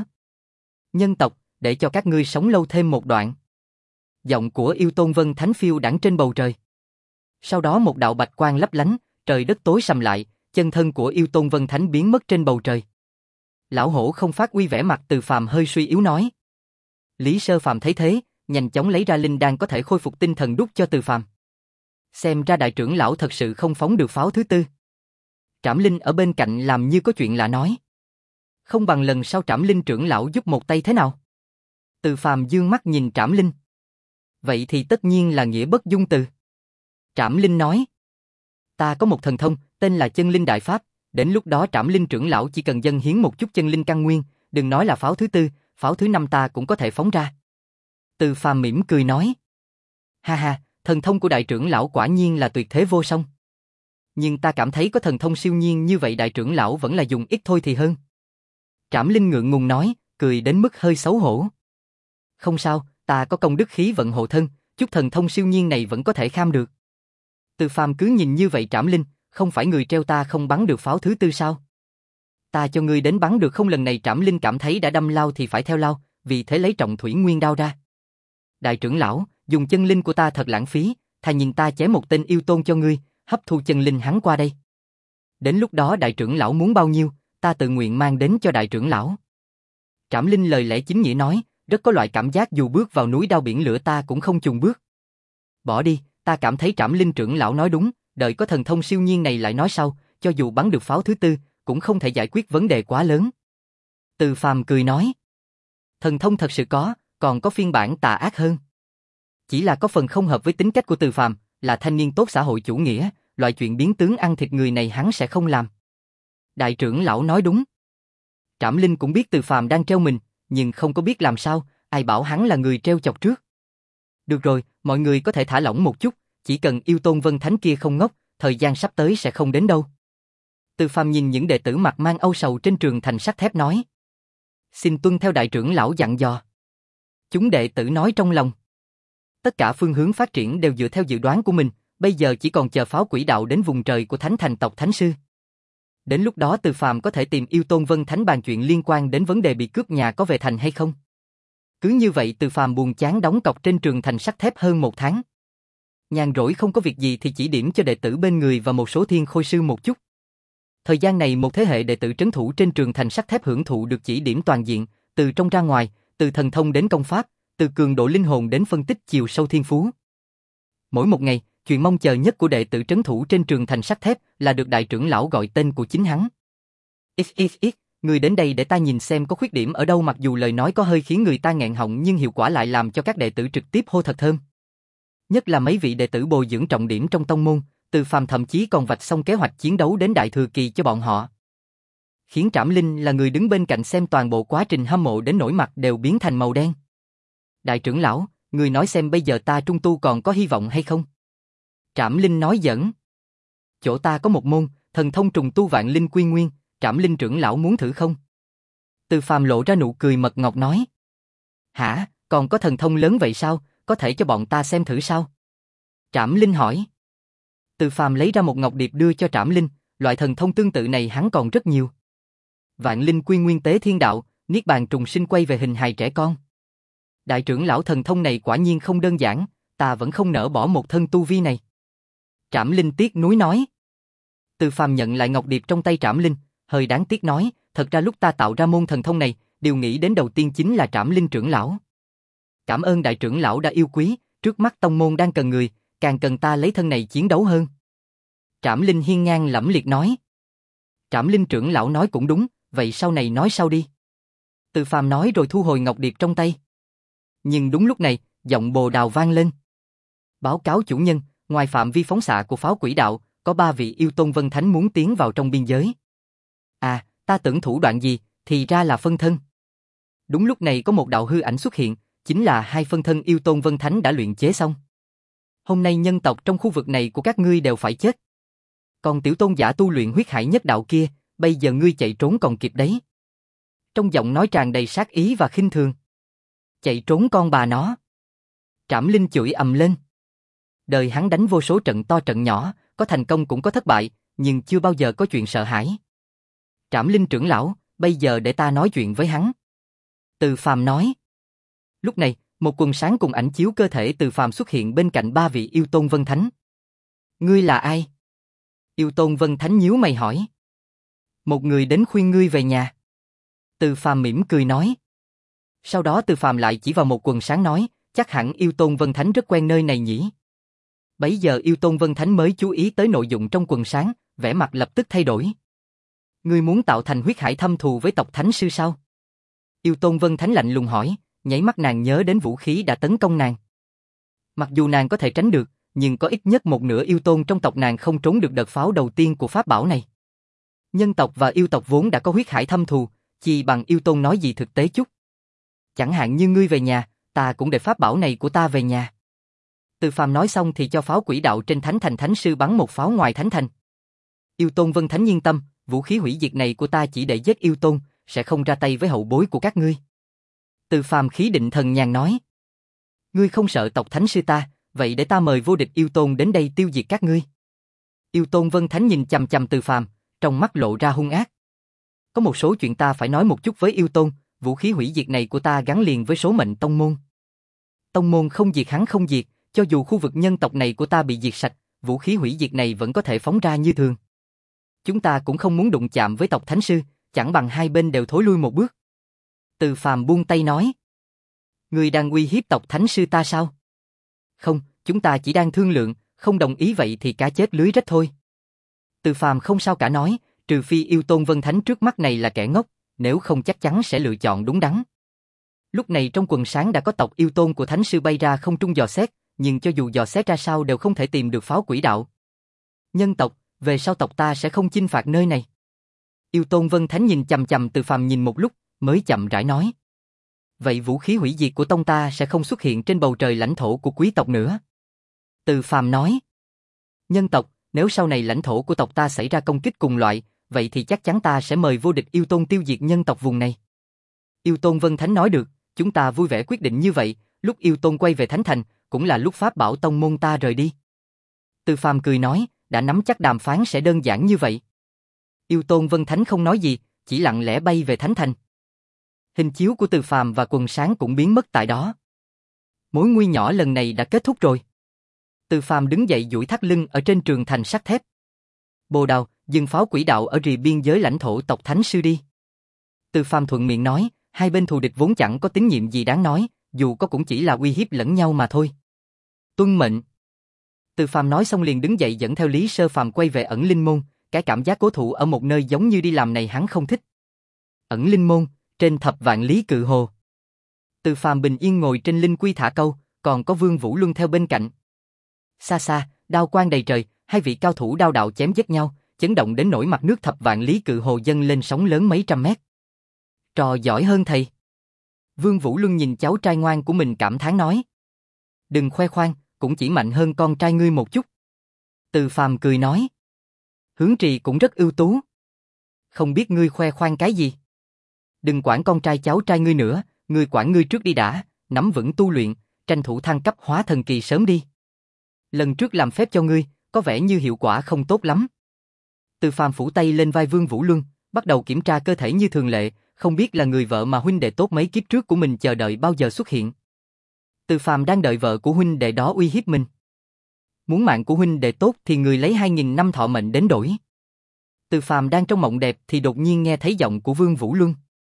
S1: Nhân tộc, để cho các ngươi sống lâu thêm một đoạn. Giọng của Yêu Tôn Vân Thánh phiêu đãng trên bầu trời. Sau đó một đạo bạch quang lấp lánh, trời đất tối sầm lại, chân thân của Yêu Tôn Vân Thánh biến mất trên bầu trời. Lão hổ không phát uy, vẻ mặt Từ Phàm hơi suy yếu nói. Lý Sơ Phàm thấy thế, nhanh chóng lấy ra linh đan có thể khôi phục tinh thần đút cho Từ Phàm. Xem ra đại trưởng lão thật sự không phóng được pháo thứ tư. Trảm Linh ở bên cạnh làm như có chuyện lạ nói. Không bằng lần sau Trảm Linh trưởng lão giúp một tay thế nào? Từ Phàm dương mắt nhìn Trảm Linh. Vậy thì tất nhiên là nghĩa bất dung từ. Trảm Linh nói. Ta có một thần thông, tên là chân linh đại pháp, đến lúc đó Trảm Linh trưởng lão chỉ cần dâng hiến một chút chân linh căn nguyên, đừng nói là pháo thứ tư, pháo thứ năm ta cũng có thể phóng ra. Từ Phàm mỉm cười nói. Ha ha, thần thông của đại trưởng lão quả nhiên là tuyệt thế vô song. Nhưng ta cảm thấy có thần thông siêu nhiên như vậy đại trưởng lão vẫn là dùng ít thôi thì hơn. Trảm Linh ngượng ngùng nói, cười đến mức hơi xấu hổ. Không sao, ta có công đức khí vận hộ thân, chút thần thông siêu nhiên này vẫn có thể kham được. Từ Phàm cứ nhìn như vậy Trảm Linh, không phải người treo ta không bắn được pháo thứ tư sao? Ta cho ngươi đến bắn được không? Lần này Trảm Linh cảm thấy đã đâm lao thì phải theo lao, vì thế lấy trọng thủy nguyên đao ra. Đại trưởng lão, dùng chân linh của ta thật lãng phí, thà nhìn ta chém một tên yêu tôn cho ngươi, hấp thu chân linh hắn qua đây. Đến lúc đó đại trưởng lão muốn bao nhiêu, ta tự nguyện mang đến cho đại trưởng lão. Trảm Linh lời lẽ chính nghĩa nói, rất có loại cảm giác dù bước vào núi đao biển lửa ta cũng không chùn bước. Bỏ đi, ta cảm thấy Trảm Linh trưởng lão nói đúng, đợi có thần thông siêu nhiên này lại nói sau, cho dù bắn được pháo thứ tư, cũng không thể giải quyết vấn đề quá lớn. Từ Phàm cười nói, thần thông thật sự có, còn có phiên bản tà ác hơn. Chỉ là có phần không hợp với tính cách của Từ Phàm, là thanh niên tốt xã hội chủ nghĩa, loại chuyện biến tướng ăn thịt người này hắn sẽ không làm. Đại trưởng lão nói đúng. Trảm Linh cũng biết Từ Phàm đang trêu mình, nhưng không có biết làm sao, Ai bảo hắn là người treo chọc trước. Được rồi, mọi người có thể thả lỏng một chút, chỉ cần Yêu Tôn Vân Thánh kia không ngốc, thời gian sắp tới sẽ không đến đâu. Từ Phàm nhìn những đệ tử mặt mang âu sầu trên trường thành sắt thép nói. Xin tuân theo đại trưởng lão dặn dò. Chúng đệ tử nói trong lòng. Tất cả phương hướng phát triển đều dựa theo dự đoán của mình, bây giờ chỉ còn chờ pháo quỷ đạo đến vùng trời của Thánh Thành tộc Thánh Sư. Đến lúc đó Từ Phàm có thể tìm Yêu Tôn Vân Thánh bàn chuyện liên quan đến vấn đề bị cướp nhà có về thành hay không. Cứ như vậy Từ Phàm buồn chán đóng cọc trên trường thành sắt thép hơn một tháng. Nhàn rỗi không có việc gì thì chỉ điểm cho đệ tử bên người và một số thiên khôi sư một chút. Thời gian này một thế hệ đệ tử trấn thủ trên trường thành sắt thép hưởng thụ được chỉ điểm toàn diện, từ trong ra ngoài, từ thần thông đến công pháp, từ cường độ linh hồn đến phân tích chiều sâu thiên phú. Mỗi một ngày, chuyện mong chờ nhất của đệ tử trấn thủ trên trường thành sắt thép là được đại trưởng lão gọi tên của chính hắn. Ít ít ít, người đến đây để ta nhìn xem có khuyết điểm ở đâu. Mặc dù lời nói có hơi khiến người ta nghẹn họng nhưng hiệu quả lại làm cho các đệ tử trực tiếp hô thật thơm. Nhất là mấy vị đệ tử bồi dưỡng trọng điểm trong tông môn, Từ Phàm thậm chí còn vạch xong kế hoạch chiến đấu đến đại thừa kỳ cho bọn họ. Khiến Trảm Linh là người đứng bên cạnh xem toàn bộ quá trình hâm mộ đến nỗi mặt đều biến thành màu đen. Đại trưởng lão, người nói xem bây giờ ta trung tu còn có hy vọng hay không? Trảm Linh nói giỡn. Chỗ ta có một môn, thần thông trùng tu vạn linh quy nguyên, Trảm Linh trưởng lão muốn thử không? Từ Phàm lộ ra nụ cười mật ngọt nói. Hả, còn có thần thông lớn vậy sao, có thể cho bọn ta xem thử sao? Trảm Linh hỏi. Từ Phàm lấy ra một ngọc điệp đưa cho Trảm Linh, loại thần thông tương tự này hắn còn rất nhiều. Vạn linh quy nguyên tế thiên đạo, niết bàn trùng sinh quay về hình hài trẻ con. Đại trưởng lão thần thông này quả nhiên không đơn giản, ta vẫn không nỡ bỏ một thân tu vi này. Trảm Linh tiếc nuối nói. Từ Phàm nhận lại ngọc điệp trong tay Trảm Linh, hơi đáng tiếc nói, thật ra lúc ta tạo ra môn thần thông này, điều nghĩ đến đầu tiên chính là Trảm Linh trưởng lão. Cảm ơn đại trưởng lão đã yêu quý, trước mắt tông môn đang cần người, càng cần ta lấy thân này chiến đấu hơn. Trảm Linh hiên ngang lẫm liệt nói. Trảm Linh trưởng lão nói cũng đúng, vậy sau này nói sau đi. Từ Phàm nói rồi thu hồi ngọc điệp trong tay. Nhưng đúng lúc này, giọng bồ đào vang lên. Báo cáo chủ nhân, ngoài phạm vi phóng xạ của pháo quỷ đạo, có ba vị yêu tôn vân thánh muốn tiến vào trong biên giới. À, ta tưởng thủ đoạn gì, thì ra là phân thân. Đúng lúc này có một đạo hư ảnh xuất hiện, chính là hai phân thân yêu tôn vân thánh đã luyện chế xong. Hôm nay nhân tộc trong khu vực này của các ngươi đều phải chết. Còn tiểu tôn giả tu luyện huyết hải nhất đạo kia, bây giờ ngươi chạy trốn còn kịp đấy. Trong giọng nói tràn đầy sát ý và khinh thường. Chạy trốn con bà nó. Trảm Linh chửi ầm lên. Đời hắn đánh vô số trận to trận nhỏ, có thành công cũng có thất bại, nhưng chưa bao giờ có chuyện sợ hãi. Trảm Linh trưởng lão, bây giờ để ta nói chuyện với hắn. Từ Phàm nói. Lúc này, một quần sáng cùng ảnh chiếu cơ thể Từ Phàm xuất hiện bên cạnh ba vị yêu tôn vân thánh. Ngươi là ai? Yêu tôn vân thánh nhíu mày hỏi. Một người đến khuyên ngươi về nhà. Từ Phàm mỉm cười nói. Sau đó Từ Phàm lại chỉ vào một quần sáng nói, chắc hẳn yêu tôn vân thánh rất quen nơi này nhỉ. Bấy giờ yêu tôn vân thánh mới chú ý tới nội dung trong quần sáng, vẻ mặt lập tức thay đổi. Ngươi muốn tạo thành huyết hải thâm thù với tộc thánh sư sao? Yêu tôn vân thánh lạnh lùng hỏi, nháy mắt nàng nhớ đến vũ khí đã tấn công nàng. Mặc dù nàng có thể tránh được, nhưng có ít nhất một nửa yêu tôn trong tộc nàng không trốn được đợt pháo đầu tiên của pháp bảo này. Nhân tộc và yêu tộc vốn đã có huyết hải thâm thù, chỉ bằng yêu tôn nói gì thực tế chút. Chẳng hạn như ngươi về nhà, ta cũng để pháp bảo này của ta về nhà. Từ Phàm nói xong thì cho pháo quỷ đạo trên thánh thành thánh sư bắn một pháo ngoài thánh thành. Yêu tôn vân thánh yên tâm, vũ khí hủy diệt này của ta chỉ để giết yêu tôn, sẽ không ra tay với hậu bối của các ngươi. Từ Phàm khí định thần nhàn nói. Ngươi không sợ tộc thánh sư ta, vậy để ta mời vô địch yêu tôn đến đây tiêu diệt các ngươi. Yêu tôn vân thánh nhìn chằm chằm Từ Phàm, trong mắt lộ ra hung ác. Có một số chuyện ta phải nói một chút với yêu tôn, vũ khí hủy diệt này của ta gắn liền với số mệnh tông môn. Tông môn không diệt hắn không diệt, cho dù khu vực nhân tộc này của ta bị diệt sạch, vũ khí hủy diệt này vẫn có thể phóng ra như thường. Chúng ta cũng không muốn đụng chạm với tộc thánh sư, chẳng bằng hai bên đều thối lui một bước. Từ Phàm buông tay nói. Ngươi đang uy hiếp tộc thánh sư ta sao? Không, chúng ta chỉ đang thương lượng, không đồng ý vậy thì cá chết lưới rách thôi. Từ Phàm không sao cả nói, trừ phi yêu tôn vân thánh trước mắt này là kẻ ngốc, nếu không chắc chắn sẽ lựa chọn đúng đắn. Lúc này trong quần sáng đã có tộc yêu tôn của thánh sư bay ra không trung dò xét, nhưng cho dù dò xét ra sao đều không thể tìm được pháo quỷ đạo. Nhân tộc, về sau tộc ta sẽ không chinh phạt nơi này. Yêu tôn vân thánh nhìn chằm chằm Từ Phàm nhìn một lúc, mới chậm rãi nói. Vậy vũ khí hủy diệt của tông ta sẽ không xuất hiện trên bầu trời lãnh thổ của quý tộc nữa. Từ Phàm nói. Nhân tộc, nếu sau này lãnh thổ của tộc ta xảy ra công kích cùng loại, vậy thì chắc chắn ta sẽ mời vô địch yêu tôn tiêu diệt nhân tộc vùng này. Yêu tôn Vân Thánh nói được, chúng ta vui vẻ quyết định như vậy, lúc yêu tôn quay về Thánh Thành, cũng là lúc Pháp Bảo tông môn ta rời đi. Từ Phàm cười nói, đã nắm chắc đàm phán sẽ đơn giản như vậy. Yêu tôn Vân Thánh không nói gì, chỉ lặng lẽ bay về Thánh Thành. Hình chiếu của Từ Phàm và quần sáng cũng biến mất tại đó. Mối nguy nhỏ lần này đã kết thúc rồi. Từ Phàm đứng dậy duỗi thắt lưng ở trên trường thành sắt thép. Bồ Đào, dừng pháo quỹ đạo ở rìa biên giới lãnh thổ tộc Thánh Sư đi. Từ Phàm thuận miệng nói, hai bên thù địch vốn chẳng có tín nhiệm gì đáng nói, dù có cũng chỉ là uy hiếp lẫn nhau mà thôi. Tuân mệnh. Từ Phàm nói xong liền đứng dậy dẫn theo Lý Sơ Phàm quay về ẩn linh môn, cái cảm giác cố thủ ở một nơi giống như đi làm này hắn không thích. Ẩn linh môn, trên thập vạn lý cự hồ. Từ Phàm bình yên ngồi trên linh quy thả câu, còn có Vương Vũ Luân theo bên cạnh. Xa xa, đao quang đầy trời, hai vị cao thủ đao đạo chém giết nhau, chấn động đến nỗi mặt nước thập vạn lý cự hồ dâng lên sóng lớn mấy trăm mét. Trò giỏi hơn thầy. Vương Vũ Luân nhìn cháu trai ngoan của mình cảm thán nói. Đừng khoe khoang, cũng chỉ mạnh hơn con trai ngươi một chút. Từ Phàm cười nói. Hướng Trì cũng rất ưu tú. Không biết ngươi khoe khoang cái gì. Đừng quản con trai cháu trai ngươi nữa, ngươi quản ngươi trước đi đã, nắm vững tu luyện, tranh thủ thăng cấp hóa thần kỳ sớm đi. Lần trước làm phép cho ngươi, có vẻ như hiệu quả không tốt lắm. Từ Phàm phủ tay lên vai Vương Vũ Luân, bắt đầu kiểm tra cơ thể như thường lệ, không biết là người vợ mà huynh đệ tốt mấy kiếp trước của mình chờ đợi bao giờ xuất hiện. Từ Phàm đang đợi vợ của huynh đệ đó uy hiếp mình. Muốn mạng của huynh đệ tốt thì người lấy hai nghìn năm thọ mệnh đến đổi. Từ Phàm đang trong mộng đẹp thì đột nhiên nghe thấy giọng của Vương Vũ Luân.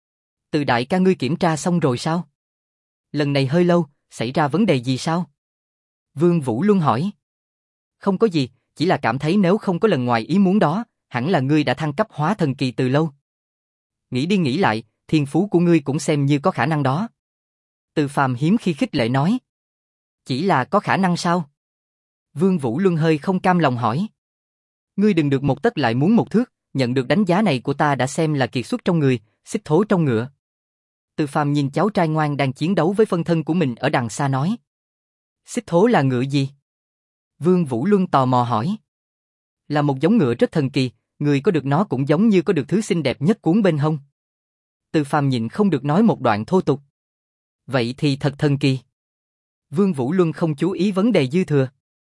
S1: Từ đại ca ngươi kiểm tra xong rồi sao? Lần này hơi lâu, xảy ra vấn đề gì sao? Vương Vũ Luân hỏi. Không có gì, chỉ là cảm thấy nếu không có lần ngoài ý muốn đó, hẳn là ngươi đã thăng cấp hóa thần kỳ từ lâu. Nghĩ đi nghĩ lại, thiên phú của ngươi cũng xem như có khả năng đó. Từ Phàm hiếm khi khích lệ nói. Chỉ là có khả năng sao? Vương Vũ Luân hơi không cam lòng hỏi. Ngươi đừng được một tấc lại muốn một thước, nhận được đánh giá này của ta đã xem là kiệt xuất trong người, xích thố trong ngựa. Từ Phàm nhìn cháu trai ngoan đang chiến đấu với phân thân của mình ở đằng xa nói. Xích thố là ngựa gì? Vương Vũ Luân tò mò hỏi. Là một giống ngựa rất thần kỳ, người có được nó cũng giống như có được thứ xinh đẹp nhất cuốn bên hông. Từ Phàm nhịn không được nói một đoạn thô tục. Vậy thì thật thần kỳ. Vương Vũ Luân không chú ý vấn đề dư thừa.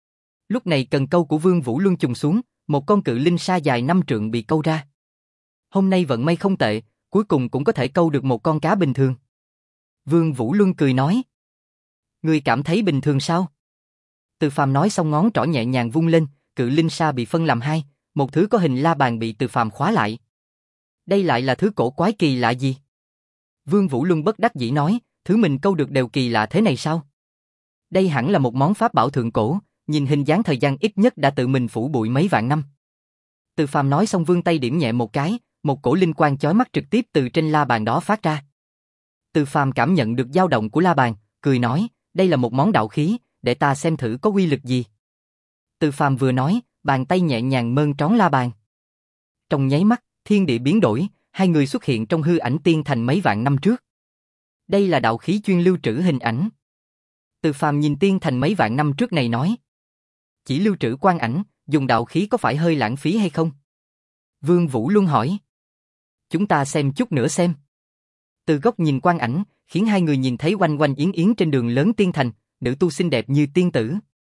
S1: Lúc này cần câu của Vương Vũ Luân trùng xuống, một con cự linh sa dài năm trượng bị câu ra. Hôm nay vận may không tệ, cuối cùng cũng có thể câu được một con cá bình thường. Vương Vũ Luân cười nói. Ngươi cảm thấy bình thường sao? Từ Phàm nói xong ngón trỏ nhẹ nhàng vung lên, cự linh sa bị phân làm hai, một thứ có hình la bàn bị Từ Phàm khóa lại. Đây lại là thứ cổ quái kỳ lạ gì? Vương Vũ Luân bất đắc dĩ nói, thứ mình câu được đều kỳ lạ thế này sao? Đây hẳn là một món pháp bảo thượng cổ, nhìn hình dáng thời gian ít nhất đã tự mình phủ bụi mấy vạn năm. Từ Phàm nói xong vươn tay điểm nhẹ một cái, một cổ linh quang chói mắt trực tiếp từ trên la bàn đó phát ra. Từ Phàm cảm nhận được dao động của la bàn, cười nói, đây là một món đạo khí, để ta xem thử có uy lực gì. Từ Phàm vừa nói, bàn tay nhẹ nhàng mơn trón la bàn. Trong nháy mắt, thiên địa biến đổi, hai người xuất hiện trong hư ảnh tiên thành mấy vạn năm trước. Đây là đạo khí chuyên lưu trữ hình ảnh. Từ Phàm nhìn tiên thành mấy vạn năm trước này nói. Chỉ lưu trữ quang ảnh, dùng đạo khí có phải hơi lãng phí hay không? Vương Vũ Luân hỏi. Chúng ta xem chút nữa xem. Từ góc nhìn quang ảnh, khiến hai người nhìn thấy oanh oanh yến yến trên đường lớn tiên thành, nữ tu xinh đẹp như tiên tử.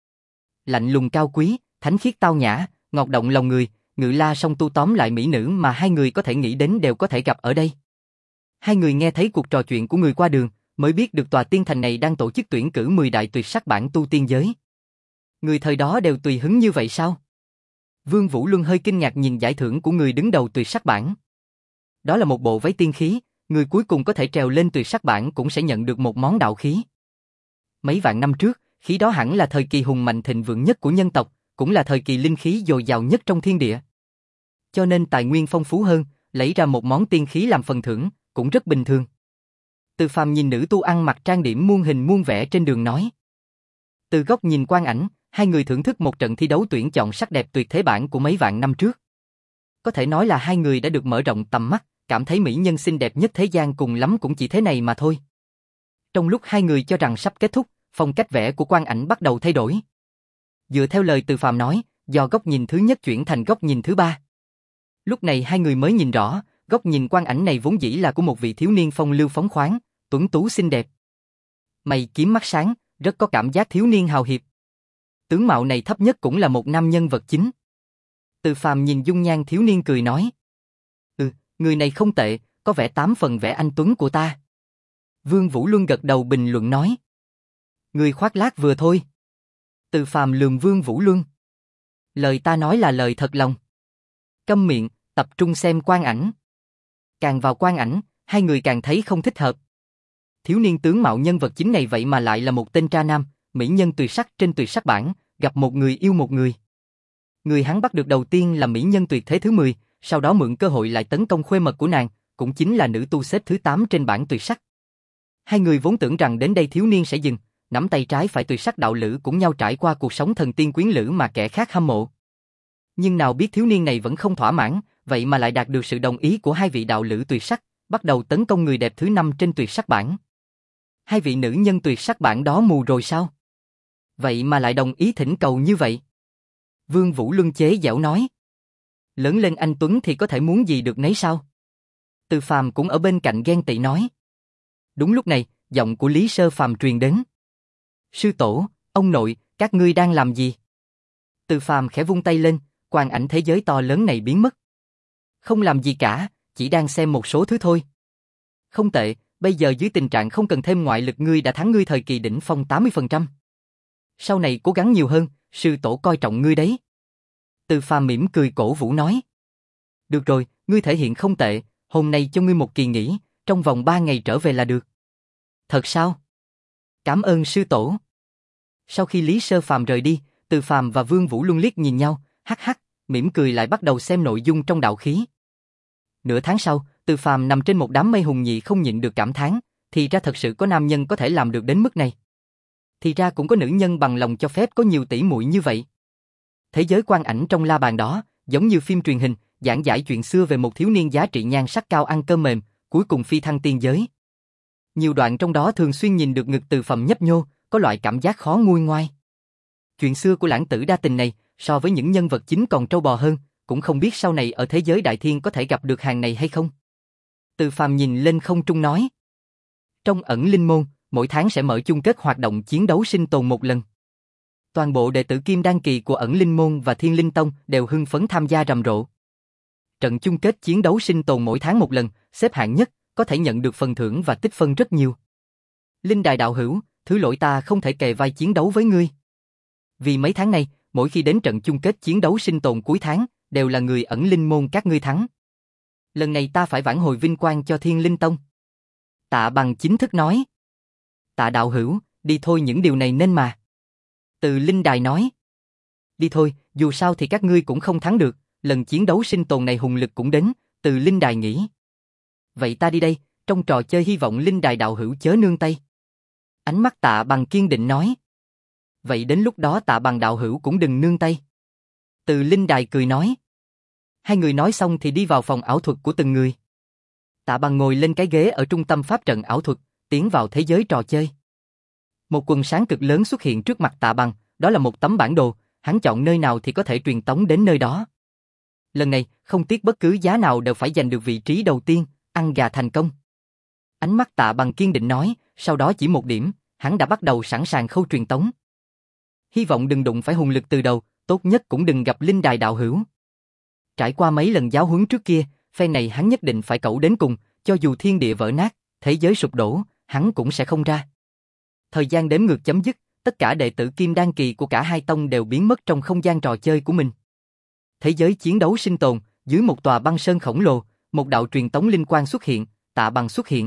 S1: Lạnh lùng cao quý, thánh khiết tao nhã, ngọt động lòng người, Ngự La song tu tóm lại mỹ nữ mà hai người có thể nghĩ đến đều có thể gặp ở đây. Hai người nghe thấy cuộc trò chuyện của người qua đường, mới biết được tòa tiên thành này đang tổ chức tuyển cử mười đại tuyệt sắc bản tu tiên giới. Người thời đó đều tùy hứng như vậy sao? Vương Vũ Luân hơi kinh ngạc nhìn giải thưởng của người đứng đầu tuyệt sắc bản. Đó là một bộ váy tiên khí, người cuối cùng có thể trèo lên tuyệt sắc bản cũng sẽ nhận được một món đạo khí. Mấy vạn năm trước, khí đó hẳn là thời kỳ hùng mạnh thịnh vượng nhất của nhân tộc, cũng là thời kỳ linh khí dồi dào nhất trong thiên địa. Cho nên tài nguyên phong phú hơn, lấy ra một món tiên khí làm phần thưởng, cũng rất bình thường. Từ Phàm nhìn nữ tu ăn mặc trang điểm muôn hình muôn vẻ trên đường nói. Từ góc nhìn quang ảnh, hai người thưởng thức một trận thi đấu tuyển chọn sắc đẹp tuyệt thế bản của mấy vạn năm trước. Có thể nói là hai người đã được mở rộng tầm mắt, cảm thấy mỹ nhân xinh đẹp nhất thế gian cùng lắm cũng chỉ thế này mà thôi. Trong lúc hai người cho rằng sắp kết thúc, phong cách vẽ của Quang Ảnh bắt đầu thay đổi. Dựa theo lời Từ Phàm nói, do góc nhìn thứ nhất chuyển thành góc nhìn thứ ba. Lúc này hai người mới nhìn rõ, góc nhìn Quang Ảnh này vốn dĩ là của một vị thiếu niên phong lưu phóng khoáng, tuấn tú xinh đẹp. Mày kiếm mắt sáng, rất có cảm giác thiếu niên hào hiệp. Tướng mạo này thấp nhất cũng là một nam nhân vật chính. Từ Phàm nhìn dung nhan thiếu niên cười nói. Ừ, người này không tệ, có vẻ tám phần vẻ anh tuấn của ta. Vương Vũ Luân gật đầu bình luận nói. Người khoác lác vừa thôi. Từ Phàm lườm Vương Vũ Luân. Lời ta nói là lời thật lòng. Câm miệng, tập trung xem Quang Ảnh. Càng vào Quang Ảnh, hai người càng thấy không thích hợp. Thiếu niên tướng mạo nhân vật chính này vậy mà lại là một tên tra nam, mỹ nhân tuyệt sắc trên tuyệt sắc bảng, gặp một người yêu một người. Người hắn bắt được đầu tiên là mỹ nhân tuyệt thế thứ mười, sau đó mượn cơ hội lại tấn công khuê mật của nàng, cũng chính là nữ tu xếp thứ tám trên bảng tuyệt sắc. Hai người vốn tưởng rằng đến đây thiếu niên sẽ dừng, nắm tay trái phải tuyệt sắc đạo lữ cũng nhau trải qua cuộc sống thần tiên quyến lữ mà kẻ khác hâm mộ. Nhưng nào biết thiếu niên này vẫn không thỏa mãn, vậy mà lại đạt được sự đồng ý của hai vị đạo lữ tuyệt sắc, bắt đầu tấn công người đẹp thứ năm trên tuyệt sắc bảng. Hai vị nữ nhân tuyệt sắc bảng đó mù rồi sao? Vậy mà lại đồng ý thỉnh cầu như vậy. Vương Vũ Luân chế giễu nói. Lớn lên anh Tuấn thì có thể muốn gì được nấy sao? Từ Phàm cũng ở bên cạnh ghen tị nói. Đúng lúc này, giọng của Lý Sơ Phàm truyền đến. Sư tổ, ông nội, các ngươi đang làm gì? Từ Phàm khẽ vung tay lên, quang ảnh thế giới to lớn này biến mất. Không làm gì cả, chỉ đang xem một số thứ thôi. Không tệ, bây giờ dưới tình trạng không cần thêm ngoại lực ngươi đã thắng ngươi thời kỳ đỉnh phong tám mươi phần trăm. Sau này cố gắng nhiều hơn, sư tổ coi trọng ngươi đấy. Từ Phàm mỉm cười cổ vũ nói. Được rồi, ngươi thể hiện không tệ, hôm nay cho ngươi một kỳ nghỉ, trong vòng ba ngày trở về là được. Thật sao? Cảm ơn sư tổ. Sau khi Lý Sơ Phàm rời đi, Từ Phàm và Vương Vũ Luân liếc nhìn nhau, hắc hắc, mỉm cười lại bắt đầu xem nội dung trong đạo khí. Nửa tháng sau, Từ Phàm nằm trên một đám mây hùng nhị không nhịn được cảm thán, thì ra thật sự có nam nhân có thể làm được đến mức này. Thì ra cũng có nữ nhân bằng lòng cho phép có nhiều tỷ muội như vậy. Thế giới Quang Ảnh trong la bàn đó, giống như phim truyền hình, giảng giải chuyện xưa về một thiếu niên giá trị nhan sắc cao ăn cơm mềm, cuối cùng phi thăng tiên giới. Nhiều đoạn trong đó thường xuyên nhìn được ngực Từ Phàm nhấp nhô, có loại cảm giác khó nguôi ngoai. Chuyện xưa của lãng tử đa tình này, so với những nhân vật chính còn trâu bò hơn, cũng không biết sau này ở thế giới đại thiên có thể gặp được hàng này hay không. Từ Phàm nhìn lên không trung nói. Trong ẩn linh môn, mỗi tháng sẽ mở chung kết hoạt động chiến đấu sinh tồn một lần. Toàn bộ đệ tử Kim Đan kỳ của ẩn linh môn và Thiên Linh Tông đều hưng phấn tham gia rầm rộ. Trận chung kết chiến đấu sinh tồn mỗi tháng một lần, xếp hạng nhất, có thể nhận được phần thưởng và tích phân rất nhiều. Linh Đài đạo hữu, thứ lỗi ta không thể kề vai chiến đấu với ngươi. Vì mấy tháng nay, mỗi khi đến trận chung kết chiến đấu sinh tồn cuối tháng, đều là người ẩn linh môn các ngươi thắng. Lần này ta phải vãn hồi vinh quang cho Thiên Linh Tông. Tạ Bằng chính thức nói. Tạ đạo hữu, đi thôi, những điều này nên mà. Từ Linh Đài nói. Đi thôi, dù sao thì các ngươi cũng không thắng được, lần chiến đấu sinh tồn này hùng lực cũng đến, Từ Linh Đài nghĩ. Vậy ta đi đây, trong trò chơi hy vọng Linh Đài đạo hữu chớ nương tay. Ánh mắt Tạ Bằng kiên định nói. Vậy đến lúc đó Tạ Bằng đạo hữu cũng đừng nương tay. Từ Linh Đài cười nói. Hai người nói xong thì đi vào phòng ảo thuật của từng người. Tạ Bằng ngồi lên cái ghế ở trung tâm pháp trận ảo thuật, tiến vào thế giới trò chơi. Một quần sáng cực lớn xuất hiện trước mặt Tạ Bằng, đó là một tấm bản đồ, hắn chọn nơi nào thì có thể truyền tống đến nơi đó. Lần này, không tiếc bất cứ giá nào đều phải giành được vị trí đầu tiên, ăn gà thành công. Ánh mắt Tạ Bằng kiên định nói, sau đó chỉ một điểm, hắn đã bắt đầu sẵn sàng khâu truyền tống. Hy vọng đừng đụng phải hùng lực từ đầu, tốt nhất cũng đừng gặp Linh Đài đạo hữu. Trải qua mấy lần giáo huấn trước kia, phen này hắn nhất định phải cẩu đến cùng, cho dù thiên địa vỡ nát, thế giới sụp đổ, hắn cũng sẽ không ra. Thời gian đếm ngược chấm dứt, tất cả đệ tử Kim Đan kỳ của cả hai tông đều biến mất trong không gian trò chơi của mình. Thế giới chiến đấu sinh tồn, dưới một tòa băng sơn khổng lồ, một đạo truyền tống linh quang xuất hiện, Tạ Bằng xuất hiện.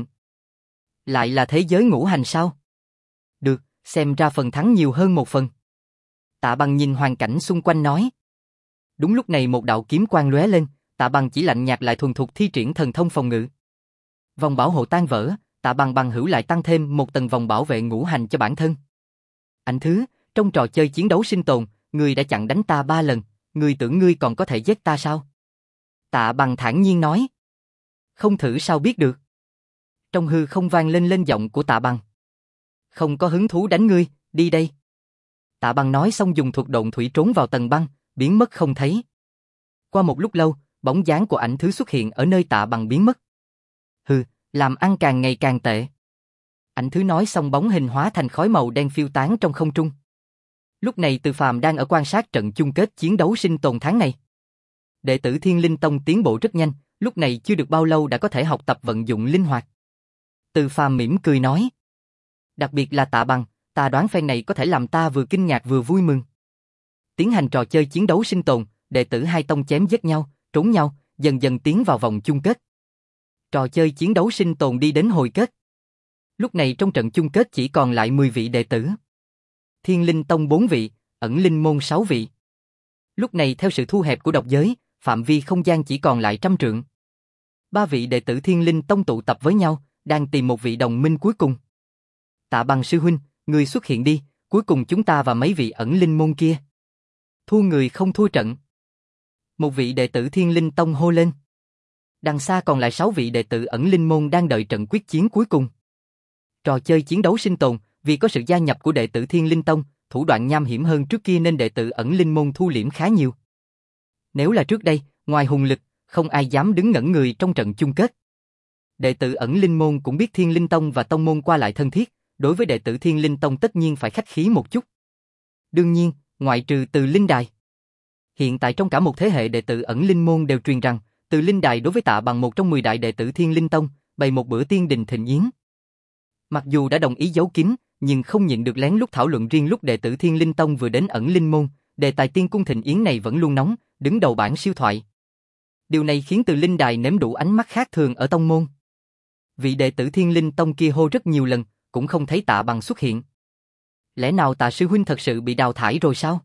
S1: Lại là thế giới ngũ hành sao? Được, xem ra phần thắng nhiều hơn một phần. Tạ Bằng nhìn hoàn cảnh xung quanh nói. Đúng lúc này một đạo kiếm quang lóe lên, Tạ Bằng chỉ lạnh nhạt lại thuần thục thi triển thần thông phòng ngự. Vòng bảo hộ tan vỡ, Tạ Bằng bằng hữu lại tăng thêm một tầng vòng bảo vệ ngũ hành cho bản thân. Ảnh thứ, trong trò chơi chiến đấu sinh tồn, ngươi đã chặn đánh ta ba lần, ngươi tưởng ngươi còn có thể giết ta sao? Tạ Bằng thản nhiên nói. Không thử sao biết được. Trong hư không vang lên lên giọng của Tạ Bằng. Không có hứng thú đánh ngươi, đi đây. Tạ Bằng nói xong dùng thuật độn thủy trốn vào tầng băng, biến mất không thấy. Qua một lúc lâu, bóng dáng của ảnh thứ xuất hiện ở nơi Tạ Bằng biến mất. Hừ, làm ăn càng ngày càng tệ. Ảnh thứ nói xong bóng hình hóa thành khói màu đen phiêu tán trong không trung. Lúc này Từ Phàm đang ở quan sát trận chung kết chiến đấu sinh tồn tháng này. Đệ tử Thiên Linh Tông tiến bộ rất nhanh, lúc này chưa được bao lâu đã có thể học tập vận dụng linh hoạt. Từ Phàm mỉm cười nói. Đặc biệt là Tạ Bằng, ta đoán phen này có thể làm ta vừa kinh ngạc vừa vui mừng. Tiến hành trò chơi chiến đấu sinh tồn, đệ tử hai tông chém giết nhau, trốn nhau, dần dần tiến vào vòng chung kết. Trò chơi chiến đấu sinh tồn đi đến hồi kết. Lúc này trong trận chung kết chỉ còn lại mười vị đệ tử. Thiên Linh Tông bốn vị, ẩn linh môn sáu vị. Lúc này theo sự thu hẹp của độc giới, phạm vi không gian chỉ còn lại trăm trượng. Ba vị đệ tử Thiên Linh Tông tụ tập với nhau, đang tìm một vị đồng minh cuối cùng. Tạ Bằng sư huynh, người xuất hiện đi, cuối cùng chúng ta và mấy vị ẩn linh môn kia. Thua người không thua trận. Một vị đệ tử Thiên Linh Tông hô lên. Đằng xa còn lại sáu vị đệ tử ẩn linh môn đang đợi trận quyết chiến cuối cùng. Trò chơi chiến đấu sinh tồn, vì có sự gia nhập của đệ tử Thiên Linh Tông, thủ đoạn nham hiểm hơn trước kia nên đệ tử ẩn linh môn thu liễm khá nhiều. Nếu là trước đây, ngoài hùng lực, không ai dám đứng ngẩn người trong trận chung kết. Đệ tử ẩn linh môn cũng biết Thiên Linh Tông và tông môn qua lại thân thiết, đối với đệ tử Thiên Linh Tông tất nhiên phải khách khí một chút. Đương nhiên, ngoại trừ Từ Linh Đài. Hiện tại trong cả một thế hệ đệ tử ẩn linh môn đều truyền rằng, Từ Linh Đài đối với Tạ Bằng một trong mười đại đệ tử Thiên Linh Tông, bày một bữa tiên đình thịnh yến. Mặc dù đã đồng ý giấu kín, nhưng không nhịn được lén lút thảo luận riêng lúc đệ tử Thiên Linh Tông vừa đến ẩn linh môn, đề tài tiên cung thịnh yến này vẫn luôn nóng, đứng đầu bảng siêu thoại. Điều này khiến Từ Linh Đài nếm đủ ánh mắt khác thường ở tông môn. Vị đệ tử Thiên Linh Tông kia hô rất nhiều lần, cũng không thấy Tạ Bằng xuất hiện. Lẽ nào Tạ sư huynh thật sự bị đào thải rồi sao?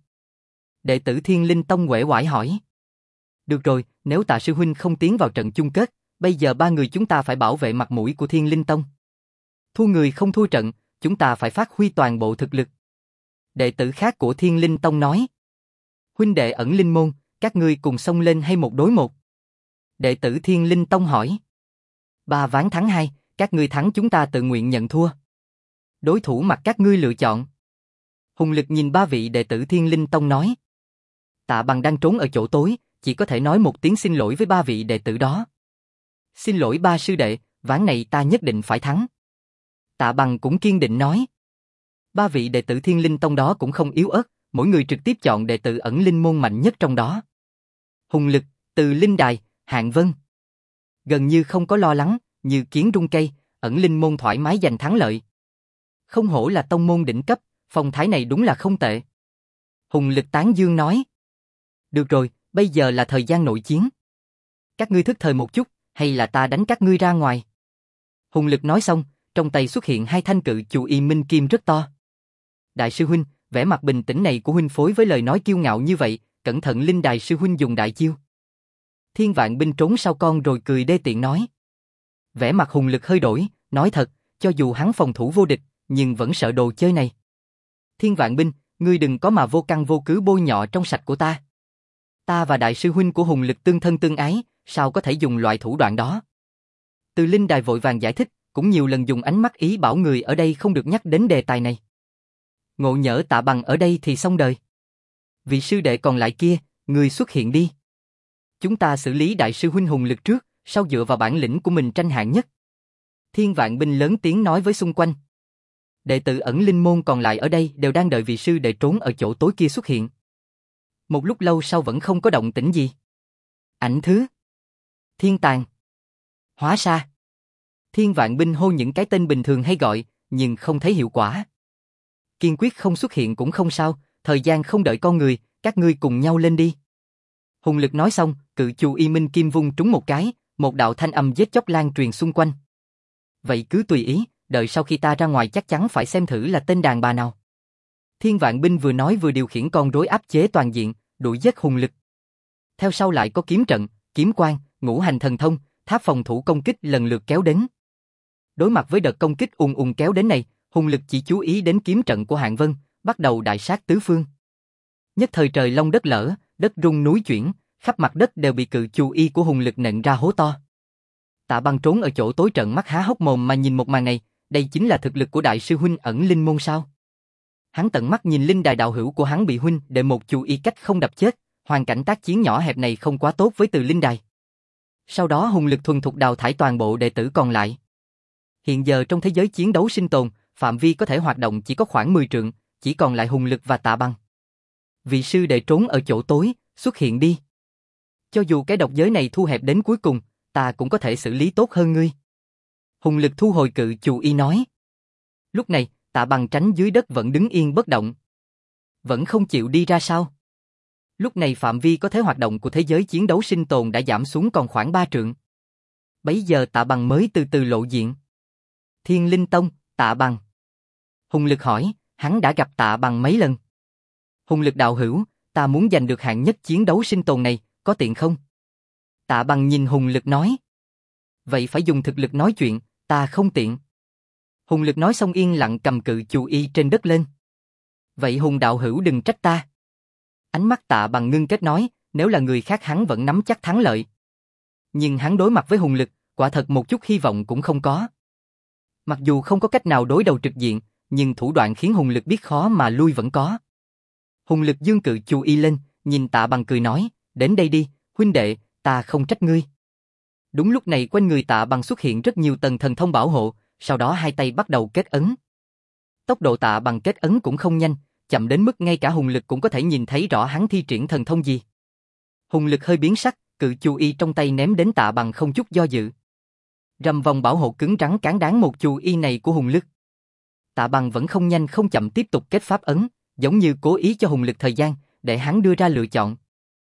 S1: Đệ tử Thiên Linh Tông uể oải hỏi. Được rồi, nếu Tạ sư huynh không tiến vào trận chung kết, bây giờ ba người chúng ta phải bảo vệ mặt mũi của Thiên Linh Tông. Thua người không thua trận, chúng ta phải phát huy toàn bộ thực lực. Đệ tử khác của Thiên Linh Tông nói. Huynh đệ ẩn linh môn, các ngươi cùng xông lên hay một đối một? Đệ tử Thiên Linh Tông hỏi. Ba ván thắng hai, các ngươi thắng chúng ta tự nguyện nhận thua. Đối thủ mặc các ngươi lựa chọn. Hùng lực nhìn ba vị đệ tử Thiên Linh Tông nói. Tạ Bằng đang trốn ở chỗ tối, chỉ có thể nói một tiếng xin lỗi với ba vị đệ tử đó. Xin lỗi ba sư đệ, ván này ta nhất định phải thắng. Tạ Bằng cũng kiên định nói. Ba vị đệ tử Thiên Linh Tông đó cũng không yếu ớt, mỗi người trực tiếp chọn đệ tử ẩn linh môn mạnh nhất trong đó. Hùng lực, Từ Linh Đài, Hạng Vân. Gần như không có lo lắng, như kiến rung cây, ẩn linh môn thoải mái giành thắng lợi. Không hổ là tông môn đỉnh cấp, phong thái này đúng là không tệ. Hùng lực tán dương nói. Được rồi, bây giờ là thời gian nội chiến. Các ngươi thức thời một chút, hay là ta đánh các ngươi ra ngoài? Hùng lực nói xong, trong tay xuất hiện hai thanh cự chù y minh kim rất to. Đại sư huynh, vẻ mặt bình tĩnh này của huynh phối với lời nói kiêu ngạo như vậy, cẩn thận Linh Đài sư huynh dùng đại chiêu. Thiên Vạn Binh trốn sau con rồi cười đê tiện nói. Vẻ mặt hùng lực hơi đổi, nói thật, cho dù hắn phòng thủ vô địch, nhưng vẫn sợ đồ chơi này. Thiên Vạn Binh, ngươi đừng có mà vô căn vô cứ bôi nhọ trong sạch của ta. Ta và đại sư huynh của hùng lực tương thân tương ái, sao có thể dùng loại thủ đoạn đó? Từ Linh Đài vội vàng giải thích, cũng nhiều lần dùng ánh mắt ý bảo người ở đây không được nhắc đến đề tài này. Ngộ nhỡ Tạ Bằng ở đây thì xong đời. Vị sư đệ còn lại kia, người xuất hiện đi. Chúng ta xử lý đại sư huynh hùng lực trước, sau dựa vào bản lĩnh của mình tranh hạng nhất. Thiên Vạn Binh lớn tiếng nói với xung quanh. Đệ tử ẩn linh môn còn lại ở đây đều đang đợi vị sư đệ trốn ở chỗ tối kia xuất hiện. Một lúc lâu sau vẫn không có động tĩnh gì. Ảnh thứ. Thiên Tàng. Hóa Sa. Thiên Vạn Binh hô những cái tên bình thường hay gọi, nhưng không thấy hiệu quả. Kiên quyết không xuất hiện cũng không sao, thời gian không đợi con người, các ngươi cùng nhau lên đi. Hùng lực nói xong, cự chù y minh kim vung trúng một cái, một đạo thanh âm giết chóc lan truyền xung quanh. Vậy cứ tùy ý, đợi sau khi ta ra ngoài chắc chắn phải xem thử là tên đàn bà nào. Thiên Vạn Binh vừa nói vừa điều khiển con rối áp chế toàn diện, đuổi giết hùng lực. Theo sau lại có kiếm trận, kiếm quang, ngũ hành thần thông, tháp phòng thủ công kích lần lượt kéo đến. Đối mặt với đợt công kích ùn ùn kéo đến này, hùng lực chỉ chú ý đến kiếm trận của Hạng Vân, bắt đầu đại sát tứ phương. Nhất thời trời long đất lở, đất rung núi chuyển, khắp mặt đất đều bị cự chù y của hùng lực nện ra hố to. Tạ Băng trốn ở chỗ tối trận mắt há hốc mồm mà nhìn một màn này, đây chính là thực lực của đại sư huynh ẩn linh môn sao? Hắn tận mắt nhìn linh đài đạo hữu của hắn bị huynh đệ một chú y cách không đập chết, hoàn cảnh tác chiến nhỏ hẹp này không quá tốt với từ linh đài. Sau đó hùng lực thuần thục đào thải toàn bộ đệ tử còn lại. Hiện giờ trong thế giới chiến đấu sinh tồn, phạm vi có thể hoạt động chỉ có khoảng mười trượng, chỉ còn lại hùng lực và Tạ Bằng. Vị sư đệ trốn ở chỗ tối, xuất hiện đi. Cho dù cái độc giới này thu hẹp đến cuối cùng, ta cũng có thể xử lý tốt hơn ngươi. Hùng lực thu hồi cự chù y nói. Lúc này, Tạ Bằng tránh dưới đất vẫn đứng yên bất động. Vẫn không chịu đi ra sao? Lúc này phạm vi có thể hoạt động của thế giới chiến đấu sinh tồn đã giảm xuống còn khoảng ba trượng. Bấy giờ Tạ Bằng mới từ từ lộ diện. Thiên Linh Tông, Tạ Bằng. Hùng lực hỏi, hắn đã gặp Tạ Bằng mấy lần? Hùng lực đạo hữu, ta muốn giành được hạng nhất chiến đấu sinh tồn này, có tiện không? Tạ Bằng nhìn Hùng lực nói. Vậy phải dùng thực lực nói chuyện, ta không tiện. Hùng lực nói xong yên lặng cầm cự chù y trên đất lên. Vậy Hùng đạo hữu đừng trách ta. Ánh mắt Tạ Bằng ngưng kết nói, nếu là người khác hắn vẫn nắm chắc thắng lợi. Nhưng hắn đối mặt với Hùng lực, quả thật một chút hy vọng cũng không có. Mặc dù không có cách nào đối đầu trực diện, nhưng thủ đoạn khiến Hùng lực biết khó mà lui vẫn có. Hùng lực dương cự chù y lên, nhìn Tạ Bằng cười nói, đến đây đi, huynh đệ, ta không trách ngươi. Đúng lúc này quanh người Tạ Bằng xuất hiện rất nhiều tầng thần thông bảo hộ, sau đó hai tay bắt đầu kết ấn. Tốc độ Tạ Bằng kết ấn cũng không nhanh, chậm đến mức ngay cả Hùng lực cũng có thể nhìn thấy rõ hắn thi triển thần thông gì. Hùng lực hơi biến sắc, cự chù y trong tay ném đến Tạ Bằng không chút do dự. Rầm vòng bảo hộ cứng rắn cán đáng một chù y này của Hùng lực. Tạ Bằng vẫn không nhanh không chậm tiếp tục kết pháp ấn, giống như cố ý cho Hùng lực thời gian, để hắn đưa ra lựa chọn.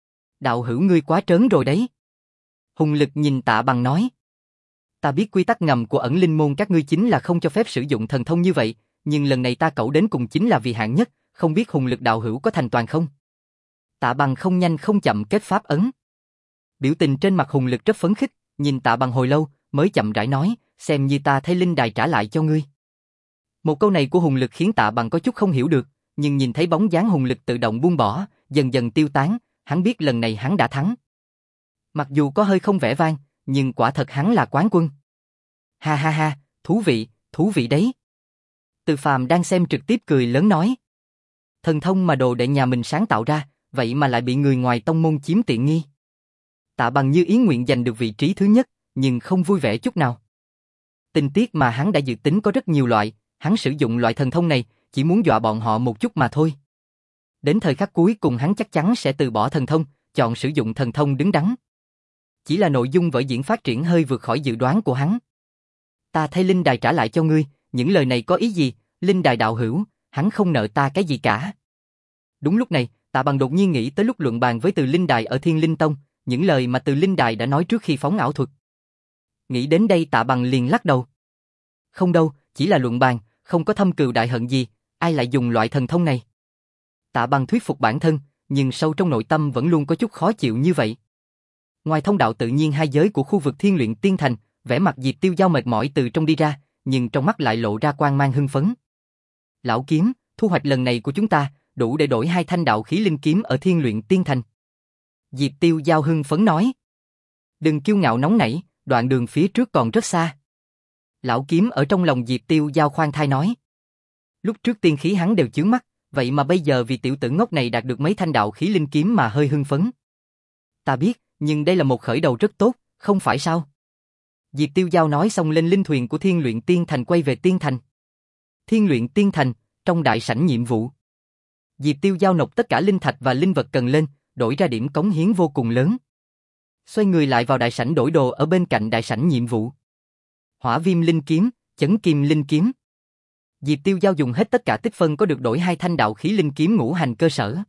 S1: Đạo hữu ngươi quá trớn rồi đấy. Hùng lực nhìn Tạ Bằng nói. Ta biết quy tắc ngầm của ẩn linh môn các ngươi chính là không cho phép sử dụng thần thông như vậy, nhưng lần này ta cẩu đến cùng chính là vì hạng nhất, không biết Hùng lực đạo hữu có thành toàn không? Tạ Bằng không nhanh không chậm kết pháp ấn. Biểu tình trên mặt Hùng lực rất phấn khích, nhìn Tạ Bằng hồi lâu, mới chậm rãi nói, xem như ta thay linh đài trả lại cho ngươi. Một câu này của Hùng lực khiến Tạ Bằng có chút không hiểu được, nhưng nhìn thấy bóng dáng Hùng lực tự động buông bỏ, dần dần tiêu tán, hắn biết lần này hắn đã thắng. Mặc dù có hơi không vẻ vang, nhưng quả thật hắn là quán quân. Ha ha ha, thú vị, thú vị đấy. Từ Phàm đang xem trực tiếp cười lớn nói. Thần thông mà đồ đệ nhà mình sáng tạo ra, vậy mà lại bị người ngoài tông môn chiếm tiện nghi. Tạ Bằng như ý nguyện giành được vị trí thứ nhất, nhưng không vui vẻ chút nào. Tình tiết mà hắn đã dự tính có rất nhiều loại, hắn sử dụng loại thần thông này, chỉ muốn dọa bọn họ một chút mà thôi. Đến thời khắc cuối cùng hắn chắc chắn sẽ từ bỏ thần thông, chọn sử dụng thần thông đứng đắn. Chỉ là nội dung vở diễn phát triển hơi vượt khỏi dự đoán của hắn. Ta thay linh đài trả lại cho ngươi, những lời này có ý gì? Linh đài đạo hữu, hắn không nợ ta cái gì cả. Đúng lúc này, Tạ Bằng đột nhiên nghĩ tới lúc luận bàn với Từ Linh Đài ở Thiên Linh Tông, những lời mà Từ Linh Đài đã nói trước khi phóng ảo thuật. Nghĩ đến đây Tạ Bằng liền lắc đầu. Không đâu, chỉ là luận bàn, không có thâm cừu đại hận gì, ai lại dùng loại thần thông này? Tạ Bằng thuyết phục bản thân, nhưng sâu trong nội tâm vẫn luôn có chút khó chịu như vậy. Ngoài thông đạo tự nhiên hai giới của khu vực Thiên Luyện Tiên Thành, vẻ mặt Diệp Tiêu Giao mệt mỏi từ trong đi ra, nhưng trong mắt lại lộ ra quang mang hưng phấn. Lão kiếm, thu hoạch lần này của chúng ta, đủ để đổi hai thanh đạo khí linh kiếm ở Thiên Luyện Tiên Thành. Diệp Tiêu Giao hưng phấn nói. Đừng kiêu ngạo nóng nảy, đoạn đường phía trước còn rất xa. Lão kiếm ở trong lòng Diệp Tiêu Giao khoan thai nói. Lúc trước tiên khí hắn đều chướng mắt, vậy mà bây giờ vì tiểu tử ngốc này đạt được mấy thanh đạo khí linh kiếm mà hơi hưng phấn. Ta biết, nhưng đây là một khởi đầu rất tốt, không phải sao? Diệp Tiêu Giao nói xong lên linh thuyền của Thiên Luyện Tiên Thành quay về Tiên Thành. Thiên Luyện Tiên Thành, trong đại sảnh nhiệm vụ. Diệp Tiêu Giao nộp tất cả linh thạch và linh vật cần lên, đổi ra điểm cống hiến vô cùng lớn. Xoay người lại vào đại sảnh đổi đồ ở bên cạnh đại sảnh nhiệm vụ. Hỏa viêm linh kiếm, chấn kim linh kiếm. Diệp Tiêu Giao dùng hết tất cả tích phân có được đổi hai thanh đạo khí linh kiếm ngũ hành cơ sở.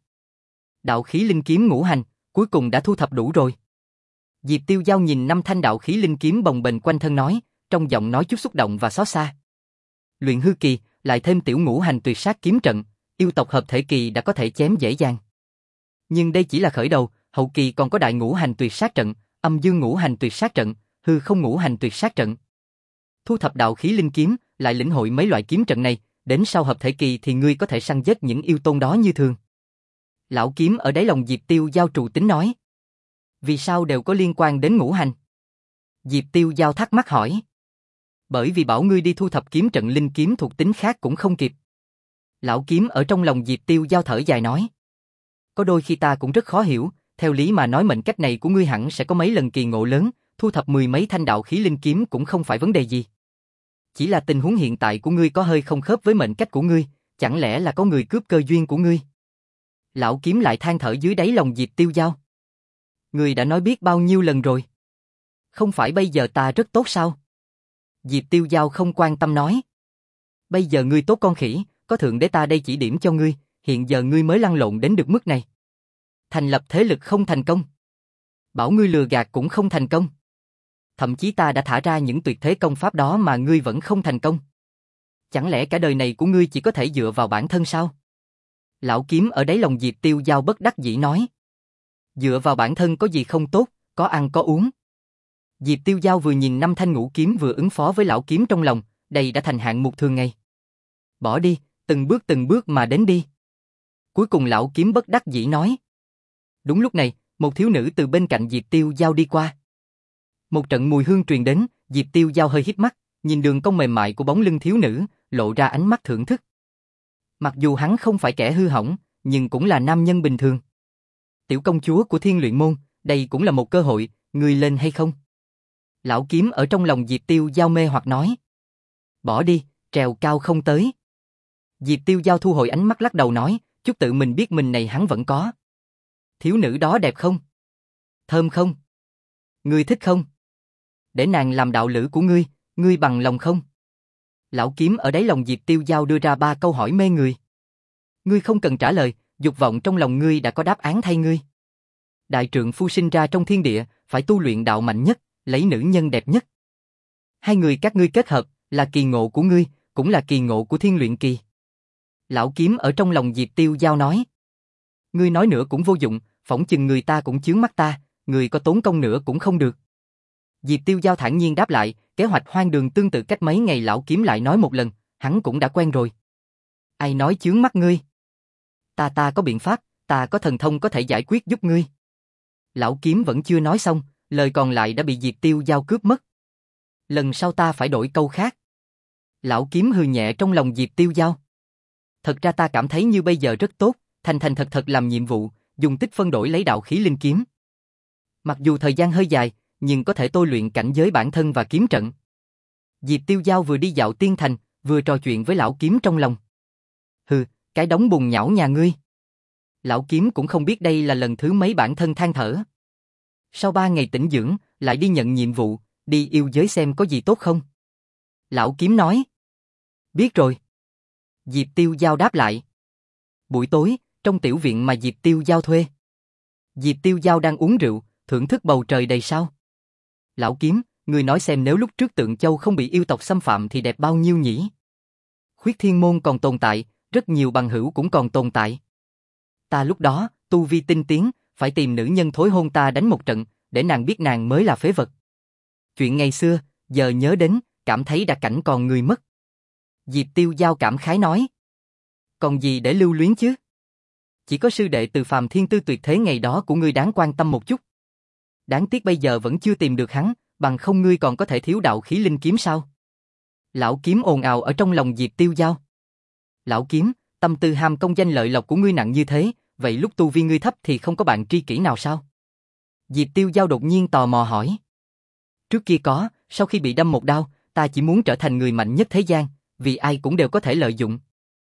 S1: Đạo khí linh kiếm ngũ hành, cuối cùng đã thu thập đủ rồi. Diệp Tiêu Giao nhìn năm thanh đạo khí linh kiếm bồng bềnh quanh thân nói, trong giọng nói chút xúc động và xót xa. Luyện hư kỳ, lại thêm tiểu ngũ hành tuyệt sát kiếm trận, yêu tộc hợp thể kỳ đã có thể chém dễ dàng. Nhưng đây chỉ là khởi đầu, hậu kỳ còn có đại ngũ hành tuyệt sát trận, âm dương ngũ hành tuyệt sát trận, hư không ngũ hành tuyệt sát trận. Thu thập đạo khí linh kiếm, lại lĩnh hội mấy loại kiếm trận này, đến sau hợp thể kỳ thì ngươi có thể săn giết những yêu tôn đó như thường. Lão kiếm ở đáy lòng Diệp Tiêu Giao trụ tính nói. Vì sao đều có liên quan đến ngũ hành? Diệp Tiêu Giao thắc mắc hỏi. Bởi vì bảo ngươi đi thu thập kiếm trận linh kiếm thuộc tính khác cũng không kịp. Lão kiếm ở trong lòng Diệp Tiêu Giao thở dài nói. Có đôi khi ta cũng rất khó hiểu, theo lý mà nói mệnh cách này của ngươi hẳn sẽ có mấy lần kỳ ngộ lớn, thu thập mười mấy thanh đạo khí linh kiếm cũng không phải vấn đề gì. Chỉ là tình huống hiện tại của ngươi có hơi không khớp với mệnh cách của ngươi, chẳng lẽ là có người cướp cơ duyên của ngươi? Lão kiếm lại than thở dưới đáy lòng Diệp Tiêu Giao. Ngươi đã nói biết bao nhiêu lần rồi. Không phải bây giờ ta rất tốt sao? Diệp Tiêu Giao không quan tâm nói. Bây giờ ngươi tốt con khỉ, có thượng đế ta đây chỉ điểm cho ngươi, hiện giờ ngươi mới lăn lộn đến được mức này. Thành lập thế lực không thành công. Bảo ngươi lừa gạt cũng không thành công. Thậm chí ta đã thả ra những tuyệt thế công pháp đó mà ngươi vẫn không thành công. Chẳng lẽ cả đời này của ngươi chỉ có thể dựa vào bản thân sao? Lão kiếm ở đáy lòng Diệp Tiêu Giao bất đắc dĩ nói. Dựa vào bản thân có gì không tốt, có ăn có uống. Diệp Tiêu Giao vừa nhìn năm thanh ngũ kiếm vừa ứng phó với lão kiếm trong lòng, đây đã thành hạng mục thường ngày. Bỏ đi, từng bước từng bước mà đến đi. Cuối cùng lão kiếm bất đắc dĩ nói. Đúng lúc này, một thiếu nữ từ bên cạnh Diệp Tiêu Giao đi qua. Một trận mùi hương truyền đến, Diệp Tiêu Giao hơi híp mắt, nhìn đường cong mềm mại của bóng lưng thiếu nữ, lộ ra ánh mắt thưởng thức. Mặc dù hắn không phải kẻ hư hỏng, nhưng cũng là nam nhân bình thường. Tiểu công chúa của Thiên Luyện Môn, đây cũng là một cơ hội, ngươi lên hay không? Lão kiếm ở trong lòng Diệp Tiêu Giao mê hoặc nói. Bỏ đi, trèo cao không tới. Diệp Tiêu Giao thu hồi ánh mắt lắc đầu nói, chút tự mình biết mình này hắn vẫn có. Thiếu nữ đó đẹp không? Thơm không? Ngươi thích không? Để nàng làm đạo lữ của ngươi, ngươi bằng lòng không? Lão kiếm ở đáy lòng Diệp Tiêu Giao đưa ra ba câu hỏi mê người. Ngươi không cần trả lời, dục vọng trong lòng ngươi đã có đáp án thay ngươi. Đại trượng phu sinh ra trong thiên địa, phải tu luyện đạo mạnh nhất, lấy nữ nhân đẹp nhất. Hai người các ngươi kết hợp, là kỳ ngộ của ngươi, cũng là kỳ ngộ của Thiên Luyện Kỳ. Lão kiếm ở trong lòng Diệp Tiêu Giao nói. Ngươi nói nữa cũng vô dụng, phỏng chừng người ta cũng chướng mắt ta, người có tốn công nữa cũng không được. Diệp Tiêu Giao thản nhiên đáp lại, kế hoạch hoang đường tương tự cách mấy ngày lão kiếm lại nói một lần, hắn cũng đã quen rồi. Ai nói chướng mắt ngươi? Ta ta có biện pháp, ta có thần thông có thể giải quyết giúp ngươi. Lão kiếm vẫn chưa nói xong, lời còn lại đã bị Diệp Tiêu Giao cướp mất. Lần sau ta phải đổi câu khác. Lão kiếm hừ nhẹ trong lòng Diệp Tiêu Giao. Thật ra ta cảm thấy như bây giờ rất tốt, thành thành thật thật làm nhiệm vụ, dùng tích phân đổi lấy đạo khí linh kiếm. Mặc dù thời gian hơi dài, nhưng có thể tôi luyện cảnh giới bản thân và kiếm trận. Diệp Tiêu Giao vừa đi dạo tiên thành, vừa trò chuyện với lão kiếm trong lòng. Hừ, cái đống bùn nhão nhà ngươi. Lão kiếm cũng không biết đây là lần thứ mấy bản thân than thở. Sau ba ngày tĩnh dưỡng, lại đi nhận nhiệm vụ, đi yêu giới xem có gì tốt không. Lão kiếm nói. Biết rồi. Diệp Tiêu Giao đáp lại. Buổi tối, trong tiểu viện mà Diệp Tiêu Giao thuê. Diệp Tiêu Giao đang uống rượu, thưởng thức bầu trời đầy sao. Lão kiếm, người nói xem nếu lúc trước Tượng Châu không bị yêu tộc xâm phạm thì đẹp bao nhiêu nhỉ? Khuyết Thiên Môn còn tồn tại, rất nhiều bằng hữu cũng còn tồn tại. Ta lúc đó, tu vi tinh tiến, phải tìm nữ nhân thối hôn ta đánh một trận, để nàng biết nàng mới là phế vật. Chuyện ngày xưa, giờ nhớ đến, cảm thấy đã cảnh còn người mất. Diệp Tiêu Giao cảm khái nói. Còn gì để lưu luyến chứ? Chỉ có sư đệ Từ Phàm thiên tư tuyệt thế ngày đó của ngươi đáng quan tâm một chút. Đáng tiếc bây giờ vẫn chưa tìm được hắn, bằng không ngươi còn có thể thiếu đạo khí linh kiếm sao? Lão kiếm ồn ào ở trong lòng Diệp Tiêu Giao. Lão kiếm, tâm tư ham công danh lợi lộc của ngươi nặng như thế, vậy lúc tu vi ngươi thấp thì không có bạn tri kỷ nào sao? Diệp Tiêu Giao đột nhiên tò mò hỏi. Trước kia có, sau khi bị đâm một đao, ta chỉ muốn trở thành người mạnh nhất thế gian, vì ai cũng đều có thể lợi dụng.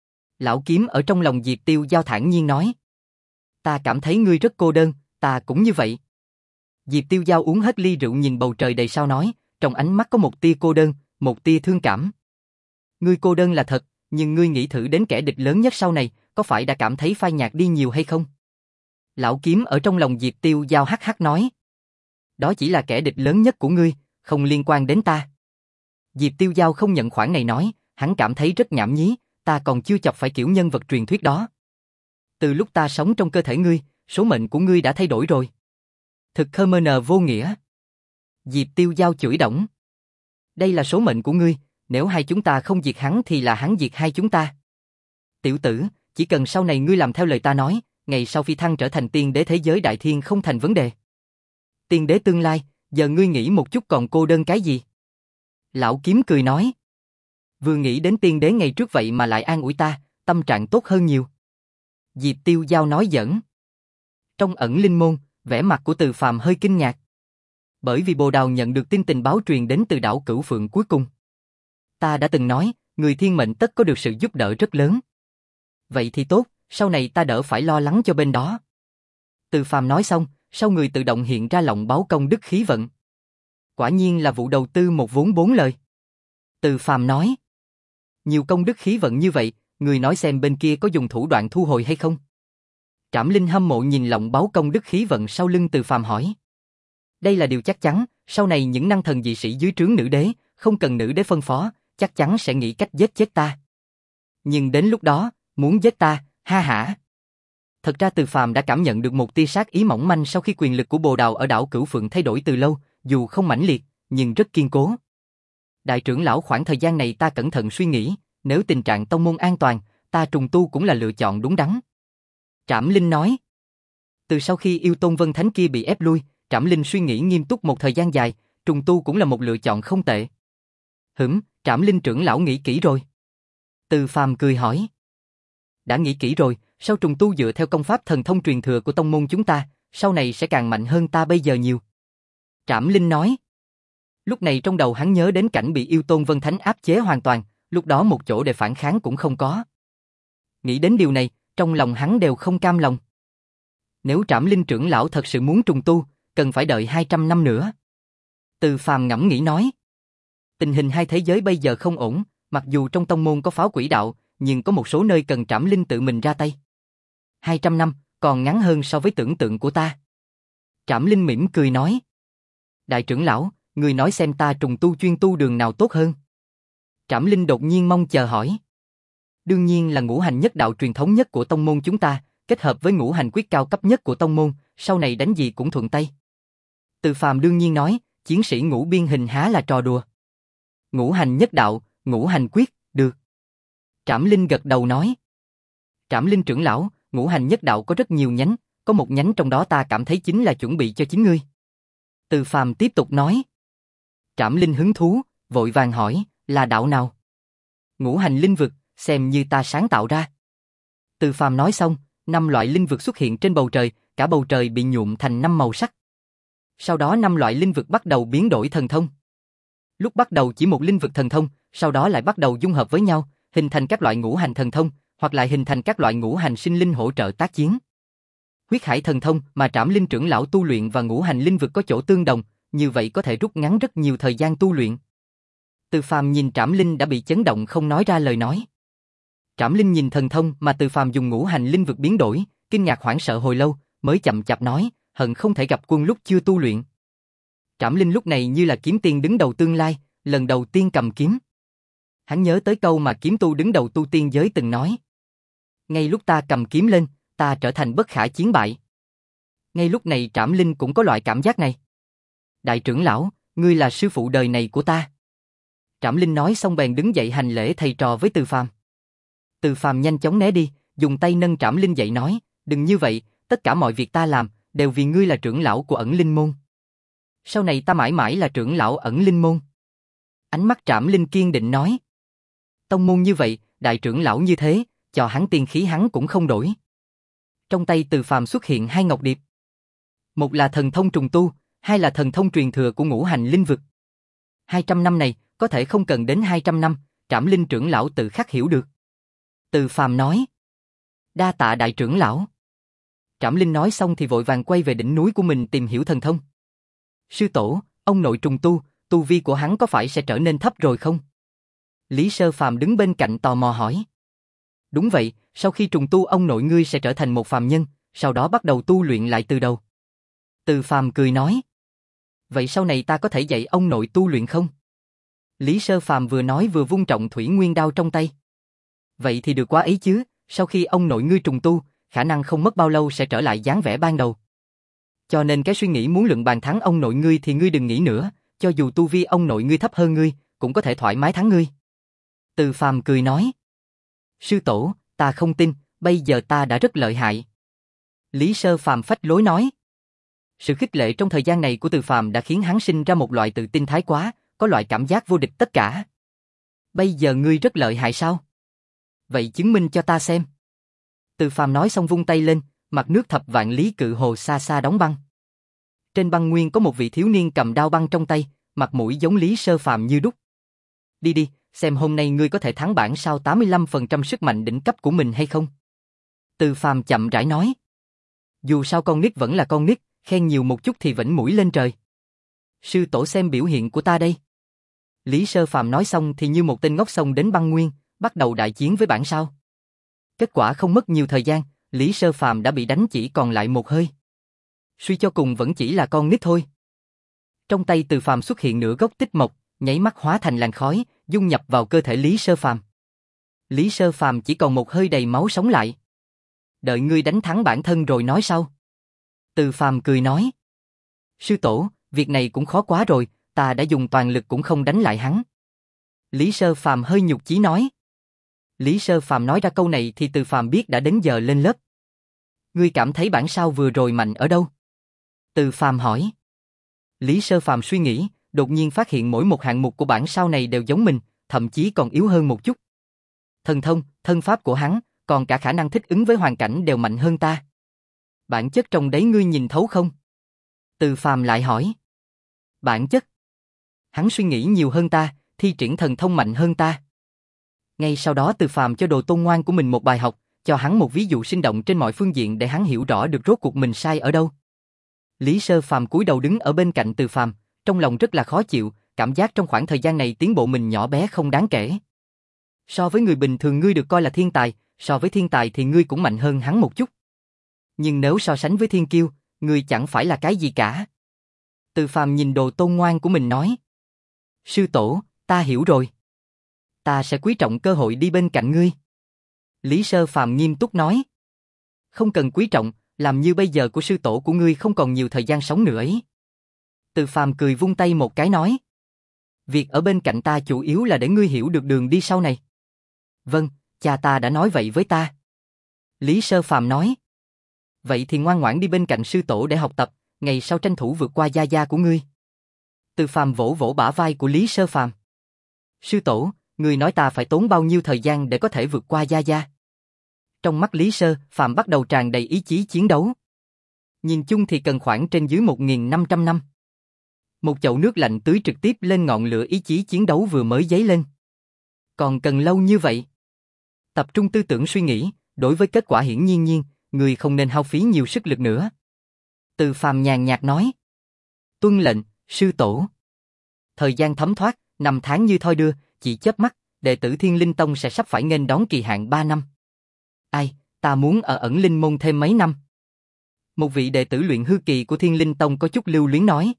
S1: Lão kiếm ở trong lòng Diệp Tiêu Giao thản nhiên nói. Ta cảm thấy ngươi rất cô đơn, ta cũng như vậy. Diệp Tiêu Giao uống hết ly rượu nhìn bầu trời đầy sao nói, trong ánh mắt có một tia cô đơn, một tia thương cảm. Ngươi cô đơn là thật, nhưng ngươi nghĩ thử đến kẻ địch lớn nhất sau này, có phải đã cảm thấy phai nhạt đi nhiều hay không? Lão kiếm ở trong lòng Diệp Tiêu Giao hắc hắc nói. Đó chỉ là kẻ địch lớn nhất của ngươi, không liên quan đến ta. Diệp Tiêu Giao không nhận khoản này nói, hắn cảm thấy rất nhảm nhí, ta còn chưa chọc phải kiểu nhân vật truyền thuyết đó. Từ lúc ta sống trong cơ thể ngươi, số mệnh của ngươi đã thay đổi rồi. Thực khơ mơ nờ vô nghĩa. Diệp Tiêu Giao chửi đổng. Đây là số mệnh của ngươi, nếu hai chúng ta không diệt hắn thì là hắn diệt hai chúng ta. Tiểu tử, chỉ cần sau này ngươi làm theo lời ta nói, ngày sau phi thăng trở thành tiên đế thế giới đại thiên không thành vấn đề. Tiên đế tương lai, giờ ngươi nghĩ một chút còn cô đơn cái gì? Lão kiếm cười nói. Vừa nghĩ đến tiên đế ngày trước vậy mà lại an ủi ta, tâm trạng tốt hơn nhiều. Diệp Tiêu Giao nói giỡn. Trong ẩn linh môn, vẻ mặt của Từ Phàm hơi kinh ngạc. Bởi vì Bồ Đào nhận được tin tình báo truyền đến từ đảo Cửu Phượng cuối cùng. Ta đã từng nói, người thiên mệnh tất có được sự giúp đỡ rất lớn. Vậy thì tốt, sau này ta đỡ phải lo lắng cho bên đó. Từ Phàm nói xong, sau người tự động hiện ra lọng báo công đức khí vận. Quả nhiên là vụ đầu tư một vốn bốn lời. Từ Phàm nói. Nhiều công đức khí vận như vậy, người nói xem bên kia có dùng thủ đoạn thu hồi hay không? Trảm Linh hâm mộ nhìn lọng báo công đức khí vận sau lưng Từ Phàm hỏi. Đây là điều chắc chắn, sau này những năng thần dị sĩ dưới trướng nữ đế, không cần nữ đế phân phó, chắc chắn sẽ nghĩ cách giết chết ta. Nhưng đến lúc đó, muốn giết ta, ha hả. Thật ra Từ Phàm đã cảm nhận được một tia sát ý mỏng manh sau khi quyền lực của Bồ Đào ở đảo Cửu Phượng thay đổi từ lâu, dù không mãnh liệt, nhưng rất kiên cố. Đại trưởng lão, khoảng thời gian này ta cẩn thận suy nghĩ, nếu tình trạng tông môn an toàn, ta trùng tu cũng là lựa chọn đúng đắn. Trảm Linh nói. Từ sau khi yêu tôn Vân Thánh kia bị ép lui, Trảm Linh suy nghĩ nghiêm túc một thời gian dài, trùng tu cũng là một lựa chọn không tệ. Hửm, Trảm Linh trưởng lão nghĩ kỹ rồi. Từ Phàm cười hỏi. Đã nghĩ kỹ rồi, sau trùng tu dựa theo công pháp thần thông truyền thừa của tông môn chúng ta, sau này sẽ càng mạnh hơn ta bây giờ nhiều. Trảm Linh nói. Lúc này trong đầu hắn nhớ đến cảnh bị yêu tôn Vân Thánh áp chế hoàn toàn, lúc đó một chỗ để phản kháng cũng không có. Nghĩ đến điều này, trong lòng hắn đều không cam lòng. Nếu Trảm Linh trưởng lão thật sự muốn trùng tu, cần phải đợi hai trăm năm nữa. Từ Phàm ngẫm nghĩ nói. Tình hình hai thế giới bây giờ không ổn, mặc dù trong tông môn có pháo quỷ đạo, nhưng có một số nơi cần Trảm Linh tự mình ra tay. hai trăm năm, còn ngắn hơn so với tưởng tượng của ta. Trảm Linh mỉm cười nói. Đại trưởng lão, người nói xem ta trùng tu chuyên tu đường nào tốt hơn? Trảm Linh đột nhiên mong chờ hỏi. Đương nhiên là ngũ hành nhất đạo truyền thống nhất của tông môn chúng ta, kết hợp với ngũ hành quyết cao cấp nhất của tông môn, sau này đánh gì cũng thuận tay. Từ Phàm đương nhiên nói, chiến sĩ ngũ biên hình há là trò đùa. Ngũ hành nhất đạo, ngũ hành quyết, được. Trảm Linh gật đầu nói. Trảm Linh trưởng lão, ngũ hành nhất đạo có rất nhiều nhánh, có một nhánh trong đó ta cảm thấy chính là chuẩn bị cho chính ngươi. Từ Phàm tiếp tục nói. Trảm Linh hứng thú, vội vàng hỏi, là đạo nào? Ngũ hành linh vực, xem như ta sáng tạo ra. Từ Phàm nói xong, năm loại linh vực xuất hiện trên bầu trời, cả bầu trời bị nhuộm thành năm màu sắc. Sau đó năm loại linh vực bắt đầu biến đổi thần thông. Lúc bắt đầu chỉ một linh vực thần thông, sau đó lại bắt đầu dung hợp với nhau, hình thành các loại ngũ hành thần thông, hoặc lại hình thành các loại ngũ hành sinh linh hỗ trợ tác chiến. Huyết hải thần thông mà Trảm Linh trưởng lão tu luyện và ngũ hành linh vực có chỗ tương đồng, như vậy có thể rút ngắn rất nhiều thời gian tu luyện. Từ Phàm nhìn Trảm Linh đã bị chấn động không nói ra lời nói. Trảm Linh nhìn thần thông mà Từ Phàm dùng ngũ hành linh vực biến đổi, kinh ngạc hoảng sợ hồi lâu, mới chậm chạp nói, hận không thể gặp quân lúc chưa tu luyện. Trảm Linh lúc này như là kiếm tiên đứng đầu tương lai, lần đầu tiên cầm kiếm. Hắn nhớ tới câu mà kiếm tu đứng đầu tu tiên giới từng nói. Ngay lúc ta cầm kiếm lên, ta trở thành bất khả chiến bại. Ngay lúc này Trảm Linh cũng có loại cảm giác này. Đại trưởng lão, ngươi là sư phụ đời này của ta. Trảm Linh nói xong bèn đứng dậy hành lễ thầy trò với Từ Phàm. Từ Phàm nhanh chóng né đi, dùng tay nâng Trảm Linh dậy nói, đừng như vậy, tất cả mọi việc ta làm, đều vì ngươi là trưởng lão của ẩn linh môn. Sau này ta mãi mãi là trưởng lão ẩn linh môn. Ánh mắt Trảm Linh kiên định nói. Tông môn như vậy, đại trưởng lão như thế, cho hắn tiên khí hắn cũng không đổi. Trong tay Từ Phàm xuất hiện hai ngọc điệp. Một là thần thông trùng tu, hai là thần thông truyền thừa của ngũ hành linh vực. hai trăm năm này, có thể không cần đến hai trăm năm, Trảm Linh trưởng lão tự khắc hiểu được. Từ Phàm nói. Đa tạ đại trưởng lão. Trảm Linh nói xong thì vội vàng quay về đỉnh núi của mình tìm hiểu thần thông. Sư tổ, ông nội trùng tu, tu vi của hắn có phải sẽ trở nên thấp rồi không? Lý Sơ Phàm đứng bên cạnh tò mò hỏi. Đúng vậy, sau khi trùng tu ông nội ngươi sẽ trở thành một phàm nhân, sau đó bắt đầu tu luyện lại từ đầu. Từ Phàm cười nói. Vậy sau này ta có thể dạy ông nội tu luyện không? Lý Sơ Phàm vừa nói vừa vung trọng thủy nguyên đao trong tay. Vậy thì được quá ấy chứ, sau khi ông nội ngươi trùng tu, khả năng không mất bao lâu sẽ trở lại dáng vẻ ban đầu. Cho nên cái suy nghĩ muốn luận bàn thắng ông nội ngươi thì ngươi đừng nghĩ nữa, cho dù tu vi ông nội ngươi thấp hơn ngươi, cũng có thể thoải mái thắng ngươi. Từ Phàm cười nói. Sư tổ, ta không tin, bây giờ ta đã rất lợi hại. Lý Sơ Phàm phách lối nói. Sự khích lệ trong thời gian này của Từ Phàm đã khiến hắn sinh ra một loại tự tin thái quá, có loại cảm giác vô địch tất cả. Bây giờ ngươi rất lợi hại sao? Vậy chứng minh cho ta xem. Từ Phàm nói xong vung tay lên, mặt nước thập vạn lý cự hồ xa xa đóng băng. Trên băng nguyên có một vị thiếu niên cầm đao băng trong tay, mặt mũi giống Lý Sơ Phàm như đúc. Đi đi, xem hôm nay ngươi có thể thắng bản sao tám mươi lăm phần trăm sức mạnh đỉnh cấp của mình hay không? Từ Phàm chậm rãi nói. Dù sao con nít vẫn là con nít, khen nhiều một chút thì vểnh mũi lên trời. Sư tổ xem biểu hiện của ta đây. Lý Sơ Phàm nói xong thì như một tên ngốc xông đến băng nguyên, bắt đầu đại chiến với bản sao. Kết quả không mất nhiều thời gian, Lý Sơ Phàm đã bị đánh chỉ còn lại một hơi. Suy cho cùng vẫn chỉ là con nít thôi. Trong tay Từ Phàm xuất hiện nửa gốc tích mộc, nháy mắt hóa thành làn khói, dung nhập vào cơ thể Lý Sơ Phàm. Lý Sơ Phàm chỉ còn một hơi đầy máu sống lại. Đợi ngươi đánh thắng bản thân rồi nói sau. Từ Phàm cười nói. Sư tổ, việc này cũng khó quá rồi, ta đã dùng toàn lực cũng không đánh lại hắn. Lý Sơ Phàm hơi nhục chí nói. Lý Sơ Phàm nói ra câu này thì Từ Phàm biết đã đến giờ lên lớp. Ngươi cảm thấy bản sao vừa rồi mạnh ở đâu? Từ Phàm hỏi. Lý Sơ Phàm suy nghĩ, đột nhiên phát hiện mỗi một hạng mục của bản sao này đều giống mình, thậm chí còn yếu hơn một chút. Thần thông, thân pháp của hắn, còn cả khả năng thích ứng với hoàn cảnh đều mạnh hơn ta. Bản chất trong đấy ngươi nhìn thấu không? Từ Phàm lại hỏi. Bản chất? Hắn suy nghĩ nhiều hơn ta, thi triển thần thông mạnh hơn ta. Ngay sau đó Từ Phàm cho Đồ Tôn Ngoan của mình một bài học, cho hắn một ví dụ sinh động trên mọi phương diện để hắn hiểu rõ được rốt cuộc mình sai ở đâu. Lý Sơ Phàm cúi đầu đứng ở bên cạnh Từ Phàm, trong lòng rất là khó chịu, cảm giác trong khoảng thời gian này tiến bộ mình nhỏ bé không đáng kể. So với người bình thường ngươi được coi là thiên tài, so với thiên tài thì ngươi cũng mạnh hơn hắn một chút. Nhưng nếu so sánh với thiên kiêu, ngươi chẳng phải là cái gì cả. Từ Phàm nhìn Đồ Tôn Ngoan của mình nói. Sư tổ, ta hiểu rồi. Ta sẽ quý trọng cơ hội đi bên cạnh ngươi. Lý Sơ Phàm nghiêm túc nói. Không cần quý trọng, làm như bây giờ của sư tổ của ngươi không còn nhiều thời gian sống nữa ấy. Từ Phàm cười vung tay một cái nói. Việc ở bên cạnh ta chủ yếu là để ngươi hiểu được đường đi sau này. Vâng, cha ta đã nói vậy với ta. Lý Sơ Phàm nói. Vậy thì ngoan ngoãn đi bên cạnh sư tổ để học tập, ngày sau tranh thủ vượt qua gia gia của ngươi. Từ Phàm vỗ vỗ bả vai của Lý Sơ Phàm. Sư tổ, ngươi nói ta phải tốn bao nhiêu thời gian để có thể vượt qua gia gia? Trong mắt Lý Sơ Phàm bắt đầu tràn đầy ý chí chiến đấu. Nhìn chung thì cần khoảng trên dưới một nghìn năm trăm năm. Một chậu nước lạnh tưới trực tiếp lên ngọn lửa ý chí chiến đấu vừa mới dấy lên. Còn cần lâu như vậy? Tập trung tư tưởng suy nghĩ, đối với kết quả hiển nhiên nhiên, người không nên hao phí nhiều sức lực nữa. Từ Phàm nhàn nhạt nói. Tuân lệnh, sư tổ. Thời gian thấm thoát, năm tháng như thoi đưa, chỉ chớp mắt, đệ tử Thiên Linh Tông sẽ sắp phải nghênh đón kỳ hạn ba năm. Ai, ta muốn ở ẩn linh môn thêm mấy năm. Một vị đệ tử luyện hư kỳ của Thiên Linh Tông có chút lưu luyến nói.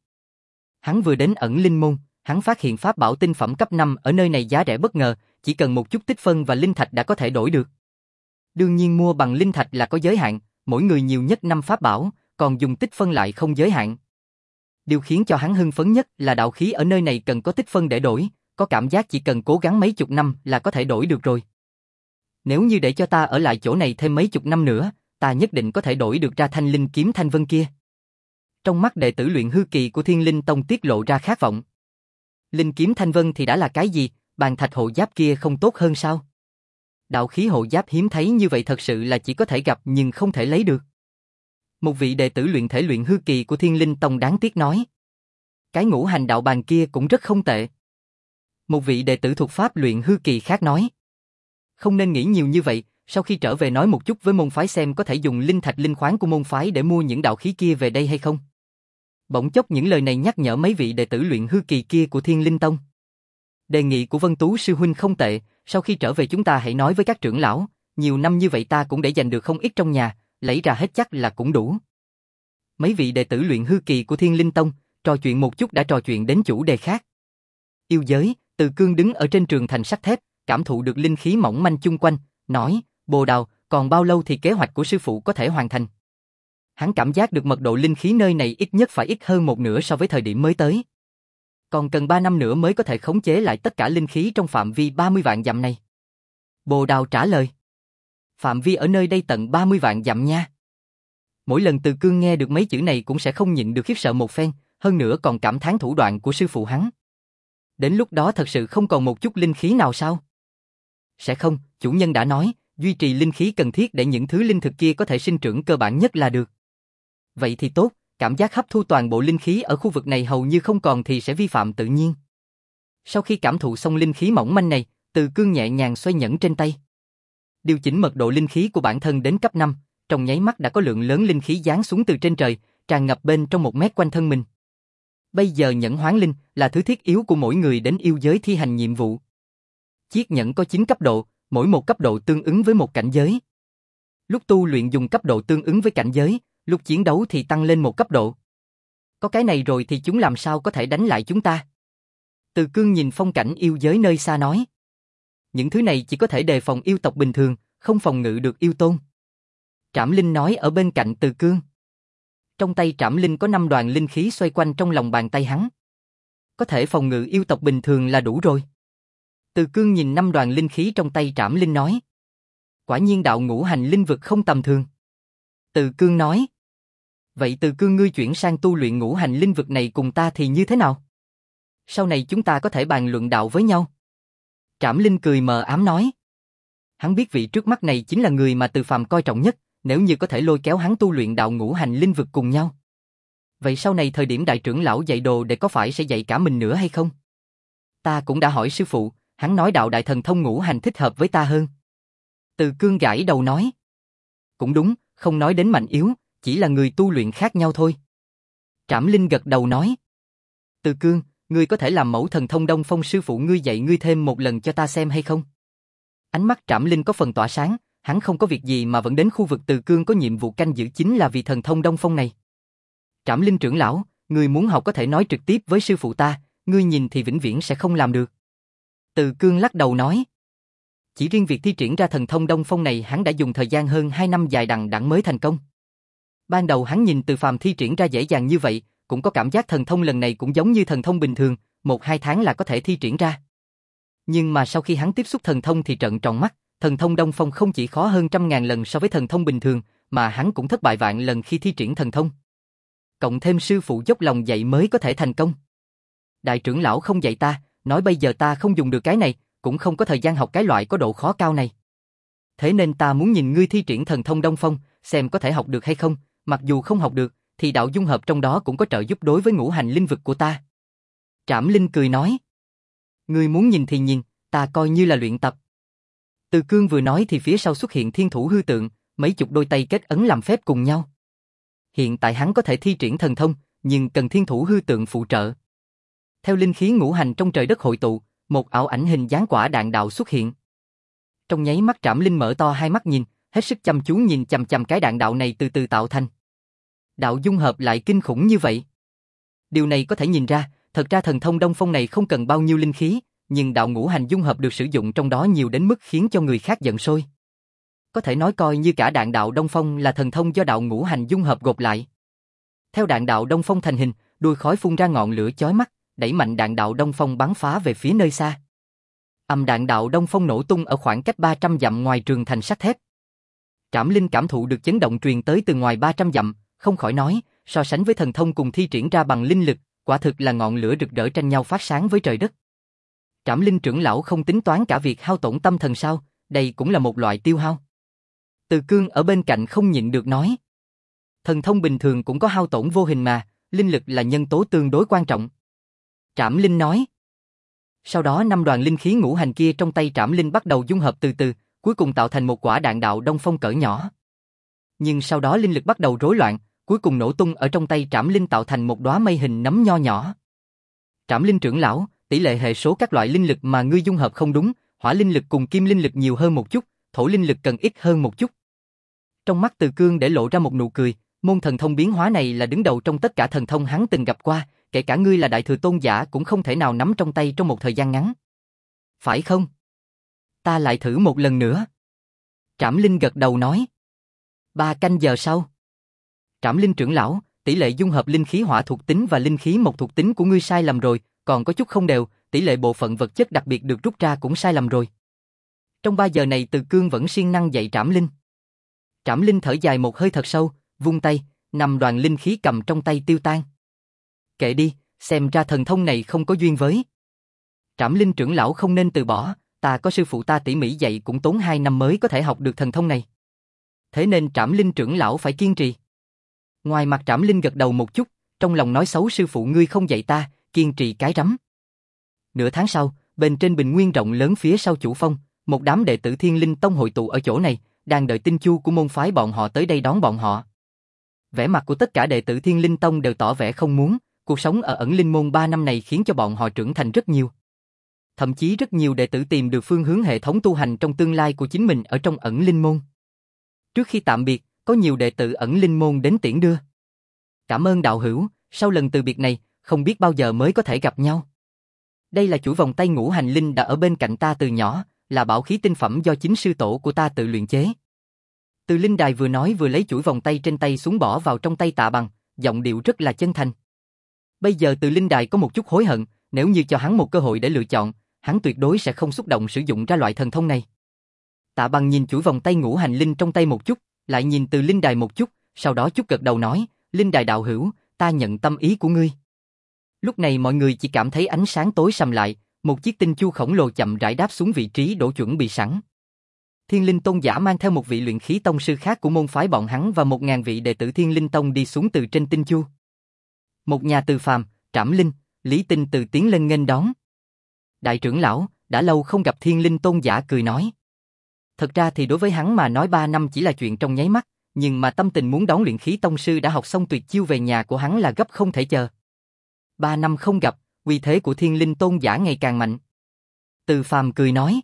S1: Hắn vừa đến ẩn linh môn, hắn phát hiện pháp bảo tinh phẩm cấp năm ở nơi này giá rẻ bất ngờ, chỉ cần một chút tích phân và linh thạch đã có thể đổi được. Đương nhiên mua bằng linh thạch là có giới hạn, mỗi người nhiều nhất năm pháp bảo, còn dùng tích phân lại không giới hạn. Điều khiến cho hắn hưng phấn nhất là đạo khí ở nơi này cần có tích phân để đổi, có cảm giác chỉ cần cố gắng mấy chục năm là có thể đổi được rồi. Nếu như để cho ta ở lại chỗ này thêm mấy chục năm nữa, ta nhất định có thể đổi được ra thanh linh kiếm thanh vân kia. Trong mắt đệ tử luyện hư kỳ của Thiên Linh Tông tiết lộ ra khát vọng. Linh kiếm thanh vân thì đã là cái gì, bàn thạch hộ giáp kia không tốt hơn sao? Đạo khí hộ giáp hiếm thấy như vậy thật sự là chỉ có thể gặp nhưng không thể lấy được. Một vị đệ tử luyện thể luyện hư kỳ của Thiên Linh Tông đáng tiếc nói. Cái ngũ hành đạo bàn kia cũng rất không tệ. Một vị đệ tử thuộc pháp luyện hư kỳ khác nói. Không nên nghĩ nhiều như vậy, sau khi trở về nói một chút với môn phái xem có thể dùng linh thạch linh khoáng của môn phái để mua những đạo khí kia về đây hay không. Bỗng chốc những lời này nhắc nhở mấy vị đệ tử luyện hư kỳ kia của Thiên Linh Tông. Đề nghị của Vân Tú sư huynh không tệ, sau khi trở về chúng ta hãy nói với các trưởng lão, nhiều năm như vậy ta cũng để dành được không ít trong nhà, lấy ra hết chắc là cũng đủ. Mấy vị đệ tử luyện hư kỳ của Thiên Linh Tông, trò chuyện một chút đã trò chuyện đến chủ đề khác. Yêu giới, Từ Cương đứng ở trên trường thành sắt thép, cảm thụ được linh khí mỏng manh chung quanh, nói, Bồ Đào, còn bao lâu thì kế hoạch của sư phụ có thể hoàn thành? Hắn cảm giác được mật độ linh khí nơi này ít nhất phải ít hơn một nửa so với thời điểm mới tới. Còn cần ba năm nữa mới có thể khống chế lại tất cả linh khí trong phạm vi ba mươi vạn dặm này. Bồ Đào trả lời. Phạm vi ở nơi đây tận ba mươi vạn dặm nha. Mỗi lần Từ Cương nghe được mấy chữ này cũng sẽ không nhịn được khiếp sợ một phen, hơn nữa còn cảm thán thủ đoạn của sư phụ hắn. Đến lúc đó thật sự không còn một chút linh khí nào sao? Sẽ không, chủ nhân đã nói, duy trì linh khí cần thiết để những thứ linh thực kia có thể sinh trưởng cơ bản nhất là được. Vậy thì tốt, cảm giác hấp thu toàn bộ linh khí ở khu vực này hầu như không còn thì sẽ vi phạm tự nhiên. Sau khi cảm thụ xong linh khí mỏng manh này, Từ Cương nhẹ nhàng xoay nhẫn trên tay. Điều chỉnh mật độ linh khí của bản thân đến cấp năm, trong nháy mắt đã có lượng lớn linh khí giáng xuống từ trên trời, tràn ngập bên trong một mét quanh thân mình. Bây giờ nhẫn hoán linh là thứ thiết yếu của mỗi người đến yêu giới thi hành nhiệm vụ. Chiếc nhẫn có chín cấp độ, mỗi một cấp độ tương ứng với một cảnh giới. Lúc tu luyện dùng cấp độ tương ứng với cảnh giới, lúc chiến đấu thì tăng lên một cấp độ. Có cái này rồi thì chúng làm sao có thể đánh lại chúng ta? Từ Cương nhìn phong cảnh yêu giới nơi xa nói. Những thứ này chỉ có thể đề phòng yêu tộc bình thường, không phòng ngự được yêu tôn. Trảm Linh nói ở bên cạnh Từ Cương. Trong tay Trảm Linh có năm đoàn linh khí xoay quanh trong lòng bàn tay hắn. Có thể phòng ngự yêu tộc bình thường là đủ rồi. Từ Cương nhìn năm đoàn linh khí trong tay Trảm Linh nói. Quả nhiên đạo ngũ hành linh vực không tầm thường. Từ Cương nói. Vậy Từ Cương ngươi chuyển sang tu luyện ngũ hành linh vực này cùng ta thì như thế nào? Sau này chúng ta có thể bàn luận đạo với nhau. Trảm Linh cười mờ ám nói. Hắn biết vị trước mắt này chính là người mà Từ Phàm coi trọng nhất, nếu như có thể lôi kéo hắn tu luyện đạo ngũ hành linh vực cùng nhau. Vậy sau này thời điểm đại trưởng lão dạy đồ để có phải sẽ dạy cả mình nữa hay không? Ta cũng đã hỏi sư phụ, hắn nói đạo đại thần thông ngũ hành thích hợp với ta hơn. Từ Cương gãi đầu nói. Cũng đúng, không nói đến mạnh yếu, chỉ là người tu luyện khác nhau thôi. Trảm Linh gật đầu nói. Từ Cương, ngươi có thể làm mẫu thần thông Đông Phong sư phụ ngươi dạy ngươi thêm một lần cho ta xem hay không? Ánh mắt Trảm Linh có phần tỏa sáng, hắn không có việc gì mà vẫn đến khu vực Từ Cương có nhiệm vụ canh giữ chính là vì thần thông Đông Phong này. Trảm Linh trưởng lão, ngươi muốn học có thể nói trực tiếp với sư phụ ta, ngươi nhìn thì vĩnh viễn sẽ không làm được. Từ Cương lắc đầu nói. Chỉ riêng việc thi triển ra thần thông Đông Phong này hắn đã dùng thời gian hơn hai năm dài đằng đẵng mới thành công. Ban đầu hắn nhìn Từ Phàm thi triển ra dễ dàng như vậy, cũng có cảm giác thần thông lần này cũng giống như thần thông bình thường, một hai tháng là có thể thi triển ra. Nhưng mà sau khi hắn tiếp xúc thần thông thì trợn tròn mắt, thần thông Đông Phong không chỉ khó hơn trăm ngàn lần so với thần thông bình thường, mà hắn cũng thất bại vạn lần khi thi triển thần thông. Cộng thêm sư phụ dốc lòng dạy mới có thể thành công. Đại trưởng lão không dạy ta, nói bây giờ ta không dùng được cái này, cũng không có thời gian học cái loại có độ khó cao này. Thế nên ta muốn nhìn ngươi thi triển thần thông Đông Phong, xem có thể học được hay không, mặc dù không học được, thì đạo dung hợp trong đó cũng có trợ giúp đối với ngũ hành linh vực của ta. Trảm Linh cười nói. Ngươi muốn nhìn thì nhìn, ta coi như là luyện tập. Từ Cương vừa nói thì phía sau xuất hiện thiên thủ hư tượng, mấy chục đôi tay kết ấn làm phép cùng nhau. Hiện tại hắn có thể thi triển thần thông, nhưng cần thiên thủ hư tượng phụ trợ. Theo linh khí ngũ hành trong trời đất hội tụ, một ảo ảnh hình dáng quả đạn đạo xuất hiện. Trong nháy mắt Trảm Linh mở to hai mắt nhìn, hết sức chăm chú nhìn chằm chằm cái đạn đạo này từ từ tạo thành. Đạo dung hợp lại kinh khủng như vậy. Điều này có thể nhìn ra, thật ra thần thông Đông Phong này không cần bao nhiêu linh khí, nhưng đạo ngũ hành dung hợp được sử dụng trong đó nhiều đến mức khiến cho người khác giận sôi. Có thể nói coi như cả đạn đạo Đông Phong là thần thông do đạo ngũ hành dung hợp gộp lại. Theo đạn đạo Đông Phong thành hình, đuôi khói phun ra ngọn lửa chói mắt, đẩy mạnh đạn đạo Đông Phong bắn phá về phía nơi xa. Âm đạn đạo Đông Phong nổ tung ở khoảng cách ba trăm dặm ngoài trường thành sắt thép. Trảm Linh cảm thụ được chấn động truyền tới từ ngoài ba trăm dặm, không khỏi nói, so sánh với thần thông cùng thi triển ra bằng linh lực, quả thực là ngọn lửa rực rỡ tranh nhau phát sáng với trời đất. Trảm Linh trưởng lão không tính toán cả việc hao tổn tâm thần sao, đây cũng là một loại tiêu hao. Từ Cương ở bên cạnh không nhịn được nói. Thần thông bình thường cũng có hao tổn vô hình mà, linh lực là nhân tố tương đối quan trọng. Trảm Linh nói. Sau đó năm đoàn linh khí ngũ hành kia trong tay Trảm Linh bắt đầu dung hợp từ từ, cuối cùng tạo thành một quả đạn đạo Đông Phong cỡ nhỏ. Nhưng sau đó linh lực bắt đầu rối loạn, cuối cùng nổ tung ở trong tay Trảm Linh tạo thành một đóa mây hình nấm nho nhỏ. Trảm Linh trưởng lão, tỷ lệ hệ số các loại linh lực mà ngươi dung hợp không đúng, hỏa linh lực cùng kim linh lực nhiều hơn một chút, thổ linh lực cần ít hơn một chút. Trong mắt Từ Cương để lộ ra một nụ cười, môn thần thông biến hóa này là đứng đầu trong tất cả thần thông hắn từng gặp qua, kể cả ngươi là đại thừa tôn giả cũng không thể nào nắm trong tay trong một thời gian ngắn. Phải không? Ta lại thử một lần nữa. Trảm Linh gật đầu nói. Ba canh giờ sau. Trảm Linh trưởng lão, tỷ lệ dung hợp linh khí hỏa thuộc tính và linh khí mộc thuộc tính của ngươi sai lầm rồi, còn có chút không đều, tỷ lệ bộ phận vật chất đặc biệt được rút ra cũng sai lầm rồi. Trong ba giờ này Từ Cương vẫn siêng năng dạy Trảm Linh. Trảm Linh thở dài một hơi thật sâu, vung tay, năm đoàn linh khí cầm trong tay tiêu tan. Kệ đi, xem ra thần thông này không có duyên với. Trảm Linh trưởng lão không nên từ bỏ, ta có sư phụ ta tỉ mỉ dạy cũng tốn hai năm mới có thể học được thần thông này. Thế nên Trảm Linh trưởng lão phải kiên trì. Ngoài mặt Trảm Linh gật đầu một chút, trong lòng nói xấu sư phụ ngươi không dạy ta, kiên trì cái rắm. Nửa tháng sau, bên trên bình nguyên rộng lớn phía sau chủ phong, một đám đệ tử Thiên Linh Tông hội tụ ở chỗ này, đang đợi tinh chu của môn phái bọn họ tới đây đón bọn họ. Vẻ mặt của tất cả đệ tử Thiên Linh Tông đều tỏ vẻ không muốn, cuộc sống ở ẩn linh môn ba năm này khiến cho bọn họ trưởng thành rất nhiều. Thậm chí rất nhiều đệ tử tìm được phương hướng hệ thống tu hành trong tương lai của chính mình ở trong ẩn linh môn. Trước khi tạm biệt, có nhiều đệ tử ẩn linh môn đến tiễn đưa. Cảm ơn đạo hữu, sau lần từ biệt này, không biết bao giờ mới có thể gặp nhau. Đây là chuỗi vòng tay ngũ hành linh đã ở bên cạnh ta từ nhỏ, là bảo khí tinh phẩm do chính sư tổ của ta tự luyện chế. Từ Linh Đài vừa nói vừa lấy chuỗi vòng tay trên tay xuống bỏ vào trong tay Tạ Bằng, giọng điệu rất là chân thành. Bây giờ Từ Linh Đài có một chút hối hận, nếu như cho hắn một cơ hội để lựa chọn, hắn tuyệt đối sẽ không xúc động sử dụng ra loại thần thông này. Tạ Bằng nhìn chuỗi vòng tay ngũ hành linh trong tay một chút, lại nhìn Từ Linh Đài một chút, sau đó chút gật đầu nói, Linh Đài đạo hữu, ta nhận tâm ý của ngươi. Lúc này mọi người chỉ cảm thấy ánh sáng tối sầm lại, một chiếc tinh chu khổng lồ chậm rãi đáp xuống vị trí đổ chuẩn bị sẵn. Thiên Linh Tôn giả mang theo một vị luyện khí tông sư khác của môn phái bọn hắn và một ngàn vị đệ tử Thiên Linh Tông đi xuống từ trên tinh chu. Một nhà Từ Phàm, Trảm Linh, Lý Tinh từ tiến lên nghênh đón. Đại trưởng lão, đã lâu không gặp. Thiên Linh Tôn giả cười nói. Thật ra thì đối với hắn mà nói ba năm chỉ là chuyện trong nháy mắt, nhưng mà tâm tình muốn đón luyện khí tông sư đã học xong tuyệt chiêu về nhà của hắn là gấp không thể chờ. Ba năm không gặp, uy thế của Thiên Linh Tôn giả ngày càng mạnh. Từ Phàm cười nói.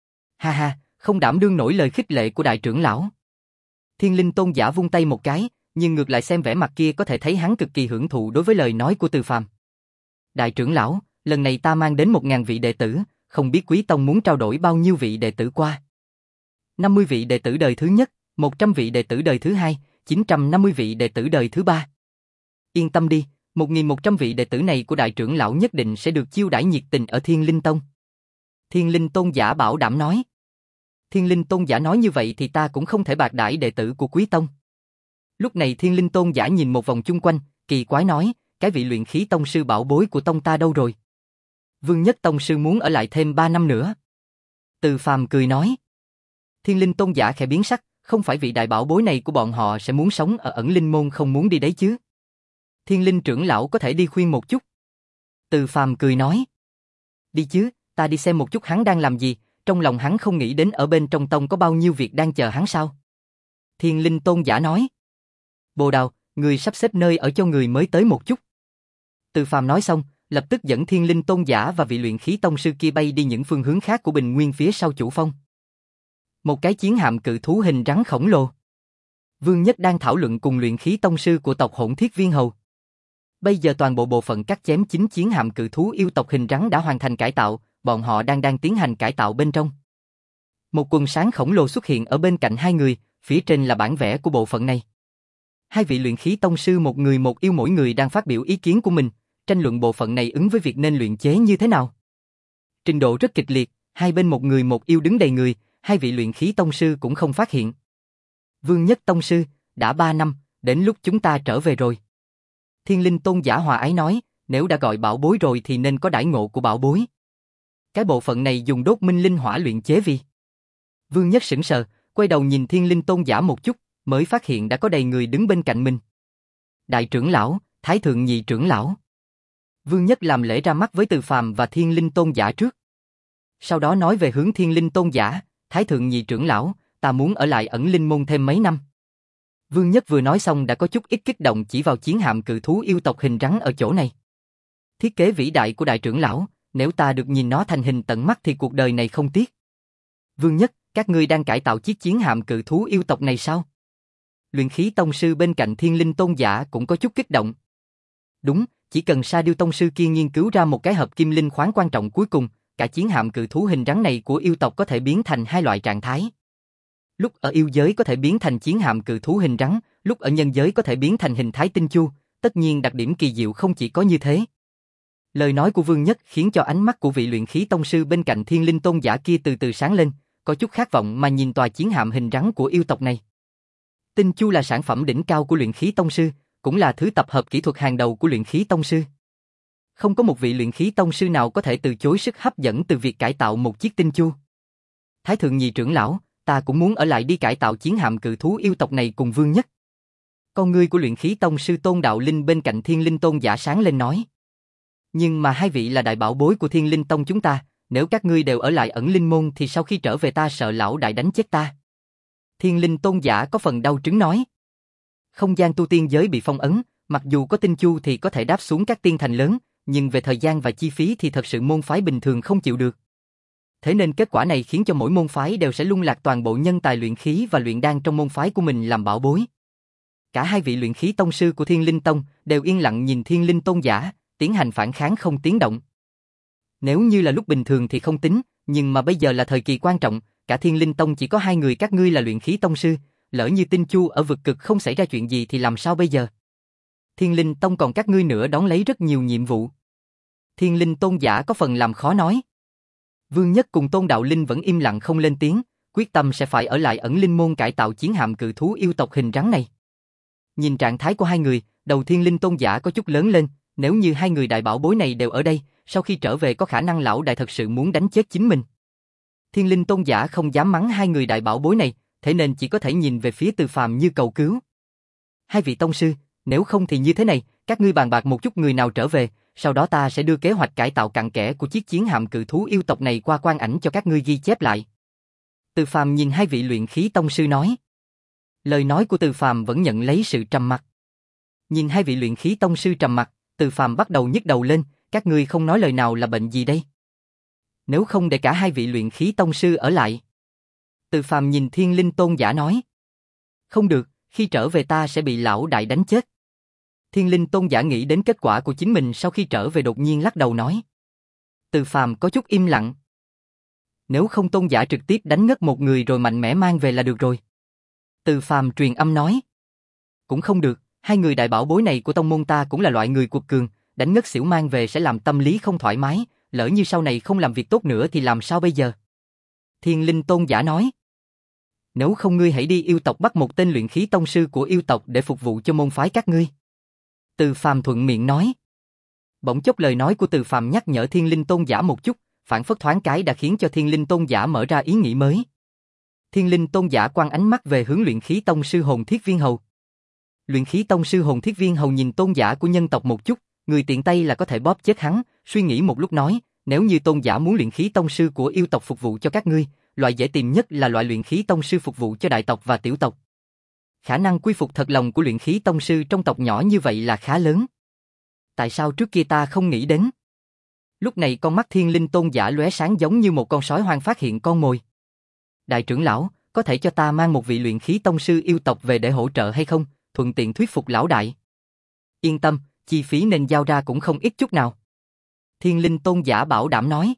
S1: Ha ha, không đảm đương nổi lời khích lệ của đại trưởng lão. Thiên Linh Tôn giả vung tay một cái, nhưng ngược lại xem vẻ mặt kia có thể thấy hắn cực kỳ hưởng thụ đối với lời nói của Từ Phàm. Đại trưởng lão, lần này ta mang đến một ngàn vị đệ tử, không biết Quý Tông muốn trao đổi bao nhiêu vị đệ tử qua. năm mươi vị đệ tử đời thứ nhất, một trăm vị đệ tử đời thứ hai, chín trăm năm mươi vị đệ tử đời thứ ba. Yên tâm đi, một nghìn một trăm vị đệ tử này của đại trưởng lão nhất định sẽ được chiêu đãi nhiệt tình ở Thiên Linh Tông. Thiên Linh Tôn giả bảo đảm nói. Thiên Linh Tôn giả nói như vậy thì ta cũng không thể bạc đãi đệ tử của Quý Tông. Lúc này Thiên Linh Tôn giả nhìn một vòng chung quanh, kỳ quái nói, cái vị luyện khí tông sư bảo bối của tông ta đâu rồi? Vương Nhất tông sư muốn ở lại thêm ba năm nữa. Từ Phàm cười nói. Thiên Linh Tôn giả khẽ biến sắc, không phải vị đại bảo bối này của bọn họ sẽ muốn sống ở ẩn linh môn không muốn đi đấy chứ? Thiên Linh trưởng lão có thể đi khuyên một chút. Từ Phàm cười nói. Đi chứ, ta đi xem một chút hắn đang làm gì, trong lòng hắn không nghĩ đến ở bên trong tông có bao nhiêu việc đang chờ hắn sao? Thiên Linh Tôn giả nói. Bồ Đào, người sắp xếp nơi ở cho người mới tới một chút. Từ Phàm nói xong, lập tức dẫn Thiên Linh Tôn giả và vị luyện khí tông sư kia bay đi những phương hướng khác của bình nguyên phía sau chủ phong. Một cái chiến hạm cự thú hình rắn khổng lồ. Vương Nhất đang thảo luận cùng luyện khí tông sư của tộc Hỗn Thiết Viên Hầu. Bây giờ toàn bộ bộ phận cắt chém chính chiến hạm cự thú yêu tộc hình rắn đã hoàn thành cải tạo, bọn họ đang đang tiến hành cải tạo bên trong. Một quần sáng khổng lồ xuất hiện ở bên cạnh hai người, phía trên là bản vẽ của bộ phận này. Hai vị luyện khí tông sư một người một yêu mỗi người đang phát biểu ý kiến của mình, tranh luận bộ phận này ứng với việc nên luyện chế như thế nào. Trình độ rất kịch liệt, hai bên một người một yêu đứng đầy người, hai vị luyện khí tông sư cũng không phát hiện. Vương Nhất tông sư, đã ba năm, đến lúc chúng ta trở về rồi. Thiên Linh Tôn giả hòa ái nói, nếu đã gọi bảo bối rồi thì nên có đãi ngộ của bảo bối. Cái bộ phận này dùng đốt minh linh hỏa luyện chế vì. Vương Nhất sững sờ, quay đầu nhìn Thiên Linh Tôn giả một chút, mới phát hiện đã có đầy người đứng bên cạnh mình. Đại trưởng lão, Thái thượng nhị trưởng lão. Vương Nhất làm lễ ra mắt với Từ Phàm và Thiên Linh Tôn giả trước. Sau đó nói về hướng Thiên Linh Tôn giả, Thái thượng nhị trưởng lão, ta muốn ở lại ẩn linh môn thêm mấy năm. Vương Nhất vừa nói xong đã có chút ít kích động chỉ vào chiến hạm cự thú yêu tộc hình rắn ở chỗ này. Thiết kế vĩ đại của đại trưởng lão, nếu ta được nhìn nó thành hình tận mắt thì cuộc đời này không tiếc. Vương Nhất, các ngươi đang cải tạo chiếc chiến hạm cự thú yêu tộc này sao? Luyện khí tông sư bên cạnh Thiên Linh Tôn giả cũng có chút kích động. Đúng, chỉ cần Sa Điêu tông sư kia nghiên cứu ra một cái hợp kim linh khoáng quan trọng cuối cùng, cả chiến hạm cự thú hình rắn này của yêu tộc có thể biến thành hai loại trạng thái. Lúc ở yêu giới có thể biến thành chiến hạm cự thú hình rắn, lúc ở nhân giới có thể biến thành hình thái tinh chu, tất nhiên đặc điểm kỳ diệu không chỉ có như thế. Lời nói của Vương Nhất khiến cho ánh mắt của vị luyện khí tông sư bên cạnh Thiên Linh Tôn giả kia từ từ sáng lên, có chút khát vọng mà nhìn tòa chiến hạm hình rắn của yêu tộc này. Tinh chu là sản phẩm đỉnh cao của luyện khí tông sư, cũng là thứ tập hợp kỹ thuật hàng đầu của luyện khí tông sư. Không có một vị luyện khí tông sư nào có thể từ chối sức hấp dẫn từ việc cải tạo một chiếc tinh chu. Thái thượng nhị trưởng lão, ta cũng muốn ở lại đi cải tạo chiến hạm cự thú yêu tộc này cùng Vương Nhất. Con ngươi của luyện khí tông sư Tôn Đạo Linh bên cạnh Thiên Linh Tôn giả sáng lên nói. Nhưng mà hai vị là đại bảo bối của Thiên Linh Tông chúng ta, nếu các ngươi đều ở lại ẩn linh môn thì sau khi trở về ta sợ lão đại đánh chết ta. Thiên Linh Tôn giả có phần đau trứng nói. Không gian tu tiên giới bị phong ấn, mặc dù có tinh chu thì có thể đáp xuống các tiên thành lớn, nhưng về thời gian và chi phí thì thật sự môn phái bình thường không chịu được. Thế nên kết quả này khiến cho mỗi môn phái đều sẽ lung lạc toàn bộ nhân tài luyện khí và luyện đan trong môn phái của mình làm bảo bối. Cả hai vị luyện khí tông sư của Thiên Linh Tông đều yên lặng nhìn Thiên Linh Tôn giả, tiến hành phản kháng không tiếng động. Nếu như là lúc bình thường thì không tính, nhưng mà bây giờ là thời kỳ quan trọng, cả Thiên Linh Tông chỉ có hai người các ngươi là luyện khí tông sư, lỡ như tinh chu ở vực cực không xảy ra chuyện gì thì làm sao bây giờ? Thiên Linh Tông còn các ngươi nữa đón lấy rất nhiều nhiệm vụ. Thiên Linh Tôn giả có phần làm khó nói. Vương Nhất cùng Tôn Đạo Linh vẫn im lặng không lên tiếng, quyết tâm sẽ phải ở lại ẩn linh môn cải tạo chiến hạm cự thú yêu tộc hình rắn này. Nhìn trạng thái của hai người, đầu Thiên Linh Tôn giả có chút lớn lên, nếu như hai người đại bảo bối này đều ở đây, sau khi trở về có khả năng lão đại thật sự muốn đánh chết chính mình. Thiên Linh Tôn giả không dám mắng hai người đại bảo bối này, thế nên chỉ có thể nhìn về phía Từ Phàm như cầu cứu. Hai vị tông sư, nếu không thì như thế này, các ngươi bàn bạc một chút người nào trở về, sau đó ta sẽ đưa kế hoạch cải tạo cặn kẽ của chiếc chiến hạm cự thú yêu tộc này qua quang ảnh cho các ngươi ghi chép lại. Từ Phàm nhìn hai vị luyện khí tông sư nói. Lời nói của Từ Phàm vẫn nhận lấy sự trầm mặc. Nhìn hai vị luyện khí tông sư trầm mặc, Từ Phàm bắt đầu nhức đầu lên, các ngươi không nói lời nào là bệnh gì đây? Nếu không để cả hai vị luyện khí tông sư ở lại. Từ Phàm nhìn Thiên Linh Tôn giả nói. Không được, khi trở về ta sẽ bị lão đại đánh chết. Thiên Linh Tôn giả nghĩ đến kết quả của chính mình sau khi trở về đột nhiên lắc đầu nói. Từ Phàm có chút im lặng. Nếu không Tôn giả trực tiếp đánh ngất một người rồi mạnh mẽ mang về là được rồi. Từ Phàm truyền âm nói. Cũng không được, hai người đại bảo bối này của tông môn ta cũng là loại người cuột cường, đánh ngất xỉu mang về sẽ làm tâm lý không thoải mái, lỡ như sau này không làm việc tốt nữa thì làm sao bây giờ? Thiên Linh Tôn giả nói. Nếu không ngươi hãy đi yêu tộc bắt một tên luyện khí tông sư của yêu tộc để phục vụ cho môn phái các ngươi. Từ Phàm thuận miệng nói. Bỗng chốc lời nói của Từ Phàm nhắc nhở Thiên Linh Tôn giả một chút, phản phất thoáng cái đã khiến cho Thiên Linh Tôn giả mở ra ý nghĩ mới. Thiên Linh Tôn giả quăng ánh mắt về hướng luyện khí tông sư Hồn Thiết Viên Hầu. Luyện khí tông sư Hồn Thiết Viên Hầu nhìn tôn giả của nhân tộc một chút, người tiện tay là có thể bóp chết hắn, suy nghĩ một lúc nói, nếu như tôn giả muốn luyện khí tông sư của yêu tộc phục vụ cho các ngươi, loại dễ tìm nhất là loại luyện khí tông sư phục vụ cho đại tộc và tiểu tộc. Khả năng quy phục thật lòng của luyện khí tông sư trong tộc nhỏ như vậy là khá lớn. Tại sao trước kia ta không nghĩ đến? Lúc này con mắt Thiên Linh Tôn giả lóe sáng giống như một con sói hoang phát hiện con mồi. Đại trưởng lão, có thể cho ta mang một vị luyện khí tông sư yêu tộc về để hỗ trợ hay không, thuận tiện thuyết phục lão đại. Yên tâm, chi phí nên giao ra cũng không ít chút nào. Thiên Linh Tôn giả bảo đảm nói.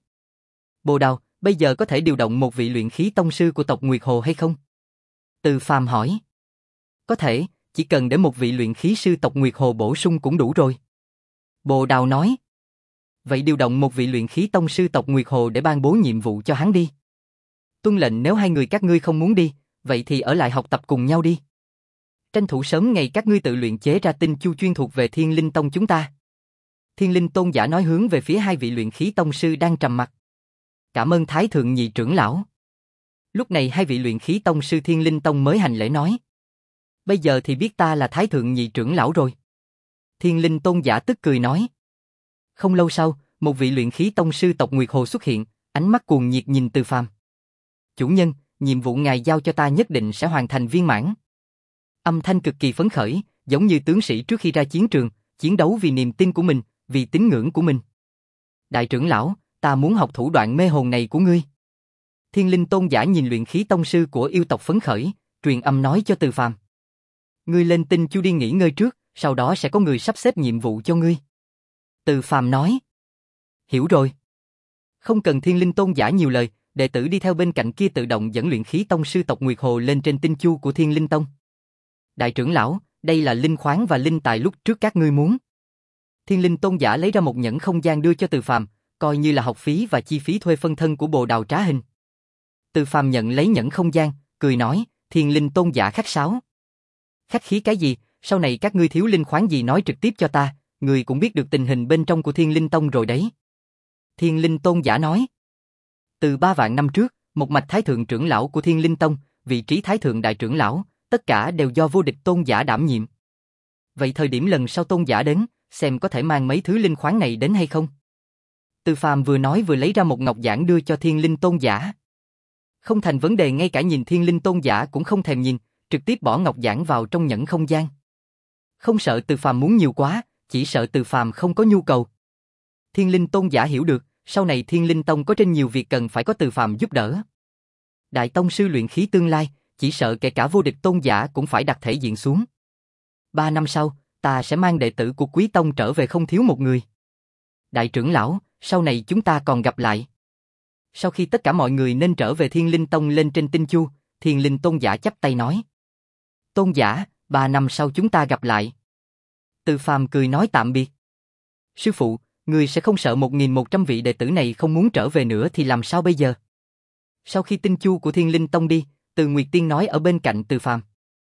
S1: Bồ Đào, bây giờ có thể điều động một vị luyện khí tông sư của tộc Nguyệt Hồ hay không? Từ Phàm hỏi. Có thể, chỉ cần để một vị luyện khí sư tộc Nguyệt Hồ bổ sung cũng đủ rồi. Bồ Đào nói. Vậy điều động một vị luyện khí tông sư tộc Nguyệt Hồ để ban bố nhiệm vụ cho hắn đi. Tuân lệnh, nếu hai người các ngươi không muốn đi, vậy thì ở lại học tập cùng nhau đi. Tranh thủ sớm ngày các ngươi tự luyện chế ra tinh chu chuyên thuộc về Thiên Linh Tông chúng ta. Thiên Linh Tôn giả nói hướng về phía hai vị luyện khí tông sư đang trầm mặc. Cảm ơn Thái thượng nhị trưởng lão. Lúc này hai vị luyện khí tông sư Thiên Linh Tông mới hành lễ nói. Bây giờ thì biết ta là Thái thượng nhị trưởng lão rồi. Thiên Linh Tôn giả tức cười nói. Không lâu sau, một vị luyện khí tông sư tộc Nguyệt Hồ xuất hiện, ánh mắt cuồng nhiệt nhìn Từ Phàm. Chủ nhân, nhiệm vụ ngài giao cho ta nhất định sẽ hoàn thành viên mãn. Âm thanh cực kỳ phấn khởi, giống như tướng sĩ trước khi ra chiến trường, chiến đấu vì niềm tin của mình, vì tín ngưỡng của mình. Đại trưởng lão, ta muốn học thủ đoạn mê hồn này của ngươi. Thiên Linh Tôn giả nhìn luyện khí tông sư của yêu tộc phấn khởi, truyền âm nói cho Từ Phàm. Ngươi lên tinh chu đi nghỉ ngơi trước, sau đó sẽ có người sắp xếp nhiệm vụ cho ngươi. Từ Phàm nói. Hiểu rồi. Không cần Thiên Linh Tôn giả nhiều lời, đệ tử đi theo bên cạnh kia tự động dẫn luyện khí tông sư tộc Nguyệt Hồ lên trên tinh chu của Thiên Linh Tông. Đại trưởng lão, đây là linh khoáng và linh tài lúc trước các ngươi muốn. Thiên Linh Tôn giả lấy ra một nhẫn không gian đưa cho Từ Phàm, coi như là học phí và chi phí thuê phân thân của Bồ Đào trá hình. Từ Phàm nhận lấy nhẫn không gian, cười nói, Thiên Linh Tôn giả khách sáo. Khách khí cái gì, sau này các ngươi thiếu linh khoáng gì nói trực tiếp cho ta, người cũng biết được tình hình bên trong của Thiên Linh Tông rồi đấy. Thiên Linh Tôn giả nói. Từ ba vạn năm trước, một mạch thái thượng trưởng lão của Thiên Linh Tông, vị trí thái thượng đại trưởng lão, tất cả đều do vô địch tôn giả đảm nhiệm. Vậy thời điểm lần sau tôn giả đến, xem có thể mang mấy thứ linh khoáng này đến hay không? Từ Phàm vừa nói vừa lấy ra một ngọc giản đưa cho Thiên Linh Tôn giả. Không thành vấn đề, ngay cả nhìn Thiên Linh Tôn giả cũng không thèm nhìn, trực tiếp bỏ ngọc giản vào trong nhẫn không gian. Không sợ Từ Phàm muốn nhiều quá, chỉ sợ Từ Phàm không có nhu cầu. Thiên Linh Tôn giả hiểu được, sau này Thiên Linh Tông có trên nhiều việc cần phải có Từ Phàm giúp đỡ. Đại tông sư luyện khí tương lai, chỉ sợ kể cả vô địch tôn giả cũng phải đặt thể diện xuống. Ba năm sau, ta sẽ mang đệ tử của Quý Tông trở về không thiếu một người. Đại trưởng lão, sau này chúng ta còn gặp lại. Sau khi tất cả mọi người nên trở về Thiên Linh Tông lên trên tinh chu, Thiên Linh Tôn giả chắp tay nói. Tôn giả, ba năm sau chúng ta gặp lại. Từ Phàm cười nói tạm biệt. Sư phụ, người sẽ không sợ một nghìn một trăm vị đệ tử này không muốn trở về nữa thì làm sao bây giờ? Sau khi tinh chu của Thiên Linh Tông đi, Từ Nguyệt Tiên nói ở bên cạnh Từ Phàm.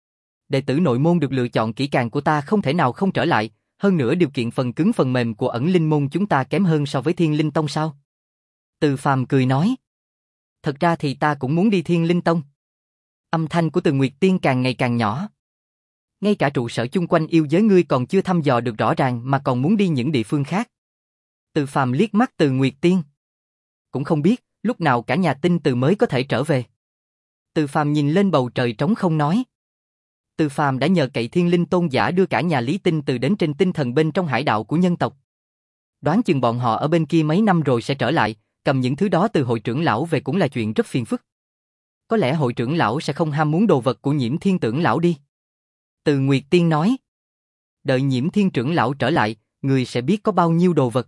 S1: Đệ tử nội môn được lựa chọn kỹ càng của ta không thể nào không trở lại, hơn nữa điều kiện phần cứng phần mềm của ẩn linh môn chúng ta kém hơn so với Thiên Linh Tông sao? Từ Phàm cười nói. Thật ra thì ta cũng muốn đi Thiên Linh Tông. Âm thanh của Từ Nguyệt Tiên càng ngày càng nhỏ. Ngay cả trụ sở chung quanh yêu giới ngươi còn chưa thăm dò được rõ ràng mà còn muốn đi những địa phương khác. Từ Phàm liếc mắt Từ Nguyệt Tiên. Cũng không biết, lúc nào cả nhà Tinh Từ mới có thể trở về. Từ Phàm nhìn lên bầu trời trống không nói. Từ Phàm đã nhờ cậy Thiên Linh Tôn giả đưa cả nhà Lý Tinh Từ đến trên tinh thần bên trong hải đạo của nhân tộc. Đoán chừng bọn họ ở bên kia mấy năm rồi sẽ trở lại, cầm những thứ đó từ hội trưởng lão về cũng là chuyện rất phiền phức. Có lẽ hội trưởng lão sẽ không ham muốn đồ vật của Nhiễm Thiên trưởng lão đi. Từ Nguyệt Tiên nói. Đợi Nhiễm Thiên trưởng lão trở lại, người sẽ biết có bao nhiêu đồ vật.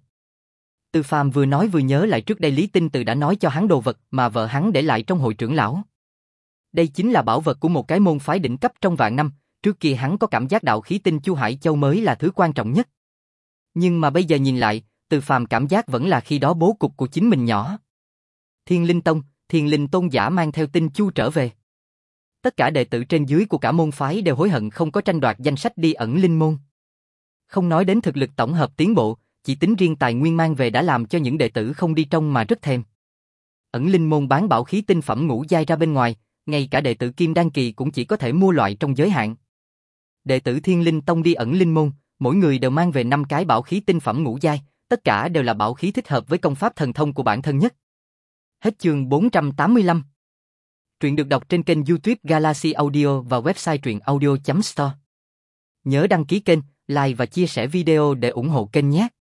S1: Từ Phàm vừa nói vừa nhớ lại trước đây Lý Tinh Từ đã nói cho hắn đồ vật mà vợ hắn để lại trong hội trưởng lão. Đây chính là bảo vật của một cái môn phái đỉnh cấp trong vạn năm, trước kia hắn có cảm giác đạo khí tinh Chu Hải Châu mới là thứ quan trọng nhất. Nhưng mà bây giờ nhìn lại, Từ Phàm cảm giác vẫn là khi đó bố cục của chính mình nhỏ. Thiên Linh Tông, Thiên Linh Tôn giả mang theo tinh Chu trở về. Tất cả đệ tử trên dưới của cả môn phái đều hối hận không có tranh đoạt danh sách đi ẩn linh môn. Không nói đến thực lực tổng hợp tiến bộ, chỉ tính riêng tài nguyên mang về đã làm cho những đệ tử không đi trong mà rất thèm. Ẩn linh môn bán bảo khí tinh phẩm ngũ giai ra bên ngoài, ngay cả đệ tử Kim Đan kỳ cũng chỉ có thể mua loại trong giới hạn. Đệ tử Thiên Linh Tông đi ẩn linh môn, mỗi người đều mang về năm cái bảo khí tinh phẩm ngũ giai, tất cả đều là bảo khí thích hợp với công pháp thần thông của bản thân nhất. Hết chương bốn trăm tám mươi lăm. Truyện được đọc trên kênh YouTube Galaxy Audio và website truyện audio chấm store. Nhớ đăng ký kênh, like và chia sẻ video để ủng hộ kênh nhé.